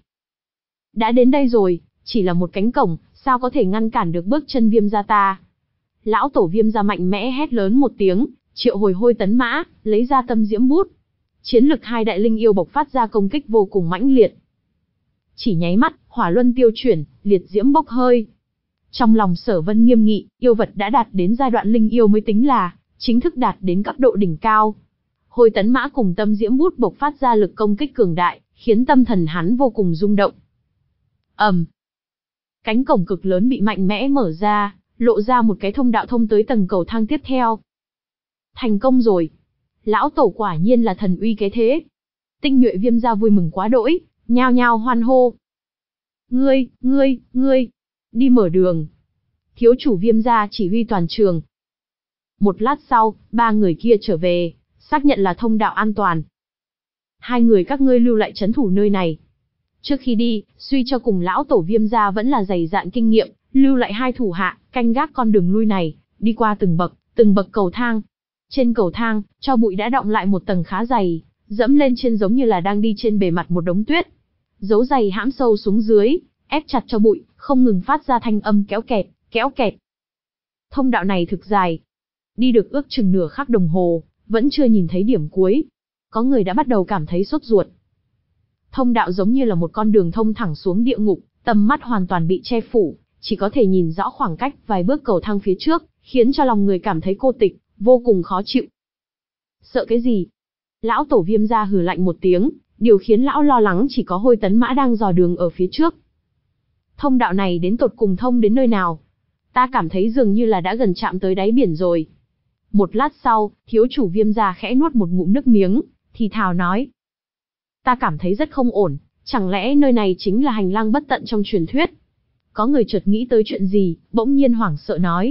Đã đến đây rồi, chỉ là một cánh cổng, sao có thể ngăn cản được bước chân Viêm gia ta? Lão tổ Viêm gia mạnh mẽ hét lớn một tiếng, triệu hồi hôi tấn mã, lấy ra tâm diễm bút. Chiến lực hai đại linh yêu bộc phát ra công kích vô cùng mãnh liệt. Chỉ nháy mắt, hỏa luân tiêu chuyển, liệt diễm bốc hơi. Trong lòng Sở Vân nghiêm nghị, yêu vật đã đạt đến giai đoạn linh yêu mới tính là chính thức đạt đến cấp độ đỉnh cao. Hôi tấn mã cùng tâm diễm bút bộc phát ra lực công kích cường đại, khiến tâm thần hắn vô cùng rung động. ầm, um. Cánh cổng cực lớn bị mạnh mẽ mở ra, lộ ra một cái thông đạo thông tới tầng cầu thang tiếp theo. Thành công rồi. Lão tổ quả nhiên là thần uy cái thế. Tinh nhuệ Viêm gia vui mừng quá đỗi, nhao nhao hoan hô. Ngươi, ngươi, ngươi, đi mở đường. Thiếu chủ Viêm gia chỉ huy toàn trường. Một lát sau, ba người kia trở về, xác nhận là thông đạo an toàn. Hai người các ngươi lưu lại trấn thủ nơi này. Trước khi đi, suy cho cùng lão tổ Viêm gia vẫn là dày dạn kinh nghiệm, lưu lại hai thủ hạ, canh gác con đường lui này, đi qua từng bậc, từng bậc cầu thang. Trên cầu thang, cho bụi đã đọng lại một tầng khá dày, dẫm lên trên giống như là đang đi trên bề mặt một đống tuyết. Dấu giày hãm sâu xuống dưới, ép chặt cho bụi, không ngừng phát ra thanh âm kéo kẹt, kéo kẹt. Thông đạo này thực dài. Đi được ước chừng nửa khắc đồng hồ, vẫn chưa nhìn thấy điểm cuối. Có người đã bắt đầu cảm thấy sốt ruột. Thông đạo giống như là một con đường thông thẳng xuống địa ngục, tầm mắt hoàn toàn bị che phủ, chỉ có thể nhìn rõ khoảng cách vài bước cầu thang phía trước, khiến cho lòng người cảm thấy cô tịch, vô cùng khó chịu. Sợ cái gì? Lão tổ Viêm gia hừ lạnh một tiếng, điều khiến lão lo lắng chỉ có hôi tấn mã đang dò đường ở phía trước. Thông đạo này đến tột cùng thông đến nơi nào? Ta cảm thấy dường như là đã gần chạm tới đáy biển rồi. Một lát sau, thiếu chủ Viêm gia khẽ nuốt một ngụm nước miếng, thì thào nói. Ta cảm thấy rất không ổn, chẳng lẽ nơi này chính là hành lang bất tận trong truyền thuyết? Có người chợt nghĩ tới chuyện gì, bỗng nhiên hoảng sợ nói.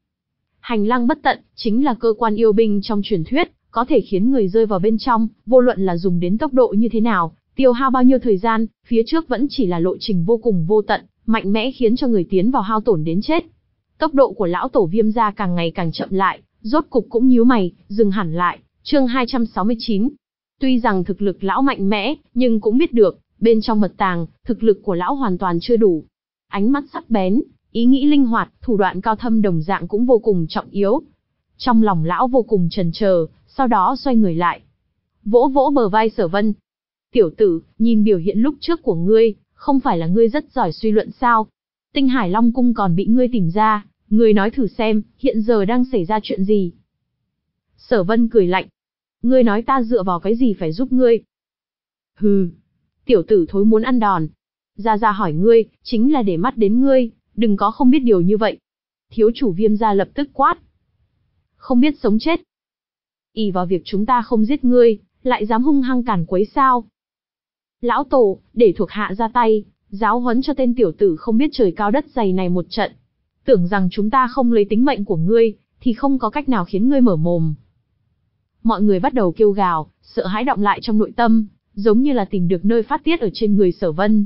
Hành lang bất tận, chính là cơ quan yêu binh trong truyền thuyết, có thể khiến người rơi vào bên trong, vô luận là dùng đến tốc độ như thế nào, tiêu hao bao nhiêu thời gian, phía trước vẫn chỉ là lộ trình vô cùng vô tận, mạnh mẽ khiến cho người tiến vào hao tổn đến chết. Tốc độ của lão tổ Viêm gia càng ngày càng chậm lại, rốt cục cũng nhíu mày, dừng hẳn lại. Chương hai trăm sáu mươi chín. Tuy rằng thực lực lão mạnh mẽ, nhưng cũng biết được, bên trong mật tàng, thực lực của lão hoàn toàn chưa đủ. Ánh mắt sắc bén, ý nghĩ linh hoạt, thủ đoạn cao thâm đồng dạng cũng vô cùng trọng yếu. Trong lòng lão vô cùng chần chờ, sau đó xoay người lại. Vỗ vỗ bờ vai Sở Vân. Tiểu tử, nhìn biểu hiện lúc trước của ngươi, không phải là ngươi rất giỏi suy luận sao? Tinh Hải Long Cung còn bị ngươi tìm ra, ngươi nói thử xem, hiện giờ đang xảy ra chuyện gì? Sở Vân cười lạnh. Ngươi nói ta dựa vào cái gì phải giúp ngươi? Hừ, tiểu tử thối muốn ăn đòn. Gia Gia hỏi ngươi, chính là để mắt đến ngươi, đừng có không biết điều như vậy. Thiếu chủ Viêm gia lập tức quát. Không biết sống chết. Ỷ vào việc chúng ta không giết ngươi, lại dám hung hăng cản quấy sao? Lão tổ, để thuộc hạ ra tay, giáo huấn cho tên tiểu tử không biết trời cao đất dày này một trận. Tưởng rằng chúng ta không lấy tính mệnh của ngươi, thì không có cách nào khiến ngươi mở mồm. Mọi người bắt đầu kêu gào, sợ hãi đọng lại trong nội tâm, giống như là tìm được nơi phát tiết ở trên người Sở Vân.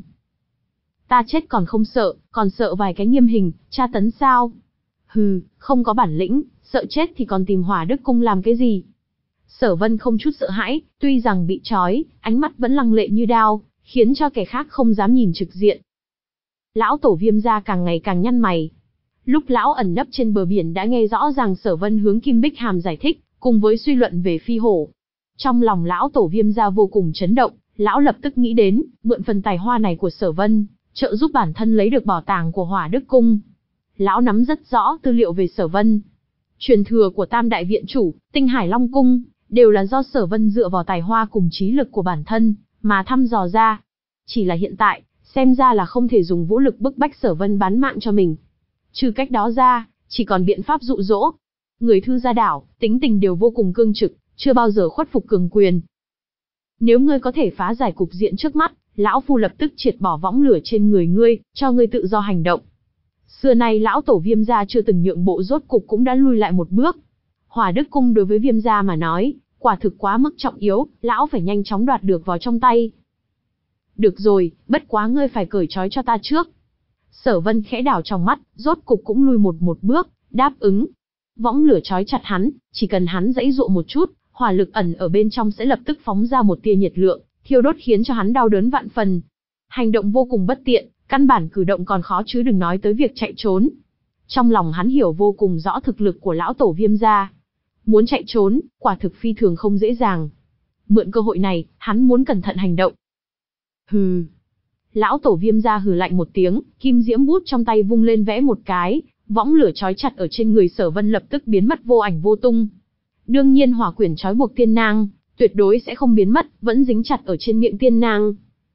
Ta chết còn không sợ, còn sợ vài cái nghiêm hình, tra tấn sao? Hừ, không có bản lĩnh, sợ chết thì còn tìm Hỏa Đức Cung làm cái gì? Sở Vân không chút sợ hãi, tuy rằng bị trói, ánh mắt vẫn lăng lệ như đao, khiến cho kẻ khác không dám nhìn trực diện. Lão tổ Viêm gia càng ngày càng nhăn mày. Lúc lão ẩn nấp trên bờ biển đã nghe rõ ràng Sở Vân hướng Kim Bích Hàm giải thích, cùng với suy luận về phi hổ. Trong lòng lão tổ Viêm gia vô cùng chấn động, lão lập tức nghĩ đến, mượn phần tài hoa này của Sở Vân, trợ giúp bản thân lấy được bảo tàng của Hỏa Đức Cung. Lão nắm rất rõ tư liệu về Sở Vân. Truyền thừa của Tam đại viện chủ, Tinh Hải Long Cung, đều là do Sở Vân dựa vào tài hoa cùng trí lực của bản thân, mà thăm dò ra. Chỉ là hiện tại, xem ra là không thể dùng vũ lực bức bách Sở Vân bán mạng cho mình. Trừ cách đó ra, chỉ còn biện pháp dụ dỗ. Người Thư gia đảo, tính tình đều vô cùng cương trực, chưa bao giờ khuất phục cường quyền. Nếu ngươi có thể phá giải cục diện trước mắt, lão phu lập tức triệt bỏ võng lửa trên người ngươi, cho ngươi tự do hành động. Xưa nay lão tổ Viêm gia chưa từng nhượng bộ, rốt cục cũng đã lui lại một bước. Hỏa Đức Cung đối với Viêm gia mà nói, quả thực quá mức trọng yếu, lão phải nhanh chóng đoạt được vào trong tay. Được rồi, bất quá ngươi phải cởi trói cho ta trước. Sở Vân khẽ đảo trong mắt, rốt cục cũng lui một một bước, đáp ứng. Võng lửa trói chặt hắn, chỉ cần hắn giãy giụa một chút, hỏa lực ẩn ở bên trong sẽ lập tức phóng ra một tia nhiệt lượng, thiêu đốt khiến cho hắn đau đớn vạn phần. Hành động vô cùng bất tiện, căn bản cử động còn khó chứ đừng nói tới việc chạy trốn. Trong lòng hắn hiểu vô cùng rõ thực lực của lão tổ Viêm gia. Muốn chạy trốn, quả thực phi thường không dễ dàng. Mượn cơ hội này, hắn muốn cẩn thận hành động. Hừ. Lão tổ Viêm gia hừ lạnh một tiếng, kim diễm bút trong tay vung lên vẽ một cái, võng lửa trói chặt ở trên người Sở Vân lập tức biến mất vô ảnh vô tung. Đương nhiên hỏa quyển trói buộc tiên nang, tuyệt đối sẽ không biến mất, vẫn dính chặt ở trên miệng tiên nang.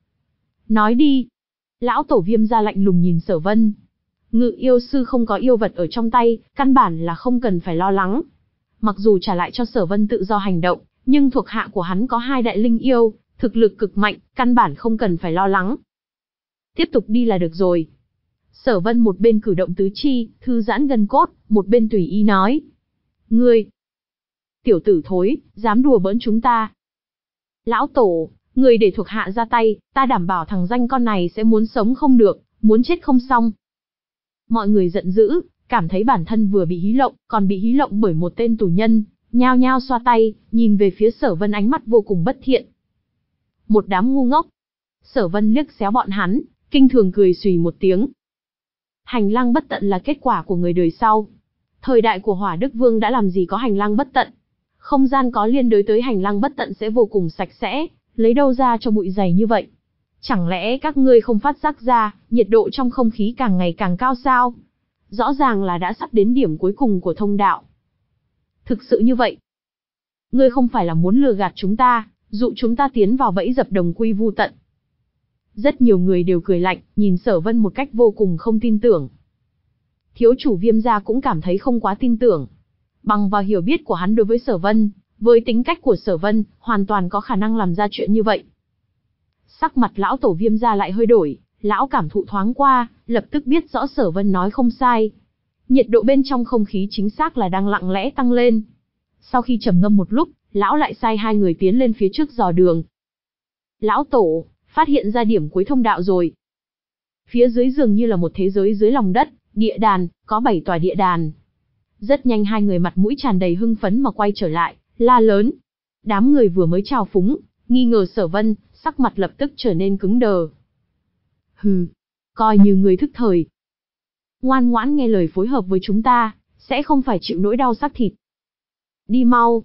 Nói đi. Lão tổ Viêm gia lạnh lùng nhìn Sở Vân. Ngự yêu sư không có yêu vật ở trong tay, căn bản là không cần phải lo lắng. Mặc dù trả lại cho Sở Vân tự do hành động, nhưng thuộc hạ của hắn có hai đại linh yêu, thực lực cực mạnh, căn bản không cần phải lo lắng. Tiếp tục đi là được rồi. Sở Vân một bên cử động tứ chi, thư giãn gân cốt, một bên tùy ý nói. Ngươi, tiểu tử thối, dám đùa bỡn chúng ta. Lão tổ, người để thuộc hạ ra tay, ta đảm bảo thằng danh con này sẽ muốn sống không được, muốn chết không xong. Mọi người giận dữ, cảm thấy bản thân vừa bị hí lộng, còn bị hí lộng bởi một tên tù nhân, nhao nhao xoa tay, nhìn về phía Sở Vân ánh mắt vô cùng bất thiện. Một đám ngu ngốc. Sở Vân liếc xéo bọn hắn, kinh thường cười xùy một tiếng. Hành lang bất tận là kết quả của người đời sau. Thời đại của Hỏa Đức Vương đã làm gì có hành lang bất tận. Không gian có liên đới tới hành lang bất tận sẽ vô cùng sạch sẽ, lấy đâu ra cho bụi dày như vậy. Chẳng lẽ các ngươi không phát giác ra, nhiệt độ trong không khí càng ngày càng cao sao? Rõ ràng là đã sắp đến điểm cuối cùng của thông đạo. Thực sự như vậy. Ngươi không phải là muốn lừa gạt chúng ta, dụ chúng ta tiến vào bẫy dập đồng quy vu tận. Rất nhiều người đều cười lạnh, nhìn Sở Vân một cách vô cùng không tin tưởng. Thiếu chủ Viêm gia cũng cảm thấy không quá tin tưởng. Bằng vào hiểu biết của hắn đối với Sở Vân, với tính cách của Sở Vân, hoàn toàn có khả năng làm ra chuyện như vậy. Sắc mặt lão tổ Viêm gia lại hơi đổi, lão cảm thụ thoáng qua, lập tức biết rõ Sở Vân nói không sai. Nhiệt độ bên trong không khí chính xác là đang lặng lẽ tăng lên. Sau khi trầm ngâm một lúc, lão lại sai hai người tiến lên phía trước dò đường. Lão tổ, phát hiện ra điểm cuối thông đạo rồi. Phía dưới dường như là một thế giới dưới lòng đất, địa đàn, có bảy tòa địa đàn. Rất nhanh hai người mặt mũi tràn đầy hưng phấn mà quay trở lại, la lớn. Đám người vừa mới chào phúng, nghi ngờ Sở Vân, sắc mặt lập tức trở nên cứng đờ. Hừ, coi như người thức thời. Ngoan ngoãn nghe lời phối hợp với chúng ta, sẽ không phải chịu nỗi đau xác thịt. Đi mau.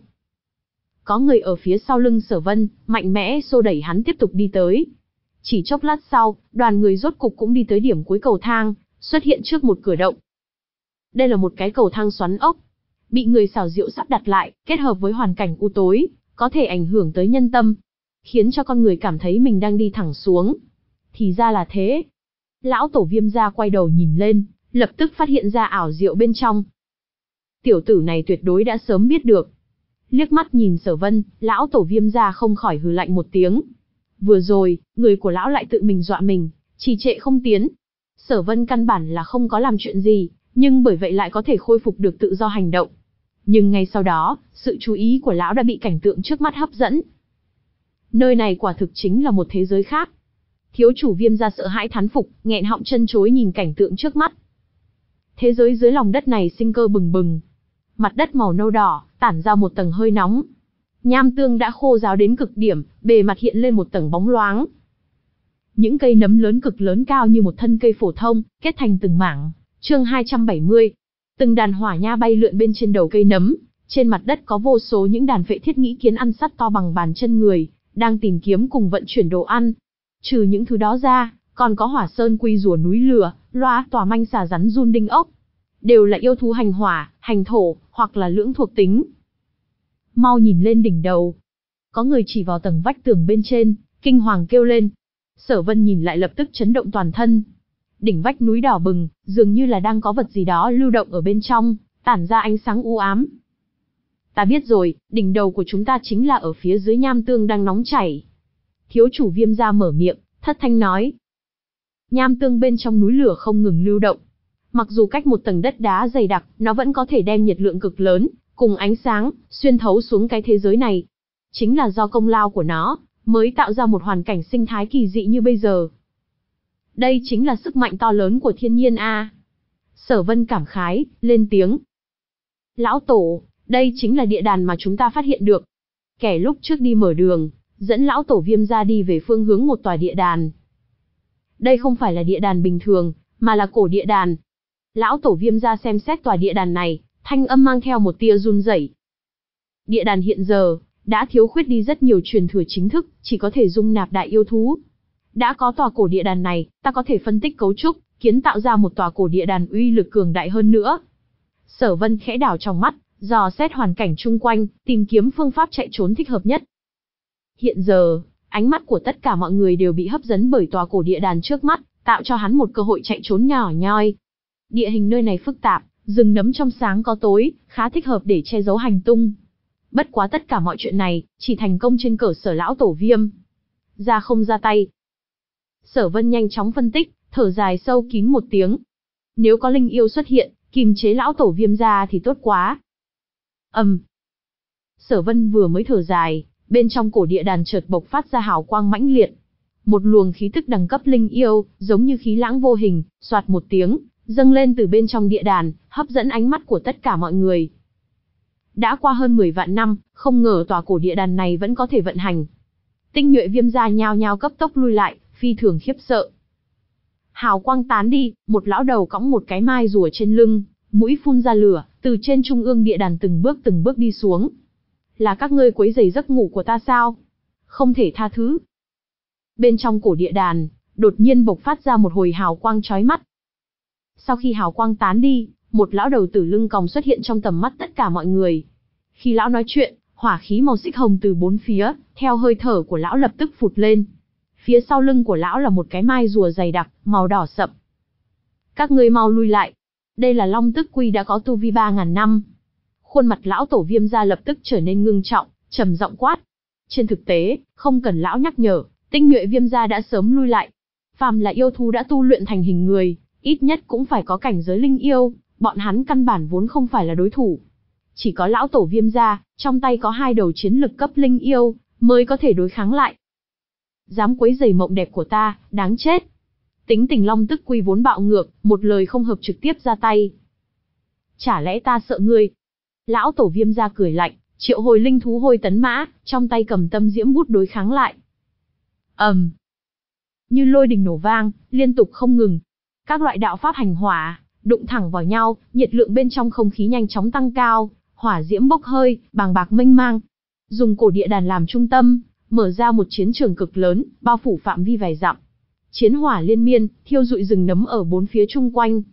Có người ở phía sau lưng Sở Vân, mạnh mẽ xô đẩy hắn tiếp tục đi tới. Chỉ chốc lát sau, đoàn người rốt cục cũng đi tới điểm cuối cầu thang, xuất hiện trước một cửa động. Đây là một cái cầu thang xoắn ốc, bị người xảo diệu sắp đặt lại, kết hợp với hoàn cảnh u tối, có thể ảnh hưởng tới nhân tâm, khiến cho con người cảm thấy mình đang đi thẳng xuống. Thì ra là thế. Lão tổ Viêm gia quay đầu nhìn lên, lập tức phát hiện ra ảo diệu bên trong. Tiểu tử này tuyệt đối đã sớm biết được. Liếc mắt nhìn Sở Vân, lão tổ Viêm gia không khỏi hừ lạnh một tiếng. Vừa rồi, người của lão lại tự mình dọa mình, trì trệ không tiến. Sở Vân căn bản là không có làm chuyện gì, nhưng bởi vậy lại có thể khôi phục được tự do hành động. Nhưng ngay sau đó, sự chú ý của lão đã bị cảnh tượng trước mắt hấp dẫn. Nơi này quả thực chính là một thế giới khác. Thiếu chủ Viêm gia sợ hãi thán phục, nghẹn họng chân chối nhìn cảnh tượng trước mắt. Thế giới dưới lòng đất này sinh cơ bừng bừng. Mặt đất màu nâu đỏ, tản ra một tầng hơi nóng. Nham tương đã khô ráo đến cực điểm, bề mặt hiện lên một tầng bóng loáng. những cây nấm lớn cực lớn cao như một thân cây phổ thông, kết thành từng mảng. Chương hai trăm bảy mươi. Từng đàn hỏa nha bay lượn bên trên đầu cây nấm, trên mặt đất có vô số những đàn phệ thiết nghĩ kiến ăn sắt to bằng bàn chân người, đang tìm kiếm cùng vận chuyển đồ ăn. Trừ những thứ đó ra, còn có hỏa sơn quy rùa núi lửa, loa tòa manh xà rắn run đinh ốc. Đều là yêu thú hành hỏa, hành thổ, hoặc là lưỡng thuộc tính. Mau nhìn lên đỉnh đầu. Có người chỉ vào tầng vách tường bên trên, kinh hoàng kêu lên. Sở Vân nhìn lại lập tức chấn động toàn thân. Đỉnh vách núi đỏ bừng, dường như là đang có vật gì đó lưu động ở bên trong, tản ra ánh sáng u ám. Ta biết rồi, đỉnh đầu của chúng ta chính là ở phía dưới nham tương đang nóng chảy. Thiếu chủ Viêm gia mở miệng, thất thanh nói. Nham tương bên trong núi lửa không ngừng lưu động. Mặc dù cách một tầng đất đá dày đặc, nó vẫn có thể đem nhiệt lượng cực lớn, cùng ánh sáng, xuyên thấu xuống cái thế giới này. Chính là do công lao của nó, mới tạo ra một hoàn cảnh sinh thái kỳ dị như bây giờ. Đây chính là sức mạnh to lớn của thiên nhiên a. Sở Vân cảm khái, lên tiếng. Lão Tổ, đây chính là địa đàn mà chúng ta phát hiện được. Kẻ lúc trước đi mở đường, dẫn Lão Tổ Viêm gia đi về phương hướng một tòa địa đàn. Đây không phải là địa đàn bình thường, mà là cổ địa đàn. Lão Tổ Viêm gia xem xét tòa địa đàn này, thanh âm mang theo một tia run rẩy. Địa đàn hiện giờ đã thiếu khuyết đi rất nhiều truyền thừa chính thức, chỉ có thể dung nạp đại yêu thú. Đã có tòa cổ địa đàn này, ta có thể phân tích cấu trúc, kiến tạo ra một tòa cổ địa đàn uy lực cường đại hơn nữa. Sở Vân khẽ đảo trong mắt, dò xét hoàn cảnh chung quanh, tìm kiếm phương pháp chạy trốn thích hợp nhất. Hiện giờ, ánh mắt của tất cả mọi người đều bị hấp dẫn bởi tòa cổ địa đàn trước mắt, tạo cho hắn một cơ hội chạy trốn nhỏ nhoi. Địa hình nơi này phức tạp, rừng nấm trong sáng có tối, khá thích hợp để che giấu hành tung. Bất quá tất cả mọi chuyện này, chỉ thành công trên cơ sở Lão Tổ Viêm ra không ra tay. Sở Vân nhanh chóng phân tích, thở dài sâu kín một tiếng. Nếu có linh yêu xuất hiện, kìm chế Lão Tổ Viêm ra thì tốt quá. Ầm. Um. Sở Vân vừa mới thở dài, bên trong cổ địa đàn chợt bộc phát ra hào quang mãnh liệt. Một luồng khí tức đẳng cấp linh yêu, giống như khí lãng vô hình, xoạt một tiếng, dâng lên từ bên trong địa đàn, hấp dẫn ánh mắt của tất cả mọi người. Đã qua hơn mười vạn năm, không ngờ tòa cổ địa đàn này vẫn có thể vận hành. Tinh nhuệ Viêm gia nhao nhao cấp tốc lui lại, phi thường khiếp sợ. Hào quang tán đi, một lão đầu cõng một cái mai rùa trên lưng, mũi phun ra lửa, từ trên trung ương địa đàn từng bước từng bước đi xuống. Là các ngươi quấy rầy giấc ngủ của ta sao? Không thể tha thứ. Bên trong cổ địa đàn, đột nhiên bộc phát ra một hồi hào quang chói mắt. Sau khi hào quang tán đi, một lão đầu tử lưng còng xuất hiện trong tầm mắt tất cả mọi người. Khi lão nói chuyện, hỏa khí màu xích hồng từ bốn phía, theo hơi thở của lão lập tức phụt lên. Phía sau lưng của lão là một cái mai rùa dày đặc, màu đỏ sậm. Các ngươi mau lui lại. Đây là Long Tức Quy đã có tu vi ba ngàn năm. Khuôn mặt Lão Tổ Viêm gia lập tức trở nên ngưng trọng, trầm giọng quát. Trên thực tế, không cần lão nhắc nhở, tinh nhuệ Viêm gia đã sớm lui lại. Phàm là yêu thú đã tu luyện thành hình người, ít nhất cũng phải có cảnh giới linh yêu, bọn hắn căn bản vốn không phải là đối thủ. Chỉ có Lão Tổ Viêm gia, trong tay có hai đầu chiến lực cấp linh yêu, mới có thể đối kháng lại. Dám quấy rầy mộng đẹp của ta, đáng chết. Tính tình Long Tức Quy vốn bạo ngược, một lời không hợp trực tiếp ra tay. Chả lẽ ta sợ ngươi? Lão Tổ Viêm gia cười lạnh, triệu hồi linh thú hôi tấn mã, trong tay cầm tâm diễm bút đối kháng lại. ầm, um. Như lôi đình nổ vang, liên tục không ngừng. Các loại đạo pháp hành hỏa, đụng thẳng vào nhau, nhiệt lượng bên trong không khí nhanh chóng tăng cao, hỏa diễm bốc hơi, bàng bạc mênh mang. Dùng cổ địa đàn làm trung tâm, mở ra một chiến trường cực lớn, bao phủ phạm vi vài dặm. Chiến hỏa liên miên, thiêu rụi rừng nấm ở bốn phía chung quanh.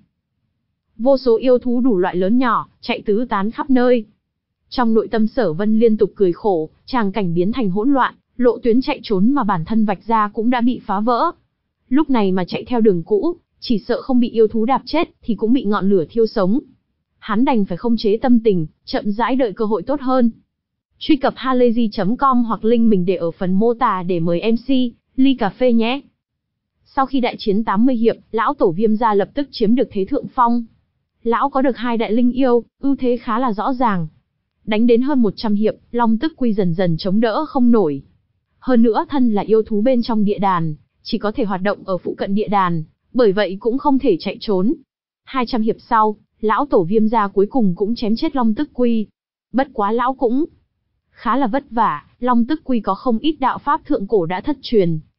Vô số yêu thú đủ loại lớn nhỏ, chạy tứ tán khắp nơi. Trong nội tâm Sở Vân liên tục cười khổ, tràng cảnh biến thành hỗn loạn, lộ tuyến chạy trốn mà bản thân vạch ra cũng đã bị phá vỡ. Lúc này mà chạy theo đường cũ, chỉ sợ không bị yêu thú đạp chết, thì cũng bị ngọn lửa thiêu sống. Hắn đành phải không chế tâm tình, chậm rãi đợi cơ hội tốt hơn. Truy cập halayzi chấm com hoặc link mình để ở phần mô tả để mời em xê, ly cà phê nhé. Sau khi đại chiến tám mươi hiệp, Lão Tổ Viêm gia lập tức chiếm được thế thượng phong. Lão có được hai đại linh yêu, ưu thế khá là rõ ràng. Đánh đến hơn một trăm hiệp, Long Tức Quy dần dần chống đỡ không nổi. Hơn nữa thân là yêu thú bên trong địa đàn, chỉ có thể hoạt động ở phụ cận địa đàn, bởi vậy cũng không thể chạy trốn. hai trăm hiệp sau, Lão Tổ Viêm gia cuối cùng cũng chém chết Long Tức Quy. Bất quá lão cũng khá là vất vả, Long Tức Quy có không ít đạo pháp thượng cổ đã thất truyền,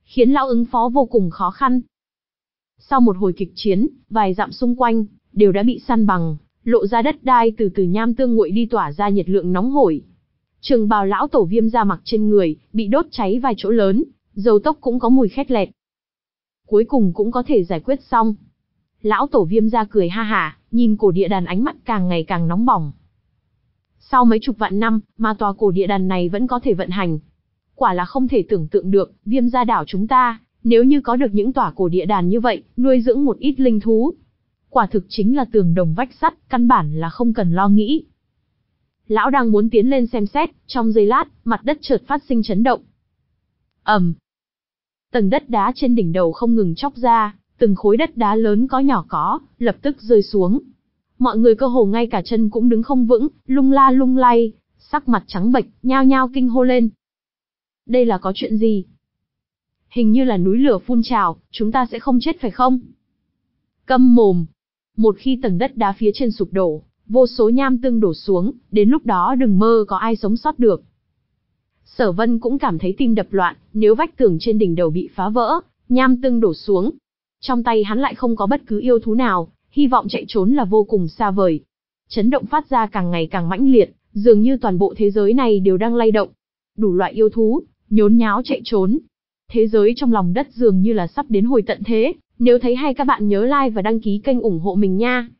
khiến lão ứng phó vô cùng khó khăn. Sau một hồi kịch chiến, vài dặm xung quanh đều đã bị săn bằng, lộ ra đất đai từ từ nham tương nguội đi tỏa ra nhiệt lượng nóng hổi. Trường bào lão tổ Viêm gia mặc trên người bị đốt cháy vài chỗ lớn, dầu tóc cũng có mùi khét lẹt. Cuối cùng cũng có thể giải quyết xong. Lão tổ Viêm gia cười ha hả, nhìn cổ địa đàn ánh mắt càng ngày càng nóng bỏng. Sau mấy chục vạn năm, mà tòa cổ địa đàn này vẫn có thể vận hành. Quả là không thể tưởng tượng được, Viêm gia đảo chúng ta, nếu như có được những tòa cổ địa đàn như vậy, nuôi dưỡng một ít linh thú. Quả thực chính là tường đồng vách sắt, căn bản là không cần lo nghĩ. Lão đang muốn tiến lên xem xét, trong giây lát, mặt đất chợt phát sinh chấn động. ầm, um. Tầng đất đá trên đỉnh đầu không ngừng chóc ra, từng khối đất đá lớn có nhỏ có, lập tức rơi xuống. Mọi người cơ hồ ngay cả chân cũng đứng không vững, lung la lung lay, sắc mặt trắng bệch, nhao nhao kinh hô lên. Đây là có chuyện gì? Hình như là núi lửa phun trào, chúng ta sẽ không chết phải không? Câm mồm. Một khi tầng đất đá phía trên sụp đổ, vô số nham tương đổ xuống, đến lúc đó đừng mơ có ai sống sót được. Sở Vân cũng cảm thấy tim đập loạn, nếu vách tường trên đỉnh đầu bị phá vỡ, nham tương đổ xuống. Trong tay hắn lại không có bất cứ yêu thú nào, hy vọng chạy trốn là vô cùng xa vời. Chấn động phát ra càng ngày càng mãnh liệt, dường như toàn bộ thế giới này đều đang lay động. Đủ loại yêu thú, nhốn nháo chạy trốn. Thế giới trong lòng đất dường như là sắp đến hồi tận thế. Nếu thấy hay các bạn nhớ like và đăng ký kênh ủng hộ mình nha.